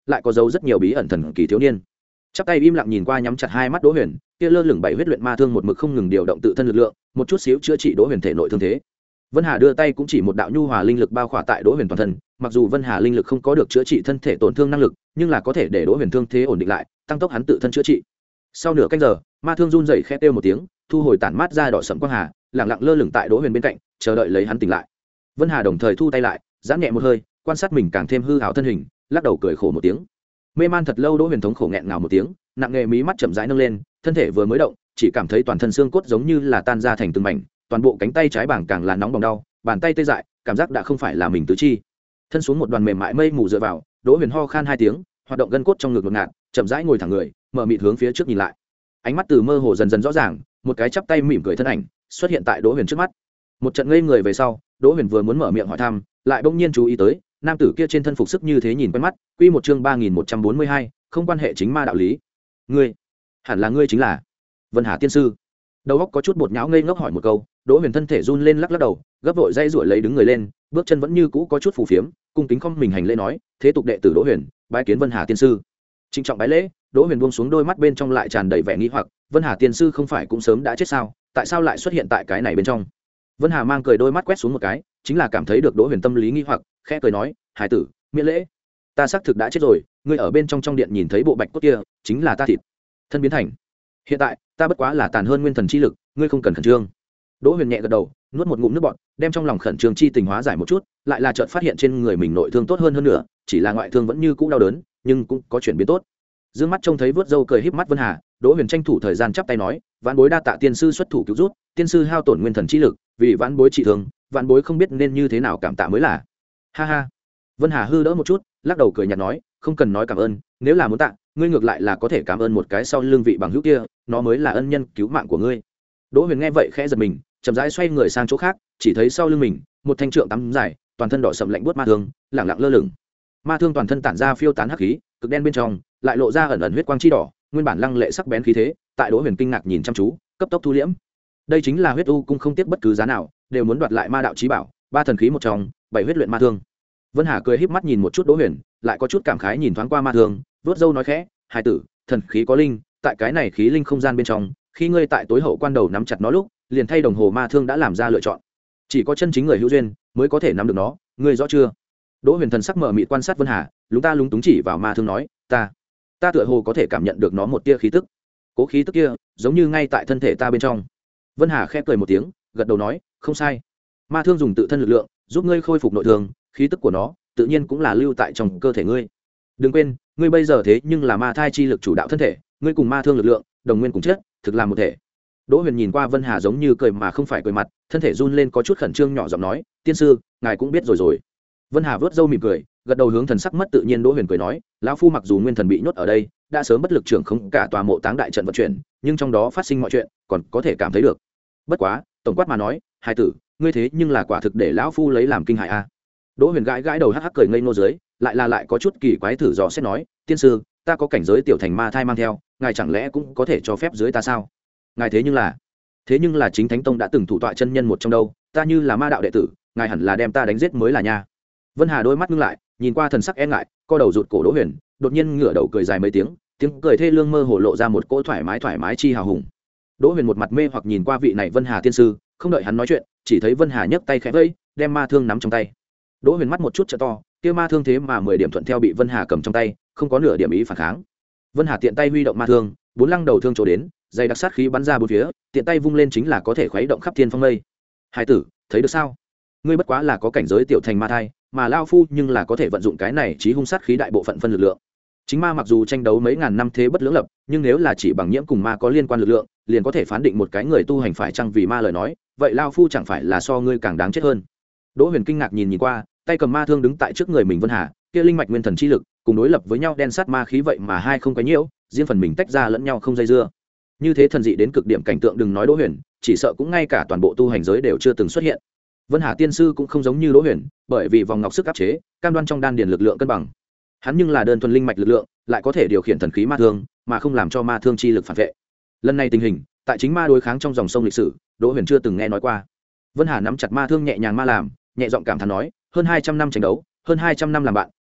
lại có dấu rất nhiều bí ẩn thần kỳ thiếu niên. Chắp tay im lặng nhìn qua nhắm chặt hai mắt Đỗ Huyền, kia lơ lửng bảy huyết luyện ma thương một mực không ngừng điều động tự thân lực lượng, một chút xíu chữa trị Đỗ Huyền thể nội thương thế. Vân Hà đưa tay cũng chỉ một đạo nhu hòa linh lực bao khỏa tại Đỗ Huyền toàn thân, mặc dù Vân Hà linh lực không có được chữa trị thân thể tổn thương năng lực, nhưng là có thể để Đỗ Huyền thương thế ổn định lại, tăng tốc hắn tự thân chữa trị. Sau nửa canh giờ, ma thương run rẩy khẽ kêu một tiếng, thu hồi tản mát ra đỏ sẫm quang hà, lặng lặng lơ lửng tại Đỗ Huyền bên cạnh, chờ đợi lấy hắn tỉnh lại. Vân Hà đồng thời thu tay lại, giãn nhẹ một hơi, quan sát mình càng thêm hư ảo thân hình, lắc đầu cười khổ một tiếng. Mê man thật lâu Đỗ Huyền thống khổ nghẹn ngào một tiếng, nặng nề mí mắt chậm rãi nâng lên, thân thể vừa mới động, chỉ cảm thấy toàn thân xương cốt giống như là tan ra thành từng mảnh, toàn bộ cánh tay trái bảng càng là nóng bỏng đau, bàn tay tê dại, cảm giác đã không phải là mình tứ chi. Thân xuống một đoàn mềm mại mây mù dựa vào, Đỗ Huyền ho khan hai tiếng, hoạt động gân cốt trong ngực ngột ngạt, chậm rãi ngồi thẳng người, mở mịt hướng phía trước nhìn lại. Ánh mắt từ mơ hồ dần dần rõ ràng, một cái chắp tay mỉm cười thân ảnh xuất hiện tại Đỗ Huyền trước mắt. Một trận ngây người về sau, Đỗ Huyền vừa muốn mở miệng hỏi thăm, lại bỗng nhiên chú ý tới, nam tử kia trên thân phục sức như thế nhìn quen mắt, quy một chương ba nghìn một trăm bốn mươi hai, không quan hệ chính ma đạo lý. Ngươi, hẳn là ngươi chính là Vân Hà tiên sư. Đầu óc có chút bột nhão ngây ngốc hỏi một câu, Đỗ Huyền thân thể run lên lắc lắc đầu, gấp vội dây rủa lấy đứng người lên, bước chân vẫn như cũ có chút phù phiếm, cung kính không mình hành lễ nói, thế tục đệ tử Đỗ Huyền, bái kiến Vân Hà tiên sư. Trịnh trọng bái lễ, Đỗ Huyền buông xuống đôi mắt bên trong lại tràn đầy vẻ nghi hoặc, Vân Hà tiên sư không phải cũng sớm đã chết sao, tại sao lại xuất hiện tại cái này bên trong? Vân Hà mang cười đôi mắt quét xuống một cái, chính là cảm thấy được Đỗ Huyền tâm lý nghi hoặc, khẽ cười nói, hải tử, miễn lễ, ta xác thực đã chết rồi, ngươi ở bên trong trong điện nhìn thấy bộ bạch cốt kia, chính là ta thịt thân biến thành. Hiện tại ta bất quá là tàn hơn nguyên thần chi lực, ngươi không cần khẩn trương. Đỗ Huyền nhẹ gật đầu, nuốt một ngụm nước bọt, đem trong lòng khẩn trương chi tình hóa giải một chút, lại là chợt phát hiện trên người mình nội thương tốt hơn hơn nữa, chỉ là ngoại thương vẫn như cũ đau đớn, nhưng cũng có chuyển biến tốt. Dương mắt trông thấy vớt râu cười híp mắt Vân Hà, Đỗ Huyền tranh thủ thời gian chắp tay nói, vãn bối đa tạ tiên sư xuất thủ cứu rút, tiên sư hao tổn nguyên thần chi lực, vì vãn bối trị thương, vãn bối không biết nên như thế nào cảm tạ mới là. Ha ha. Vân Hà hư đỡ một chút, lắc đầu cười nhạt nói, không cần nói cảm ơn, nếu là muốn tạ, ngươi ngược lại là có thể cảm ơn một cái sau lưng vị bằng hữu kia, nó mới là ân nhân cứu mạng của ngươi. Đỗ Huyền nghe vậy khẽ giật mình, chậm rãi xoay người sang chỗ khác, chỉ thấy sau lưng mình, một thanh trượng tắm dài, toàn thân đỏ sậm lạnh buốt ma thương, lẳng lặng lơ lửng. Ma thương toàn thân tản ra phiêu tán hắc khí, cực đen bên trong, lại lộ ra ẩn ẩn huyết quang chi đỏ, nguyên bản lăng lệ sắc bén khí thế, tại Đỗ Huyền kinh ngạc nhìn chăm chú, cấp tốc thu liễm. Đây chính là huyết u cung không tiếc bất cứ giá nào, đều muốn đoạt lại ma đạo chí bảo, ba thần khí một trong, bảy huyết luyện ma thương. Vân Hà cười híp mắt nhìn một chút Đỗ Huyền, lại có chút cảm khái nhìn thoáng qua ma thương, vớt râu nói khẽ, hai tử, thần khí có linh, tại cái này khí linh không gian bên trong, khi ngươi tại tối hậu quan đầu nắm chặt nó lúc, liền thay đồng hồ ma thương đã làm ra lựa chọn. Chỉ có chân chính người hữu duyên mới có thể nắm được nó, ngươi rõ chưa? Đỗ Huyền thần sắc mở mịt quan sát Vân Hà, lúng ta lúng túng chỉ vào ma thương nói, ta, ta tựa hồ có thể cảm nhận được nó một tia khí tức. Cố khí tức kia, giống như ngay tại thân thể ta bên trong. Vân Hà khẽ cười một tiếng, gật đầu nói, không sai. Ma thương dùng tự thân lực lượng, giúp ngươi khôi phục nội thương, khí tức của nó, tự nhiên cũng là lưu tại trong cơ thể ngươi. Đừng quên, ngươi bây giờ thế nhưng là ma thai chi lực chủ đạo thân thể, ngươi cùng ma thương lực lượng, đồng nguyên cùng chết, thực làm một thể. Đỗ Huyền nhìn qua Vân Hà giống như cười mà không phải cười mặt, thân thể run lên có chút khẩn trương nhỏ giọng nói, tiên sư, ngài cũng biết rồi rồi. Vân Hà vớt râu mỉm cười, gật đầu hướng thần sắc mất tự nhiên Đỗ Huyền cười nói, lão phu mặc dù nguyên thần bị nhốt ở đây, đã sớm bất lực trưởng không cả tòa mộ táng đại trận vận chuyển, nhưng trong đó phát sinh mọi chuyện, còn có thể cảm thấy được. Bất quá, tổng quát mà nói, hai tử, ngươi thế nhưng là quả thực để lão phu lấy làm kinh hại a. Đỗ Huyền gãi gãi đầu hắc hắc cười ngây ngô dưới, lại là lại có chút kỳ quái thử dò xét nói, tiên sư, ta có cảnh giới tiểu thành ma thai mang theo, ngài chẳng lẽ cũng có thể cho phép dưới ta sao? Ngài thế nhưng là, thế nhưng là chính thánh tông đã từng thủ tọa chân nhân một trong đâu, ta như là ma đạo đệ tử, ngài hẳn là đem ta đánh giết mới là nha. Vân Hà đôi mắt ngưng lại, nhìn qua thần sắc e ngại, co đầu rụt cổ Đỗ Huyền, đột nhiên ngửa đầu cười dài mấy tiếng, tiếng cười thê lương mơ hồ lộ ra một cỗ thoải mái thoải mái chi hào hùng. Đỗ Huyền một mặt mê hoặc nhìn qua vị này Vân Hà tiên sư, không đợi hắn nói chuyện, chỉ thấy Vân Hà nhấc tay khẽ vẫy, đem ma thương nắm trong tay. Đỗ Huyền mắt một chút trợ to, kia ma thương thế mà mười điểm thuận theo bị Vân Hà cầm trong tay, không có nửa điểm ý phản kháng. Vân Hà tiện tay huy động ma thương, bốn lăng đầu thương chỗ đến, dày đặc sát khí bắn ra bốn phía, tiện tay vung lên chính là có thể khuấy động khắp thiên phong mây. Hải tử, thấy được sao? Ngươi bất quá là có cảnh giới tiểu thành ma thai, mà lao phu nhưng là có thể vận dụng cái này chí hung sát khí đại bộ phận phân lực lượng. Chính ma mặc dù tranh đấu mấy ngàn năm thế bất lưỡng lập, nhưng nếu là chỉ bằng nhiễm cùng ma có liên quan lực lượng, liền có thể phán định một cái người tu hành phải chăng vì ma lời nói, vậy lao phu chẳng phải là so ngươi càng đáng chết hơn. Đỗ Huyền kinh ngạc nhìn nhìn qua, tay cầm ma thương đứng tại trước người mình Vân Hà, kia linh mạch nguyên thần chi lực, cùng đối lập với nhau đen sát ma khí vậy mà hai không có nhiễu, riêng phần mình tách ra lẫn nhau không dây dưa. Như thế thần dị đến cực điểm cảnh tượng đừng nói Đỗ Huyền, chỉ sợ cũng ngay cả toàn bộ tu hành giới đều chưa từng xuất hiện. Vân Hà tiên sư cũng không giống như Đỗ Huyền, bởi vì vòng ngọc sức áp chế, cam đoan trong đan điền lực lượng cân bằng. Hắn nhưng là đơn thuần linh mạch lực lượng, lại có thể điều khiển thần khí ma thương, mà không làm cho ma thương chi lực phản vệ. Lần này tình hình, tại chính ma đối kháng trong dòng sông lịch sử, Đỗ Huyền chưa từng nghe nói qua. Vân Hà nắm chặt ma thương nhẹ nhàng ma làm, nhẹ giọng cảm thán nói, hơn hai trăm năm tranh đấu, hơn hai trăm năm làm bạn,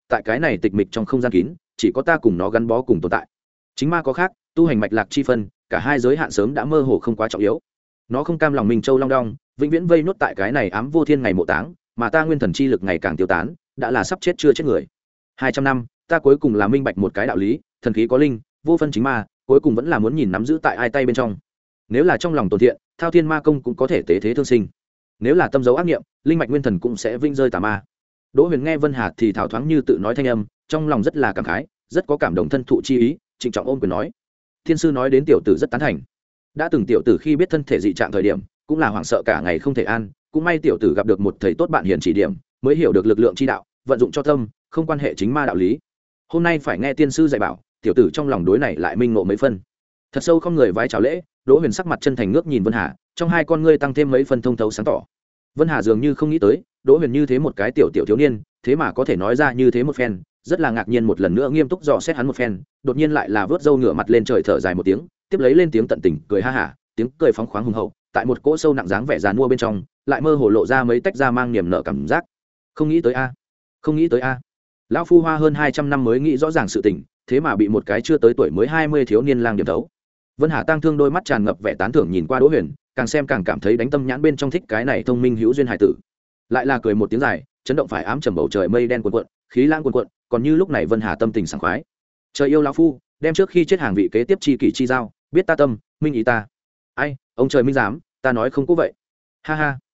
tại cái này tịch mịch trong không gian kín chỉ có ta cùng nó gắn bó cùng tồn tại. Chính ma có khác, tu hành mạch lạc chi phân, cả hai giới hạn sớm đã mơ hồ không quá trọng yếu. Nó không cam lòng Minh Châu Long Đong vĩnh viễn vây nốt tại cái này ám vô thiên ngày mộ táng, mà ta nguyên thần chi lực ngày càng tiêu tán, đã là sắp chết chưa chết người. Hai trăm năm, ta cuối cùng là minh bạch một cái đạo lý, thần khí có linh, vô phân chính ma, cuối cùng vẫn là muốn nhìn nắm giữ tại ai tay bên trong. Nếu là trong lòng tồn thiện, thao thiên ma công cũng có thể tế thế thương sinh. Nếu là tâm dấu ác niệm, linh mạch nguyên thần cũng sẽ vinh rơi tà ma. Đỗ Huyền nghe Vân Hà thì thảo thoáng như tự nói thanh âm, trong lòng rất là cảm khái, rất có cảm động thân thụ chi ý, trịnh trọng ôm quyền nói: thiên sư nói đến tiểu tử rất tán thành. Đã từng tiểu tử khi biết thân thể dị trạng thời điểm cũng là hoảng sợ cả ngày không thể an, cũng may tiểu tử gặp được một thầy tốt bạn hiền chỉ điểm, mới hiểu được lực lượng chi đạo, vận dụng cho tâm, không quan hệ chính ma đạo lý. Hôm nay phải nghe tiên sư dạy bảo, tiểu tử trong lòng đối này lại minh ngộ mấy phân. Thật sâu không người vái chào lễ, Đỗ Huyền sắc mặt chân thành ngước nhìn Vân Hà, trong hai con ngươi tăng thêm mấy phân thông thấu sáng tỏ. Vân Hà dường như không nghĩ tới, Đỗ Huyền như thế một cái tiểu tiểu thiếu niên, thế mà có thể nói ra như thế một phen, rất là ngạc nhiên, một lần nữa nghiêm túc dò xét hắn một phen, đột nhiên lại là vớt râu ngửa mặt lên trời thở dài một tiếng, tiếp lấy lên tiếng tận tình cười ha hả, tiếng cười phóng khoáng hùng hậu, tại một cỗ sâu nặng dáng vẻ giàn mua bên trong, lại mơ hồ lộ ra mấy tách ra mang niềm nợ cảm giác. Không nghĩ tới a, không nghĩ tới a. Lão phu hoa hơn hai trăm năm mới nghĩ rõ ràng sự tình, thế mà bị một cái chưa tới tuổi mới hai mươi thiếu niên lang điểm thấu. Vân Hà tang thương đôi mắt tràn ngập vẻ tán thưởng nhìn qua Đỗ Huyền, càng xem càng cảm thấy đánh tâm nhãn bên trong thích cái này thông minh hữu duyên hải tử. Lại là cười một tiếng dài, chấn động phải ám trầm bầu trời mây đen cuồn cuộn, khí lãng cuồn cuộn, còn như lúc này Vân Hà tâm tình sảng khoái. Trời yêu lão phu, đem trước khi chết hàng vị kế tiếp chi kỷ chi giao, biết ta tâm, minh ý ta. Ai, ông trời minh giám, ta nói không có vậy. Ha ha.